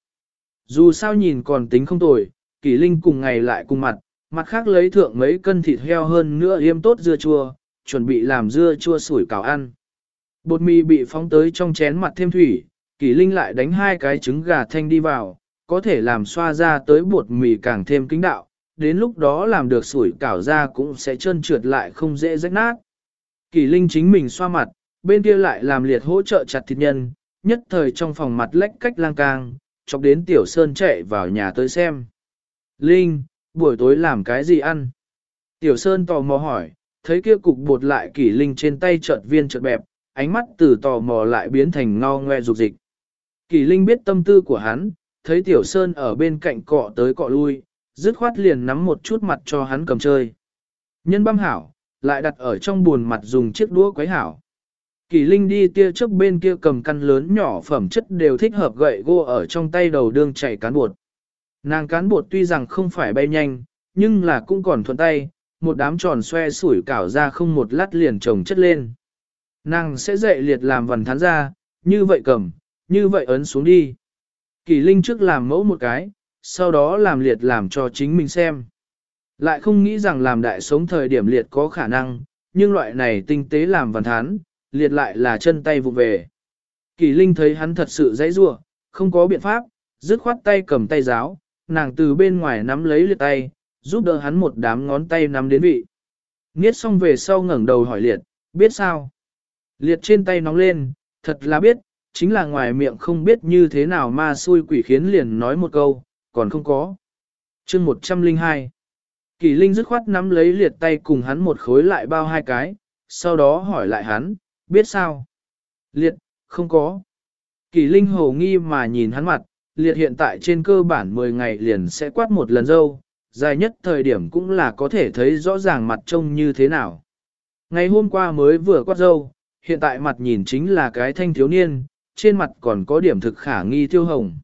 Dù sao nhìn còn tính không tồi, Kỷ Linh cùng ngày lại cùng mặt khác lấy thượng mấy cân thịt heo hơn nữa yêm tốt dưa chua, chuẩn bị làm dưa chua sủi cảo ăn. Bột mì bị phóng tới trong chén mặt thêm thủy, Kỷ Linh lại đánh 2 cái trứng gà thanh đi vào, có thể làm xoa ra tới bột mì càng thêm kính đạo, đến lúc đó làm được sủi cảo ra cũng sẽ trơn trượt lại không dễ rách nát. Kỷ Linh chính mình xoa mặt, bên kia lại làm liệt hỗ trợ chặt thịt nhân, nhất thời trong phòng mặt lách cách lang cang, chọc đến Tiểu Sơn chạy vào nhà tới xem. Linh, buổi tối làm cái gì ăn? Tiểu Sơn tò mò hỏi, thấy kia cục bột lại Kỷ Linh trên tay chợt viên chợt bẹp, ánh mắt từ tò mò lại biến thành ngao ngoe dục dịch. Kỷ Linh biết tâm tư của hắn, thấy Tiểu Sơn ở bên cạnh cọ tới cọ lui, dứt khoát liền nắm một chút mặt cho hắn cầm chơi. Nhân băm hảo, lại đặt ở trong buồn mặt dùng chiếc đũa quấy hảo. Kỷ Linh đi tia trước bên kia cầm căn lớn nhỏ phẩm chất đều thích hợp gậy gô ở trong tay đầu đương chảy cán bột. Nàng cán bột tuy rằng không phải bay nhanh, nhưng là cũng còn thuận tay, một đám tròn xoe sủi cảo ra không một lát liền chồng chất lên. Nàng sẽ dậy liệt làm vần thán ra, như vậy cầm, như vậy ấn xuống đi. Kỳ Linh trước làm mẫu một cái, sau đó làm liệt làm cho chính mình xem. Lại không nghĩ rằng làm đại sống thời điểm liệt có khả năng, nhưng loại này tinh tế làm văn thán, liệt lại là chân tay vụ về. Kỳ Linh thấy hắn thật sự dãy rủa, không có biện pháp, dứt khoát tay cầm tay giáo, nàng từ bên ngoài nắm lấy liệt tay, giúp đỡ hắn một đám ngón tay nắm đến vị. Nghiết xong về sau ngẩng đầu hỏi liệt, biết sao? Liệt trên tay nóng lên, thật là biết, chính là ngoài miệng không biết như thế nào ma xui quỷ khiến liền nói một câu, còn không có. Chương 102. Kỳ Linh dứt khoát nắm lấy liệt tay cùng hắn một khối lại bao hai cái, sau đó hỏi lại hắn, biết sao? Liệt, không có. Kỳ Linh hồ nghi mà nhìn hắn mặt, liệt hiện tại trên cơ bản 10 ngày liền sẽ quát một lần râu, dài nhất thời điểm cũng là có thể thấy rõ ràng mặt trông như thế nào. Ngày hôm qua mới vừa quát râu, hiện tại mặt nhìn chính là cái thanh thiếu niên, trên mặt còn có điểm thực khả nghi tiêu hồng.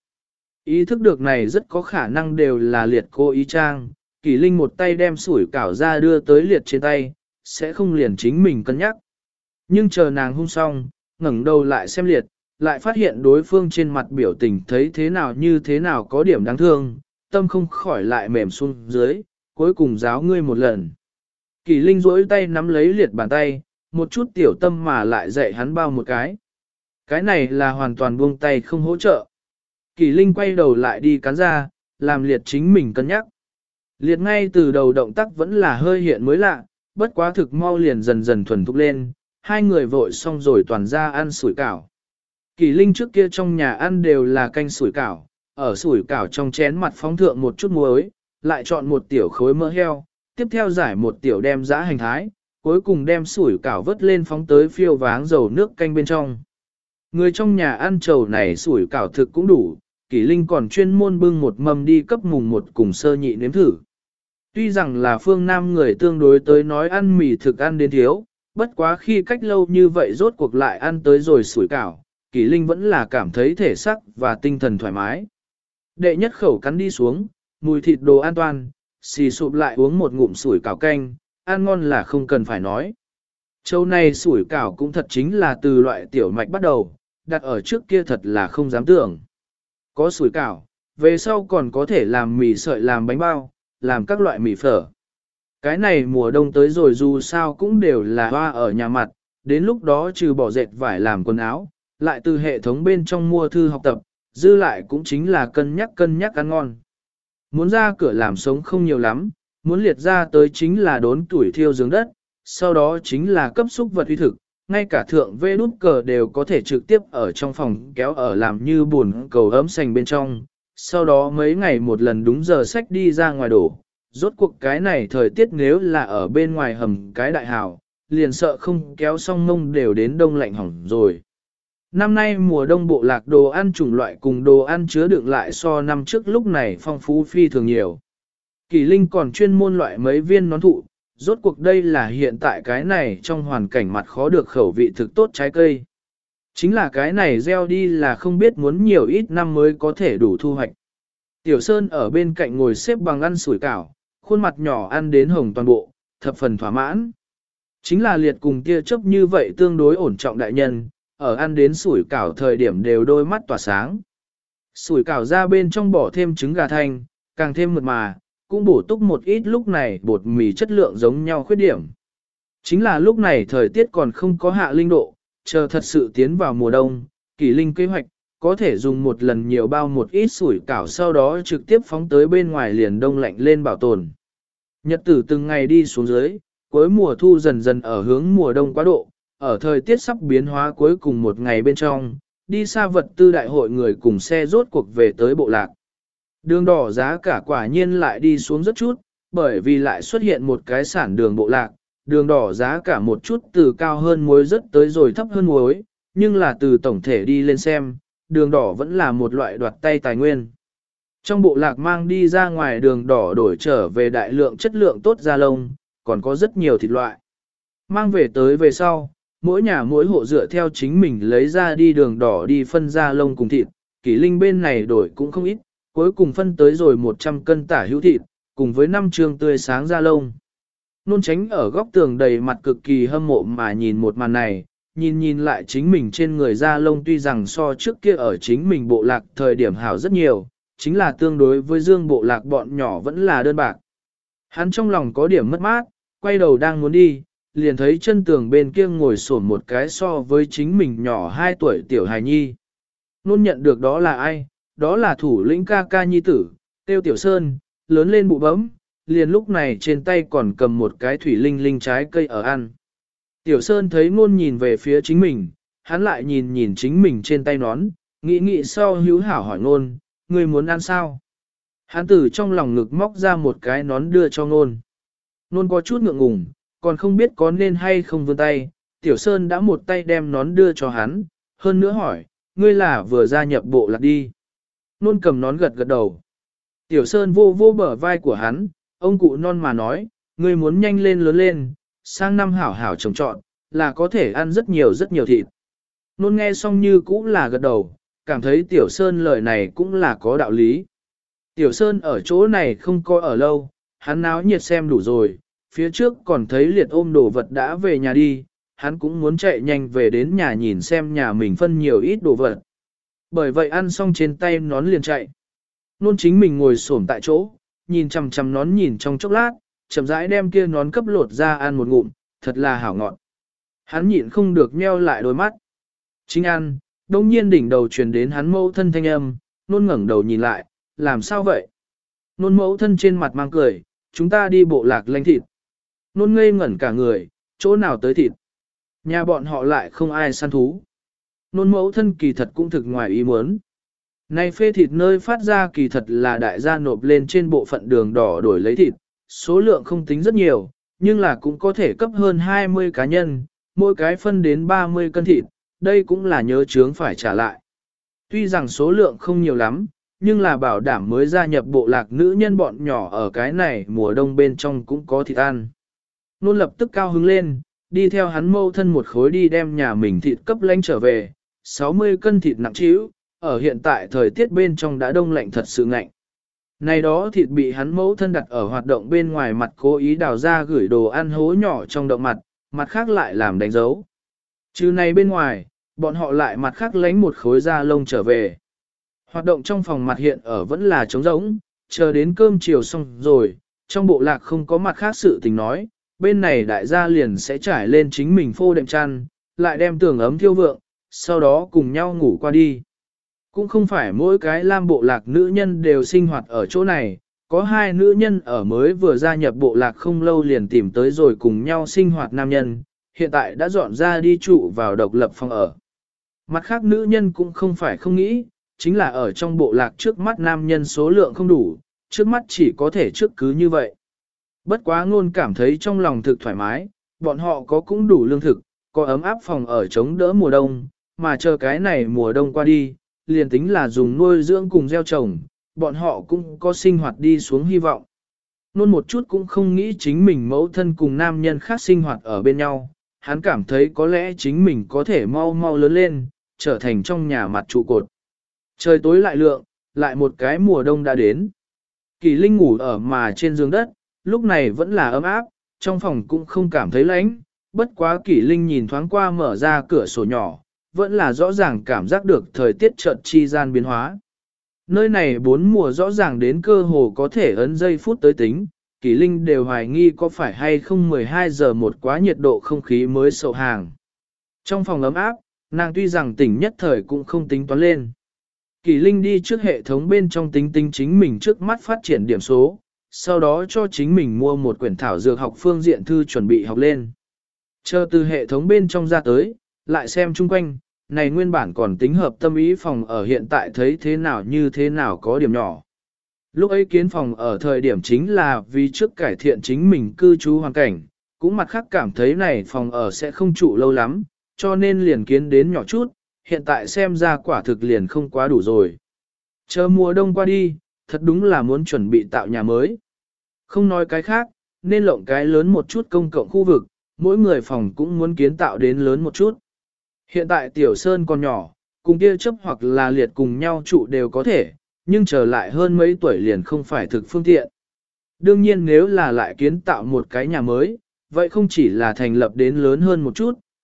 Ý thức được này rất có khả năng đều là liệt cô ý trang, Kỳ Linh một tay đem sủi cảo ra đưa tới liệt trên tay, sẽ không liền chính mình cân nhắc. Nhưng chờ nàng hung xong, ngẩng đầu lại xem liệt, lại phát hiện đối phương trên mặt biểu tình thấy thế nào như thế nào có điểm đáng thương, tâm không khỏi lại mềm xuống dưới, cuối cùng giáo ngươi một lần. Kỳ Linh duỗi tay nắm lấy liệt bàn tay, một chút tiểu tâm mà lại dạy hắn bao một cái. Cái này là hoàn toàn buông tay không hỗ trợ. Kỳ Linh quay đầu lại đi cắn ra, làm liệt chính mình cân nhắc. Liệt ngay từ đầu động tác vẫn là hơi hiện mới lạ, bất quá thực mau liền dần dần thuần thục lên, hai người vội xong rồi toàn ra ăn sủi cảo. Kỳ Linh trước kia trong nhà ăn đều là canh sủi cảo, ở sủi cảo trong chén mặt phóng thượng một chút muối, lại chọn một tiểu khối mỡ heo, tiếp theo giải một tiểu đem giã hành thái, cuối cùng đem sủi cảo vớt lên phóng tới phiêu váng dầu nước canh bên trong. Người trong nhà ăn trầu này sủi cảo thực cũng đủ, Kỳ Linh còn chuyên môn bưng một mâm đi cấp mùng một cùng sơ nhị nếm thử. Tuy rằng là phương Nam người tương đối tới nói ăn mì thực ăn đến thiếu, bất quá khi cách lâu như vậy rốt cuộc lại ăn tới rồi sủi cảo, Kỳ Linh vẫn là cảm thấy thể sắc và tinh thần thoải mái. Đệ nhất khẩu cắn đi xuống, mùi thịt đồ an toàn, xì sụp lại uống một ngụm sủi cảo canh, ăn ngon là không cần phải nói. Châu này sủi cảo cũng thật chính là từ loại tiểu mạch bắt đầu, đặt ở trước kia thật là không dám tưởng. Có sủi cảo, về sau còn có thể làm mì sợi làm bánh bao, làm các loại mì phở. Cái này mùa đông tới rồi dù sao cũng đều là hoa ở nhà mặt, đến lúc đó trừ bỏ dệt vải làm quần áo, lại từ hệ thống bên trong mua thư học tập, dư lại cũng chính là cân nhắc ăn ngon. Muốn ra cửa làm sống không nhiều lắm, muốn liệt ra tới chính là đốn tuổi thiêu giường đất, sau đó chính là cấp xúc vật uy thực, ngay cả thượng vê đút cờ đều có thể trực tiếp ở trong phòng kéo ở làm như buồn cầu ấm sành bên trong, sau đó mấy ngày một lần đúng giờ sách đi ra ngoài đổ. Rốt cuộc cái này thời tiết nếu là ở bên ngoài hầm cái đại hào, liền sợ không kéo xong mông đều đến đông lạnh hỏng rồi. Năm nay mùa đông bộ lạc đồ ăn chủng loại cùng đồ ăn chứa đựng lại so năm trước lúc này phong phú phi thường nhiều. Kỳ Linh còn chuyên môn loại mấy viên nón thụ, rốt cuộc đây là hiện tại cái này trong hoàn cảnh mặt khó được khẩu vị thực tốt trái cây. Chính là cái này gieo đi là không biết muốn nhiều ít năm mới có thể đủ thu hoạch. Tiểu Sơn ở bên cạnh ngồi xếp bằng ăn sủi cảo, khuôn mặt nhỏ ăn đến hồng toàn bộ, thập phần thỏa mãn. Chính là liệt cùng tia chớp như vậy tương đối ổn trọng đại nhân, ở ăn đến sủi cảo thời điểm đều đôi mắt tỏa sáng. Sủi cảo ra bên trong bỏ thêm trứng gà thanh, càng thêm mượt mà, cũng bổ túc một ít lúc này bột mì chất lượng giống nhau khuyết điểm. Chính là lúc này thời tiết còn không có hạ linh độ, chờ thật sự tiến vào mùa đông, Kỳ Linh kế hoạch, có thể dùng một lần nhiều bao một ít sủi cảo sau đó trực tiếp phóng tới bên ngoài liền đông lạnh lên bảo tồn. Nhật tử từng ngày đi xuống dưới, cuối mùa thu dần dần ở hướng mùa đông quá độ, ở thời tiết sắp biến hóa cuối cùng một ngày bên trong, đi xa vật tư đại hội người cùng xe rốt cuộc về tới bộ lạc. Đường đỏ giá cả quả nhiên lại đi xuống rất chút, bởi vì lại xuất hiện một cái sản đường bộ lạc, đường đỏ giá cả một chút từ cao hơn muối rất tới rồi thấp hơn muối, nhưng là từ tổng thể đi lên xem, đường đỏ vẫn là một loại đoạt tay tài nguyên. Trong bộ lạc mang đi ra ngoài đường đỏ đổi trở về đại lượng chất lượng tốt da lông, còn có rất nhiều thịt loại. Mang về tới về sau, mỗi nhà mỗi hộ dựa theo chính mình lấy ra đi đường đỏ đi phân da lông cùng thịt, Kỳ Linh bên này đổi cũng không ít, cuối cùng phân tới rồi 100 cân tả hữu thịt, cùng với 5 trường tươi sáng da lông. Nôn Tránh ở góc tường đầy mặt cực kỳ hâm mộ mà nhìn một màn này, nhìn nhìn lại chính mình trên người da lông tuy rằng so trước kia ở chính mình bộ lạc thời điểm hảo rất nhiều, chính là tương đối với dương bộ lạc bọn nhỏ vẫn là đơn bạc. Hắn trong lòng có điểm mất mát, quay đầu đang muốn đi, liền thấy chân tường bên kia ngồi xổm một cái so với chính mình nhỏ 2 tuổi tiểu hài nhi. Nôn nhận được đó là ai, đó là thủ lĩnh ca ca nhi tử, tiêu tiểu sơn, lớn lên bụ bấm, liền lúc này trên tay còn cầm một cái thủy linh linh trái cây ở ăn. Tiểu sơn thấy ngôn nhìn về phía chính mình, hắn lại nhìn nhìn chính mình trên tay nón, nghĩ nghĩ sau hữu hảo hỏi ngôn, ngươi muốn ăn sao? Hắn từ trong lòng ngực móc ra một cái nón đưa cho ngôn. Ngôn có chút ngượng ngùng, còn không biết có nên hay không vươn tay, tiểu sơn đã một tay đem nón đưa cho hắn, hơn nữa hỏi, ngươi là vừa gia nhập bộ lạc đi. Ngôn cầm nón gật gật đầu. Tiểu sơn vô vô bờ vai của hắn, ông cụ non mà nói, ngươi muốn nhanh lên lớn lên, sang năm hảo hảo trồng trọt, là có thể ăn rất nhiều thịt. Nôn nghe xong như cũng là gật đầu, cảm thấy Tiểu Sơn lời này cũng là có đạo lý. Tiểu Sơn ở chỗ này không có ở lâu, hắn náo nhiệt xem đủ rồi, phía trước còn thấy liệt ôm đồ vật đã về nhà đi, hắn cũng muốn chạy nhanh về đến nhà nhìn xem nhà mình phân nhiều ít đồ vật. Bởi vậy ăn xong trên tay nón liền chạy. Nôn chính mình ngồi xổm tại chỗ, nhìn chằm chằm nón nhìn trong chốc lát, chậm rãi đem kia nón cấp lột ra ăn một ngụm, thật là hảo ngọt. Hắn nhịn không được nheo lại đôi mắt. Chính ăn, đông nhiên đỉnh đầu truyền đến hắn mẫu thân thanh âm, nôn ngẩng đầu nhìn lại, làm sao vậy? Nôn mẫu thân trên mặt mang cười, chúng ta đi bộ lạc lanh thịt. Nôn ngây ngẩn cả người, chỗ nào tới thịt? Nhà bọn họ lại không ai săn thú. Nôn mẫu thân kỳ thật cũng thực ngoài ý muốn. Này phê thịt nơi phát ra kỳ thật là đại gia nộp lên trên bộ phận đường đỏ đổi lấy thịt, số lượng không tính rất nhiều, nhưng là cũng có thể cấp hơn 20 cá nhân, mỗi cái phân đến 30 cân thịt, đây cũng là nhớ chướng phải trả lại. Tuy rằng số lượng không nhiều lắm, nhưng là bảo đảm mới gia nhập bộ lạc nữ nhân bọn nhỏ ở cái này mùa đông bên trong cũng có thịt ăn. Nôn lập tức cao hứng lên, đi theo hắn mâu thân một khối đi đem nhà mình thịt cấp lánh trở về, 60 cân thịt nặng trĩu, ở hiện tại thời tiết bên trong đã đông lạnh thật sự ngạnh. Này đó thịt bị hắn mẫu thân đặt ở hoạt động bên ngoài mặt cố ý đào ra gửi đồ ăn hố nhỏ trong động mặt, mặt khác lại làm đánh dấu. Chứ này bên ngoài, bọn họ lại mặt khác lánh một khối da lông trở về. Hoạt động trong phòng mặt hiện ở vẫn là trống rỗng, chờ đến cơm chiều xong rồi, trong bộ lạc không có mặt khác sự tình nói, bên này đại gia liền sẽ trải lên chính mình phô đệm chăn, lại đem tường ấm thiêu vượng, sau đó cùng nhau ngủ qua đi. Cũng không phải mỗi cái lam bộ lạc nữ nhân đều sinh hoạt ở chỗ này, có 2 nữ nhân ở mới vừa gia nhập bộ lạc không lâu liền tìm tới rồi cùng nhau sinh hoạt nam nhân, hiện tại đã dọn ra đi trụ vào độc lập phòng ở. Mặt khác nữ nhân cũng không phải không nghĩ, chính là ở trong bộ lạc trước mắt nam nhân số lượng không đủ, trước mắt chỉ có thể trước cứ như vậy. Bất quá ngôn cảm thấy trong lòng thực thoải mái, bọn họ có cũng đủ lương thực, có ấm áp phòng ở chống đỡ mùa đông, mà chờ cái này mùa đông qua đi, liền tính là dùng nuôi dưỡng cùng gieo trồng, bọn họ cũng có sinh hoạt đi xuống hy vọng. Nôn một chút cũng không nghĩ chính mình mẫu thân cùng nam nhân khác sinh hoạt ở bên nhau, hắn cảm thấy có lẽ chính mình có thể mau mau lớn lên, trở thành trong nhà mặt trụ cột. Trời tối lại lượng, lại một cái mùa đông đã đến. Kỳ Linh ngủ ở mà trên giường đất, lúc này vẫn là ấm áp, trong phòng cũng không cảm thấy lạnh, bất quá Kỳ Linh nhìn thoáng qua mở ra cửa sổ nhỏ, vẫn là rõ ràng cảm giác được thời tiết chợt chi gian biến hóa. Nơi này 4 mùa rõ ràng đến cơ hồ có thể ấn giây phút tới tính, Kỳ Linh đều hoài nghi có phải hay không 12 giờ một quá nhiệt độ không khí mới sậu hàng. Trong phòng ấm áp, nàng tuy rằng tỉnh nhất thời cũng không tính toán lên. Kỳ Linh đi trước hệ thống bên trong tính tính chính mình trước mắt phát triển điểm số, sau đó cho chính mình mua một quyển thảo dược học phương diện thư chuẩn bị học lên. Chờ từ hệ thống bên trong ra tới, lại xem chung quanh, này nguyên bản còn tính hợp tâm ý phòng ở hiện tại thấy thế nào như thế nào có điểm nhỏ. Lúc ấy kiến phòng ở thời điểm chính là vì trước cải thiện chính mình cư trú hoàn cảnh, cũng mặt khác cảm thấy này phòng ở sẽ không trụ lâu lắm, cho nên liền kiến đến nhỏ chút, hiện tại xem ra quả thực liền không quá đủ rồi. Chờ mùa đông qua đi, thật đúng là muốn chuẩn bị tạo nhà mới. Không nói cái khác, nên lộng cái lớn một chút công cộng khu vực, mỗi người phòng cũng muốn kiến tạo đến lớn một chút. Hiện tại Tiểu Sơn còn nhỏ, cùng kia chấp hoặc là liệt cùng nhau trụ đều có thể, nhưng trở lại hơn mấy tuổi liền không phải thực phương tiện. Đương nhiên nếu là lại kiến tạo một cái nhà mới, vậy không chỉ là thành lập đến lớn hơn một chút,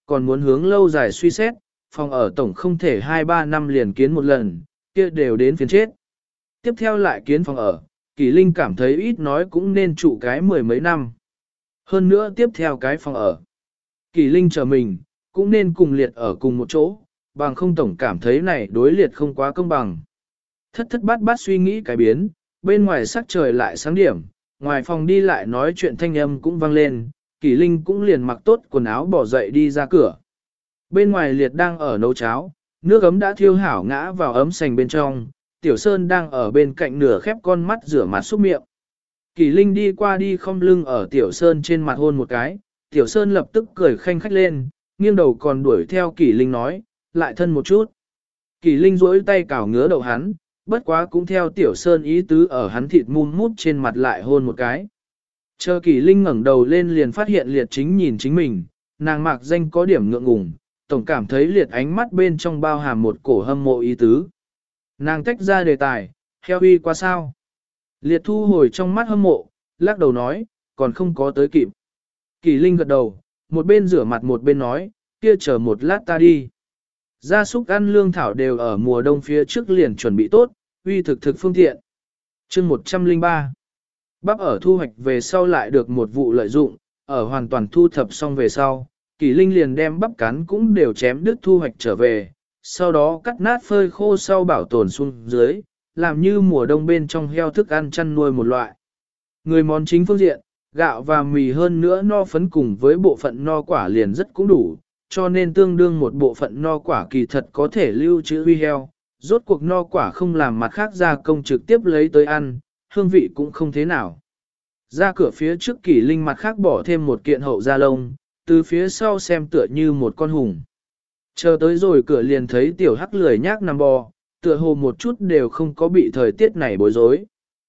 còn muốn hướng lâu dài suy xét, phòng ở tổng không thể 2-3 năm liền kiến một lần, kia đều đến phiền chết. Tiếp theo lại kiến phòng ở, Kỳ Linh cảm thấy ít nói cũng nên trụ cái 10 mấy năm. Hơn nữa tiếp theo cái phòng ở. Kỳ Linh chờ mình, cũng nên cùng liệt ở cùng một chỗ, bằng không tổng cảm thấy này đối liệt không quá công bằng. Thất thất bát bát suy nghĩ cái biến, bên ngoài sắc trời lại sáng điểm, ngoài phòng đi lại nói chuyện thanh âm cũng vang lên, Kỳ Linh cũng liền mặc tốt quần áo bỏ dậy đi ra cửa. Bên ngoài liệt đang ở nấu cháo, nước ấm đã thiêu hảo ngã vào ấm sành bên trong, Tiểu Sơn đang ở bên cạnh nửa khép con mắt rửa mặt xúc miệng. Kỳ Linh đi qua đi không lưng ở Tiểu Sơn trên mặt hôn một cái, Tiểu Sơn lập tức cười khanh khách lên, nghiêng đầu còn đuổi theo Kỳ Linh nói, lại thân một chút. Kỳ Linh duỗi tay cào ngứa đầu hắn, bất quá cũng theo Tiểu Sơn ý tứ ở hắn thịt mum mút trên mặt lại hôn một cái. Chờ Kỳ Linh ngẩng đầu lên liền phát hiện liệt chính nhìn chính mình, nàng mạc danh có điểm ngượng ngùng, tổng cảm thấy liệt ánh mắt bên trong bao hàm một cổ hâm mộ ý tứ. Nàng tách ra đề tài, heo huy qua sao? Liệt thu hồi trong mắt hâm mộ, lắc đầu nói, còn không có tới kịp. Kỳ Linh gật đầu, một bên rửa mặt một bên nói, kia chờ một lát ta đi. Gia súc ăn lương thảo đều ở mùa đông phía trước liền chuẩn bị tốt, uy thực thực phương tiện. Chương 103 Bắp ở thu hoạch về sau lại được một vụ lợi dụng, ở hoàn toàn thu thập xong về sau, Kỳ Linh liền đem bắp cán cũng đều chém đứt thu hoạch trở về, sau đó cắt nát phơi khô sau bảo tồn xuống dưới, làm như mùa đông bên trong heo thức ăn chăn nuôi một loại. Người món chính phương diện, gạo và mì hơn nữa no phấn cùng với bộ phận no quả liền rất cũng đủ, cho nên tương đương một bộ phận no quả kỳ thật có thể lưu trữ huy heo, rốt cuộc no quả không làm mặt khác gia công trực tiếp lấy tới ăn, hương vị cũng không thế nào. Ra cửa phía trước Kỳ Linh mặt khác bỏ thêm một kiện hậu da lông, từ phía sau xem tựa như một con hùng. Chờ tới rồi cửa liền thấy tiểu hắc lười nhác nằm bò, tựa hồ một chút đều không có bị thời tiết này bối rối.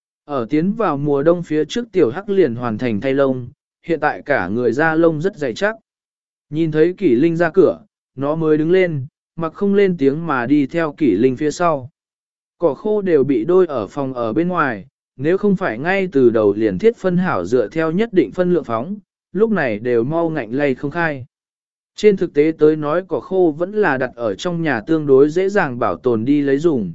Ở tiến vào mùa đông phía trước tiểu hắc liền hoàn thành thay lông, hiện tại cả người da lông rất dày chắc. Nhìn thấy Kỷ Linh ra cửa, nó mới đứng lên, mặc không lên tiếng mà đi theo Kỷ Linh phía sau. Cỏ khô đều bị đôi ở phòng ở bên ngoài, nếu không phải ngay từ đầu liền thiết phân hảo dựa theo nhất định phân lượng phóng, lúc này đều mau ngạnh lay không khai. Trên thực tế tới nói cỏ khô vẫn là đặt ở trong nhà tương đối dễ dàng bảo tồn đi lấy dùng,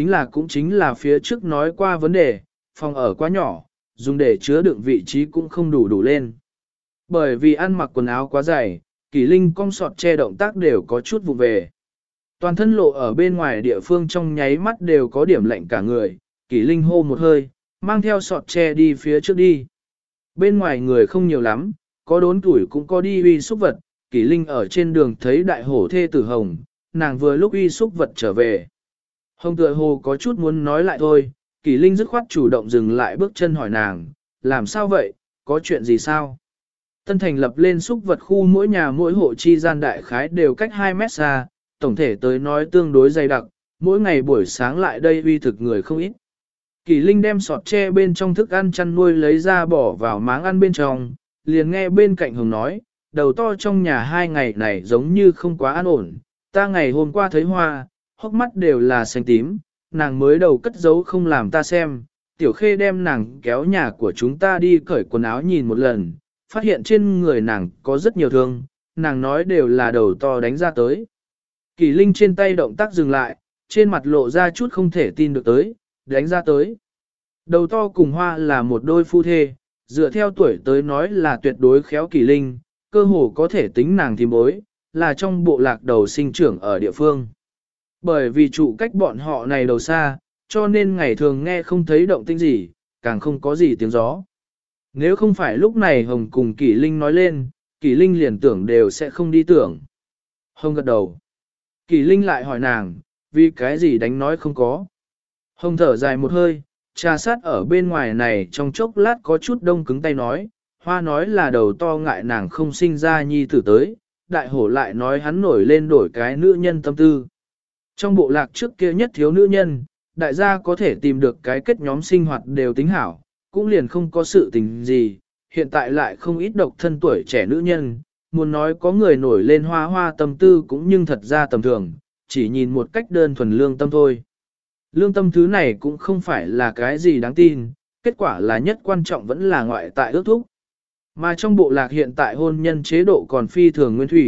chính là phía trước nói qua vấn đề, phòng ở quá nhỏ, dùng để chứa đựng vị trí cũng không đủ lên. Bởi vì ăn mặc quần áo quá dày, Kỷ Linh cong sọt che động tác đều có chút vụ về. Toàn thân lộ ở bên ngoài địa phương trong nháy mắt đều có điểm lạnh cả người, Kỷ Linh hô một hơi, mang theo sọt che đi phía trước đi. Bên ngoài người không nhiều lắm, có đốn tuổi cũng có đi uy xúc vật, Kỷ Linh ở trên đường thấy đại hổ thê tử Hồng, nàng vừa lúc uy xúc vật trở về. Hồng tựa hồ có chút muốn nói lại thôi, Kỷ Linh dứt khoát chủ động dừng lại bước chân hỏi nàng, làm sao vậy, có chuyện gì sao? Tân thành lập lên xúc vật khu mỗi nhà mỗi hộ chi gian đại khái đều cách 2 mét xa, tổng thể tới nói tương đối dày đặc, mỗi ngày buổi sáng lại đây uy thực người không ít. Kỷ Linh đem sọt tre bên trong thức ăn chăn nuôi lấy ra bỏ vào máng ăn bên trong, liền nghe bên cạnh Hồng nói, đầu to trong nhà 2 ngày này giống như không quá an ổn, ta ngày hôm qua thấy hoa, hốc mắt đều là xanh tím, nàng mới đầu cất giấu không làm ta xem, tiểu khê đem nàng kéo nhà của chúng ta đi cởi quần áo nhìn một lần, phát hiện trên người nàng có rất nhiều thương, nàng nói đều là đầu to đánh ra tới. Kỷ Linh trên tay động tác dừng lại, trên mặt lộ ra chút không thể tin được tới, đánh ra tới. Đầu to cùng hoa là một đôi phu thê, dựa theo tuổi tới nói là tuyệt đối khéo Kỷ Linh, cơ hồ có thể tính nàng thím bối, là trong bộ lạc đầu sinh trưởng ở địa phương. Bởi vì trụ cách bọn họ này đầu xa, cho nên ngày thường nghe không thấy động tĩnh gì, càng không có gì tiếng gió. Nếu không phải lúc này Hồng cùng Kỷ Linh nói lên, Kỷ Linh liền tưởng đều sẽ không đi tưởng. Hồng gật đầu. Kỷ Linh lại hỏi nàng, vì cái gì đánh nói không có. Hồng thở dài một hơi, trà sát ở bên ngoài này trong chốc lát có chút đông cứng tay nói, hoa nói là đầu to ngại nàng không sinh ra nhi tử tới, đại hổ lại nói hắn nổi lên đổi cái nữ nhân tâm tư. Trong bộ lạc trước kia nhất thiếu nữ nhân, đại gia có thể tìm được cái kết nhóm sinh hoạt đều tính hảo, cũng liền không có sự tình gì, hiện tại lại không ít độc thân tuổi trẻ nữ nhân, muốn nói có người nổi lên hoa hoa tâm tư cũng nhưng thật ra tầm thường, chỉ nhìn một cách đơn thuần lương tâm thôi. Lương tâm thứ này cũng không phải là cái gì đáng tin, kết quả là nhất quan trọng vẫn là ngoại tại ước thúc. Mà trong bộ lạc hiện tại hôn nhân chế độ còn phi thường nguyên thủy,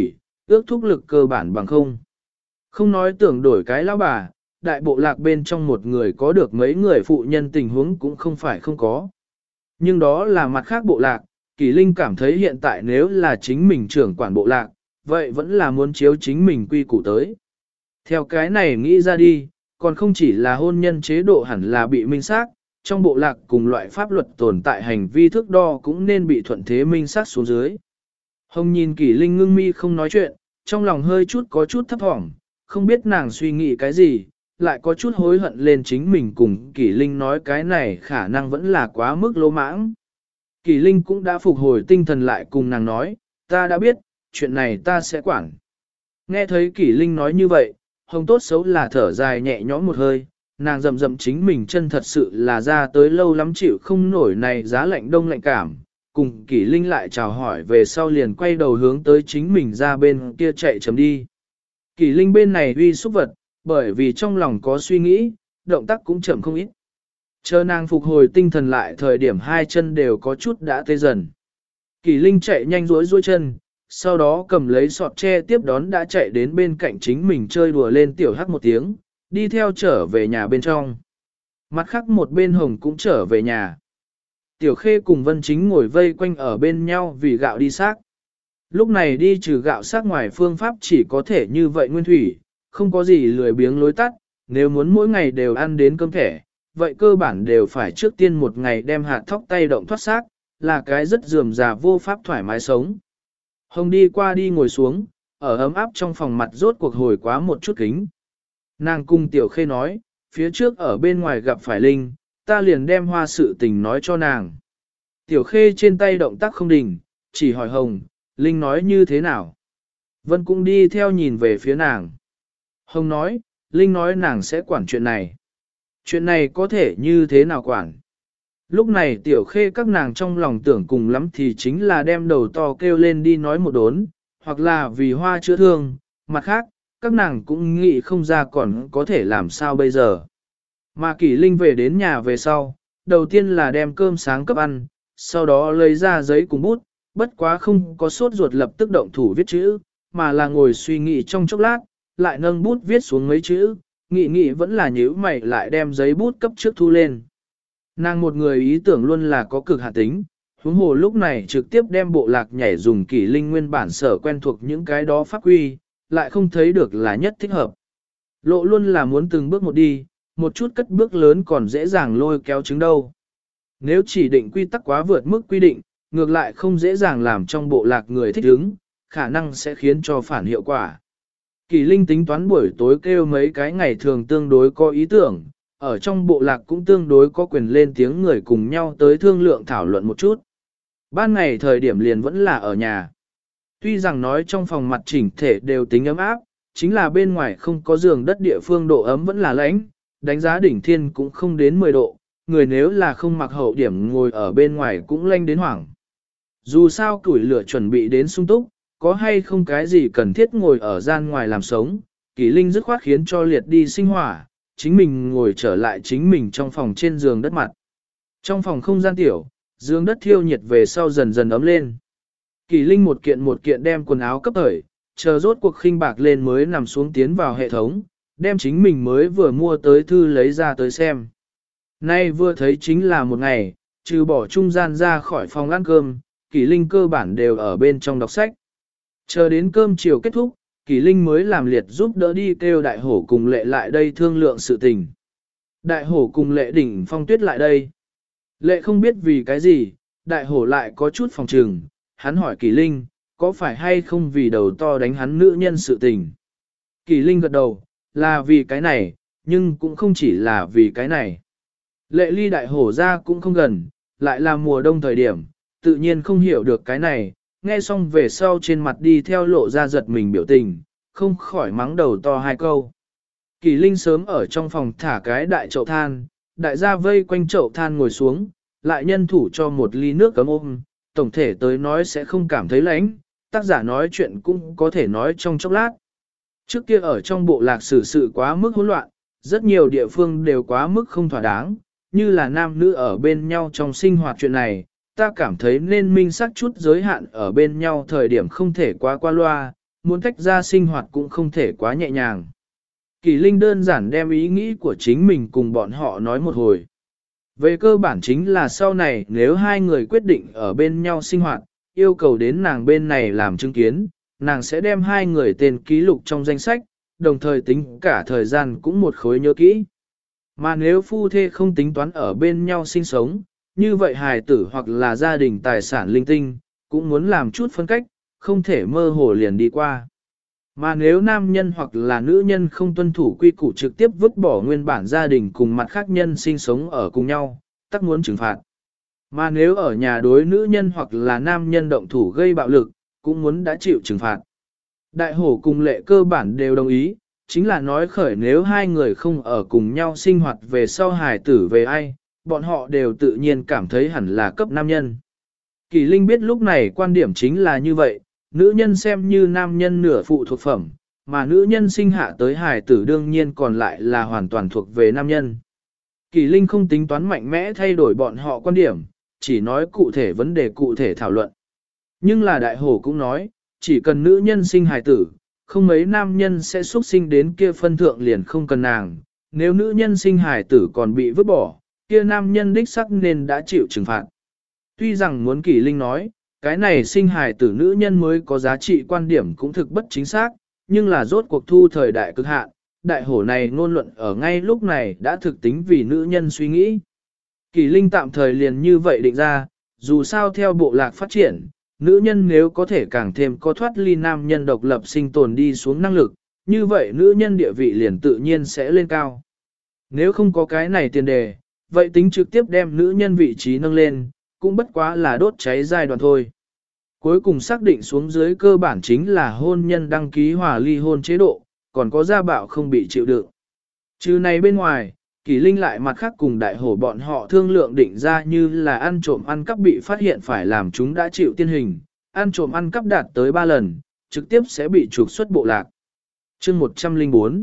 ước thúc lực cơ bản bằng không. Không nói tưởng đổi cái lão bà, đại bộ lạc bên trong một người có được mấy người phụ nhân tình huống cũng không phải không có. Nhưng đó là mặt khác bộ lạc, Kỳ Linh cảm thấy hiện tại nếu là chính mình trưởng quản bộ lạc, vậy vẫn là muốn chiếu chính mình quy củ tới. Theo cái này nghĩ ra đi, còn không chỉ là hôn nhân chế độ hẳn là bị minh xác, trong bộ lạc cùng loại pháp luật tồn tại hành vi thước đo cũng nên bị thuận thế minh xác xuống dưới. Hồng nhìn Kỳ Linh ngưng mi không nói chuyện, trong lòng hơi chút có chút thấp thỏm, không biết nàng suy nghĩ cái gì, lại có chút hối hận lên chính mình cùng Kỳ Linh nói cái này khả năng vẫn là quá mức lỗ mãng. Kỳ Linh cũng đã phục hồi tinh thần lại cùng nàng nói, ta đã biết, chuyện này ta sẽ quản. Nghe thấy Kỳ Linh nói như vậy, Hồng tốt xấu là thở dài nhẹ nhõm một hơi, nàng rậm rậm chính mình chân thật sự là ra tới lâu lắm chịu không nổi này giá lạnh đông lạnh cảm. Cùng Kỳ Linh lại chào hỏi về sau liền quay đầu hướng tới chính mình ra bên kia chạy chấm đi. Kỳ Linh bên này uy xúc vật, bởi vì trong lòng có suy nghĩ, động tác cũng chậm không ít. Chờ nàng phục hồi tinh thần lại thời điểm hai chân đều có chút đã tê dần. Kỳ Linh chạy nhanh duỗi chân, sau đó cầm lấy sọt tre tiếp đón đã chạy đến bên cạnh chính mình chơi đùa lên tiểu hắc một tiếng, đi theo trở về nhà bên trong. Mặt khác một bên Hồng cũng trở về nhà. Tiểu Khê cùng Vân Chính ngồi vây quanh ở bên nhau vì gạo đi xác. Lúc này đi trừ gạo xác ngoài phương pháp chỉ có thể như vậy nguyên thủy, không có gì lười biếng lối tắt, nếu muốn mỗi ngày đều ăn đến cơm thẻ, vậy cơ bản đều phải trước tiên một ngày đem hạt thóc tay động thoát xác, là cái rất rườm rà vô pháp thoải mái sống. Hồng đi qua đi ngồi xuống, ở ấm áp trong phòng mặt rốt cuộc hồi quá một chút kính. Nàng cùng Tiểu Khê nói, phía trước ở bên ngoài gặp phải Linh, ta liền đem hoa sự tình nói cho nàng. Tiểu Khê trên tay động tác không đình, chỉ hỏi Hồng, Linh nói như thế nào? Vân cũng đi theo nhìn về phía nàng. Hồng nói, Linh nói nàng sẽ quản chuyện này. Chuyện này có thể như thế nào quản? Lúc này Tiểu Khê các nàng trong lòng tưởng cùng lắm thì chính là đem đầu to kêu lên đi nói một đốn, hoặc là vì hoa chữa thương, mặt khác, các nàng cũng nghĩ không ra còn có thể làm sao bây giờ. Mà Kỷ Linh về đến nhà về sau, đầu tiên là đem cơm sáng cấp ăn, sau đó lấy ra giấy cùng bút, bất quá không có sốt ruột lập tức động thủ viết chữ, mà là ngồi suy nghĩ trong chốc lát, lại nâng bút viết xuống mấy chữ, nghĩ vẫn là nhíu mày lại đem giấy bút cấp trước thu lên. Nàng một người ý tưởng luôn là có cực hạn tính, huống hồ lúc này trực tiếp đem bộ lạc nhảy dùng Kỷ Linh nguyên bản sở quen thuộc những cái đó pháp quy, lại không thấy được là nhất thích hợp. Lộ luôn là muốn từng bước một đi, một chút cất bước lớn còn dễ dàng lôi kéo trứng đâu. Nếu chỉ định quy tắc quá vượt mức quy định, ngược lại không dễ dàng làm trong bộ lạc người thích ứng, khả năng sẽ khiến cho phản hiệu quả. Kỳ Linh tính toán buổi tối kêu mấy cái ngày thường tương đối có ý tưởng, ở trong bộ lạc cũng tương đối có quyền lên tiếng người cùng nhau tới thương lượng thảo luận một chút. Ban ngày thời điểm liền vẫn là ở nhà. Tuy rằng nói trong phòng mặt chỉnh thể đều tính ấm áp, chính là bên ngoài không có giường đất địa phương độ ấm vẫn là lạnh, đánh giá đỉnh thiên cũng không đến 10 độ, người nếu là không mặc hậu điểm ngồi ở bên ngoài cũng lạnh đến hoảng. Dù sao củi lửa chuẩn bị đến sung túc, có hay không cái gì cần thiết ngồi ở gian ngoài làm sống, Kỳ Linh dứt khoát khiến cho liệt đi sinh hỏa, chính mình ngồi trở lại chính mình trong phòng trên giường đất mặt. Trong phòng không gian tiểu, giường đất thiêu nhiệt về sau dần dần ấm lên. Kỳ Linh một kiện đem quần áo cấp thời, chờ rốt cuộc khinh bạc lên mới nằm xuống tiến vào hệ thống, đem chính mình mới vừa mua tới thư lấy ra tới xem. Nay vừa thấy chính là một ngày, trừ bỏ trung gian ra khỏi phòng ăn cơm, Kỳ Linh cơ bản đều ở bên trong đọc sách. Chờ đến cơm chiều kết thúc, Kỳ Linh mới làm liệt giúp đỡ đi kêu đại hổ cùng lệ lại đây thương lượng sự tình. Đại hổ cùng lệ đỉnh phong tuyết lại đây. Lệ không biết vì cái gì, đại hổ lại có chút phòng trừng, hắn hỏi Kỳ Linh, có phải hay không vì đầu to đánh hắn nữ nhân sự tình. Kỳ Linh gật đầu, là vì cái này, nhưng cũng không chỉ là vì cái này. Lệ ly đại hổ ra cũng không gần, lại là mùa đông thời điểm, tự nhiên không hiểu được cái này, nghe xong về sau trên mặt đi theo lộ ra giật mình biểu tình, không khỏi mắng đầu to hai câu. Kỳ Linh sớm ở trong phòng thả cái đại chậu than, đại gia vây quanh chậu than ngồi xuống, lại nhân thủ cho một ly nước cấm ôm, tổng thể tới nói sẽ không cảm thấy lạnh, tác giả nói chuyện cũng có thể nói trong chốc lát. Trước kia ở trong bộ lạc xử sự quá mức hỗn loạn, rất nhiều địa phương đều quá mức không thỏa đáng, như là nam nữ ở bên nhau trong sinh hoạt chuyện này, ta cảm thấy nên minh xác chút giới hạn ở bên nhau thời điểm không thể quá qua loa, muốn tách ra sinh hoạt cũng không thể quá nhẹ nhàng. Kỳ Linh đơn giản đem ý nghĩ của chính mình cùng bọn họ nói một hồi. Về cơ bản chính là sau này nếu hai người quyết định ở bên nhau sinh hoạt, yêu cầu đến nàng bên này làm chứng kiến, nàng sẽ đem hai người tên ký lục trong danh sách, đồng thời tính cả thời gian cũng một khối nhớ kỹ. Mà nếu phu thê không tính toán ở bên nhau sinh sống, như vậy hài tử hoặc là gia đình tài sản linh tinh, cũng muốn làm chút phân cách, không thể mơ hồ liền đi qua. Mà nếu nam nhân hoặc là nữ nhân không tuân thủ quy củ trực tiếp vứt bỏ nguyên bản gia đình cùng mặt khác nhân sinh sống ở cùng nhau, tắc muốn trừng phạt. Mà nếu ở nhà đối nữ nhân hoặc là nam nhân động thủ gây bạo lực, cũng muốn đã chịu trừng phạt. Đại hổ cùng lệ cơ bản đều đồng ý, chính là nói khởi nếu hai người không ở cùng nhau sinh hoạt về sau hài tử về ai, bọn họ đều tự nhiên cảm thấy hẳn là cấp nam nhân. Kỳ Linh biết lúc này quan điểm chính là như vậy, nữ nhân xem như nam nhân nửa phụ thuộc phẩm, mà nữ nhân sinh hạ tới hài tử đương nhiên còn lại là hoàn toàn thuộc về nam nhân. Kỳ Linh không tính toán mạnh mẽ thay đổi bọn họ quan điểm, chỉ nói cụ thể vấn đề cụ thể thảo luận. Nhưng là đại hổ cũng nói, chỉ cần nữ nhân sinh hài tử, không mấy nam nhân sẽ xuất sinh đến kia phân thượng liền không cần nàng, nếu nữ nhân sinh hài tử còn bị vứt bỏ, kia nam nhân đích sắc nên đã chịu trừng phạt. Tuy rằng muốn Kỳ Linh nói, cái này sinh hài tử nữ nhân mới có giá trị quan điểm cũng thực bất chính xác, nhưng là rốt cuộc thu thời đại cực hạn, đại hổ này ngôn luận ở ngay lúc này đã thực tính vì nữ nhân suy nghĩ. Kỳ Linh tạm thời liền như vậy định ra, dù sao theo bộ lạc phát triển, nữ nhân nếu có thể càng thêm có thoát ly nam nhân độc lập sinh tồn đi xuống năng lực, như vậy nữ nhân địa vị liền tự nhiên sẽ lên cao. Nếu không có cái này tiền đề, vậy tính trực tiếp đem nữ nhân vị trí nâng lên, cũng bất quá là đốt cháy giai đoạn thôi. Cuối cùng xác định xuống dưới cơ bản chính là hôn nhân đăng ký hòa ly hôn chế độ, còn có gia bạo không bị chịu đựng. Trừ này bên ngoài, Kỳ Linh lại mặt khác cùng đại hổ bọn họ thương lượng định ra như là ăn trộm ăn cắp bị phát hiện phải làm chúng đã chịu tiên hình, ăn trộm ăn cắp đạt tới 3 lần, trực tiếp sẽ bị trục xuất bộ lạc. Chương 104.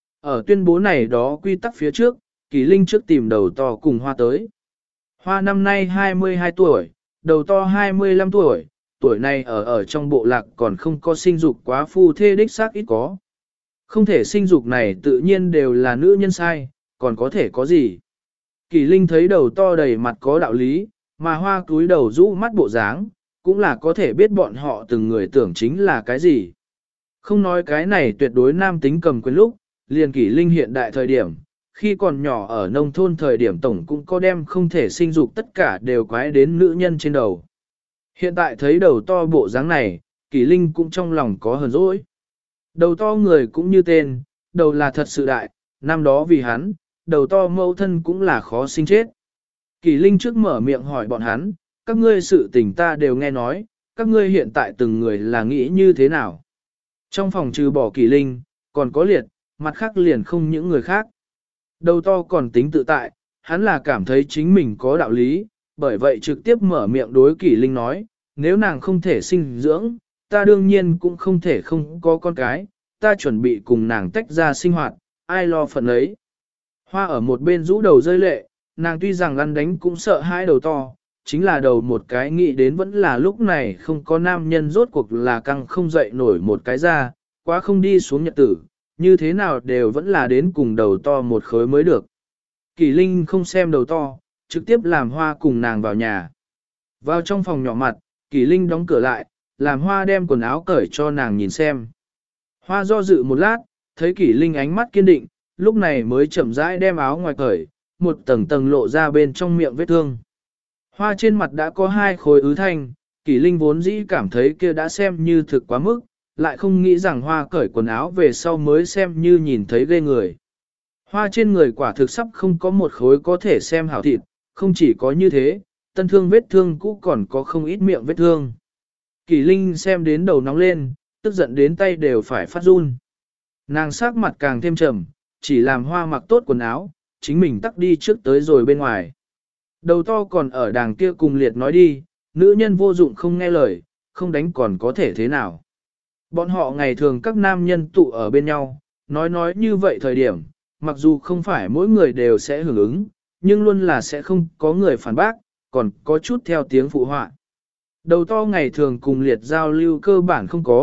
Ở tuyên bố này đó quy tắc phía trước, Kỳ Linh trước tìm đầu to cùng Hoa tới. Hoa năm nay 22 tuổi, đầu to 25 tuổi, tuổi này ở trong bộ lạc còn không có sinh dục quá phu thê đích xác ít có. Không thể sinh dục này tự nhiên đều là nữ nhân sai, còn có thể có gì. Kỳ Linh thấy đầu to đầy mặt có đạo lý, mà Hoa cúi đầu rũ mắt bộ dáng, cũng là có thể biết bọn họ từng người tưởng chính là cái gì. Không nói cái này tuyệt đối nam tính cầm quyền lúc, liền Kỳ Linh hiện đại thời điểm, khi còn nhỏ ở nông thôn thời điểm tổng cũng có đem không thể sinh dục tất cả đều quái đến nữ nhân trên đầu. Hiện tại thấy đầu to bộ dáng này, Kỳ Linh cũng trong lòng có hờn dỗi. Đầu to người cũng như tên, đầu là thật sự đại, năm đó vì hắn, đầu to mẫu thân cũng là khó sinh chết. Kỳ Linh trước mở miệng hỏi bọn hắn, các ngươi sự tình ta đều nghe nói, các ngươi hiện tại từng người là nghĩ như thế nào? Trong phòng trừ bỏ Kỳ Linh, còn có Liệt, mặt khác liền không những người khác. Đầu to còn tính tự tại, hắn là cảm thấy chính mình có đạo lý, bởi vậy trực tiếp mở miệng đối Kỳ Linh nói, nếu nàng không thể sinh dưỡng, ta đương nhiên cũng không thể không có con cái, ta chuẩn bị cùng nàng tách ra sinh hoạt, ai lo phận ấy. Hoa ở một bên rũ đầu rơi lệ, nàng tuy rằng lăn đánh cũng sợ hãi đầu to, chính là đầu một cái nghĩ đến vẫn là lúc này không có nam nhân rốt cuộc là căng không dậy nổi một cái ra, quá không đi xuống nhật tử, như thế nào đều vẫn là đến cùng đầu to một khối mới được. Kỳ Linh không xem đầu to, trực tiếp làm Hoa cùng nàng vào nhà. Vào trong phòng nhỏ mặt, Kỳ Linh đóng cửa lại, làm Hoa đem quần áo cởi cho nàng nhìn xem. Hoa do dự một lát, thấy Kỳ Linh ánh mắt kiên định, lúc này mới chậm rãi đem áo ngoài cởi, một tầng tầng lộ ra bên trong miệng vết thương. Hoa trên mặt đã có 2 khối ứ thanh, Kỳ Linh vốn dĩ cảm thấy kia đã xem như thực quá mức, lại không nghĩ rằng Hoa cởi quần áo về sau mới xem như nhìn thấy ghê người. Hoa trên người quả thực sắp không có một khối có thể xem hảo thịt, không chỉ có như thế, tân thương vết thương cũ còn có không ít miệng vết thương. Kỳ Linh xem đến đầu nóng lên, tức giận đến tay đều phải phát run. Nàng sắc mặt càng thêm trầm, chỉ làm Hoa mặc tốt quần áo, chính mình tắt đi trước tới rồi bên ngoài. Đầu to còn ở đàng kia cùng Liệt nói đi, nữ nhân vô dụng không nghe lời, không đánh còn có thể thế nào. Bọn họ ngày thường các nam nhân tụ ở bên nhau, nói như vậy thời điểm, mặc dù không phải mỗi người đều sẽ hưởng ứng, nhưng luôn là sẽ không có người phản bác, còn có chút theo tiếng phụ họa. Đầu to ngày thường cùng Liệt giao lưu cơ bản không có,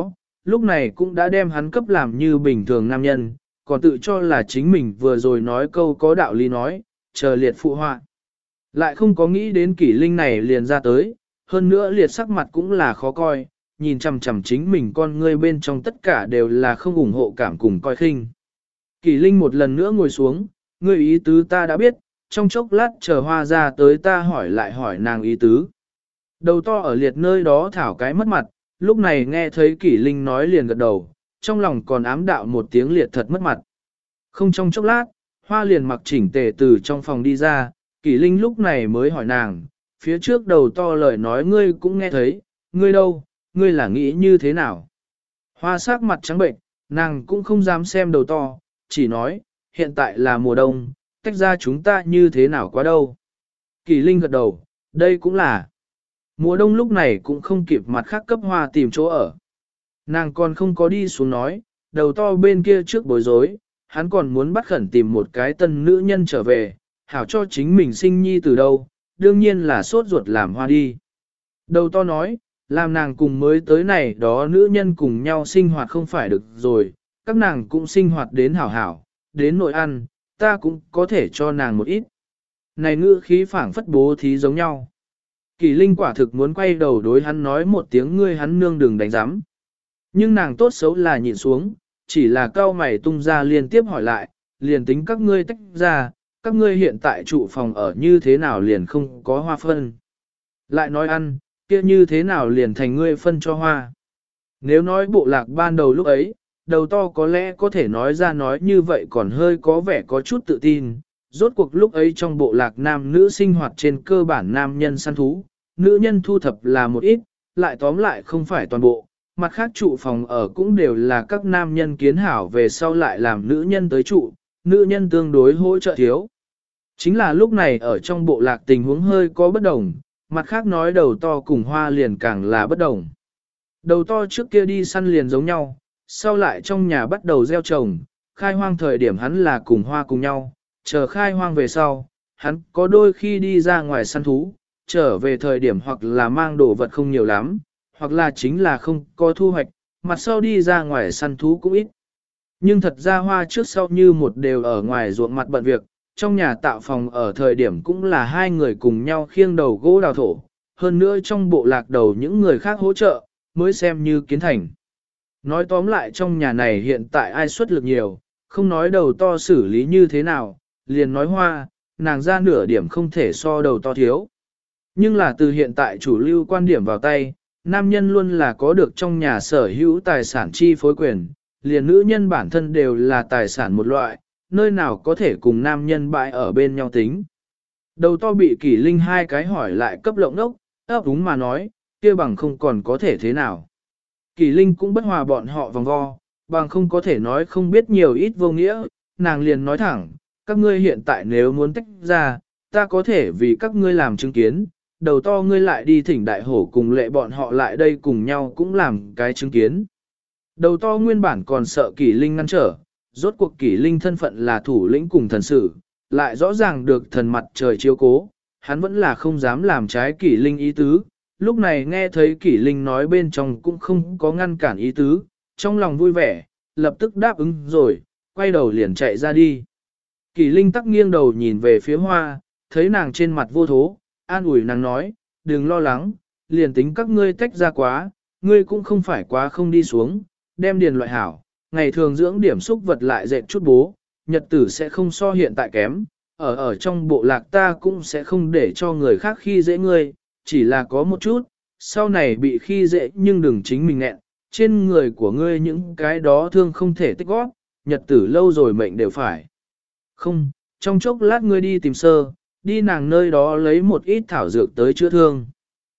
lúc này cũng đã đem hắn cấp làm như bình thường nam nhân, còn tự cho là chính mình vừa rồi nói câu có đạo lý nói, chờ liệt phụ họa. Lại không có nghĩ đến kỷ linh này liền ra tới, hơn nữa liệt sắc mặt cũng là khó coi, nhìn chằm chằm chính mình con ngươi bên trong tất cả đều là không ủng hộ cảm cùng coi khinh. Kỷ linh một lần nữa ngồi xuống, ngươi ý tứ ta đã biết, trong chốc lát chờ hoa ra tới ta hỏi lại hỏi nàng ý tứ. Đầu to ở liệt nơi đó thảo cái mất mặt, lúc này nghe thấy kỷ linh nói liền gật đầu, trong lòng còn ám đạo một tiếng liệt thật mất mặt. Không trong chốc lát, hoa liền mặc chỉnh tề từ trong phòng đi ra, kỷ linh lúc này mới hỏi nàng, phía trước đầu to lời nói ngươi cũng nghe thấy, ngươi đâu, ngươi là nghĩ như thế nào? Hoa sắc mặt trắng bệnh, nàng cũng không dám xem đầu to, chỉ nói, hiện tại là mùa đông, tách ra chúng ta như thế nào quá đâu. Kỷ linh gật đầu, đây cũng là. Mùa đông lúc này cũng không kịp mặt khác cấp hoa tìm chỗ ở. Nàng còn không có đi xuống nói, đầu to bên kia trước bối rối, hắn còn muốn bắt khẩn tìm một cái tân nữ nhân trở về, hảo cho chính mình sinh nhi từ đâu, đương nhiên là sốt ruột làm hoa đi. Đầu to nói, làm nàng cùng mới tới này đó nữ nhân cùng nhau sinh hoạt không phải được rồi, các nàng cũng sinh hoạt đến hảo hảo, đến nội ăn, ta cũng có thể cho nàng một ít. Này ngữ khí phảng phất bố thí giống nhau. Kỳ Linh quả thực muốn quay đầu đối hắn nói một tiếng ngươi hắn nương đừng đánh giám. Nhưng nàng tốt xấu là nhịn xuống, chỉ là cao mày tung ra liên tiếp hỏi lại, liền tính các ngươi tách ra, các ngươi hiện tại trụ phòng ở như thế nào liền không có hoa phân. Lại nói ăn, kia như thế nào liền thành ngươi phân cho hoa. Nếu nói bộ lạc ban đầu lúc ấy, đầu to có lẽ có thể nói ra nói như vậy còn hơi có vẻ có chút tự tin. Rốt cuộc lúc ấy trong bộ lạc nam nữ sinh hoạt trên cơ bản nam nhân săn thú, nữ nhân thu thập là một ít, lại tóm lại không phải toàn bộ, mặt khác trụ phòng ở cũng đều là các nam nhân kiến hảo về sau lại làm nữ nhân tới trụ, nữ nhân tương đối hỗ trợ thiếu. Chính là lúc này ở trong bộ lạc tình huống hơi có bất đồng, mặt khác nói đầu to cùng hoa liền càng là bất đồng. Đầu to trước kia đi săn liền giống nhau, sau lại trong nhà bắt đầu gieo trồng, khai hoang thời điểm hắn là cùng hoa cùng nhau, chờ khai hoang về sau, hắn có đôi khi đi ra ngoài săn thú, trở về thời điểm hoặc là mang đồ vật không nhiều lắm, hoặc là chính là không có thu hoạch, mặt sau đi ra ngoài săn thú cũng ít. Nhưng thật ra hoa trước sau như một đều ở ngoài ruộng mặt bận việc, trong nhà tạo phòng ở thời điểm cũng là hai người cùng nhau khiêng đầu gỗ đào thổ, hơn nữa trong bộ lạc đầu những người khác hỗ trợ, mới xem như kiến thành. Nói tóm lại trong nhà này hiện tại ai xuất lực nhiều, không nói đầu to xử lý như thế nào, liền nói hoa, nàng ra nửa điểm không thể so đầu to thiếu. Nhưng là từ hiện tại chủ lưu quan điểm vào tay, nam nhân luôn là có được trong nhà sở hữu tài sản chi phối quyền, liền nữ nhân bản thân đều là tài sản một loại, nơi nào có thể cùng nam nhân bại ở bên nhau tính. Đầu to bị Kỷ Linh hai cái hỏi lại cấp lộng đốc, ấp úng mà nói, kia bằng không còn có thể thế nào. Kỷ Linh cũng bất hòa bọn họ vòng vo, bằng không có thể nói không biết nhiều ít vô nghĩa, nàng liền nói thẳng, các ngươi hiện tại nếu muốn tách ra, ta có thể vì các ngươi làm chứng kiến, đầu to ngươi lại đi thỉnh đại hổ cùng lệ bọn họ lại đây cùng nhau cũng làm cái chứng kiến. Đầu to nguyên bản còn sợ Kỷ Linh ngăn trở, rốt cuộc Kỷ Linh thân phận là thủ lĩnh cùng thần sử, lại rõ ràng được thần mặt trời chiếu cố, hắn vẫn là không dám làm trái Kỷ Linh ý tứ. Lúc này nghe thấy Kỷ Linh nói bên trong cũng không có ngăn cản ý tứ, trong lòng vui vẻ, lập tức đáp ứng rồi, quay đầu liền chạy ra đi. Kỷ Linh tắc nghiêng đầu nhìn về phía hoa, thấy nàng trên mặt vô thố, an ủi nàng nói, đừng lo lắng, liền tính các ngươi tách ra quá, ngươi cũng không phải quá không đi xuống, đem điền loại hảo, ngày thường dưỡng điểm xúc vật lại dệt chút bố, nhật tử sẽ không so hiện tại kém, ở trong bộ lạc ta cũng sẽ không để cho người khác khi dễ ngươi, chỉ là có một chút, sau này bị khi dễ nhưng đừng chính mình nghẹn, trên người của ngươi những cái đó thương không thể tích góp, nhật tử lâu rồi mệnh đều phải. Không, trong chốc lát ngươi đi tìm sơ, đi nàng nơi đó lấy một ít thảo dược tới chữa thương.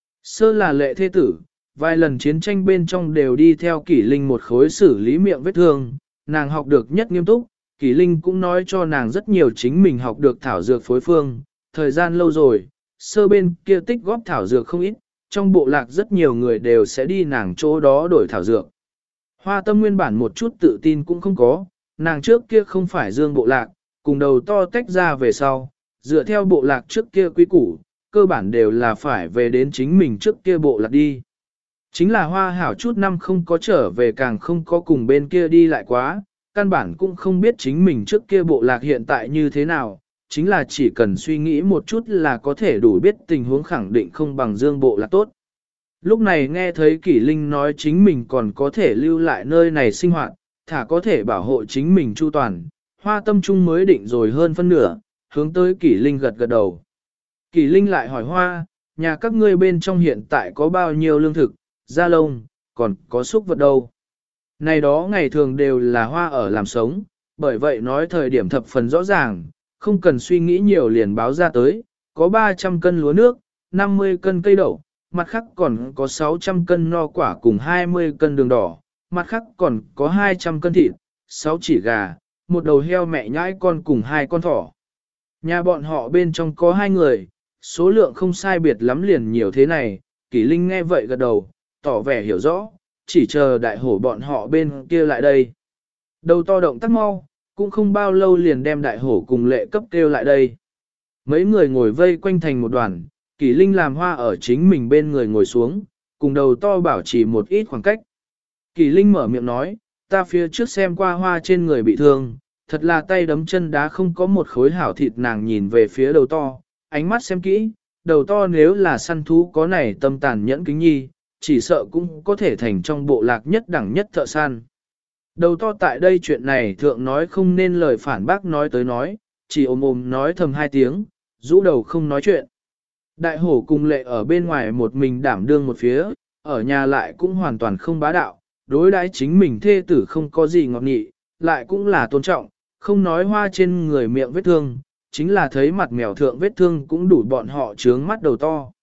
Sơ là lệ thế tử, vài lần chiến tranh bên trong đều đi theo Kỷ Linh một khối xử lý miệng vết thương, nàng học được nhất nghiêm túc, Kỷ Linh cũng nói cho nàng rất nhiều chính mình học được thảo dược phối phương, thời gian lâu rồi, sơ bên kia tích góp thảo dược không ít, trong bộ lạc rất nhiều người đều sẽ đi nàng chỗ đó đổi thảo dược. Hoa tâm nguyên bản một chút tự tin cũng không có, nàng trước kia không phải dương bộ lạc, cùng đầu to tách ra về sau, dựa theo bộ lạc trước kia quy củ, cơ bản đều là phải về đến chính mình trước kia bộ lạc đi. Chính là hoa hảo chút năm không có trở về càng không có cùng bên kia đi lại quá, căn bản cũng không biết chính mình trước kia bộ lạc hiện tại như thế nào, chính là chỉ cần suy nghĩ một chút là có thể đủ biết tình huống khẳng định không bằng dương bộ lạc tốt. Lúc này nghe thấy Kỷ Linh nói chính mình còn có thể lưu lại nơi này sinh hoạt, thả có thể bảo hộ chính mình chu toàn, hoa tâm trung mới định rồi hơn phân nửa, hướng tới Kỷ Linh gật gật đầu. Kỷ Linh lại hỏi hoa, nhà các ngươi bên trong hiện tại có bao nhiêu lương thực, da lông, còn có súc vật đâu. Này đó ngày thường đều là hoa ở làm sống, bởi vậy nói thời điểm thập phần rõ ràng, không cần suy nghĩ nhiều liền báo ra tới, có 300 cân lúa nước, 50 cân cây đậu, mặt khác còn có 600 cân no quả cùng 20 cân đường đỏ, mặt khác còn có 200 cân thịt, 6 chỉ gà, một đầu heo mẹ nhãi con cùng 2 con thỏ. Nhà bọn họ bên trong có 2 người, số lượng không sai biệt lắm liền nhiều thế này, Kỷ Linh nghe vậy gật đầu, tỏ vẻ hiểu rõ, chỉ chờ đại hổ bọn họ bên kia lại đây. Đầu to động tác mau, cũng không bao lâu liền đem đại hổ cùng lệ cấp kêu lại đây. Mấy người ngồi vây quanh thành một đoàn, Kỷ Linh làm hoa ở chính mình bên người ngồi xuống, cùng đầu to bảo trì một ít khoảng cách. Kỷ Linh mở miệng nói, ta phía trước xem qua hoa trên người bị thương, thật là tay đấm chân đá không có một khối hảo thịt. Nàng nhìn về phía đầu to, ánh mắt xem kỹ, đầu to nếu là săn thú có này tâm tàn nhẫn kính nhi, chỉ sợ cũng có thể thành trong bộ lạc nhất đẳng nhất thợ săn. Đầu to tại đây chuyện này thượng nói không nên lời phản bác nói tới nói, chỉ ôm ôm nói thầm 2 tiếng, rũ đầu không nói chuyện. Đại hổ cùng lệ ở bên ngoài một mình đảm đương một phía, ở nhà lại cũng hoàn toàn không bá đạo, đối đãi chính mình thê tử không có gì ngọt nghị, lại cũng là tôn trọng, không nói hoa trên người miệng vết thương, chính là thấy mặt mèo thượng vết thương cũng đủ bọn họ trướng mắt đầu to.